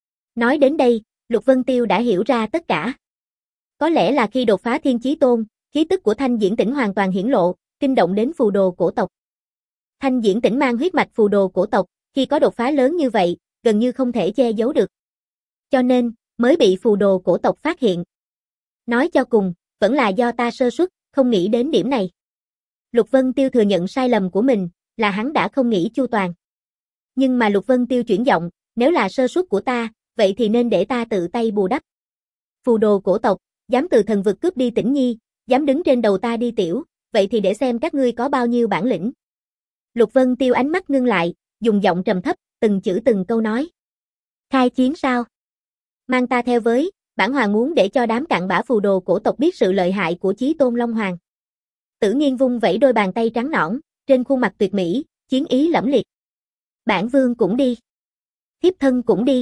Nói đến đây, Lục Vân Tiêu đã hiểu ra tất cả. Có lẽ là khi đột phá thiên chí tôn, khí tức của Thanh Diễn Tĩnh hoàn toàn hiển lộ, kinh động đến phù đồ cổ tộc. Thanh Diễn Tĩnh mang huyết mạch phù đồ cổ tộc, khi có đột phá lớn như vậy, gần như không thể che giấu được. Cho nên, mới bị phù đồ cổ tộc phát hiện. Nói cho cùng, vẫn là do ta sơ suất, không nghĩ đến điểm này. Lục Vân Tiêu thừa nhận sai lầm của mình, là hắn đã không nghĩ chu toàn. Nhưng mà Lục Vân Tiêu chuyển giọng, nếu là sơ suất của ta, vậy thì nên để ta tự tay bù đắp. Phù đồ cổ tộc, dám từ thần vực cướp đi Tĩnh Nhi, dám đứng trên đầu ta đi tiểu, vậy thì để xem các ngươi có bao nhiêu bản lĩnh. Lục Vân Tiêu ánh mắt ngưng lại, dùng giọng trầm thấp, từng chữ từng câu nói. Khai chiến sao? Mang ta theo với, bản hoàng muốn để cho đám cặn bã phù đồ cổ tộc biết sự lợi hại của Chí Tôn Long Hoàng. Tử Nghiên vung vẩy đôi bàn tay trắng nõn, trên khuôn mặt tuyệt mỹ, chiến ý lẫm liệt. Bản vương cũng đi. Thiếp thân cũng đi.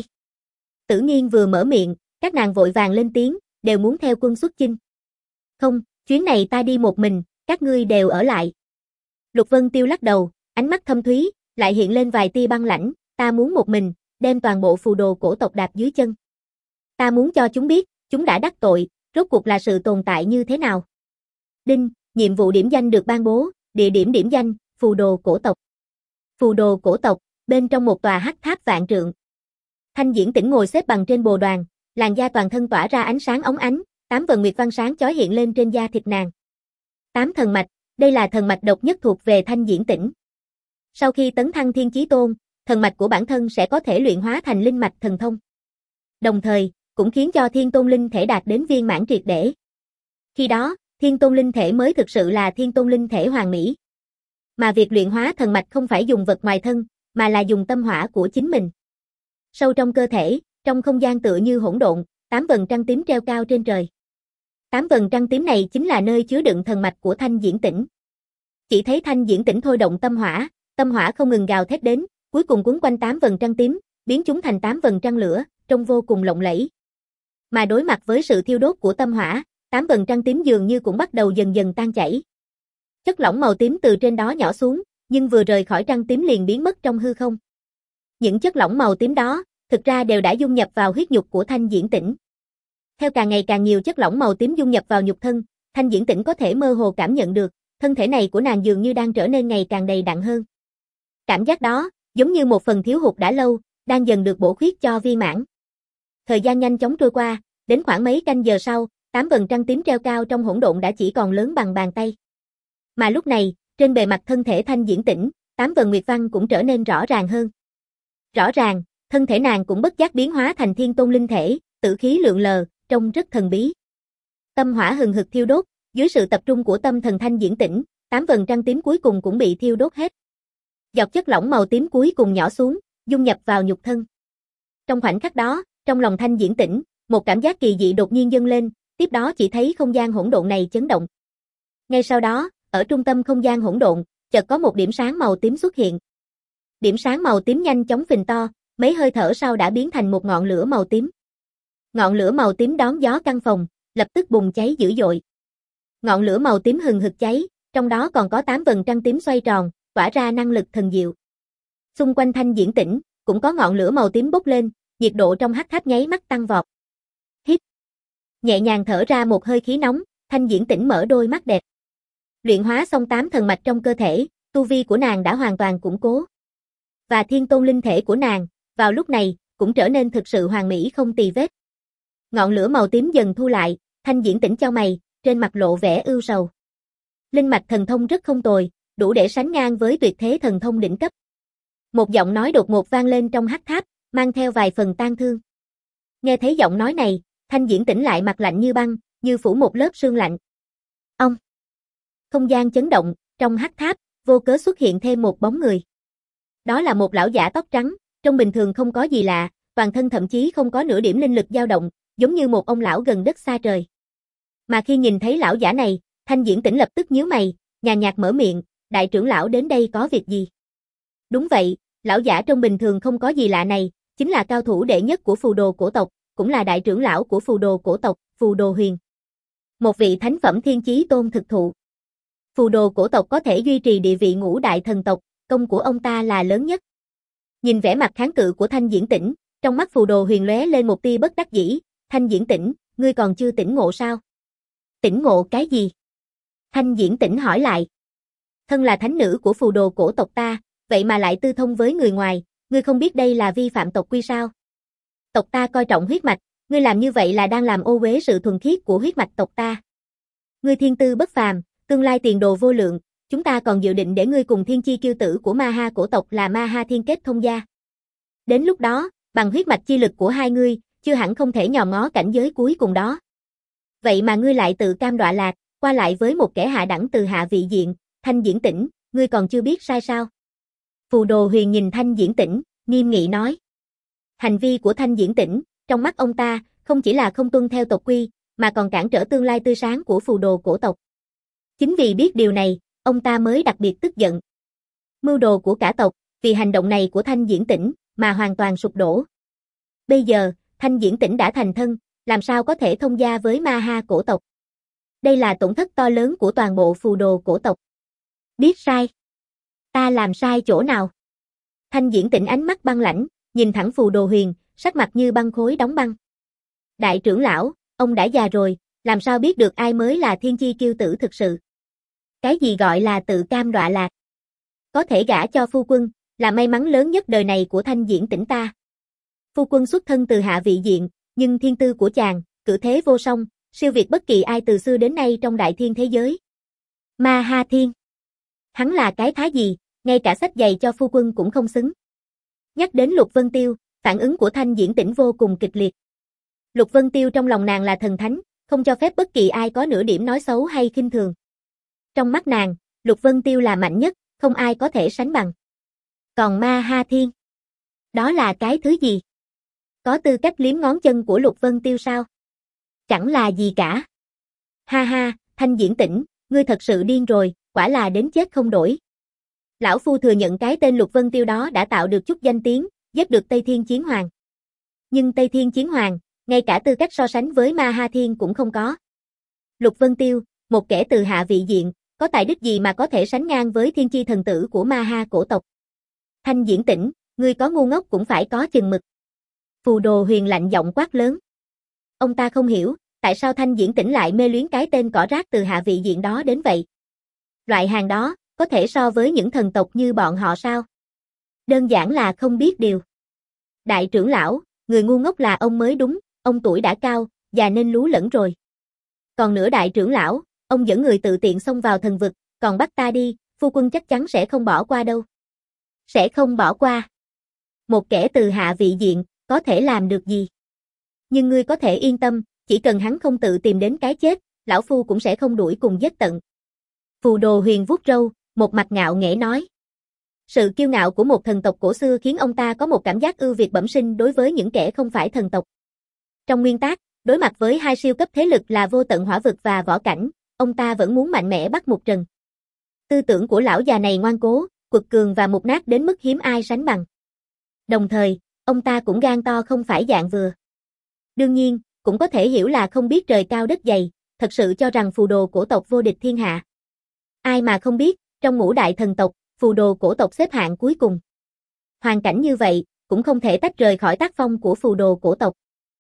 Tử Nghiên vừa mở miệng, các nàng vội vàng lên tiếng, đều muốn theo quân xuất chinh. Không, chuyến này ta đi một mình, các ngươi đều ở lại. Lục Vân Tiêu lắc đầu, ánh mắt thâm thúy, lại hiện lên vài tia băng lãnh, ta muốn một mình, đem toàn bộ phù đồ cổ tộc đạp dưới chân. Ta muốn cho chúng biết, chúng đã đắc tội, rốt cuộc là sự tồn tại như thế nào. Đinh, nhiệm vụ điểm danh được ban bố, địa điểm điểm danh, phù đồ cổ tộc. Phù đồ cổ tộc, bên trong một tòa hắc tháp vạn trượng. Thanh Diễn Tĩnh ngồi xếp bằng trên bồ đoàn, làn da toàn thân tỏa ra ánh sáng óng ánh, tám vần nguyệt văn sáng chói hiện lên trên da thịt nàng. Tám thần mạch, đây là thần mạch độc nhất thuộc về Thanh Diễn Tĩnh. Sau khi tấn thăng thiên chí tôn, thần mạch của bản thân sẽ có thể luyện hóa thành linh mạch thần thông. Đồng thời, cũng khiến cho thiên tôn linh thể đạt đến viên mãn triệt để. Khi đó, thiên tôn linh thể mới thực sự là thiên tôn linh thể hoàn mỹ. Mà việc luyện hóa thần mạch không phải dùng vật ngoài thân, mà là dùng tâm hỏa của chính mình. Sâu trong cơ thể, trong không gian tựa như hỗn độn, tám vầng trăng tím treo cao trên trời. Tám vầng trăng tím này chính là nơi chứa đựng thần mạch của Thanh Diễn Tĩnh. Chỉ thấy Thanh Diễn Tĩnh thôi động tâm hỏa, tâm hỏa không ngừng gào thét đến, cuối cùng quấn quanh tám vầng trăng tím, biến chúng thành tám vầng trăng lửa, trông vô cùng lộng lẫy. Mà đối mặt với sự thiêu đốt của tâm hỏa, tám vầng trăng tím dường như cũng bắt đầu dần dần tan chảy. Chất lỏng màu tím từ trên đó nhỏ xuống, nhưng vừa rời khỏi trăng tím liền biến mất trong hư không. Những chất lỏng màu tím đó, thực ra đều đã dung nhập vào huyết nhục của Thanh Diễn Tĩnh. Theo càng ngày càng nhiều chất lỏng màu tím dung nhập vào nhục thân, Thanh Diễn Tĩnh có thể mơ hồ cảm nhận được, thân thể này của nàng dường như đang trở nên ngày càng đầy đặn hơn. Cảm giác đó, giống như một phần thiếu hụt đã lâu, đang dần được bổ khuyết cho viên mãn. Thời gian nhanh chóng trôi qua, đến khoảng mấy canh giờ sau, tám vầng trăng tím treo cao trong hỗn độn đã chỉ còn lớn bằng bàn tay. Mà lúc này, trên bề mặt thân thể Thanh Diễn Tĩnh, tám vầng nguyệt văn cũng trở nên rõ ràng hơn. Rõ ràng, thân thể nàng cũng bất giác biến hóa thành thiên tôn linh thể, tử khí lượn lờ, trông rất thần bí. Tâm hỏa hừng hực thiêu đốt, dưới sự tập trung của tâm thần Thanh Diễn Tĩnh, tám vầng trăng tím cuối cùng cũng bị thiêu đốt hết. Giọt chất lỏng màu tím cuối cùng nhỏ xuống, dung nhập vào nhục thân. Trong khoảnh khắc đó, trong lòng Thanh Diễn Tĩnh, một cảm giác kỳ dị đột nhiên dâng lên, tiếp đó chỉ thấy không gian hỗn độn này chấn động. Ngay sau đó, ở trung tâm không gian hỗn độn, chợt có một điểm sáng màu tím xuất hiện. Điểm sáng màu tím nhanh chóng phình to, mấy hơi thở sau đã biến thành một ngọn lửa màu tím. Ngọn lửa màu tím đón gió căn phòng, lập tức bùng cháy dữ dội. Ngọn lửa màu tím hừng hực cháy, trong đó còn có tám vầng trăng tím xoay tròn, tỏa ra năng lực thần diệu. Xung quanh Thanh Diễn Tĩnh, cũng có ngọn lửa màu tím bốc lên, nhiệt độ trong hắc tháp nháy mắt tăng vọt. Hít. Nhẹ nhàng thở ra một hơi khí nóng, Thanh Diễn Tĩnh mở đôi mắt đẹp. Luyện hóa xong tám thần mạch trong cơ thể, tu vi của nàng đã hoàn toàn củng cố. Và thiên tôn linh thể của nàng, vào lúc này, cũng trở nên thực sự hoàn mỹ không tì vết. Ngọn lửa màu tím dần thu lại, Thanh Diễn Tĩnh chau mày, trên mặt lộ vẻ ưu sầu. Linh mạch thần thông rất không tồi, đủ để sánh ngang với tuyệt thế thần thông đỉnh cấp. Một giọng nói đột ngột vang lên trong hắc tháp, mang theo vài phần tang thương. Nghe thấy giọng nói này, Thanh Diễn Tĩnh lại mặt lạnh như băng, như phủ một lớp sương lạnh. Ông! Không gian chấn động, trong hắc tháp, vô cớ xuất hiện thêm một bóng người. Đó là một lão giả tóc trắng, trông bình thường không có gì lạ, toàn thân thậm chí không có nửa điểm linh lực dao động, giống như một ông lão gần đất xa trời. Mà khi nhìn thấy lão giả này, Thanh Diễn Tĩnh lập tức nhíu mày, nhàn nhạt mở miệng, đại trưởng lão đến đây có việc gì? Đúng vậy, lão giả trông bình thường không có gì lạ này, chính là cao thủ đệ nhất của phù đồ cổ tộc, cũng là đại trưởng lão của phù đồ cổ tộc, Phù Đồ Huyền. Một vị thánh phẩm thiên chí tôn thực thụ. Phù đồ cổ tộc có thể duy trì địa vị ngũ đại thần tộc, công của ông ta là lớn nhất. Nhìn vẻ mặt kháng cự của Thanh Diễn Tĩnh, trong mắt Phù Đồ Huyền lóe lên một tia bất đắc dĩ, Thanh Diễn Tĩnh, ngươi còn chưa tỉnh ngộ sao? Tỉnh ngộ cái gì? Thanh Diễn Tĩnh hỏi lại. Thân là thánh nữ của phù đồ cổ tộc ta, vậy mà lại tư thông với người ngoài, ngươi không biết đây là vi phạm tộc quy sao? Tộc ta coi trọng huyết mạch, ngươi làm như vậy là đang làm ô uế sự thuần khiết của huyết mạch tộc ta. Ngươi thiên tư bất phàm, tương lai tiền đồ vô lượng, chúng ta còn dự định để ngươi cùng thiên chi kiêu tử của Ma Ha cổ tộc là Ma Ha Thiên kết thông gia. Đến lúc đó, bằng huyết mạch chi lực của hai ngươi, chưa hẳn không thể nhòm ngó cảnh giới cuối cùng đó. Vậy mà ngươi lại tự cam đọa lạc, qua lại với một kẻ hạ đẳng từ hạ vị diện, Thanh Diễn Tĩnh, ngươi còn chưa biết sai sao? Phù Đồ Huyền nhìn Thanh Diễn Tĩnh, nghiêm nghị nói. Hành vi của Thanh Diễn Tĩnh, trong mắt ông ta, không chỉ là không tuân theo tộc quy, mà còn cản trở tương lai tươi sáng của phù đồ cổ tộc. Chính vì biết điều này, ông ta mới đặc biệt tức giận. Mưu đồ của cả tộc, vì hành động này của Thanh Diễn Tĩnh, mà hoàn toàn sụp đổ. Bây giờ, Thanh Diễn Tĩnh đã thành thân, làm sao có thể thông gia với Ma Ha cổ tộc? Đây là tổn thất to lớn của toàn bộ phù đồ cổ tộc. Biết sai. Ta làm sai chỗ nào? Thanh Diễn Tĩnh ánh mắt băng lãnh, nhìn thẳng Phù Đồ Huyền, sắc mặt như băng khối đóng băng. Đại trưởng lão, ông đã già rồi, làm sao biết được ai mới là thiên chi kiêu tử thực sự? Cái gì gọi là tự cam đọa lạc? Có thể gả cho phu quân, là may mắn lớn nhất đời này của Thanh Diễn Tĩnh ta. Phu quân xuất thân từ hạ vị diện, nhưng thiên tư của chàng, cử thế vô song, siêu việt bất kỳ ai từ xưa đến nay trong đại thiên thế giới. Ma Ha Thiên. Hắn là cái thá gì, ngay cả xách giày cho phu quân cũng không xứng. Nhắc đến Lục Vân Tiêu, phản ứng của Thanh Diễn Tĩnh vô cùng kịch liệt. Lục Vân Tiêu trong lòng nàng là thần thánh, không cho phép bất kỳ ai có nửa điểm nói xấu hay khinh thường. Trong mắt nàng, Lục Vân Tiêu là mạnh nhất, không ai có thể sánh bằng. Còn Ma Ha Thiên, đó là cái thứ gì? Có tư cách liếm ngón chân của Lục Vân Tiêu sao? Chẳng là gì cả. Ha ha, Thanh Diễn Tĩnh, ngươi thật sự điên rồi, quả là đến chết không đổi. Lão Phu thừa nhận cái tên Lục Vân Tiêu đó đã tạo được chút danh tiếng, giết được Tây Thiên Chiến Hoàng. Nhưng Tây Thiên Chiến Hoàng, ngay cả tư cách so sánh với Ma Ha Thiên cũng không có. Lục Vân Tiêu, một kẻ từ hạ vị diện, có tài đức gì mà có thể sánh ngang với thiên chi thần tử của Ma Ha cổ tộc? Thanh Diễn Tĩnh, ngươi có ngu ngốc cũng phải có chừng mực. Phù Đồ Huyền lạnh giọng quát lớn. Ông ta không hiểu, tại sao Thanh Diễn Tĩnh lại mê luyến cái tên cỏ rác từ hạ vị diện đó đến vậy. Loại hàng đó, có thể so với những thần tộc như bọn họ sao? Đơn giản là không biết điều. Đại trưởng lão, người ngu ngốc là ông mới đúng, ông tuổi đã cao, già nên lú lẫn rồi. Còn nữa đại trưởng lão, ông dẫn người tự tiện xông vào thần vực, còn bắt ta đi, phu quân chắc chắn sẽ không bỏ qua đâu. Sẽ không bỏ qua. Một kẻ từ hạ vị diện, có thể làm được gì? Nhưng ngươi có thể yên tâm, chỉ cần hắn không tự tìm đến cái chết, lão phu cũng sẽ không đuổi cùng giết tận. Phù Đồ Huyền vuốt râu, một mặt ngạo nghễ nói. Sự kiêu ngạo của một thần tộc cổ xưa khiến ông ta có một cảm giác ưu việt bẩm sinh đối với những kẻ không phải thần tộc. Trong nguyên tắc, đối mặt với hai siêu cấp thế lực là vô tận hỏa vực và võ cảnh, ông ta vẫn muốn mạnh mẽ bắt một trần. Tư tưởng của lão già này ngoan cố, quật cường và mục nát đến mức hiếm ai sánh bằng. Đồng thời, ông ta cũng gan to không phải dạng vừa. Đương nhiên, cũng có thể hiểu là không biết trời cao đất dày, thật sự cho rằng phù đồ cổ tộc vô địch thiên hạ. Ai mà không biết, trong ngũ đại thần tộc, phù đồ cổ tộc xếp hạng cuối cùng. Hoàn cảnh như vậy, cũng không thể tách rời khỏi tác phong của phù đồ cổ tộc.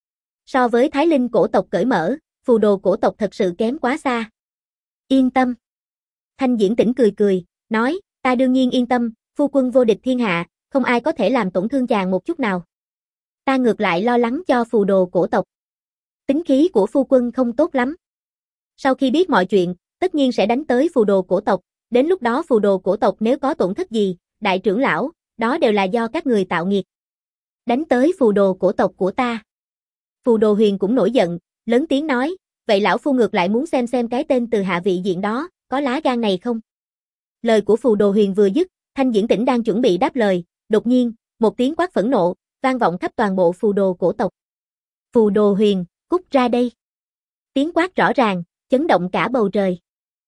So với Thái Linh cổ tộc cởi mở, phù đồ cổ tộc thật sự kém quá xa. Yên tâm. Thanh Diễn Tĩnh cười cười, nói, ta đương nhiên yên tâm, phu quân vô địch thiên hạ, không ai có thể làm tổn thương chàng một chút nào. Ta ngược lại lo lắng cho phù đồ cổ tộc. Tính khí của phu quân không tốt lắm. Sau khi biết mọi chuyện, tất nhiên sẽ đánh tới phù đồ cổ tộc, đến lúc đó phù đồ cổ tộc nếu có tổn thất gì, đại trưởng lão, đó đều là do các người tạo nghiệt. Đánh tới phù đồ cổ tộc của ta. Phù Đồ Huyền cũng nổi giận, lớn tiếng nói, vậy lão phu ngược lại muốn xem xem cái tên từ hạ vị diện đó, có lá gan này không? Lời của Phù Đồ Huyền vừa dứt, Thanh Diễn Tĩnh đang chuẩn bị đáp lời, đột nhiên, một tiếng quát phẫn nộ, vang vọng khắp toàn bộ phù đồ cổ tộc. Phù đồ huyền, cút ra đây. Tiếng quát rõ ràng, chấn động cả bầu trời.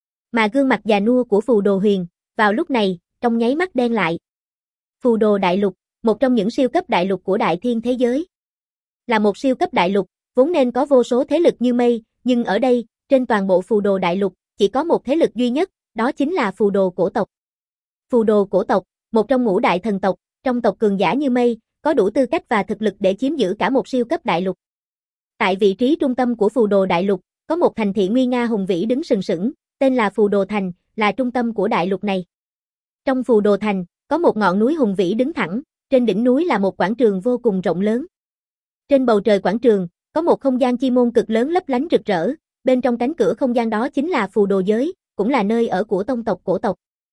Mà gương mặt già nua của phù đồ huyền, vào lúc này, trong nháy mắt đen lại. Phù đồ đại lục, một trong những siêu cấp đại lục của đại thiên thế giới. Là một siêu cấp đại lục, vốn nên có vô số thế lực như mây, nhưng ở đây, trên toàn bộ phù đồ đại lục, chỉ có một thế lực duy nhất, đó chính là phù đồ cổ tộc. Phù đồ cổ tộc, một trong ngũ đại thần tộc, trong tộc cường giả như mây, có đủ tư cách và thực lực để chiếm giữ cả một siêu cấp đại lục. Tại vị trí trung tâm của phù đồ đại lục, có một thành thị nguy nga hùng vĩ đứng sừng sững, tên là Phù Đồ Thành, là trung tâm của đại lục này. Trong Phù Đồ Thành, có một ngọn núi hùng vĩ đứng thẳng, trên đỉnh núi là một quảng trường vô cùng rộng lớn. Trên bầu trời quảng trường, có một không gian chi môn cực lớn lấp lánh rực rỡ, bên trong cánh cửa không gian đó chính là Phù Đồ giới, cũng là nơi ở của tông tộc cổ tộc.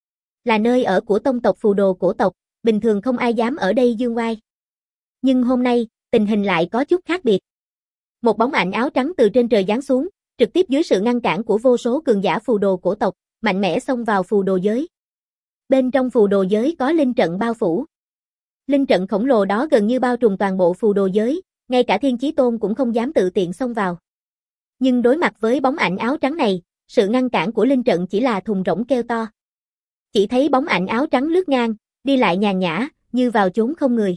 Là nơi ở của tông tộc Phù Đồ cổ tộc, bình thường không ai dám ở đây dương oai. Nhưng hôm nay, tình hình lại có chút khác biệt. Một bóng ảnh áo trắng từ trên trời giáng xuống, trực tiếp dưới sự ngăn cản của vô số cường giả phù đồ cổ tộc, mạnh mẽ xông vào phù đồ giới. Bên trong phù đồ giới có linh trận bao phủ. Linh trận khổng lồ đó gần như bao trùm toàn bộ phù đồ giới, ngay cả Thiên Chí Tôn cũng không dám tự tiện xông vào. Nhưng đối mặt với bóng ảnh áo trắng này, sự ngăn cản của linh trận chỉ là thùng rỗng kêu to. Chỉ thấy bóng ảnh áo trắng lướt ngang, đi lại nhàn nhã, như vào chốn không người.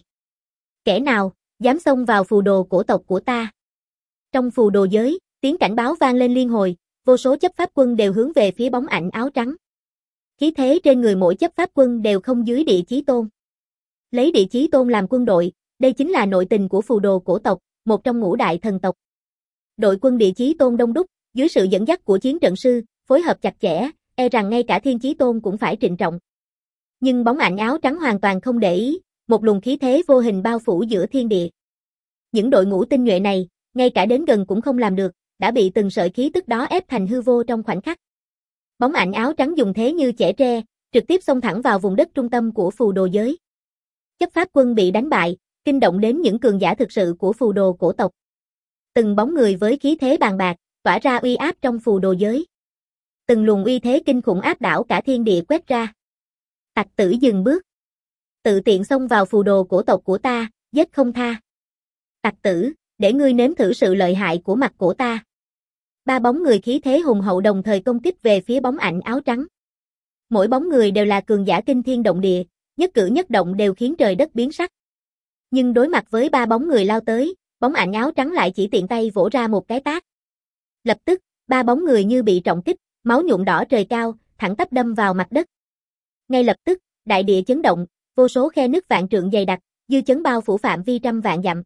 Kẻ nào dám xông vào phù đồ cổ tộc của ta? Trong phù đồ giới, tiếng cảnh báo vang lên liên hồi, vô số chấp pháp quân đều hướng về phía bóng ảnh áo trắng. Khí thế trên người mỗi chấp pháp quân đều không dưới Địa Chí Tôn. Lấy Địa Chí Tôn làm quân đội, đây chính là nội tình của phù đồ cổ tộc, một trong ngũ đại thần tộc. Đội quân Địa Chí Tôn đông đúc, dưới sự dẫn dắt của chiến trận sư, phối hợp chặt chẽ, e rằng ngay cả Thiên Chí Tôn cũng phải trịnh trọng. Nhưng bóng ảnh áo trắng hoàn toàn không để ý, một luồng khí thế vô hình bao phủ giữa thiên địa. Những đội ngũ tinh nhuệ này, ngay cả đến gần cũng không làm được, đã bị từng sợi khí tức đó ép thành hư vô trong khoảnh khắc. Bóng ảnh áo trắng dùng thế như chẻ tre, trực tiếp xông thẳng vào vùng đất trung tâm của phù đồ giới. Chấp pháp quân bị đánh bại, kinh động đến những cường giả thực sự của phù đồ cổ tộc. Từng bóng người với khí thế bàn bạc, tỏa ra uy áp trong phù đồ giới. Từng luồng uy thế kinh khủng áp đảo cả thiên địa quét ra. Tặc tử dừng bước. Tự tiện xông vào phù đồ cổ tộc của ta, giết không tha. Tặc tử, để ngươi nếm thử sự lợi hại của mặt cổ ta. Ba bóng người khí thế hùng hậu đồng thời công kích về phía bóng ảnh áo trắng. Mỗi bóng người đều là cường giả kinh thiên động địa, nhất cử nhất động đều khiến trời đất biến sắc. Nhưng đối mặt với ba bóng người lao tới, bóng ảnh áo trắng lại chỉ tiện tay vỗ ra một cái tát. Lập tức, ba bóng người như bị trọng kích, máu nhuộm đỏ trời cao, thẳng tắp đâm vào mặt đất. Ngay lập tức, đại địa chấn động, vô số khe nứt vạn trượng dày đặc, dư chấn bao phủ phạm vi trăm vạn dặm.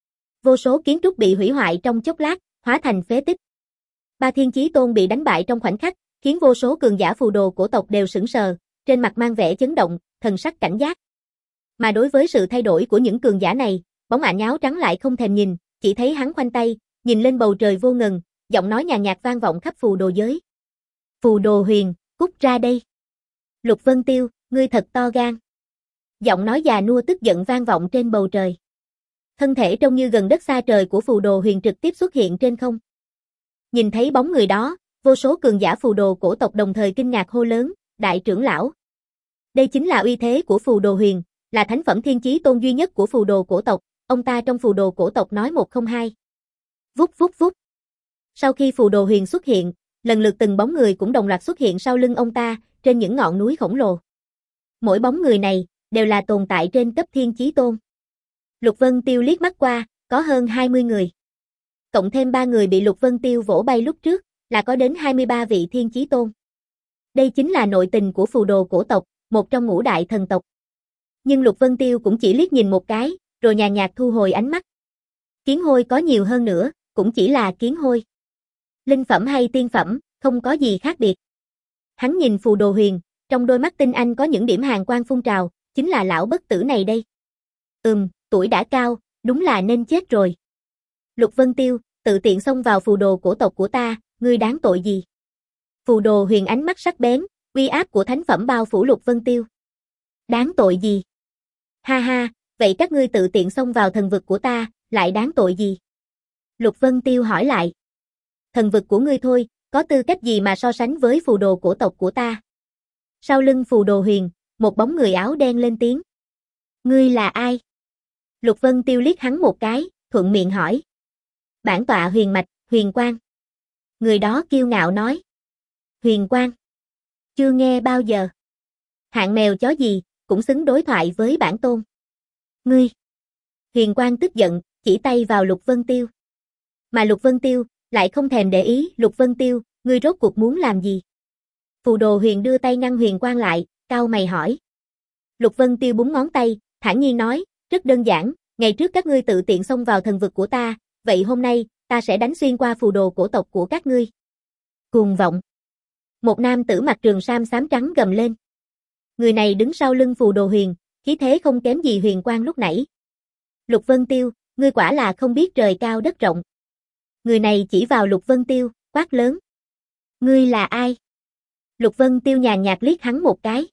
Vô số kiến trúc bị hủy hoại trong chốc lát, hóa thành phế tích. Ba Thiên Chí Tôn bị đánh bại trong khoảnh khắc, khiến vô số cường giả phù đồ cổ tộc đều sững sờ, trên mặt mang vẻ chấn động, thần sắc cảnh giác. Mà đối với sự thay đổi của những cường giả này, bóng ảnh áo trắng lại không thèm nhìn, chỉ thấy hắn khoanh tay, nhìn lên bầu trời vô ngần, giọng nói nhàn nhạt vang vọng khắp phù đồ giới. Phù đồ huyền, cút ra đây. Lục Vân Tiêu, ngươi thật to gan. Giọng nói già nua tức giận vang vọng trên bầu trời. Thân thể trông như gần đất xa trời của phù đồ huyền trực tiếp xuất hiện trên không. Nhìn thấy bóng người đó, vô số cường giả phù đồ cổ tộc đồng thời kinh ngạc hô lớn, đại trưởng lão. Đây chính là uy thế của phù đồ huyền, là thánh phẩm Thiên Chí Tôn duy nhất của phù đồ cổ tộc, ông ta trong phù đồ cổ tộc nói một không hai. Vút vút vút. Sau khi phù đồ huyền xuất hiện, lần lượt từng bóng người cũng đồng loạt xuất hiện sau lưng ông ta, trên những ngọn núi khổng lồ. Mỗi bóng người này, đều là tồn tại trên cấp Thiên Chí Tôn. Lục Vân Tiêu liếc mắt qua, có hơn hai mươi người. Cộng thêm ba người bị Lục Vân Tiêu vỗ bay lúc trước, là có đến hai mươi ba vị Thiên Chí Tôn. Đây chính là nội tình của phù đồ cổ tộc, một trong ngũ đại thần tộc. Nhưng Lục Vân Tiêu cũng chỉ liếc nhìn một cái, rồi nhàn nhạt thu hồi ánh mắt. Kiến hôi có nhiều hơn nữa, cũng chỉ là kiến hôi. Linh phẩm hay tiên phẩm, không có gì khác biệt. Hắn nhìn phù đồ huyền, trong đôi mắt tinh anh có những điểm hàn quang phun trào, chính là lão bất tử này đây. Ừm, tuổi đã cao, đúng là nên chết rồi. Lục Vân Tiêu, tự tiện xông vào phù đồ cổ tộc của ta, ngươi đáng tội gì? Phù đồ huyền ánh mắt sắc bén, uy áp của thánh phẩm bao phủ Lục Vân Tiêu. Đáng tội gì? Ha ha, vậy các ngươi tự tiện xông vào thần vực của ta, lại đáng tội gì? Lục Vân Tiêu hỏi lại. Thần vực của ngươi thôi, có tư cách gì mà so sánh với phù đồ cổ tộc của ta? Sau lưng phù đồ huyền, một bóng người áo đen lên tiếng. Ngươi là ai? Lục Vân Tiêu liếc hắn một cái, thuận miệng hỏi. Bản tọa Huyền Mạch, Huyền Quang. Người đó kiêu ngạo nói. Huyền Quang. Chưa nghe bao giờ. Hạng mèo chó gì, cũng xứng đối thoại với bản tôn. Ngươi. Huyền Quang tức giận, chỉ tay vào Lục Vân Tiêu. Mà Lục Vân Tiêu, lại không thèm để ý. Lục Vân Tiêu, ngươi rốt cuộc muốn làm gì? Phù Đồ Huyền đưa tay ngăn Huyền Quang lại, cau mày hỏi. Lục Vân Tiêu búng ngón tay, thản nhiên nói, rất đơn giản, ngày trước các ngươi tự tiện xông vào thần vực của ta, vậy hôm nay, ta sẽ đánh xuyên qua phù đồ cổ tộc của các ngươi. Cuồng vọng. Một nam tử mặc trường sam xám trắng gầm lên. Người này đứng sau lưng Phù Đồ Huyền, khí thế không kém gì Huyền Quang lúc nãy. Lục Vân Tiêu, ngươi quả là không biết trời cao đất rộng. Người này chỉ vào Lục Vân Tiêu, quát lớn. Ngươi là ai? Lục Vân Tiêu nhàn nhạt liếc hắn một cái.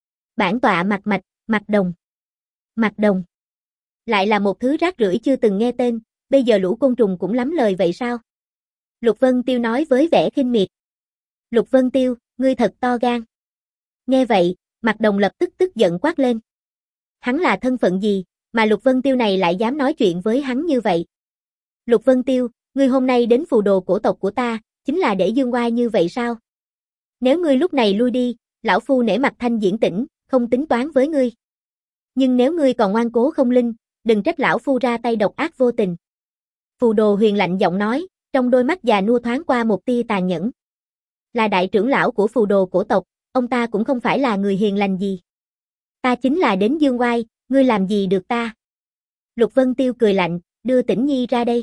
Bản tọa Mạc Mạch, Mạc Đồng. Mạc Đồng. Lại là một thứ rác rưởi chưa từng nghe tên, bây giờ lũ côn trùng cũng lắm lời vậy sao? Lục Vân Tiêu nói với vẻ khinh miệt. Lục Vân Tiêu, ngươi thật to gan. Nghe vậy, Mạc Đồng lập tức tức giận quát lên. Hắn là thân phận gì, mà Lục Vân Tiêu này lại dám nói chuyện với hắn như vậy? Lục Vân Tiêu, ngươi hôm nay đến phù đồ cổ tộc của ta, chính là để dương oai như vậy sao? Nếu ngươi lúc này lui đi, lão phu nể mặt Thanh Diễn Tỉnh, không tính toán với ngươi. Nhưng nếu ngươi còn ngoan cố không linh, đừng trách lão phu ra tay độc ác vô tình. Phù Đồ Huyền lạnh giọng nói, trong đôi mắt già nua thoáng qua một tia tàn nhẫn. Là đại trưởng lão của phù đồ cổ tộc, ông ta cũng không phải là người hiền lành gì. Ta chính là đến dương oai, ngươi làm gì được ta? Lục Vân Tiêu cười lạnh, đưa Tĩnh Nhi ra đây.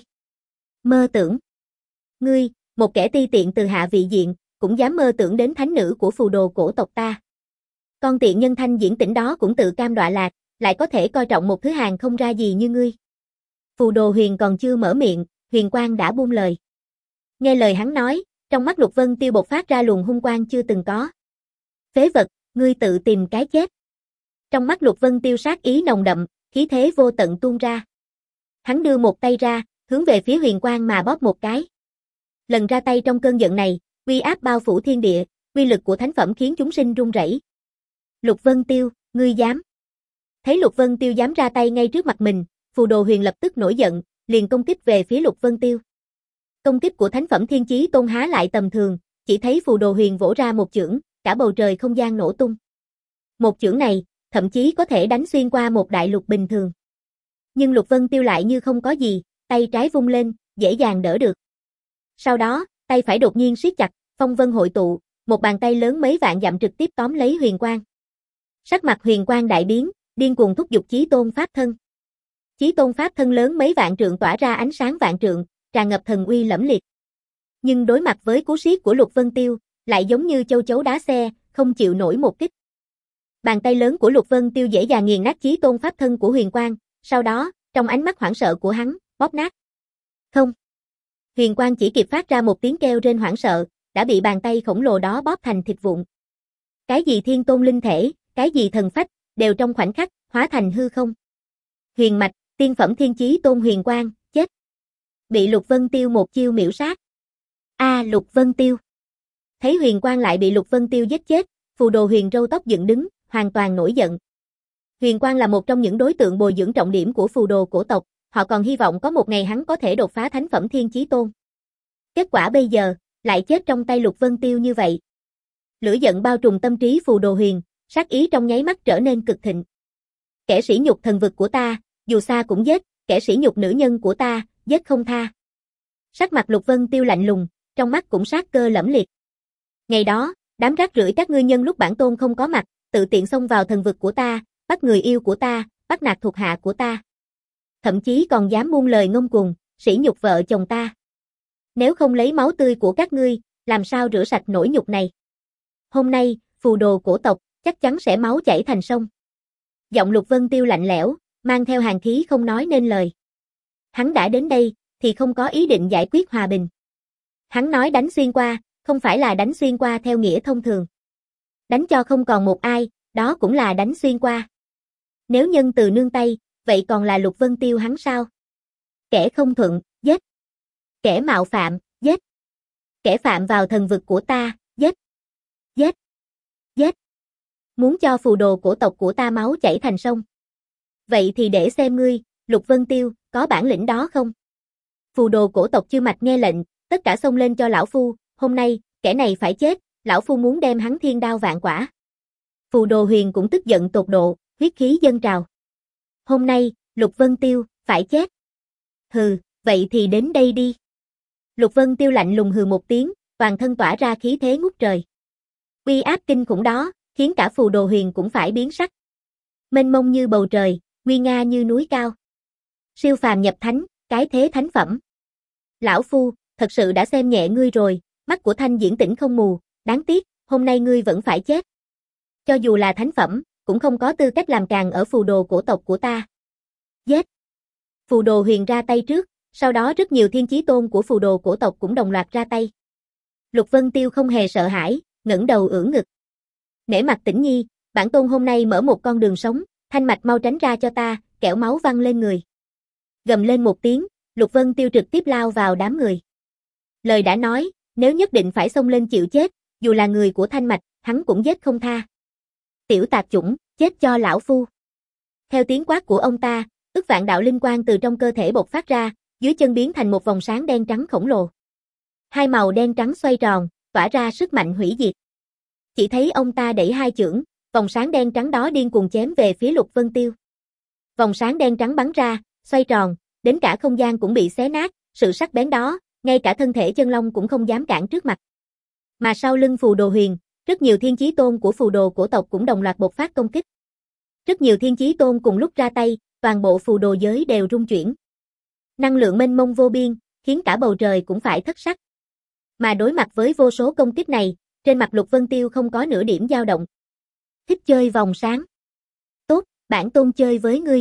Mơ tưởng. Ngươi, một kẻ ti tiện từ hạ vị diện, cũng dám mơ tưởng đến thánh nữ của phù đồ cổ tộc ta. Con tiện nhân Thanh Diễn Tỉnh đó cũng tự cam đọa lạc, lại có thể coi trọng một thứ hàng không ra gì như ngươi. Phù Đồ Huyền còn chưa mở miệng, Huyền Quang đã buông lời. Nghe lời hắn nói, trong mắt Lục Vân Tiêu bộc phát ra luồng hung quang chưa từng có. Phế vật, ngươi tự tìm cái chết. Trong mắt Lục Vân Tiêu sát ý nồng đậm, khí thế vô tận tuôn ra. Hắn đưa một tay ra, hướng về phía Huyền Quang mà bóp một cái. Lần ra tay trong cơn giận này, uy áp bao phủ thiên địa, uy lực của thánh phẩm khiến chúng sinh run rẩy. Lục Vân Tiêu, ngươi dám? Thấy Lục Vân Tiêu dám ra tay ngay trước mặt mình, Phù Đồ Huyền lập tức nổi giận, liền công kích về phía Lục Vân Tiêu. Công kích của thánh phẩm Thiên Chí Tôn há lại tầm thường, chỉ thấy Phù Đồ Huyền vỗ ra một chưởng, cả bầu trời không gian nổ tung. Một chưởng này, thậm chí có thể đánh xuyên qua một đại lục bình thường. Nhưng Lục Vân Tiêu lại như không có gì, tay trái vung lên, dễ dàng đỡ được. Sau đó, tay phải đột nhiên siết chặt, phong vân hội tụ, một bàn tay lớn mấy vạn dặm trực tiếp tóm lấy Huyền Quang. Sắc mặt Huyền Quang đại biến, điên cuồng thúc giục Chí Tôn Pháp Thân. Chí Tôn Pháp Thân lớn mấy vạn trượng tỏa ra ánh sáng vạn trượng, tràn ngập thần uy lẫm liệt. Nhưng đối mặt với cú siết của Lục Vân Tiêu, lại giống như châu chấu đá xe, không chịu nổi một kích. Bàn tay lớn của Lục Vân Tiêu dễ dàng nghiền nát Chí Tôn Pháp Thân của Huyền Quang, sau đó, trong ánh mắt hoảng sợ của hắn, bóp nát. Không. Huyền Quang chỉ kịp phát ra một tiếng kêu rên hoảng sợ, đã bị bàn tay khổng lồ đó bóp thành thịt vụn. Cái gì thiên tôn linh thể, cái gì thần phách, đều trong khoảnh khắc, hóa thành hư không. Huyền mạch, tiên phẩm thiên chí tôn Huyền Quang, chết. Bị Lục Vân Tiêu một chiêu miểu sát. A à, Lục Vân Tiêu. Thấy Huyền Quang lại bị Lục Vân Tiêu giết chết, Phù Đồ Huyền râu tóc dựng đứng, hoàn toàn nổi giận. Huyền Quang là một trong những đối tượng bồi dưỡng trọng điểm của phù đồ cổ tộc, họ còn hy vọng có một ngày hắn có thể đột phá thánh phẩm thiên chí tôn. Kết quả bây giờ, lại chết trong tay Lục Vân Tiêu như vậy. Lửa giận bao trùm tâm trí Phù Đồ Huyền, sát ý trong nháy mắt trở nên cực thịnh. Kẻ sỉ nhục thần vực của ta, dù xa cũng giết, kẻ sỉ nhục nữ nhân của ta, giết không tha. Sắc mặt Lục Vân Tiêu lạnh lùng, trong mắt cũng sát cơ lẫm liệt. Ngày đó, đám rác rưởi các ngươi nhân lúc bản tôn không có mặt, tự tiện xông vào thần vực của ta, bắt người yêu của ta, bắt nạt thuộc hạ của ta. Thậm chí còn dám buông lời ngông cuồng, sỉ nhục vợ chồng ta. Nếu không lấy máu tươi của các ngươi, làm sao rửa sạch nỗi nhục này? Hôm nay, phù đồ cổ tộc, chắc chắn sẽ máu chảy thành sông. Giọng Lục Vân Tiêu lạnh lẽo, mang theo hàn khí không nói nên lời. Hắn đã đến đây, thì không có ý định giải quyết hòa bình. Hắn nói đánh xuyên qua, không phải là đánh xuyên qua theo nghĩa thông thường. Đánh cho không còn một ai, đó cũng là đánh xuyên qua. Nếu nhân từ nương tay, vậy còn là Lục Vân Tiêu hắn sao? Kẻ không thuận, giết. Kẻ mạo phạm, giết. Kẻ phạm vào thần vực của ta, giết. Giết. Giết. Muốn cho phù đồ cổ tộc của ta máu chảy thành sông. Vậy thì để xem ngươi, Lục Vân Tiêu, có bản lĩnh đó không? Phù đồ cổ tộc Chư Mạch nghe lệnh, tất cả xông lên cho lão phu, hôm nay, kẻ này phải chết, lão phu muốn đem hắn thiên đao vạn quả. Phù đồ huyền cũng tức giận tột độ, huyết khí dâng trào. Hôm nay, Lục Vân Tiêu, phải chết. Hừ, vậy thì đến đây đi. Lục Vân Tiêu lạnh lùng hừ một tiếng, toàn thân tỏa ra khí thế ngút trời. Uy áp kinh khủng đó, khiến cả phù đồ huyền cũng phải biến sắc. Mênh mông như bầu trời, nguy nga như núi cao. Siêu phàm nhập thánh, cái thế thánh phẩm. Lão phu, thật sự đã xem nhẹ ngươi rồi, mắt của Thanh Diễn Tĩnh không mù, đáng tiếc, hôm nay ngươi vẫn phải chết. Cho dù là thánh phẩm, cũng không có tư cách làm càng ở phù đồ cổ tộc của ta. Giết! Phù đồ huyền ra tay trước, sau đó rất nhiều thiên chí tôn của phù đồ cổ tộc cũng đồng loạt ra tay. Lục Vân Tiêu không hề sợ hãi, ngẩng đầu ưỡn ngực. Nể mặt Tĩnh Nhi, bản tôn hôm nay mở một con đường sống, Thanh Mạch mau tránh ra cho ta, kẻo máu văng lên người. Gầm lên một tiếng, Lục Vân Tiêu trực tiếp lao vào đám người. Lời đã nói, nếu nhất định phải xông lên chịu chết, dù là người của Thanh Mạch, hắn cũng giết không tha. Tiểu tạp chủng, chết cho lão phu. Theo tiếng quát của ông ta, ức vạn đạo linh quang từ trong cơ thể bộc phát ra, dưới chân biến thành một vòng sáng đen trắng khổng lồ. Hai màu đen trắng xoay tròn, tỏa ra sức mạnh hủy diệt. Chỉ thấy ông ta đẩy hai chưởng, vòng sáng đen trắng đó điên cuồng chém về phía Lục Vân Tiêu. Vòng sáng đen trắng bắn ra, xoay tròn, đến cả không gian cũng bị xé nát, sự sắc bén đó, ngay cả thân thể chân long cũng không dám cản trước mặt. Mà sau lưng phù đồ huyền, rất nhiều thiên chí tôn của phù đồ cổ tộc cũng đồng loạt bộc phát công kích. Rất nhiều thiên chí tôn cùng lúc ra tay, toàn bộ phù đồ giới đều rung chuyển. Năng lượng mênh mông vô biên, khiến cả bầu trời cũng phải thất sắc. Mà đối mặt với vô số công kích này, trên mặt Lục Vân Tiêu không có nửa điểm dao động. Thích chơi vòng sáng. Tốt, bản tôn chơi với ngươi.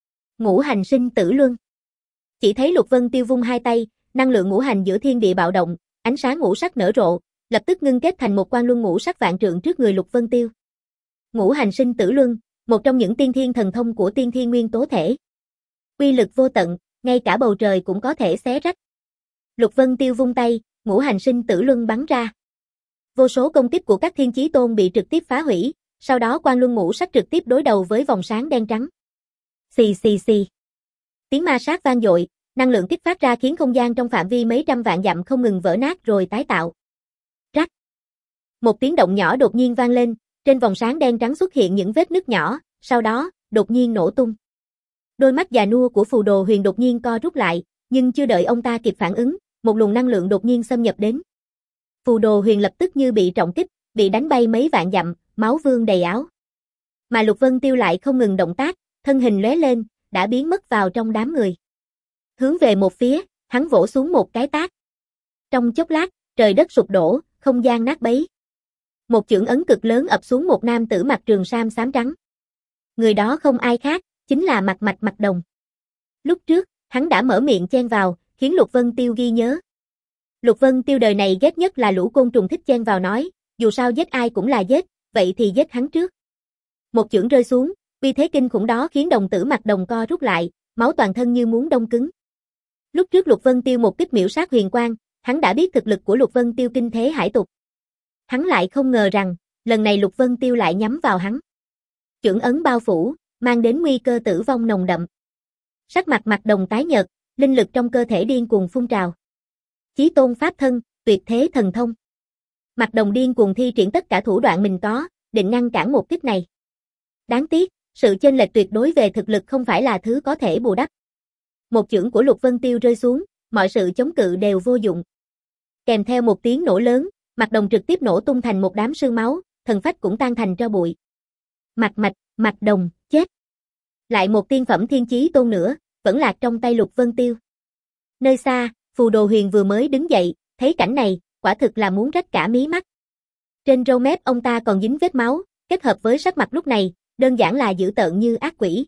Ngũ hành sinh tử luân. Chỉ thấy Lục Vân Tiêu vung hai tay, năng lượng ngũ hành giữa thiên địa bạo động, ánh sáng ngũ sắc nở rộ, lập tức ngưng kết thành một quan luân ngũ sắc vạn trượng trước người Lục Vân Tiêu. Ngũ hành sinh tử luân, một trong những tiên thiên thần thông của tiên thiên nguyên tố thể. Uy lực vô tận, ngay cả bầu trời cũng có thể xé rách. Lục Vân Tiêu vung tay, ngũ hành sinh tử luân bắn ra. Vô số công kích của các thiên chí tôn bị trực tiếp phá hủy, sau đó quan luân ngũ sắc trực tiếp đối đầu với vòng sáng đen trắng. Xì xì xì. Tiếng ma sát vang dội, năng lượng kích phát ra khiến không gian trong phạm vi mấy trăm vạn dặm không ngừng vỡ nát rồi tái tạo. Rắc. Một tiếng động nhỏ đột nhiên vang lên, trên vòng sáng đen trắng xuất hiện những vết nứt nhỏ, sau đó, đột nhiên nổ tung. Đôi mắt già nua của phù đồ huyền đột nhiên co rút lại, nhưng chưa đợi ông ta kịp phản ứng, một luồng năng lượng đột nhiên xâm nhập đến. Phù đồ huyền lập tức như bị trọng kích, bị đánh bay mấy vạn dặm, máu vương đầy áo. Mà Lục Vân Tiêu lại không ngừng động tác, thân hình lóe lên, đã biến mất vào trong đám người. Hướng về một phía, hắn vỗ xuống một cái tát. Trong chốc lát, trời đất sụp đổ, không gian nát bấy. Một chưởng ấn cực lớn ập xuống một nam tử mặc trường sam xám trắng. Người đó không ai khác, chính là Mạc Mạch Mạc Đồng. Lúc trước, hắn đã mở miệng chen vào, khiến Lục Vân Tiêu ghi nhớ. Lục Vân Tiêu đời này ghét nhất là lũ côn trùng thích chen vào nói, dù sao giết ai cũng là giết, vậy thì giết hắn trước. Một chưởng rơi xuống, uy thế kinh khủng đó khiến đồng tử Mạc Đồng co rút lại, máu toàn thân như muốn đông cứng. Lúc trước Lục Vân Tiêu một kích miểu sát huyền quang, hắn đã biết thực lực của Lục Vân Tiêu kinh thế hải tục. Hắn lại không ngờ rằng, lần này Lục Vân Tiêu lại nhắm vào hắn. Chưởng ấn bao phủ, mang đến nguy cơ tử vong nồng đậm. Sắc mặt Mạc Đồng tái nhợt, linh lực trong cơ thể điên cuồng phun trào. Chí tôn pháp thân, tuyệt thế thần thông. Mạc Đồng điên cuồng thi triển tất cả thủ đoạn mình có, định ngăn cản một kích này. Đáng tiếc, sự chênh lệch tuyệt đối về thực lực không phải là thứ có thể bù đắp. Một chưởng của Lục Vân Tiêu rơi xuống, mọi sự chống cự đều vô dụng. Kèm theo một tiếng nổ lớn, Mạc Đồng trực tiếp nổ tung thành một đám sương máu, thần phách cũng tan thành tro bụi. Mạc Mạch, Mạc Đồng, chết. Lại một tiên phẩm thiên chí tôn nữa, vẫn lạc trong tay Lục Vân Tiêu. Nơi xa, phù đồ huyền vừa mới đứng dậy, thấy cảnh này, quả thực là muốn rách cả mí mắt. Trên râu mép ông ta còn dính vết máu, kết hợp với sắc mặt lúc này, đơn giản là dữ tợn như ác quỷ.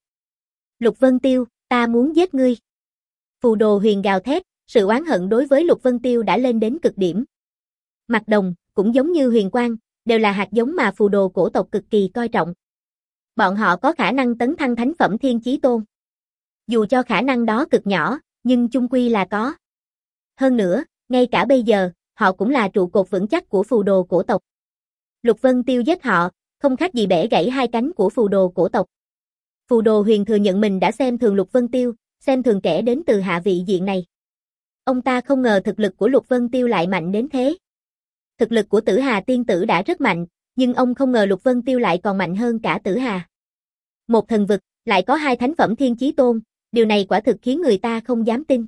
Lục Vân Tiêu, ta muốn giết ngươi. Phù đồ huyền gào thét, sự oán hận đối với Lục Vân Tiêu đã lên đến cực điểm. Mạc Đồng, cũng giống như huyền quang, đều là hạt giống mà phù đồ cổ tộc cực kỳ coi trọng. Bọn họ có khả năng tấn thăng thánh phẩm thiên chí tôn. Dù cho khả năng đó cực nhỏ, nhưng chung quy là có. Hơn nữa, ngay cả bây giờ, họ cũng là trụ cột vững chắc của phù đồ cổ tộc. Lục Vân Tiêu giết họ, không khác gì bẻ gãy hai cánh của phù đồ cổ tộc. Phù đồ huyền thừa nhận mình đã xem thường Lục Vân Tiêu, xem thường kẻ đến từ hạ vị diện này. Ông ta không ngờ thực lực của Lục Vân Tiêu lại mạnh đến thế. Thực lực của Tử Hà tiên tử đã rất mạnh, nhưng ông không ngờ Lục Vân Tiêu lại còn mạnh hơn cả Tử Hà. Một thần vực, lại có hai thánh phẩm thiên chí tôn, điều này quả thực khiến người ta không dám tin.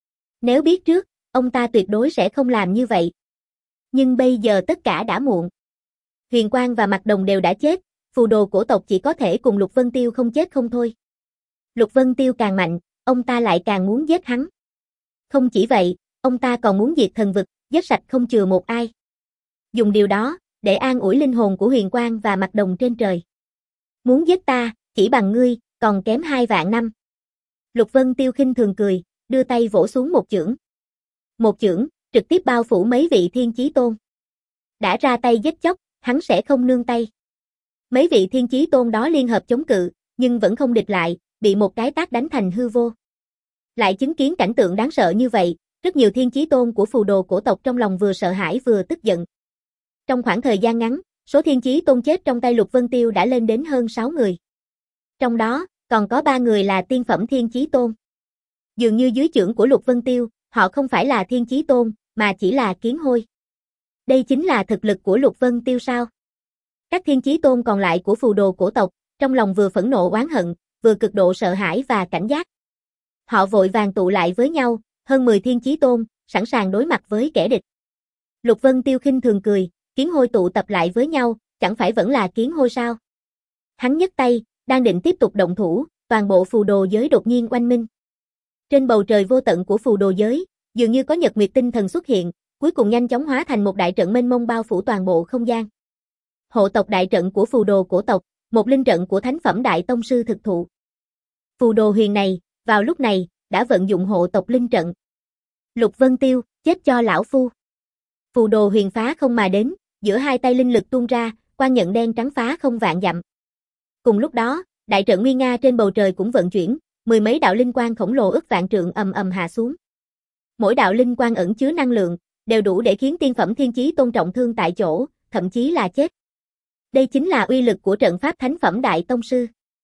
Nếu biết trước, ông ta tuyệt đối sẽ không làm như vậy. Nhưng bây giờ tất cả đã muộn. Huyền Quang và Mạc Đồng đều đã chết, phù đồ cổ tộc chỉ có thể cùng Lục Vân Tiêu không chết không thôi. Lục Vân Tiêu càng mạnh, ông ta lại càng muốn giết hắn. Không chỉ vậy, ông ta còn muốn diệt thần vực, giết sạch không chừa một ai. Dùng điều đó, để an ủi linh hồn của Huyền Quang và Mạc Đồng trên trời. Muốn giết ta, chỉ bằng ngươi, còn kém hai vạn năm. Lục Vân Tiêu khinh thường cười, đưa tay vỗ xuống một chưởng. Một chưởng, trực tiếp bao phủ mấy vị thiên chí tôn. Đã ra tay giết chóc, hắn sẽ không nương tay. Mấy vị thiên chí tôn đó liên hợp chống cự, nhưng vẫn không địch lại, bị một cái tát đánh thành hư vô. Lại chứng kiến cảnh tượng đáng sợ như vậy, rất nhiều thiên chí tôn của phù đồ cổ tộc trong lòng vừa sợ hãi vừa tức giận. Trong khoảng thời gian ngắn, số thiên chí tôn chết trong tay Lục Vân Tiêu đã lên đến hơn sáu người. Trong đó, còn có ba người là tiên phẩm thiên chí tôn. Dường như dưới chưởng của Lục Vân Tiêu, họ không phải là thiên chí tôn, mà chỉ là kiến hôi. Đây chính là thực lực của Lục Vân Tiêu sao? Các thiên chí tôn còn lại của phù đồ cổ tộc, trong lòng vừa phẫn nộ oán hận, vừa cực độ sợ hãi và cảnh giác. Họ vội vàng tụ lại với nhau, hơn mười thiên chí tôn, sẵn sàng đối mặt với kẻ địch. Lục Vân Tiêu khinh thường cười, kiến hôi tụ tập lại với nhau, chẳng phải vẫn là kiến hôi sao? Hắn nhấc tay, đang định tiếp tục động thủ, toàn bộ phù đồ giới đột nhiên oanh minh. Trên bầu trời vô tận của phù đồ giới, dường như có nhật nguyệt tinh thần xuất hiện, cuối cùng nhanh chóng hóa thành một đại trận mênh mông bao phủ toàn bộ không gian. Hộ tộc đại trận của phù đồ cổ tộc, một linh trận của thánh phẩm đại tông sư thực thụ. Phù đồ huyền này, vào lúc này, đã vận dụng hộ tộc linh trận. Lục Vân Tiêu, chết cho lão phu. Phù đồ huyền phá không mà đến, giữa hai tay linh lực tuôn ra, quang nhận đen trắng phá không vạn dặm. Cùng lúc đó, đại trận nguy nga trên bầu trời cũng vận chuyển, mười mấy đạo linh quang khổng lồ ức vạn trượng ầm ầm hạ xuống. Mỗi đạo linh quang ẩn chứa năng lượng, đều đủ để khiến tiên phẩm thiên chí tôn trọng thương tại chỗ, thậm chí là chết. Đây chính là uy lực của trận pháp thánh phẩm đại tông sư.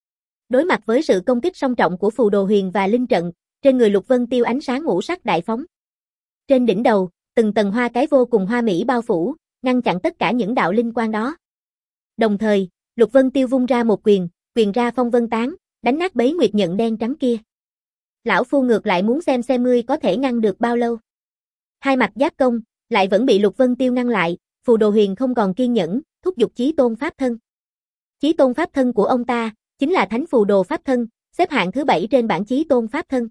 Đối mặt với sự công kích song trọng của phù đồ huyền và linh trận, trên người Lục Vân Tiêu ánh sáng ngũ sắc đại phóng. Trên đỉnh đầu, từng tầng hoa cái vô cùng hoa mỹ bao phủ, ngăn chặn tất cả những đạo linh quang đó. Đồng thời, Lục Vân Tiêu vung ra một quyền, quyền ra phong vân tán, đánh nát bấy nguyệt nhận đen trắng kia. Lão phu ngược lại muốn xem xem ngươi có thể ngăn được bao lâu. Hai mặt giáp công, lại vẫn bị Lục Vân Tiêu ngăn lại, phù đồ huyền không còn kiên nhẫn, thúc giục chí tôn pháp thân. Chí tôn pháp thân của ông ta, chính là thánh phù đồ pháp thân, xếp hạng thứ bảy trên bảng chí tôn pháp thân.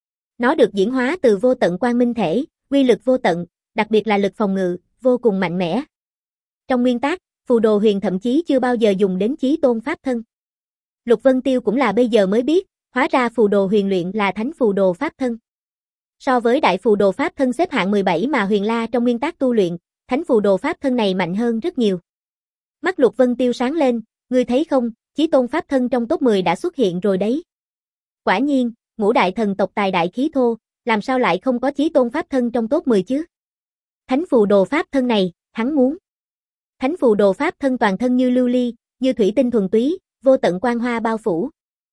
Nó được diễn hóa từ vô tận quang minh thể, uy lực vô tận, đặc biệt là lực phòng ngự, vô cùng mạnh mẽ. Trong nguyên tắc, phù đồ huyền thậm chí chưa bao giờ dùng đến chí tôn pháp thân. Lục Vân Tiêu cũng là bây giờ mới biết, hóa ra phù đồ huyền luyện là thánh phù đồ pháp thân. So với đại phù đồ pháp thân xếp hạng mười bảy mà Huyền La trong nguyên tắc tu luyện, thánh phù đồ pháp thân này mạnh hơn rất nhiều. Mắt Lục Vân Tiêu sáng lên, ngươi thấy không, chí tôn pháp thân trong top mười đã xuất hiện rồi đấy. Quả nhiên, ngũ đại thần tộc tài đại khí thô, làm sao lại không có chí tôn pháp thân trong top mười chứ? Thánh phù đồ pháp thân này, hắn muốn. Thánh phù đồ pháp thân toàn thân như lưu ly, như thủy tinh thuần túy, vô tận quang hoa bao phủ.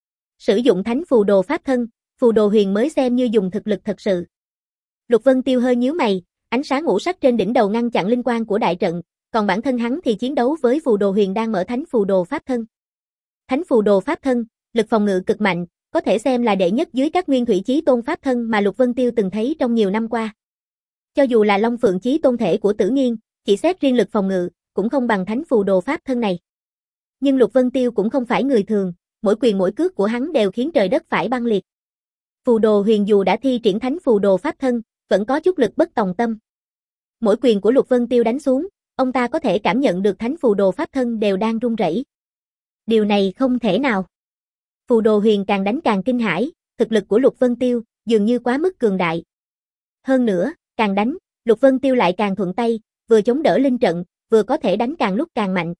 Sử dụng thánh phù đồ pháp thân, phù đồ huyền mới xem như dùng thực lực thật sự. Lục Vân Tiêu hơi nhíu mày, ánh sáng ngũ sắc trên đỉnh đầu ngăn chặn linh quang của đại trận, còn bản thân hắn thì chiến đấu với phù đồ huyền đang mở thánh phù đồ pháp thân. Thánh phù đồ pháp thân, lực phòng ngự cực mạnh, có thể xem là đệ nhất dưới các nguyên thủy chí tôn pháp thân mà Lục Vân Tiêu từng thấy trong nhiều năm qua. Cho dù là Long Phượng chí tôn thể của Tử Nghiên, chỉ xét riêng lực phòng ngự, cũng không bằng thánh phù đồ pháp thân này. Nhưng Lục Vân Tiêu cũng không phải người thường, mỗi quyền mỗi cước của hắn đều khiến trời đất phải băng liệt. Phù đồ huyền dù đã thi triển thánh phù đồ pháp thân, vẫn có chút lực bất tòng tâm. Mỗi quyền của Lục Vân Tiêu đánh xuống, ông ta có thể cảm nhận được thánh phù đồ pháp thân đều đang run rẩy. Điều này không thể nào. Phù đồ huyền càng đánh càng kinh hãi, thực lực của Lục Vân Tiêu dường như quá mức cường đại. Hơn nữa, càng đánh, Lục Vân Tiêu lại càng thuận tay, vừa chống đỡ linh trận, vừa có thể đánh càng lúc càng mạnh.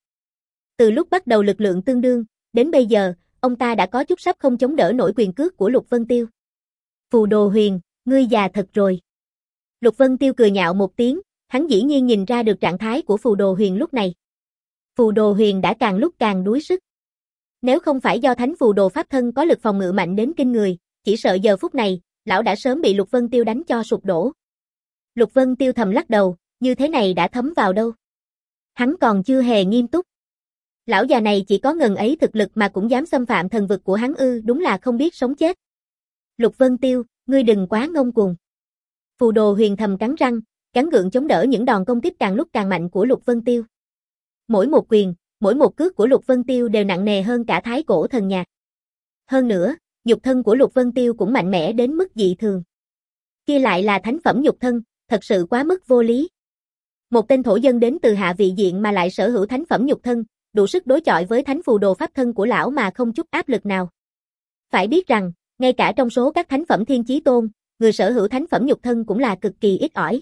Từ lúc bắt đầu lực lượng tương đương, đến bây giờ, ông ta đã có chút sắp không chống đỡ nổi quyền cước của Lục Vân Tiêu. Phù đồ huyền, ngươi già thật rồi. Lục Vân Tiêu cười nhạo một tiếng, hắn dĩ nhiên nhìn ra được trạng thái của phù đồ huyền lúc này. Phù đồ huyền đã càng lúc càng đuối sức. Nếu không phải do thánh phù đồ pháp thân có lực phòng ngự mạnh đến kinh người, chỉ sợ giờ phút này, lão đã sớm bị Lục Vân Tiêu đánh cho sụp đổ. Lục Vân Tiêu thầm lắc đầu, như thế này đã thấm vào đâu. Hắn còn chưa hề nghiêm túc. Lão già này chỉ có ngần ấy thực lực mà cũng dám xâm phạm thần vực của hắn ư, đúng là không biết sống chết. Lục Vân Tiêu, ngươi đừng quá ngông cuồng. Phù Đồ Huyền thầm cắn răng, gắng gượng chống đỡ những đòn công kích càng lúc càng mạnh của Lục Vân Tiêu. Mỗi một quyền, mỗi một cước của Lục Vân Tiêu đều nặng nề hơn cả Thái Cổ Thần Nhạc. Hơn nữa, nhục thân của Lục Vân Tiêu cũng mạnh mẽ đến mức dị thường. Kia lại là thánh phẩm nhục thân, thật sự quá mức vô lý. Một tên thổ dân đến từ hạ vị diện mà lại sở hữu thánh phẩm nhục thân, đủ sức đối chọi với thánh phù đồ pháp thân của lão mà không chút áp lực nào. Phải biết rằng, ngay cả trong số các thánh phẩm thiên chí tôn, người sở hữu thánh phẩm nhục thân cũng là cực kỳ ít ỏi.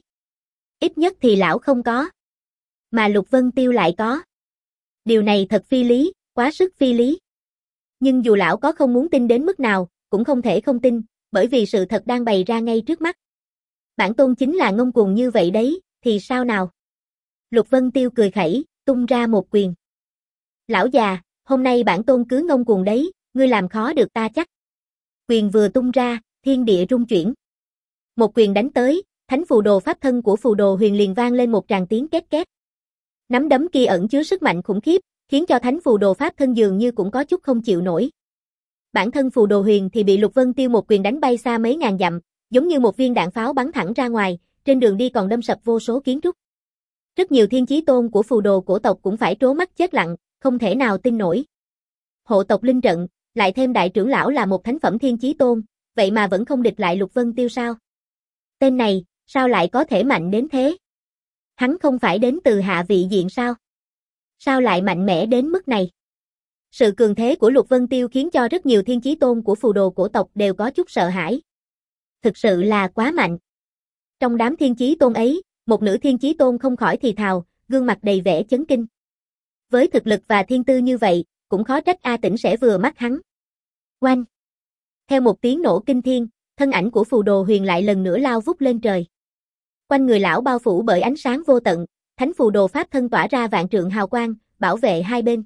Ít nhất thì lão không có. Mà Lục Vân Tiêu lại có. Điều này thật phi lý, quá sức phi lý. Nhưng dù lão có không muốn tin đến mức nào, cũng không thể không tin, bởi vì sự thật đang bày ra ngay trước mắt. Bản tôn chính là ngông cuồng như vậy đấy, thì sao nào? Lục Vân Tiêu cười khẩy, tung ra một quyền. Lão già, hôm nay bản tôn cứ ngông cuồng đấy, ngươi làm khó được ta chắc. Quyền vừa tung ra, thiên địa rung chuyển. Một quyền đánh tới, thánh phù đồ pháp thân của Phù Đồ Huyền liền vang lên một tràng tiếng két két. Nắm đấm kia ẩn chứa sức mạnh khủng khiếp, khiến cho thánh phù đồ pháp thân dường như cũng có chút không chịu nổi. Bản thân Phù Đồ Huyền thì bị Lục Vân Tiêu một quyền đánh bay xa mấy ngàn dặm, giống như một viên đạn pháo bắn thẳng ra ngoài, trên đường đi còn đâm sập vô số kiến trúc. Rất nhiều thiên chí tôn của phù đồ cổ tộc cũng phải trố mắt chết lặng, không thể nào tin nổi. Hộ tộc linh trận, lại thêm đại trưởng lão là một thánh phẩm thiên chí tôn, vậy mà vẫn không địch lại Lục Vân Tiêu sao? Tên này, sao lại có thể mạnh đến thế? Hắn không phải đến từ hạ vị diện sao? Sao lại mạnh mẽ đến mức này? Sự cường thế của Lục Vân Tiêu khiến cho rất nhiều thiên chí tôn của phù đồ cổ tộc đều có chút sợ hãi. Thực sự là quá mạnh. Trong đám thiên chí tôn ấy, một nữ thiên chí tôn không khỏi thì thào, gương mặt đầy vẻ chấn kinh. Với thực lực và thiên tư như vậy, cũng khó trách A Tĩnh sẽ vừa mắt hắn. Oanh! Theo một tiếng nổ kinh thiên, thân ảnh của Phù Đồ Huyền lại lần nữa lao vút lên trời. Quanh người lão bao phủ bởi ánh sáng vô tận, thánh phù đồ pháp thân tỏa ra vạn trượng hào quang, bảo vệ hai bên.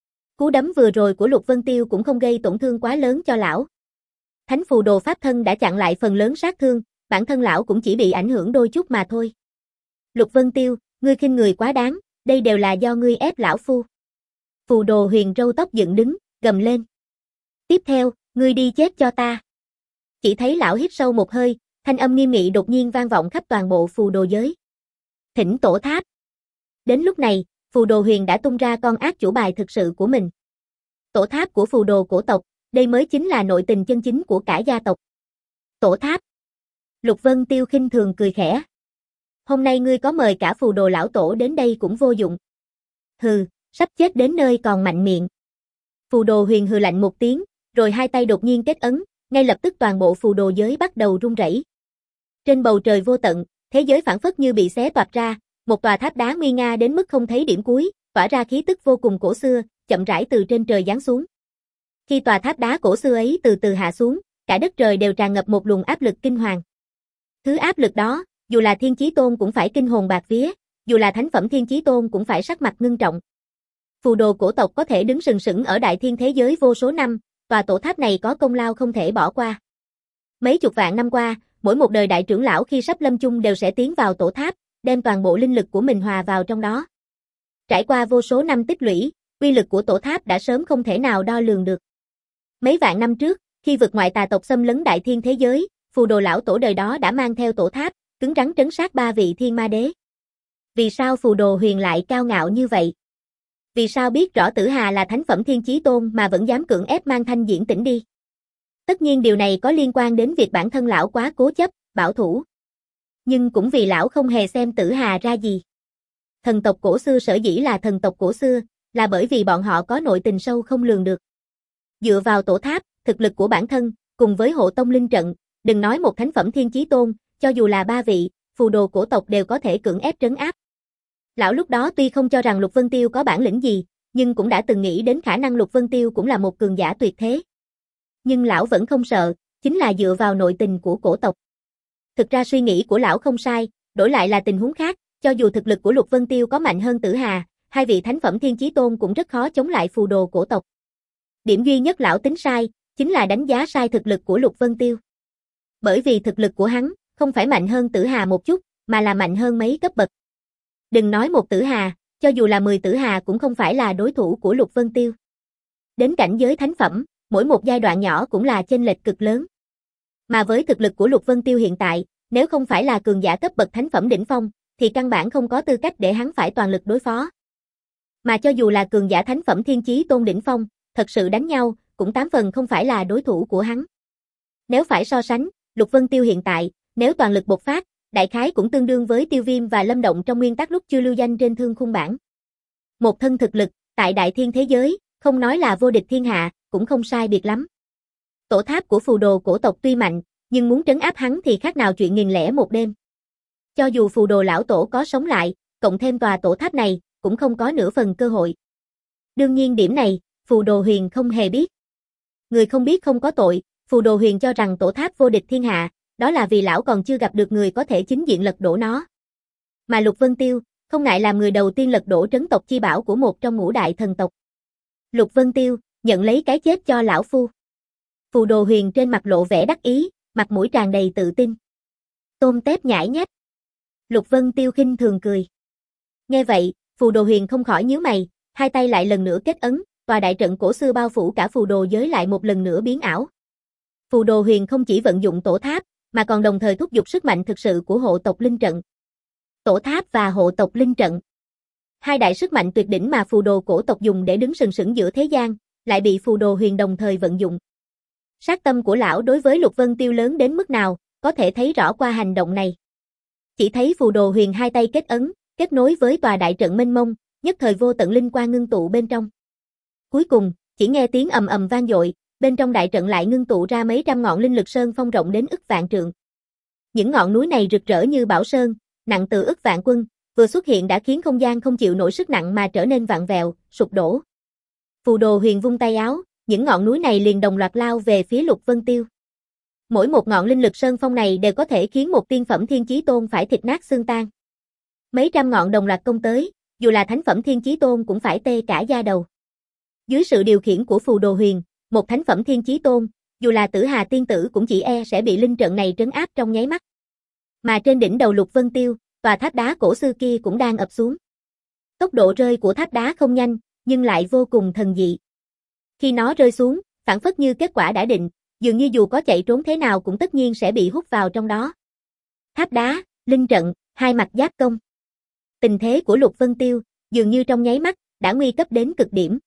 Cú đấm vừa rồi của Lục Vân Tiêu cũng không gây tổn thương quá lớn cho lão. Thánh phù đồ pháp thân đã chặn lại phần lớn sát thương, bản thân lão cũng chỉ bị ảnh hưởng đôi chút mà thôi. Lục Vân Tiêu, ngươi khinh người quá đáng, đây đều là do ngươi ép lão phu. Phù Đồ Huyền râu tóc dựng đứng, gầm lên. Tiếp theo, ngươi đi chết cho ta. Chỉ thấy lão hít sâu một hơi, thanh âm nghiêm nghị đột nhiên vang vọng khắp toàn bộ phù đồ giới. Thỉnh tổ tháp. Đến lúc này, Phù Đồ Huyền đã tung ra con ác chủ bài thực sự của mình. Tổ tháp của phù đồ cổ tộc, đây mới chính là nội tình chân chính của cả gia tộc. Tổ tháp. Lục Vân Tiêu khinh thường cười khẽ. Hôm nay ngươi có mời cả phù đồ lão tổ đến đây cũng vô dụng. Hừ, sắp chết đến nơi còn mạnh miệng. Phù Đồ Huyền hừ lạnh một tiếng, rồi hai tay đột nhiên kết ấn, ngay lập tức toàn bộ phù đồ giới bắt đầu rung rẩy. Trên bầu trời vô tận, thế giới phảng phất như bị xé toạc ra, một tòa tháp đá nguy nga đến mức không thấy điểm cuối, tỏa ra khí tức vô cùng cổ xưa, chậm rãi từ trên trời giáng xuống. Khi tòa tháp đá cổ xưa ấy từ từ hạ xuống, cả đất trời đều tràn ngập một luồng áp lực kinh hoàng. Thứ áp lực đó, dù là thiên chí tôn cũng phải kinh hồn bạt vía, dù là thánh phẩm thiên chí tôn cũng phải sắc mặt ngưng trọng. Phù đồ cổ tộc có thể đứng sừng sững ở đại thiên thế giới vô số năm, tòa tổ tháp này có công lao không thể bỏ qua. Mấy chục vạn năm qua, mỗi một đời đại trưởng lão khi sắp lâm chung đều sẽ tiến vào tổ tháp, đem toàn bộ linh lực của mình hòa vào trong đó. Trải qua vô số năm tích lũy, uy lực của tổ tháp đã sớm không thể nào đo lường được. Mấy vạn năm trước, khi vực ngoại tà tộc xâm lấn đại thiên thế giới, phù đồ lão tổ đời đó đã mang theo tổ tháp, cứng rắn trấn sát ba vị thiên ma đế. Vì sao Phù Đồ Huyền lại cao ngạo như vậy? Vì sao biết rõ Tử Hà là thánh phẩm thiên chí tôn mà vẫn dám cưỡng ép mang Thanh Diễn Tỉnh đi? Tất nhiên điều này có liên quan đến việc bản thân lão quá cố chấp, bảo thủ. Nhưng cũng vì lão không hề xem Tử Hà ra gì. Thần tộc cổ xưa sở dĩ là thần tộc cổ xưa, là bởi vì bọn họ có nội tình sâu không lường được. Dựa vào tổ tháp, thực lực của bản thân, cùng với hộ tông linh trận, đừng nói một thánh phẩm thiên chí tôn, cho dù là ba vị, phù đồ cổ tộc đều có thể cưỡng ép trấn áp. Lão lúc đó tuy không cho rằng Lục Vân Tiêu có bản lĩnh gì, nhưng cũng đã từng nghĩ đến khả năng Lục Vân Tiêu cũng là một cường giả tuyệt thế. Nhưng lão vẫn không sợ, chính là dựa vào nội tình của cổ tộc. Thực ra suy nghĩ của lão không sai, đổi lại là tình huống khác, cho dù thực lực của Lục Vân Tiêu có mạnh hơn Tử Hà, hai vị thánh phẩm thiên chí tôn cũng rất khó chống lại phù đồ cổ tộc. Điểm duy nhất lão tính sai, chính là đánh giá sai thực lực của Lục Vân Tiêu. Bởi vì thực lực của hắn, không phải mạnh hơn Tử Hà một chút, mà là mạnh hơn mấy cấp bậc. Đừng nói một Tử Hà, cho dù là mười Tử Hà cũng không phải là đối thủ của Lục Vân Tiêu. Đến cảnh giới thánh phẩm, mỗi một giai đoạn nhỏ cũng là chênh lệch cực lớn. Mà với thực lực của Lục Vân Tiêu hiện tại, nếu không phải là cường giả cấp bậc thánh phẩm đỉnh phong, thì căn bản không có tư cách để hắn phải toàn lực đối phó. Mà cho dù là cường giả thánh phẩm thiên chí tôn đỉnh phong, thật sự đánh nhau, cũng tám phần không phải là đối thủ của hắn. Nếu phải so sánh, Lục Vân Tiêu hiện tại, nếu toàn lực bộc phát, đại khái cũng tương đương với Tiêu Viêm và Lâm Động trong nguyên tắc lúc chưa lưu danh trên thương khung bảng. Một thân thực lực, tại đại thiên thế giới, không nói là vô địch thiên hạ, cũng không sai biệt lắm. Tổ tháp của phù đồ cổ tộc tuy mạnh, nhưng muốn trấn áp hắn thì khác nào chuyện nghìn lẻ một đêm. Cho dù phù đồ lão tổ có sống lại, cộng thêm tòa tổ tháp này, cũng không có nửa phần cơ hội. Đương nhiên điểm này, phù đồ huyền không hề biết. Người không biết không có tội, phù đồ huyền cho rằng tổ tháp vô địch thiên hạ, đó là vì lão còn chưa gặp được người có thể chính diện lật đổ nó. Mà Lục Vân Tiêu, không ngại làm người đầu tiên lật đổ trấn tộc chi bảo của một trong ngũ đại thần tộc. Lục Vân Tiêu, nhận lấy cái chết cho lão phu. Phù đồ huyền trên mặt lộ vẻ đắc ý, mặt mũi tràn đầy tự tin. Tôm tép nhãi nhách. Lục Vân Tiêu khinh thường cười. Nghe vậy, phù đồ huyền không khỏi nhíu mày, hai tay lại lần nữa kết ấn, tòa đại trận cổ xưa bao phủ cả phù đồ giới lại một lần nữa biến ảo. Phù đồ huyền không chỉ vận dụng tổ tháp, mà còn đồng thời thúc giục sức mạnh thực sự của hộ tộc linh trận. Tổ tháp và hộ tộc linh trận. Hai đại sức mạnh tuyệt đỉnh mà phù đồ cổ tộc dùng để đứng sừng sững giữa thế gian, lại bị phù đồ huyền đồng thời vận dụng. Sát tâm của lão đối với Lục Vân Tiêu lớn đến mức nào, có thể thấy rõ qua hành động này. Chỉ thấy phù đồ huyền hai tay kết ấn, kết nối với tòa đại trận mênh mông, nhất thời vô tận linh quang ngưng tụ bên trong. Cuối cùng, chỉ nghe tiếng ầm ầm vang dội, bên trong đại trận lại ngưng tụ ra mấy trăm ngọn linh lực sơn phong rộng đến ức vạn trượng. Những ngọn núi này rực rỡ như bảo sơn, nặng từ ức vạn quân, vừa xuất hiện đã khiến không gian không chịu nổi sức nặng mà trở nên vặn vẹo, sụp đổ. Phù đồ huyền vung tay áo, những ngọn núi này liền đồng loạt lao về phía Lục Vân Tiêu. Mỗi một ngọn linh lực sơn phong này đều có thể khiến một tiên phẩm thiên chí tôn phải thịt nát xương tan. Mấy trăm ngọn đồng loạt công tới, dù là thánh phẩm thiên chí tôn cũng phải tê cả da đầu. Dưới sự điều khiển của phù đồ huyền, một thánh phẩm thiên chí tôn, dù là Tử Hà tiên tử cũng chỉ e sẽ bị linh trận này trấn áp trong nháy mắt. Mà trên đỉnh đầu Lục Vân Tiêu, tòa tháp đá cổ xưa kia cũng đang ập xuống. Tốc độ rơi của tháp đá không nhanh, nhưng lại vô cùng thần dị. Khi nó rơi xuống, phảng phất như kết quả đã định, dường như dù có chạy trốn thế nào cũng tất nhiên sẽ bị hút vào trong đó. Tháp đá, linh trận, hai mặt giáp công. Tình thế của Lục Vân Tiêu, dường như trong nháy mắt, đã nguy cấp đến cực điểm.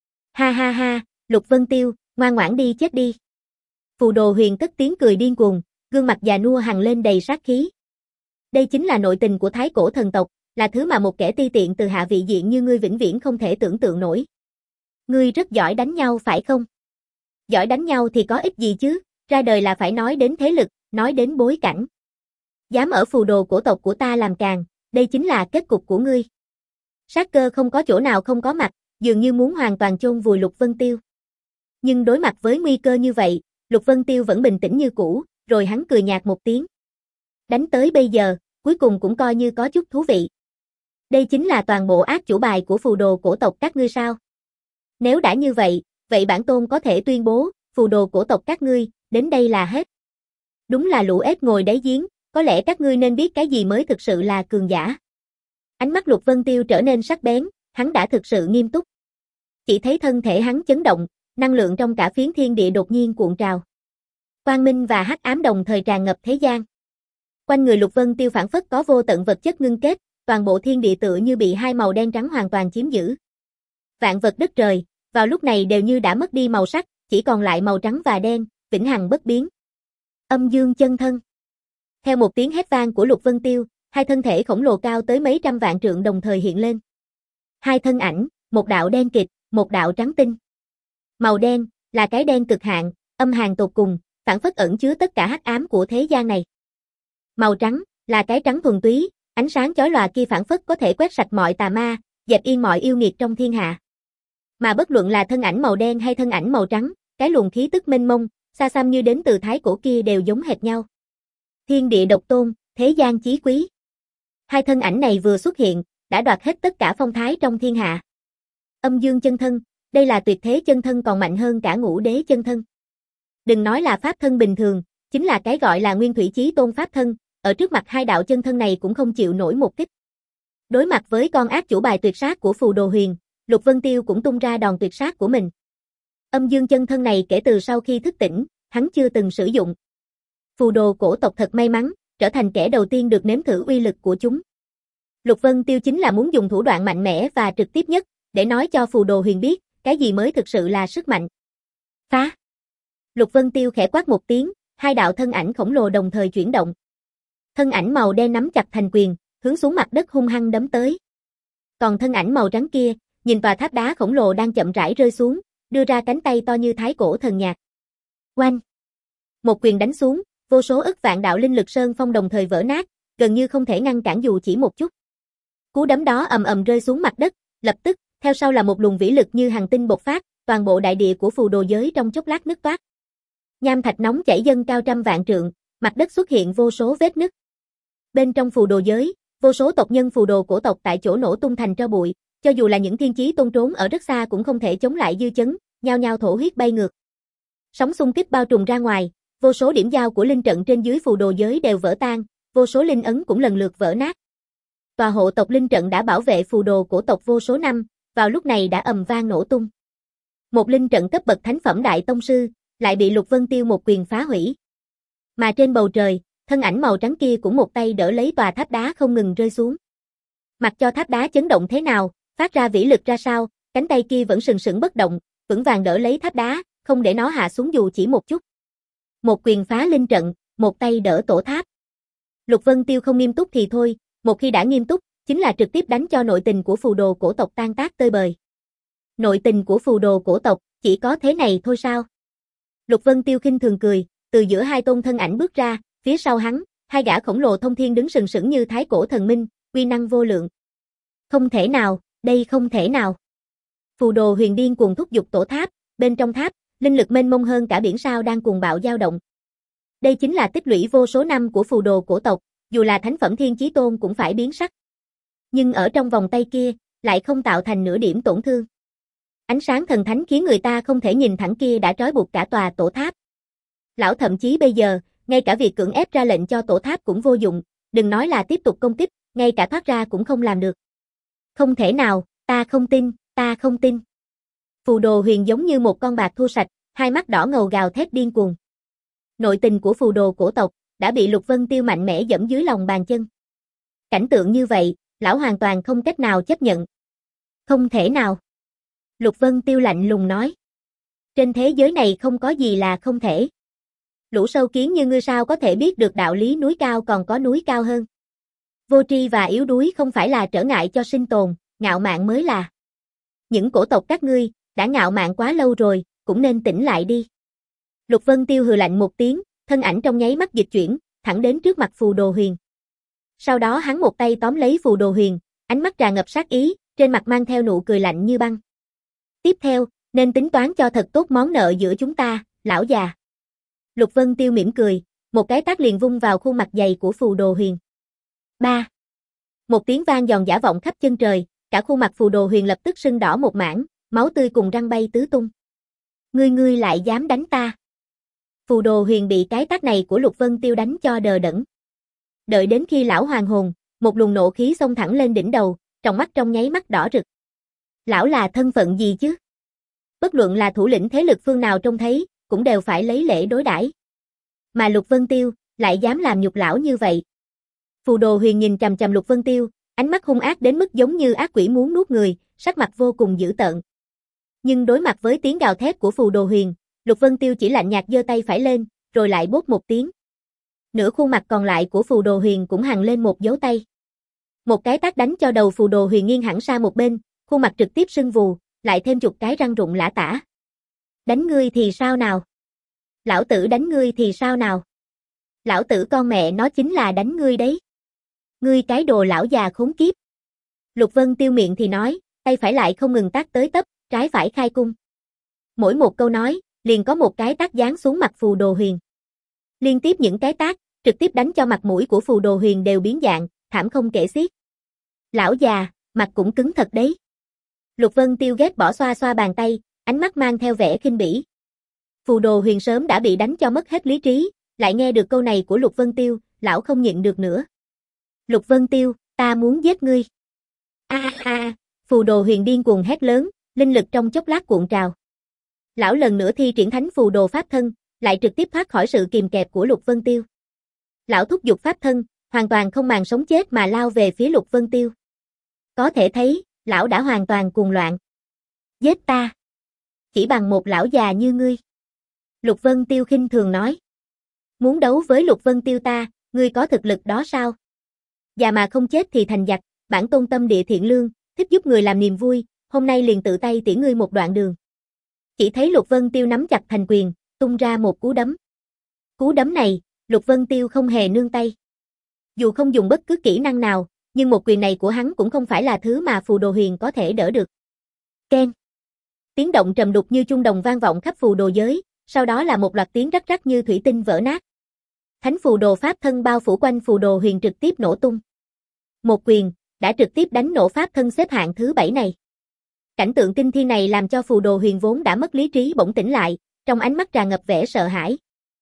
Ha ha ha, Lục Vân Tiêu, ngoan ngoãn đi chết đi. Phù đồ huyền cất tiếng cười điên cuồng, gương mặt già nua hằn lên đầy sát khí. Đây chính là nội tình của thái cổ thần tộc, là thứ mà một kẻ ti tiện từ hạ vị diện như ngươi vĩnh viễn không thể tưởng tượng nổi. Ngươi rất giỏi đánh nhau phải không? Giỏi đánh nhau thì có ích gì chứ, ra đời là phải nói đến thế lực, nói đến bối cảnh. Dám ở phù đồ cổ tộc của ta làm càn, đây chính là kết cục của ngươi. Sát cơ không có chỗ nào không có mặt, dường như muốn hoàn toàn chôn vùi Lục Vân Tiêu. Nhưng đối mặt với nguy cơ như vậy, Lục Vân Tiêu vẫn bình tĩnh như cũ, rồi hắn cười nhạt một tiếng. Đánh tới bây giờ, cuối cùng cũng coi như có chút thú vị. Đây chính là toàn bộ ác chủ bài của phù đồ cổ tộc các ngươi sao? Nếu đã như vậy, vậy bản tôn có thể tuyên bố, phù đồ cổ tộc các ngươi, đến đây là hết. Đúng là lũ ếch ngồi đáy giếng, có lẽ các ngươi nên biết cái gì mới thực sự là cường giả. Ánh mắt Lục Vân Tiêu trở nên sắc bén, hắn đã thực sự nghiêm túc. Chỉ thấy thân thể hắn chấn động, năng lượng trong cả phiến thiên địa đột nhiên cuộn trào. Quang minh và hắc ám đồng thời tràn ngập thế gian. Quanh người Lục Vân Tiêu phảng phất có vô tận vật chất ngưng kết, toàn bộ thiên địa tựa như bị hai màu đen trắng hoàn toàn chiếm giữ. Vạn vật đất trời, vào lúc này đều như đã mất đi màu sắc, chỉ còn lại màu trắng và đen, vĩnh hằng bất biến. Âm dương chân thân. Theo một tiếng hét vang của Lục Vân Tiêu, hai thân thể khổng lồ cao tới mấy trăm vạn trượng đồng thời hiện lên. Hai thân ảnh, một đạo đen kịt, một đạo trắng tinh. Màu đen là cái đen cực hạn, âm hàn tột cùng, phảng phất ẩn chứa tất cả hắc ám của thế gian này. Màu trắng là cái trắng thuần túy, ánh sáng chói lòa kia phảng phất có thể quét sạch mọi tà ma, dẹp yên mọi yêu nghiệt trong thiên hạ. Mà bất luận là thân ảnh màu đen hay thân ảnh màu trắng, cái luồng khí tức mênh mông, xa xăm như đến từ thái cổ kia đều giống hệt nhau. Thiên địa độc tôn, thế gian chí quý. Hai thân ảnh này vừa xuất hiện, đã đoạt hết tất cả phong thái trong thiên hạ. Âm dương chân thân, đây là tuyệt thế chân thân còn mạnh hơn cả ngũ đế chân thân. Đừng nói là pháp thân bình thường, chính là cái gọi là nguyên thủy chí tôn pháp thân, ở trước mặt hai đạo chân thân này cũng không chịu nổi một kích. Đối mặt với con ác chủ bài tuyệt sát của Phù Đồ Huyền, Lục Vân Tiêu cũng tung ra đòn tuyệt sát của mình. Âm dương chân thân này kể từ sau khi thức tỉnh, hắn chưa từng sử dụng. Phù Đồ cổ tộc thật may mắn, trở thành kẻ đầu tiên được nếm thử uy lực của chúng. Lục Vân Tiêu chính là muốn dùng thủ đoạn mạnh mẽ và trực tiếp nhất, để nói cho Phù Đồ Huyền biết, cái gì mới thực sự là sức mạnh. Phá! Lục Vân Tiêu khẽ quát một tiếng, hai đạo thân ảnh khổng lồ đồng thời chuyển động. Thân ảnh màu đen nắm chặt thành quyền, hướng xuống mặt đất hung hăng đấm tới. Còn thân ảnh màu trắng kia, nhìn tòa tháp đá khổng lồ đang chậm rãi rơi xuống, đưa ra cánh tay to như thái cổ thần nhạc. Oanh! Một quyền đánh xuống, vô số ức vạn đạo linh lực sơn phong đồng thời vỡ nát, gần như không thể ngăn cản dù chỉ một chút. Cú đấm đó ầm ầm rơi xuống mặt đất, lập tức, theo sau là một luồng vĩ lực như hàng tinh bộc phát, toàn bộ đại địa của Phù Đồ giới trong chốc lát nứt toác. Nham thạch nóng chảy dâng cao trăm vạn trượng, mặt đất xuất hiện vô số vết nứt. Bên trong Phù Đồ giới, vô số tộc nhân Phù Đồ cổ tộc tại chỗ nổ tung thành tro bụi, cho dù là những thiên chí tôn trốn ở rất xa cũng không thể chống lại dư chấn, nhao nhao thổ huyết bay ngược. Sóng xung kích bao trùm ra ngoài, vô số điểm giao của linh trận trên dưới Phù Đồ giới đều vỡ tan, vô số linh ấn cũng lần lượt vỡ nát. Tòa hộ tộc linh trận đã bảo vệ Phù Đồ cổ tộc vô số năm, vào lúc này đã ầm vang nổ tung. Một linh trận cấp bậc thánh phẩm đại tông sư, lại bị Lục Vân Tiêu một quyền phá hủy. Mà trên bầu trời, thân ảnh màu trắng kia cũng một tay đỡ lấy tòa tháp đá không ngừng rơi xuống. Mặc cho tháp đá chấn động thế nào, phát ra vĩ lực ra sao, cánh tay kia vẫn sừng sững bất động, vững vàng đỡ lấy tháp đá, không để nó hạ xuống dù chỉ một chút. Một quyền phá linh trận, một tay đỡ tổ tháp. Lục Vân Tiêu không nghiêm túc thì thôi, một khi đã nghiêm túc, chính là trực tiếp đánh cho nội tình của Phù Đồ cổ tộc tan tác tơi bời. Nội tình của Phù Đồ cổ tộc, chỉ có thế này thôi sao? Lục Vân Tiêu khinh thường cười, từ giữa hai tôn thân ảnh bước ra, phía sau hắn, hai gã khổng lồ thông thiên đứng sừng sững như thái cổ thần minh, uy năng vô lượng. Không thể nào, đây không thể nào. Phù Đồ Huyền điên cuồng thúc giục tổ tháp, bên trong tháp, linh lực mênh mông hơn cả biển sao đang cuồng bạo dao động. Đây chính là tích lũy vô số năm của Phù Đồ cổ tộc, dù là thánh phẩm thiên chí tôn cũng phải biến sắc. Nhưng ở trong vòng tay kia, lại không tạo thành nửa điểm tổn thương. Ánh sáng thần thánh khiến người ta không thể nhìn thẳng kia đã trói buộc cả tòa tổ tháp. Lão thậm chí bây giờ, ngay cả việc cưỡng ép ra lệnh cho tổ tháp cũng vô dụng, đừng nói là tiếp tục công kích, ngay cả thoát ra cũng không làm được. Không thể nào, ta không tin, ta không tin. Phù Đồ Huyền giống như một con bạc thua sạch, hai mắt đỏ ngầu gào thét điên cuồng. Nội tình của Phù Đồ cổ tộc đã bị Lục Vân Tiêu mạnh mẽ giẫm dưới lòng bàn chân. Cảnh tượng như vậy, lão hoàn toàn không cách nào chấp nhận. Không thể nào. Lục Vân Tiêu lạnh lùng nói. Trên thế giới này không có gì là không thể. Lũ sâu kiến như ngươi sao có thể biết được đạo lý núi cao còn có núi cao hơn. Vô tri và yếu đuối không phải là trở ngại cho sinh tồn, ngạo mạn mới là. Những cổ tộc các ngươi, đã ngạo mạn quá lâu rồi, cũng nên tỉnh lại đi. Lục Vân Tiêu hừ lạnh một tiếng, thân ảnh trong nháy mắt dịch chuyển, thẳng đến trước mặt Phù Đồ Huyền. Sau đó hắn một tay tóm lấy Phù Đồ Huyền, ánh mắt tràn ngập sát ý, trên mặt mang theo nụ cười lạnh như băng. Tiếp theo, nên tính toán cho thật tốt món nợ giữa chúng ta, lão già. Lục Vân Tiêu mỉm cười, một cái tát liền vung vào khuôn mặt dày của Phù Đồ Huyền. Ba. Một tiếng vang giòn giã vọng khắp chân trời, cả khuôn mặt Phù Đồ Huyền lập tức sưng đỏ một mảng, máu tươi cùng răng bay tứ tung. Ngươi ngươi lại dám đánh ta. Phù Đồ Huyền bị cái tát này của Lục Vân Tiêu đánh cho đờ đẫn. Đợi đến khi lão hoàn hồn, một luồng nộ khí xông thẳng lên đỉnh đầu, trong mắt trong nháy mắt đỏ rực. Lão là thân phận gì chứ? Bất luận là thủ lĩnh thế lực phương nào trông thấy, cũng đều phải lấy lễ đối đãi. Mà Lục Vân Tiêu, lại dám làm nhục lão như vậy. Phù Đồ Huyền nhìn chằm chằm Lục Vân Tiêu, ánh mắt hung ác đến mức giống như ác quỷ muốn nuốt người, sắc mặt vô cùng dữ tợn. Nhưng đối mặt với tiếng gào thét của Phù Đồ Huyền, Lục Vân Tiêu chỉ lạnh nhạt giơ tay phải lên, rồi lại bốp một tiếng. Nửa khuôn mặt còn lại của Phù Đồ Huyền cũng hằn lên một dấu tay. Một cái tát đánh cho đầu Phù Đồ Huyền nghiêng hẳn sang một bên, khuôn mặt trực tiếp sưng vù, lại thêm chục cái răng rụng lả tả. Đánh ngươi thì sao nào? Lão tử đánh ngươi thì sao nào? Lão tử con mẹ nó chính là đánh ngươi đấy. Ngươi cái đồ lão già khốn kiếp. Lục Vân Tiêu miệng thì nói, tay phải lại không ngừng tát tới tấp, trái phải khai cung. Mỗi một câu nói, liền có một cái tát giáng xuống mặt Phù Đồ Huyền. Liên tiếp những cái tát, trực tiếp đánh cho mặt mũi của Phù Đồ Huyền đều biến dạng, thảm không kể xiết. Lão già, mặt cũng cứng thật đấy. Lục Vân Tiêu ghét bỏ xoa xoa bàn tay, ánh mắt mang theo vẻ khinh bỉ. Phù Đồ Huyền sớm đã bị đánh cho mất hết lý trí, lại nghe được câu này của Lục Vân Tiêu, lão không nhịn được nữa. Lục Vân Tiêu, ta muốn giết ngươi. A a, Phù Đồ Huyền điên cuồng hét lớn, linh lực trong chốc lát cuộn trào. Lão lần nữa thi triển thánh phù đồ pháp thân, lại trực tiếp thoát khỏi sự kìm kẹp của Lục Vân Tiêu. Lão thúc giục pháp thân, hoàn toàn không màng sống chết mà lao về phía Lục Vân Tiêu. Có thể thấy, lão đã hoàn toàn cuồng loạn. Giết ta. Chỉ bằng một lão già như ngươi. Lục Vân Tiêu khinh thường nói. Muốn đấu với Lục Vân Tiêu ta, ngươi có thực lực đó sao? Già mà không chết thì thành giặc, bản tôn tâm địa thiện lương, thích giúp người làm niềm vui, hôm nay liền tự tay tiễn ngươi một đoạn đường. Chỉ thấy Lục Vân Tiêu nắm chặt thành quyền, tung ra một cú đấm. Cú đấm này, Lục Vân Tiêu không hề nương tay. Dù không dùng bất cứ kỹ năng nào, nhưng một quyền này của hắn cũng không phải là thứ mà Phù Đồ Huyền có thể đỡ được. Keng. Tiếng động trầm đục như chuông đồng vang vọng khắp phù đồ giới, sau đó là một loạt tiếng rắc rắc như thủy tinh vỡ nát. Thánh phù đồ pháp thân bao phủ quanh Phù Đồ Huyền trực tiếp nổ tung. Một quyền, đã trực tiếp đánh nổ pháp thân xếp hạng thứ bảy này. Cảnh tượng kinh thiên này làm cho Phù Đồ Huyền vốn đã mất lý trí bỗng tỉnh lại, trong ánh mắt tràn ngập vẻ sợ hãi.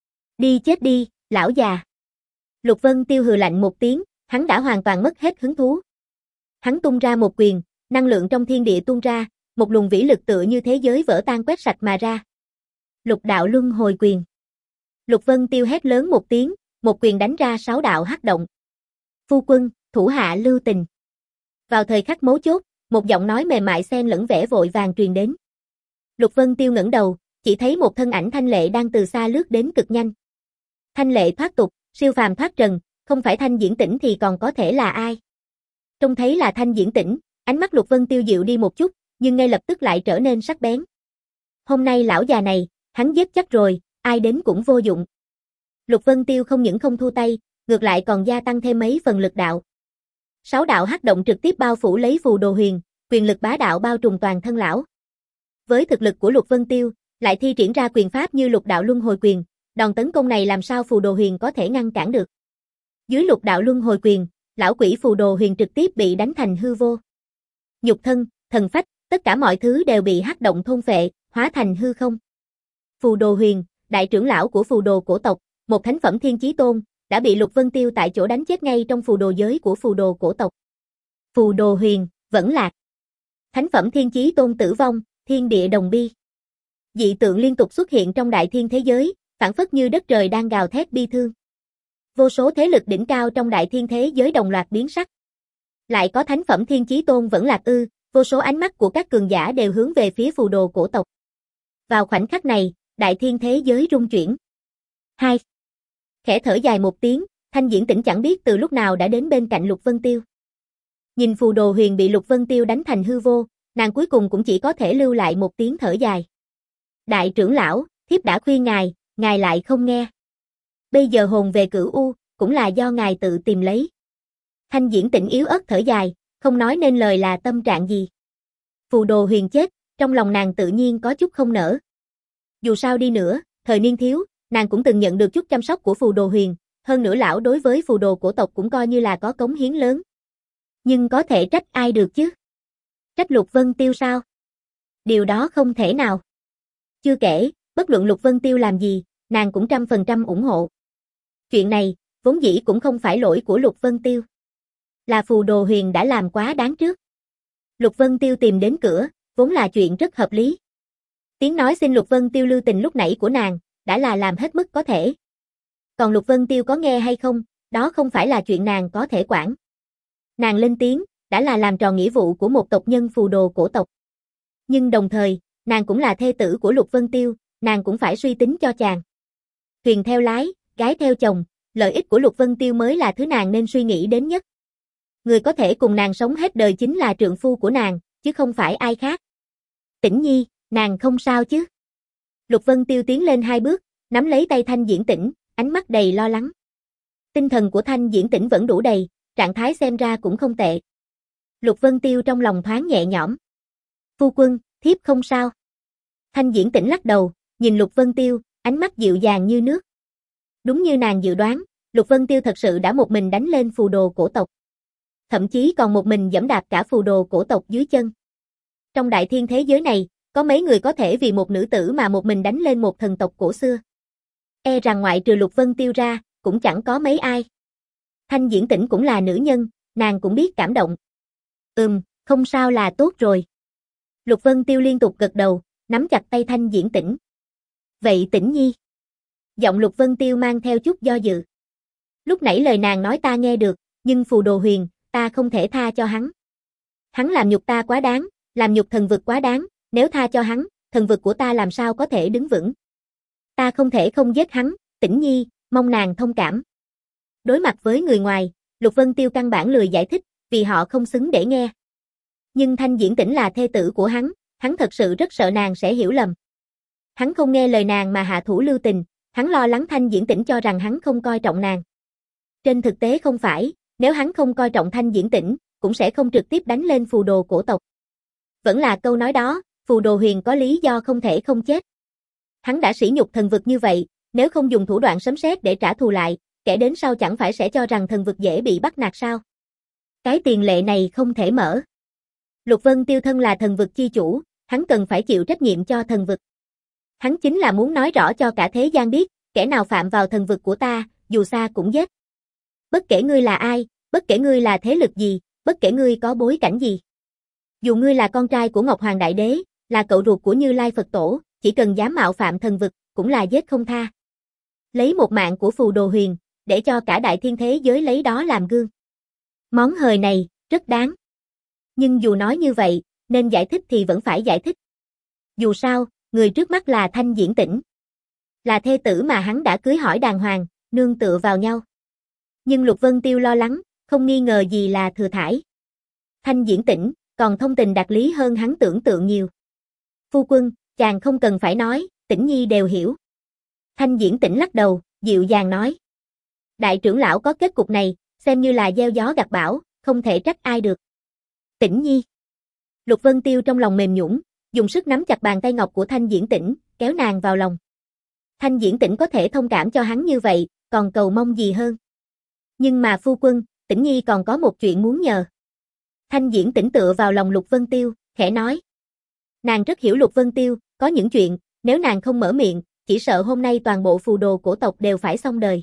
Đi chết đi, lão già. Lục Vân Tiêu hừ lạnh một tiếng, hắn đã hoàn toàn mất hết hứng thú. Hắn tung ra một quyền, năng lượng trong thiên địa tuôn ra, một luồng vĩ lực tựa như thế giới vỡ tan quét sạch mà ra. Lục đạo luân hồi quyền. Lục Vân Tiêu hét lớn một tiếng, một quyền đánh ra sáu đạo hắc động. Phu quân, thủ hạ lưu tình. Vào thời khắc mấu chốt, một giọng nói mềm mại xen lẫn vẻ vội vàng truyền đến. Lục Vân Tiêu ngẩng đầu, chỉ thấy một thân ảnh thanh lệ đang từ xa lướt đến cực nhanh. Thanh lệ thoát tục, siêu phàm thoát trần, không phải Thanh Diễn Tĩnh thì còn có thể là ai? Trông thấy là Thanh Diễn Tĩnh, ánh mắt Lục Vân Tiêu dịu đi một chút, nhưng ngay lập tức lại trở nên sắc bén. Hôm nay lão già này, hắn giết chắc rồi, ai đến cũng vô dụng. Lục Vân Tiêu không những không thu tay, ngược lại còn gia tăng thêm mấy phần lực đạo. Sáu đạo hắc động trực tiếp bao phủ lấy Phù Đồ Huyền, quyền lực bá đạo bao trùm toàn thân lão. Với thực lực của Lục Vân Tiêu, lại thi triển ra quyền pháp như Lục Đạo Luân Hồi Quyền, đòn tấn công này làm sao Phù Đồ Huyền có thể ngăn cản được. Dưới Lục Đạo Luân Hồi Quyền, lão quỷ Phù Đồ Huyền trực tiếp bị đánh thành hư vô. Nhục thân, thần phách, tất cả mọi thứ đều bị hắc động thôn phệ, hóa thành hư không. Phù Đồ Huyền, đại trưởng lão của Phù Đồ cổ tộc, một thánh phẩm thiên chí tôn, đã bị Lục Vân Tiêu tại chỗ đánh chết ngay trong phù đồ giới của Phù Đồ cổ tộc. Phù Đồ Huyền, vẫn lạc. Thánh phẩm thiên chí tôn tử vong, thiên địa đồng bi. Dị tượng liên tục xuất hiện trong đại thiên thế giới, phảng phất như đất trời đang gào thét bi thương. Vô số thế lực đỉnh cao trong đại thiên thế giới đồng loạt biến sắc. Lại có thánh phẩm thiên chí tôn vẫn lạc ư? Vô số ánh mắt của các cường giả đều hướng về phía Phù Đồ cổ tộc. Vào khoảnh khắc này, đại thiên thế giới rung chuyển. Hai. Khẽ thở dài một tiếng, Thanh Diễn Tĩnh chẳng biết từ lúc nào đã đến bên cạnh Lục Vân Tiêu. Nhìn Phù Đồ Huyền bị Lục Vân Tiêu đánh thành hư vô, nàng cuối cùng cũng chỉ có thể lưu lại một tiếng thở dài. Đại trưởng lão, thiếp đã khuyên ngài, ngài lại không nghe. Bây giờ hồn về Cửu U, cũng là do ngài tự tìm lấy. Thanh Diễn Tĩnh yếu ớt thở dài, không nói nên lời là tâm trạng gì. Phù Đồ Huyền chết, trong lòng nàng tự nhiên có chút không nỡ. Dù sao đi nữa, thời niên thiếu, nàng cũng từng nhận được chút chăm sóc của Phù Đồ Huyền, hơn nữa lão đối với Phù Đồ cổ tộc cũng coi như là có cống hiến lớn. Nhưng có thể trách ai được chứ? Trách Lục Vân Tiêu sao? Điều đó không thể nào. Chưa kể, bất luận Lục Vân Tiêu làm gì, nàng cũng trăm phần trăm ủng hộ. Chuyện này, vốn dĩ cũng không phải lỗi của Lục Vân Tiêu. Là Phù Đồ Huyền đã làm quá đáng trước. Lục Vân Tiêu tìm đến cửa, vốn là chuyện rất hợp lý. Tiếng nói xin Lục Vân Tiêu lưu tình lúc nãy của nàng, đã là làm hết mức có thể. Còn Lục Vân Tiêu có nghe hay không, đó không phải là chuyện nàng có thể quản. Nàng lên tiếng, đã là làm tròn nghĩa vụ của một tộc nhân Phù Đồ cổ tộc. Nhưng đồng thời, nàng cũng là thê tử của Lục Vân Tiêu, nàng cũng phải suy tính cho chàng. Thuyền theo lái, gái theo chồng, lợi ích của Lục Vân Tiêu mới là thứ nàng nên suy nghĩ đến nhất. Người có thể cùng nàng sống hết đời chính là trượng phu của nàng, chứ không phải ai khác. Tĩnh Nhi, nàng không sao chứ? Lục Vân Tiêu tiến lên hai bước, nắm lấy tay Thanh Diễn Tĩnh, ánh mắt đầy lo lắng. Tinh thần của Thanh Diễn Tĩnh vẫn đủ đầy, trạng thái xem ra cũng không tệ. Lục Vân Tiêu trong lòng thoáng nhẹ nhõm. Phu quân, thiếp không sao. Thanh Diễn Tĩnh lắc đầu, nhìn Lục Vân Tiêu, ánh mắt dịu dàng như nước. Đúng như nàng dự đoán, Lục Vân Tiêu thật sự đã một mình đánh lên Phù Đồ cổ tộc. Thậm chí còn một mình giẫm đạp cả Phù Đồ cổ tộc dưới chân. Trong đại thiên thế giới này, có mấy người có thể vì một nữ tử mà một mình đánh lên một thần tộc cổ xưa. E rằng ngoại trừ Lục Vân Tiêu ra, cũng chẳng có mấy ai. Thanh Diễn Tĩnh cũng là nữ nhân, nàng cũng biết cảm động. Ừm, không sao là tốt rồi. Lục Vân Tiêu liên tục gật đầu, nắm chặt tay Thanh Diễn Tĩnh. Vậy Tĩnh Nhi. Giọng Lục Vân Tiêu mang theo chút do dự. Lúc nãy lời nàng nói ta nghe được, nhưng Phù Đồ Huyền, ta không thể tha cho hắn. Hắn làm nhục ta quá đáng, làm nhục thần vực quá đáng, nếu tha cho hắn, thần vực của ta làm sao có thể đứng vững. Ta không thể không giết hắn, Tĩnh Nhi, mong nàng thông cảm. Đối mặt với người ngoài, Lục Vân Tiêu căn bản lười giải thích, vì họ không xứng để nghe. Nhưng Thanh Diễn Tĩnh là thê tử của hắn, hắn thật sự rất sợ nàng sẽ hiểu lầm. Hắn không nghe lời nàng mà hạ thủ lưu tình, hắn lo lắng Thanh Diễn Tĩnh cho rằng hắn không coi trọng nàng. Trên thực tế không phải, nếu hắn không coi trọng Thanh Diễn Tĩnh, cũng sẽ không trực tiếp đánh lên phù đồ cổ tộc. Vẫn là câu nói đó, Phù Đồ Huyền có lý do không thể không chết. Hắn đã sỉ nhục thần vực như vậy, nếu không dùng thủ đoạn sấm sét để trả thù lại, kẻ đến sau chẳng phải sẽ cho rằng thần vực dễ bị bắt nạt sao? Cái tiền lệ này không thể mở. Lục Vân Tiêu thân là thần vực chi chủ, hắn cần phải chịu trách nhiệm cho thần vực. Hắn chính là muốn nói rõ cho cả thế gian biết, kẻ nào phạm vào thần vực của ta, dù xa cũng giết. Bất kể ngươi là ai, bất kể ngươi là thế lực gì, bất kể ngươi có bối cảnh gì. Dù ngươi là con trai của Ngọc Hoàng Đại Đế, là cậu ruột của Như Lai Phật Tổ, chỉ cần dám mạo phạm thần vực, cũng là giết không tha. Lấy một mạng của Phù Đồ Huyền, để cho cả đại thiên thế giới lấy đó làm gương. Món hời này, rất đáng. Nhưng dù nói như vậy, nên giải thích thì vẫn phải giải thích. Dù sao, người trước mắt là Thanh Diễn Tĩnh. Là thê tử mà hắn đã cưới hỏi đàng hoàng, nương tựa vào nhau. Nhưng Lục Vân Tiêu lo lắng, không nghi ngờ gì là thừa thải. Thanh Diễn Tĩnh, còn thông tình đạt lý hơn hắn tưởng tượng nhiều. Phu quân, chàng không cần phải nói, Tĩnh Nhi đều hiểu. Thanh Diễn Tĩnh lắc đầu, dịu dàng nói. Đại trưởng lão có kết cục này, xem như là gieo gió gặt bão, không thể trách ai được. Tĩnh Nhi. Lục Vân Tiêu trong lòng mềm nhũn, dùng sức nắm chặt bàn tay ngọc của Thanh Diễn Tĩnh, kéo nàng vào lòng. Thanh Diễn Tĩnh có thể thông cảm cho hắn như vậy, còn cầu mong gì hơn. Nhưng mà phu quân, Tĩnh Nhi còn có một chuyện muốn nhờ. Thanh Diễn Tĩnh tựa vào lòng Lục Vân Tiêu, khẽ nói. Nàng rất hiểu Lục Vân Tiêu, có những chuyện, nếu nàng không mở miệng, chỉ sợ hôm nay toàn bộ phù đồ cổ tộc đều phải xong đời.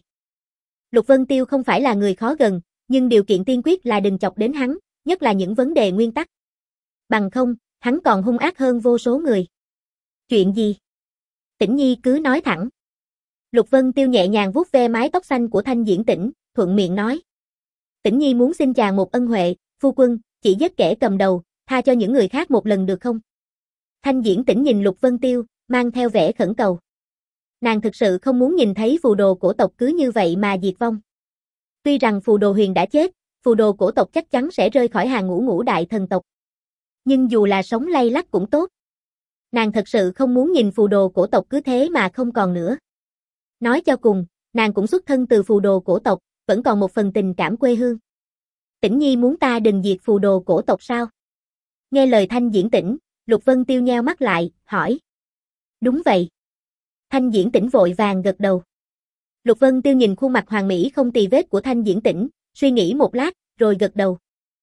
Lục Vân Tiêu không phải là người khó gần, nhưng điều kiện tiên quyết là đừng chọc đến hắn, nhất là những vấn đề nguyên tắc. Bằng không, hắn còn hung ác hơn vô số người. Chuyện gì? Tĩnh Nhi cứ nói thẳng. Lục Vân Tiêu nhẹ nhàng vuốt ve mái tóc xanh của Thanh Diễn Tĩnh, thuận miệng nói. Tĩnh Nhi muốn xin chàng một ân huệ, phu quân, chỉ giết kẻ cầm đầu, tha cho những người khác một lần được không? Thanh Diễn Tĩnh nhìn Lục Vân Tiêu, mang theo vẻ khẩn cầu. Nàng thực sự không muốn nhìn thấy phù đồ cổ tộc cứ như vậy mà diệt vong. Tuy rằng Phù Đồ Huyền đã chết, phù đồ cổ tộc chắc chắn sẽ rơi khỏi hàng ngũ ngũ đại thần tộc. Nhưng dù là sống lay lắt cũng tốt. Nàng thật sự không muốn nhìn phù đồ cổ tộc cứ thế mà không còn nữa. Nói cho cùng, nàng cũng xuất thân từ phù đồ cổ tộc, vẫn còn một phần tình cảm quê hương. Tĩnh Nhi muốn ta đừng diệt phù đồ cổ tộc sao? Nghe lời Thanh Diễn Tĩnh, Lục Vân Tiêu nheo mắt lại, hỏi. Đúng vậy. Thanh Diễn Tĩnh vội vàng gật đầu. Lục Vân Tiêu nhìn khuôn mặt hoàn mỹ không tì vết của Thanh Diễn Tĩnh, suy nghĩ một lát, rồi gật đầu.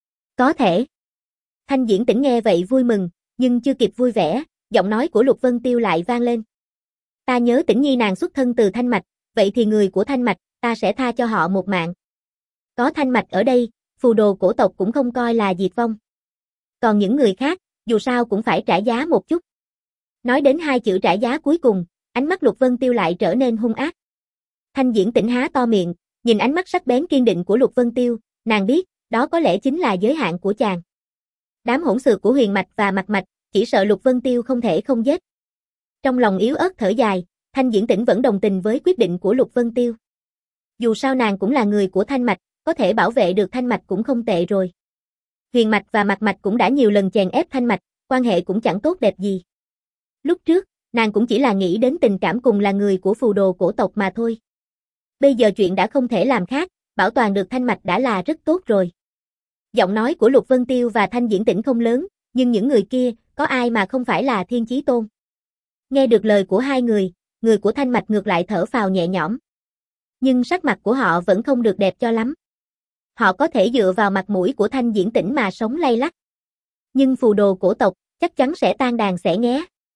Có thể. Thanh Diễn Tĩnh nghe vậy vui mừng, nhưng chưa kịp vui vẻ, giọng nói của Lục Vân Tiêu lại vang lên. Ta nhớ Tĩnh Nhi nàng xuất thân từ Thanh Mạch, vậy thì người của Thanh Mạch, ta sẽ tha cho họ một mạng. Có Thanh Mạch ở đây, phù đồ cổ tộc cũng không coi là diệt vong. Còn những người khác, dù sao cũng phải trả giá một chút. Nói đến hai chữ trả giá cuối cùng, ánh mắt Lục Vân Tiêu lại trở nên hung ác. Thanh Diễn Tĩnh há to miệng, nhìn ánh mắt sắc bén kiên định của Lục Vân Tiêu, nàng biết, đó có lẽ chính là giới hạn của chàng. Đám hỗn xược của Huyền Mạch và Mạch Mạch, chỉ sợ Lục Vân Tiêu không thể không giết. Trong lòng yếu ớt thở dài, Thanh Diễn Tĩnh vẫn đồng tình với quyết định của Lục Vân Tiêu. Dù sao nàng cũng là người của Thanh Mạch, có thể bảo vệ được Thanh Mạch cũng không tệ rồi. Huyền Mạch và Mạch Mạch cũng đã nhiều lần chèn ép Thanh Mạch, quan hệ cũng chẳng tốt đẹp gì. Lúc trước, nàng cũng chỉ là nghĩ đến tình cảm cùng là người của phù đồ cổ tộc mà thôi. Bây giờ chuyện đã không thể làm khác, bảo toàn được Thanh Mạch đã là rất tốt rồi. Giọng nói của Lục Vân Tiêu và Thanh Diễn Tĩnh không lớn, nhưng những người kia, có ai mà không phải là thiên chí tôn. Nghe được lời của hai người, người của Thanh Mạch ngược lại thở phào nhẹ nhõm. Nhưng sắc mặt của họ vẫn không được đẹp cho lắm. Họ có thể dựa vào mặt mũi của Thanh Diễn Tĩnh mà sống lay lắt. Nhưng phù đồ cổ tộc, chắc chắn sẽ tan đàn xẻ nghé.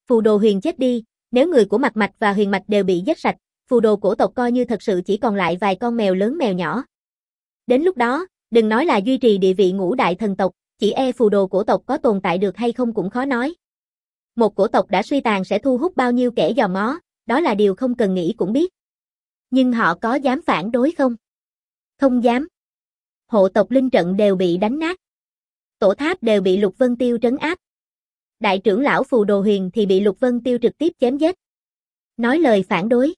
Phù đồ huyền chết đi, nếu người của Mạch Mạch và Huyền Mạch đều bị giết sạch, phù đồ cổ tộc coi như thật sự chỉ còn lại vài con mèo lớn mèo nhỏ. Đến lúc đó, đừng nói là duy trì địa vị ngũ đại thần tộc, chỉ e phù đồ cổ tộc có tồn tại được hay không cũng khó nói. Một cổ tộc đã suy tàn sẽ thu hút bao nhiêu kẻ dòm ngó, đó là điều không cần nghĩ cũng biết. Nhưng họ có dám phản đối không? Không dám. Hộ tộc linh trận đều bị đánh nát. Tổ tháp đều bị Lục Vân Tiêu trấn áp. Đại trưởng lão Phù Đồ Huyền thì bị Lục Vân Tiêu trực tiếp chém giết. Nói lời phản đối.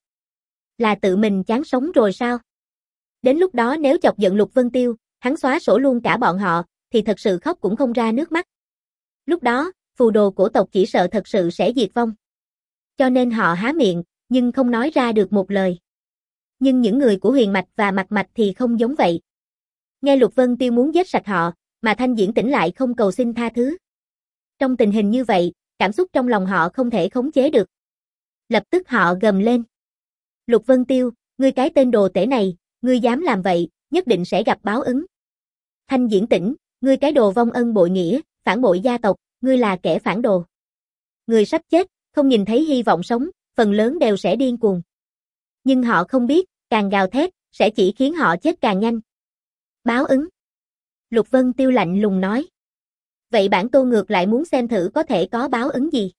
Là tự mình chán sống rồi sao? Đến lúc đó nếu chọc giận Lục Vân Tiêu, hắn xóa sổ luôn cả bọn họ, thì thật sự khóc cũng không ra nước mắt. Lúc đó, phù đồ cổ tộc chỉ sợ thật sự sẽ diệt vong. Cho nên họ há miệng, nhưng không nói ra được một lời. Nhưng những người của Huyền Mạch và Mạch Mạch thì không giống vậy. Nghe Lục Vân Tiêu muốn giết sạch họ, mà Thanh Diễn Tĩnh lại không cầu xin tha thứ. Trong tình hình như vậy, cảm xúc trong lòng họ không thể khống chế được. Lập tức họ gầm lên. Lục Vân Tiêu, ngươi cái tên đồ tể này, ngươi dám làm vậy, nhất định sẽ gặp báo ứng. Thanh Diễn Tĩnh, ngươi cái đồ vong ân bội nghĩa, phản bội gia tộc, ngươi là kẻ phản đồ. Người sắp chết, không nhìn thấy hy vọng sống, phần lớn đều sẽ điên cuồng. Nhưng họ không biết, càng gào thét, sẽ chỉ khiến họ chết càng nhanh. Báo ứng. Lục Vân Tiêu lạnh lùng nói. Vậy bản tôn ngược lại muốn xem thử có thể có báo ứng gì.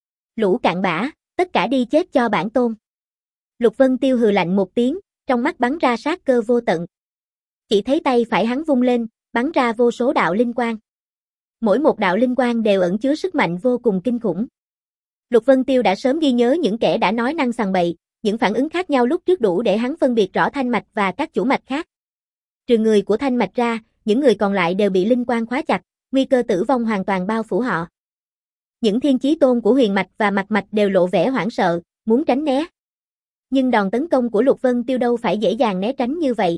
Lũ cặn bã, tất cả đi chết cho bản tôn. Lục Vân Tiêu hừ lạnh một tiếng, trong mắt bắn ra sát cơ vô tận. Chỉ thấy tay phải hắn vung lên, bắn ra vô số đạo linh quang. Mỗi một đạo linh quang đều ẩn chứa sức mạnh vô cùng kinh khủng. Lục Vân Tiêu đã sớm ghi nhớ những kẻ đã nói năng sằng bậy, những phản ứng khác nhau lúc trước đủ để hắn phân biệt rõ Thanh Mạch và các chủ mạch khác. Trừ người của Thanh Mạch ra, những người còn lại đều bị linh quang khóa chặt, nguy cơ tử vong hoàn toàn bao phủ họ. Những thiên chí tôn của Huyền Mạch và Mạch Mạch đều lộ vẻ hoảng sợ, muốn tránh né. Nhưng đòn tấn công của Lục Vân Tiêu đâu phải dễ dàng né tránh như vậy.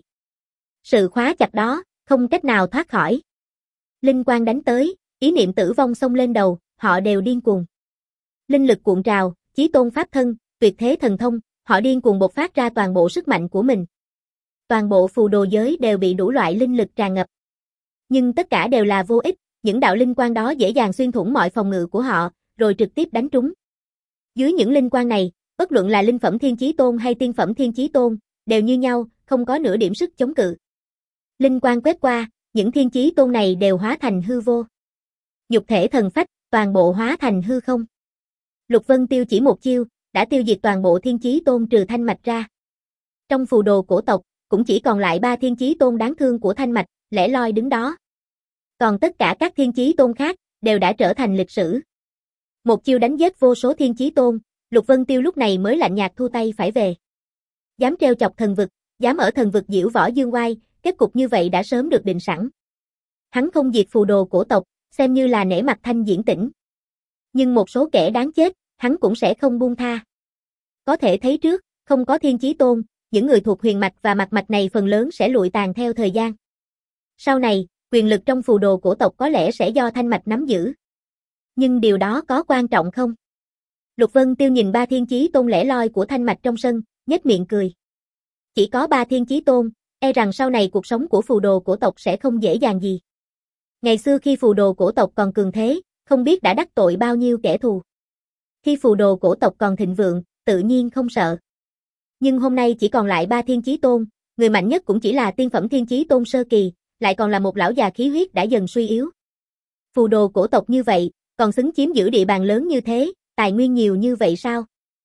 Sự khóa chặt đó, không cách nào thoát khỏi. Linh quang đánh tới, ý niệm tử vong xông lên đầu, họ đều điên cuồng. Linh lực cuộn trào, chí tôn pháp thân, tuyệt thế thần thông, họ điên cuồng bộc phát ra toàn bộ sức mạnh của mình. Toàn bộ phù đồ giới đều bị đủ loại linh lực tràn ngập. Nhưng tất cả đều là vô ích, những đạo linh quang đó dễ dàng xuyên thủng mọi phòng ngự của họ, rồi trực tiếp đánh trúng. Dưới những linh quang này, bất luận là linh phẩm thiên chí tôn hay tiên phẩm thiên chí tôn, đều như nhau, không có nửa điểm sức chống cự. Linh quang quét qua, những thiên chí tôn này đều hóa thành hư vô. Nhục thể thần phách, toàn bộ hóa thành hư không. Lục Vân Tiêu chỉ một chiêu, đã tiêu diệt toàn bộ thiên chí tôn trừ Thanh Mạch ra. Trong phù đồ cổ tộc, cũng chỉ còn lại ba thiên chí tôn đáng thương của Thanh Mạch, lẻ loi đứng đó. Còn tất cả các thiên chí tôn khác, đều đã trở thành lịch sử. Một chiêu đánh giết vô số thiên chí tôn, Lục Vân Tiêu lúc này mới lạnh nhạt thu tay phải về. Dám treo chọc thần vực, dám ở thần vực diễu võ dương oai, kết cục như vậy đã sớm được định sẵn. Hắn không diệt phù đồ cổ tộc, xem như là nể mặt Thanh Diễn Tĩnh. Nhưng một số kẻ đáng chết, hắn cũng sẽ không buông tha. Có thể thấy trước, không có thiên chí tôn, những người thuộc Huyền Mạch và Mạch Mạch này phần lớn sẽ lụi tàn theo thời gian. Sau này, quyền lực trong phù đồ cổ tộc có lẽ sẽ do Thanh Mạch nắm giữ. Nhưng điều đó có quan trọng không? Lục Vân Tiêu nhìn ba thiên chí tôn lẻ loi của Thanh Mạch trong sân, nhếch miệng cười. Chỉ có ba thiên chí tôn, e rằng sau này cuộc sống của phù đồ cổ tộc sẽ không dễ dàng gì. Ngày xưa khi phù đồ cổ tộc còn cường thế, không biết đã đắc tội bao nhiêu kẻ thù. Khi phù đồ cổ tộc còn thịnh vượng, tự nhiên không sợ. Nhưng hôm nay chỉ còn lại ba thiên chí tôn, người mạnh nhất cũng chỉ là tiên phẩm thiên chí tôn sơ kỳ, lại còn là một lão già khí huyết đã dần suy yếu. Phù đồ cổ tộc như vậy, còn xứng chiếm giữ địa bàn lớn như thế, tài nguyên nhiều như vậy sao?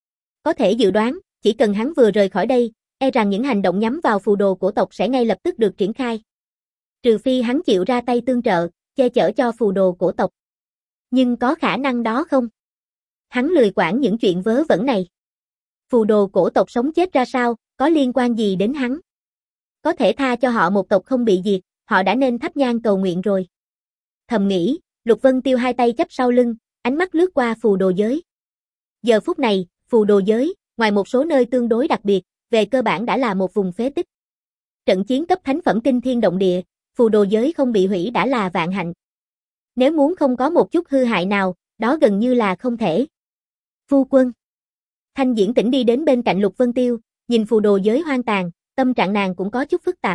Có thể dự đoán, chỉ cần hắn vừa rời khỏi đây, e rằng những hành động nhắm vào phù đồ cổ tộc sẽ ngay lập tức được triển khai. Trừ phi hắn chịu ra tay tương trợ, che chở cho phù đồ cổ tộc. Nhưng có khả năng đó không? Hắn lười quản những chuyện vớ vẩn này. Phù đồ cổ tộc sống chết ra sao, có liên quan gì đến hắn? Có thể tha cho họ một tộc không bị diệt, họ đã nên thắp nhang cầu nguyện rồi. Thầm nghĩ, Lục Vân Tiêu hai tay chắp sau lưng, ánh mắt lướt qua phù đồ giới. Giờ phút này, phù đồ giới, ngoài một số nơi tương đối đặc biệt, về cơ bản đã là một vùng phế tích. Trận chiến cấp thánh phẩm kinh thiên động địa, phù đồ giới không bị hủy đã là vạn hạnh. Nếu muốn không có một chút hư hại nào, đó gần như là không thể. Phu quân. Thanh Diễn Tĩnh đi đến bên cạnh Lục Vân Tiêu, nhìn phù đồ giới hoang tàn, tâm trạng nàng cũng có chút phức tạp.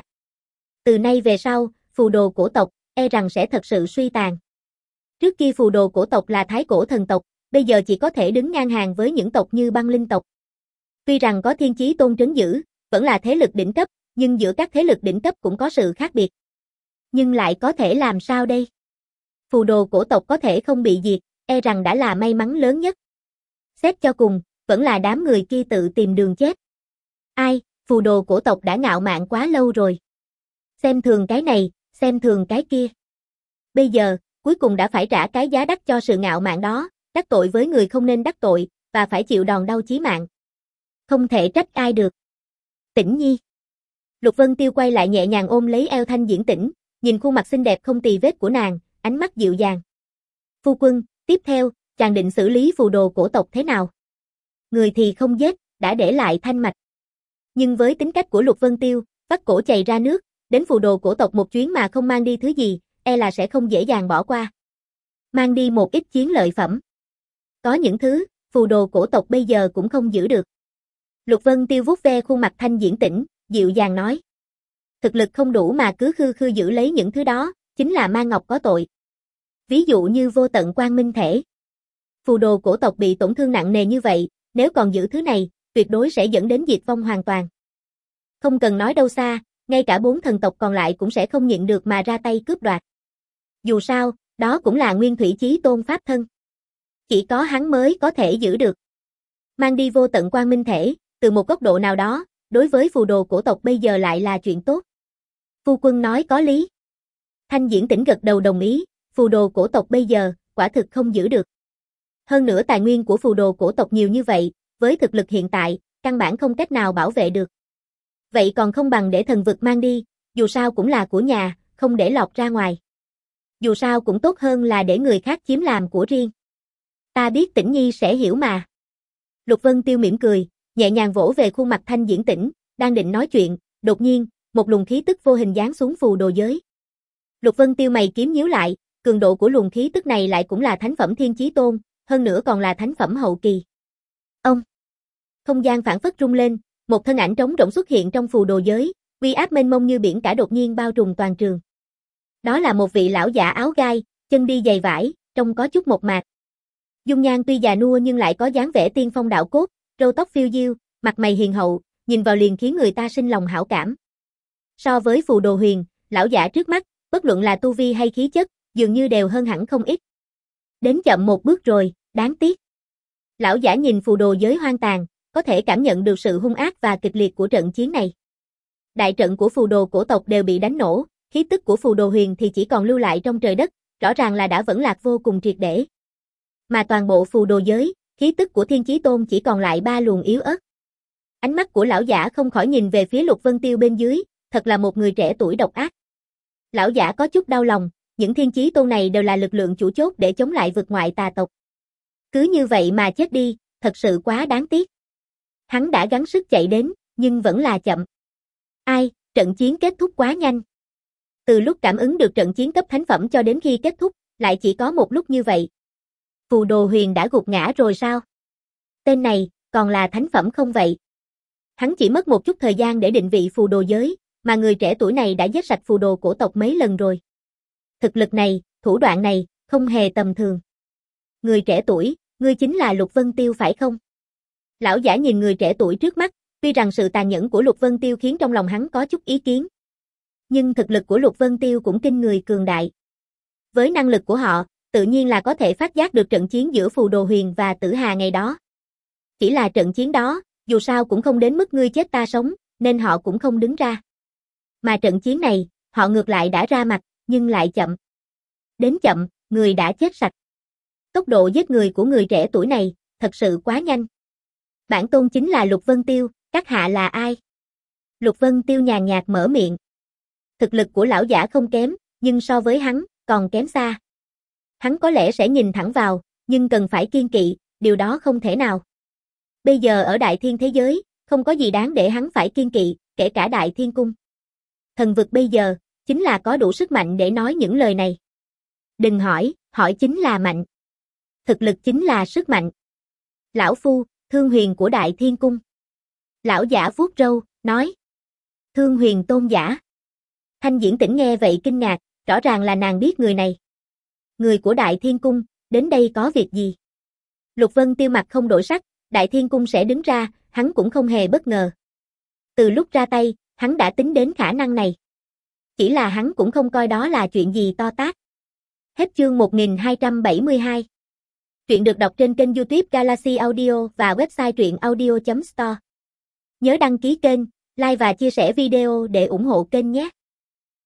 Từ nay về sau, phù đồ cổ tộc, e rằng sẽ thật sự suy tàn. Trước kia phù đồ cổ tộc là thái cổ thần tộc, bây giờ chỉ có thể đứng ngang hàng với những tộc như băng linh tộc. Tuy rằng có Thiên Chí Tôn trấn giữ, vẫn là thế lực đỉnh cấp, nhưng giữa các thế lực đỉnh cấp cũng có sự khác biệt. Nhưng lại có thể làm sao đây? Phù đồ cổ tộc có thể không bị diệt, e rằng đã là may mắn lớn nhất. Xét cho cùng, vẫn là đám người kia tự tìm đường chết. Ai, phù đồ cổ tộc đã ngạo mạn quá lâu rồi. Xem thường cái này, xem thường cái kia. Bây giờ, cuối cùng đã phải trả cái giá đắt cho sự ngạo mạn đó, đắc tội với người không nên đắc tội, và phải chịu đòn đau chí mạng. Không thể trách ai được. Tĩnh Nhi. Lục Vân Tiêu quay lại nhẹ nhàng ôm lấy eo Thanh Diễn Tĩnh, nhìn khuôn mặt xinh đẹp không tì vết của nàng, ánh mắt dịu dàng. Phu quân, tiếp theo, chàng định xử lý phù đồ cổ tộc thế nào? Người thì không giết, đã để lại thanh mạch. Nhưng với tính cách của Lục Vân Tiêu, vắt cổ chày ra nước, đến phù đồ cổ tộc một chuyến mà không mang đi thứ gì, e là sẽ không dễ dàng bỏ qua. Mang đi một ít chiến lợi phẩm. Có những thứ, phù đồ cổ tộc bây giờ cũng không giữ được. Lục Vân Tiêu vuốt ve khuôn mặt Thanh Diễn Tĩnh, dịu dàng nói. Thực lực không đủ mà cứ khư khư giữ lấy những thứ đó, chính là mang ngọc có tội. Ví dụ như vô tận quang minh thể. Phù đồ cổ tộc bị tổn thương nặng nề như vậy, nếu còn giữ thứ này, tuyệt đối sẽ dẫn đến diệt vong hoàn toàn. Không cần nói đâu xa, ngay cả bốn thần tộc còn lại cũng sẽ không nhịn được mà ra tay cướp đoạt. Dù sao, đó cũng là Nguyên Thủy Chí Tôn pháp thân. Chỉ có hắn mới có thể giữ được. Mang đi vô tận quang minh thể, từ một góc độ nào đó, đối với phù đồ cổ tộc bây giờ lại là chuyện tốt. Phu quân nói có lý. Thanh Diễn Tĩnh gật đầu đồng ý, phù đồ cổ tộc bây giờ, quả thực không giữ được. Hơn nữa tài nguyên của phù đồ cổ tộc nhiều như vậy, với thực lực hiện tại, căn bản không cách nào bảo vệ được. Vậy còn không bằng để thần vực mang đi, dù sao cũng là của nhà, không để lọt ra ngoài. Dù sao cũng tốt hơn là để người khác chiếm làm của riêng. Ta biết Tĩnh Nhi sẽ hiểu mà. Lục Vân Tiêu mỉm cười, nhẹ nhàng vỗ về khuôn mặt Thanh Diễn Tĩnh, đang định nói chuyện, đột nhiên, một luồng khí tức vô hình giáng xuống phù đồ giới. Lục Vân Tiêu mày kiếm nhíu lại, cường độ của luồng khí tức này lại cũng là thánh phẩm Thiên Chí Tôn, hơn nữa còn là thánh phẩm hậu kỳ. Ông. Không gian phảng phất rung lên, một thân ảnh trống rỗng xuất hiện trong phù đồ giới, uy áp mênh mông như biển cả đột nhiên bao trùm toàn trường. Đó là một vị lão giả áo gai, chân đi giày vải, trông có chút mộc mạc. Dung nhan tuy già nua nhưng lại có dáng vẻ tiên phong đạo cốt, râu tóc phiêu diêu, mặt mày hiền hậu, nhìn vào liền khiến người ta sinh lòng hảo cảm. So với phù đồ huyền, lão giả trước mắt, bất luận là tu vi hay khí chất, dường như đều hơn hẳn không ít. Đến chậm một bước rồi, đáng tiếc. Lão giả nhìn phù đồ giới hoang tàn, có thể cảm nhận được sự hung ác và kịch liệt của trận chiến này. Đại trận của phù đồ cổ tộc đều bị đánh nổ, khí tức của phù đồ huyền thì chỉ còn lưu lại trong trời đất, rõ ràng là đã vẫn lạc vô cùng triệt để. Mà toàn bộ phù đồ giới, khí tức của Thiên Chí Tôn chỉ còn lại ba luồng yếu ớt. Ánh mắt của lão giả không khỏi nhìn về phía Lục Vân Tiêu bên dưới, thật là một người trẻ tuổi độc ác. Lão giả có chút đau lòng, những Thiên Chí Tôn này đều là lực lượng chủ chốt để chống lại vực ngoại tà tộc. Cứ như vậy mà chết đi, thật sự quá đáng tiếc. Hắn đã gắng sức chạy đến, nhưng vẫn là chậm. Ai, trận chiến kết thúc quá nhanh. Từ lúc cảm ứng được trận chiến cấp thánh phẩm cho đến khi kết thúc, lại chỉ có một lúc như vậy. Phù đồ huyền đã gục ngã rồi sao? Tên này, còn là thánh phẩm không vậy? Hắn chỉ mất một chút thời gian để định vị phù đồ giới, mà người trẻ tuổi này đã giết sạch phù đồ cổ tộc mấy lần rồi. Thực lực này, thủ đoạn này, không hề tầm thường. Người trẻ tuổi, ngươi chính là Lục Vân Tiêu phải không? Lão giả nhìn người trẻ tuổi trước mắt, tuy rằng sự tàn nhẫn của Lục Vân Tiêu khiến trong lòng hắn có chút ý kiến. Nhưng thực lực của Lục Vân Tiêu cũng kinh người cường đại. Với năng lực của họ, tự nhiên là có thể phát giác được trận chiến giữa phù đồ huyền và tử hà ngày đó. Chỉ là trận chiến đó, dù sao cũng không đến mức ngươi chết ta sống, nên họ cũng không đứng ra. Mà trận chiến này, họ ngược lại đã ra mặt, nhưng lại chậm. Đến chậm, người đã chết sạch. Tốc độ giết người của người trẻ tuổi này, thật sự quá nhanh. Bản tôn chính là Lục Vân Tiêu, các hạ là ai? Lục Vân Tiêu nhàn nhạt mở miệng. Thực lực của lão giả không kém, nhưng so với hắn, còn kém xa. Hắn có lẽ sẽ nhìn thẳng vào, nhưng cần phải kiên kỵ, điều đó không thể nào. Bây giờ ở Đại Thiên thế giới, không có gì đáng để hắn phải kiên kỵ, kể cả Đại Thiên Cung. Thần vực bây giờ, chính là có đủ sức mạnh để nói những lời này. Đừng hỏi, hỏi chính là mạnh. Thực lực chính là sức mạnh. Lão Phu, Thương Huyền của Đại Thiên Cung. Lão giả vuốt râu, nói. Thương Huyền tôn giả. Thanh Diễn Tĩnh nghe vậy kinh ngạc, rõ ràng là nàng biết người này. Người của Đại Thiên Cung, đến đây có việc gì? Lục Vân Tiêu mặt không đổi sắc, Đại Thiên Cung sẽ đứng ra, hắn cũng không hề bất ngờ. Từ lúc ra tay, hắn đã tính đến khả năng này. Chỉ là hắn cũng không coi đó là chuyện gì to tát. Hết chương một nghìn hai trăm bảy mươi hai. Truyện được đọc trên kênh YouTube Galaxy Audio và website truyện audio chấm store. Nhớ đăng ký kênh, like và chia sẻ video để ủng hộ kênh nhé.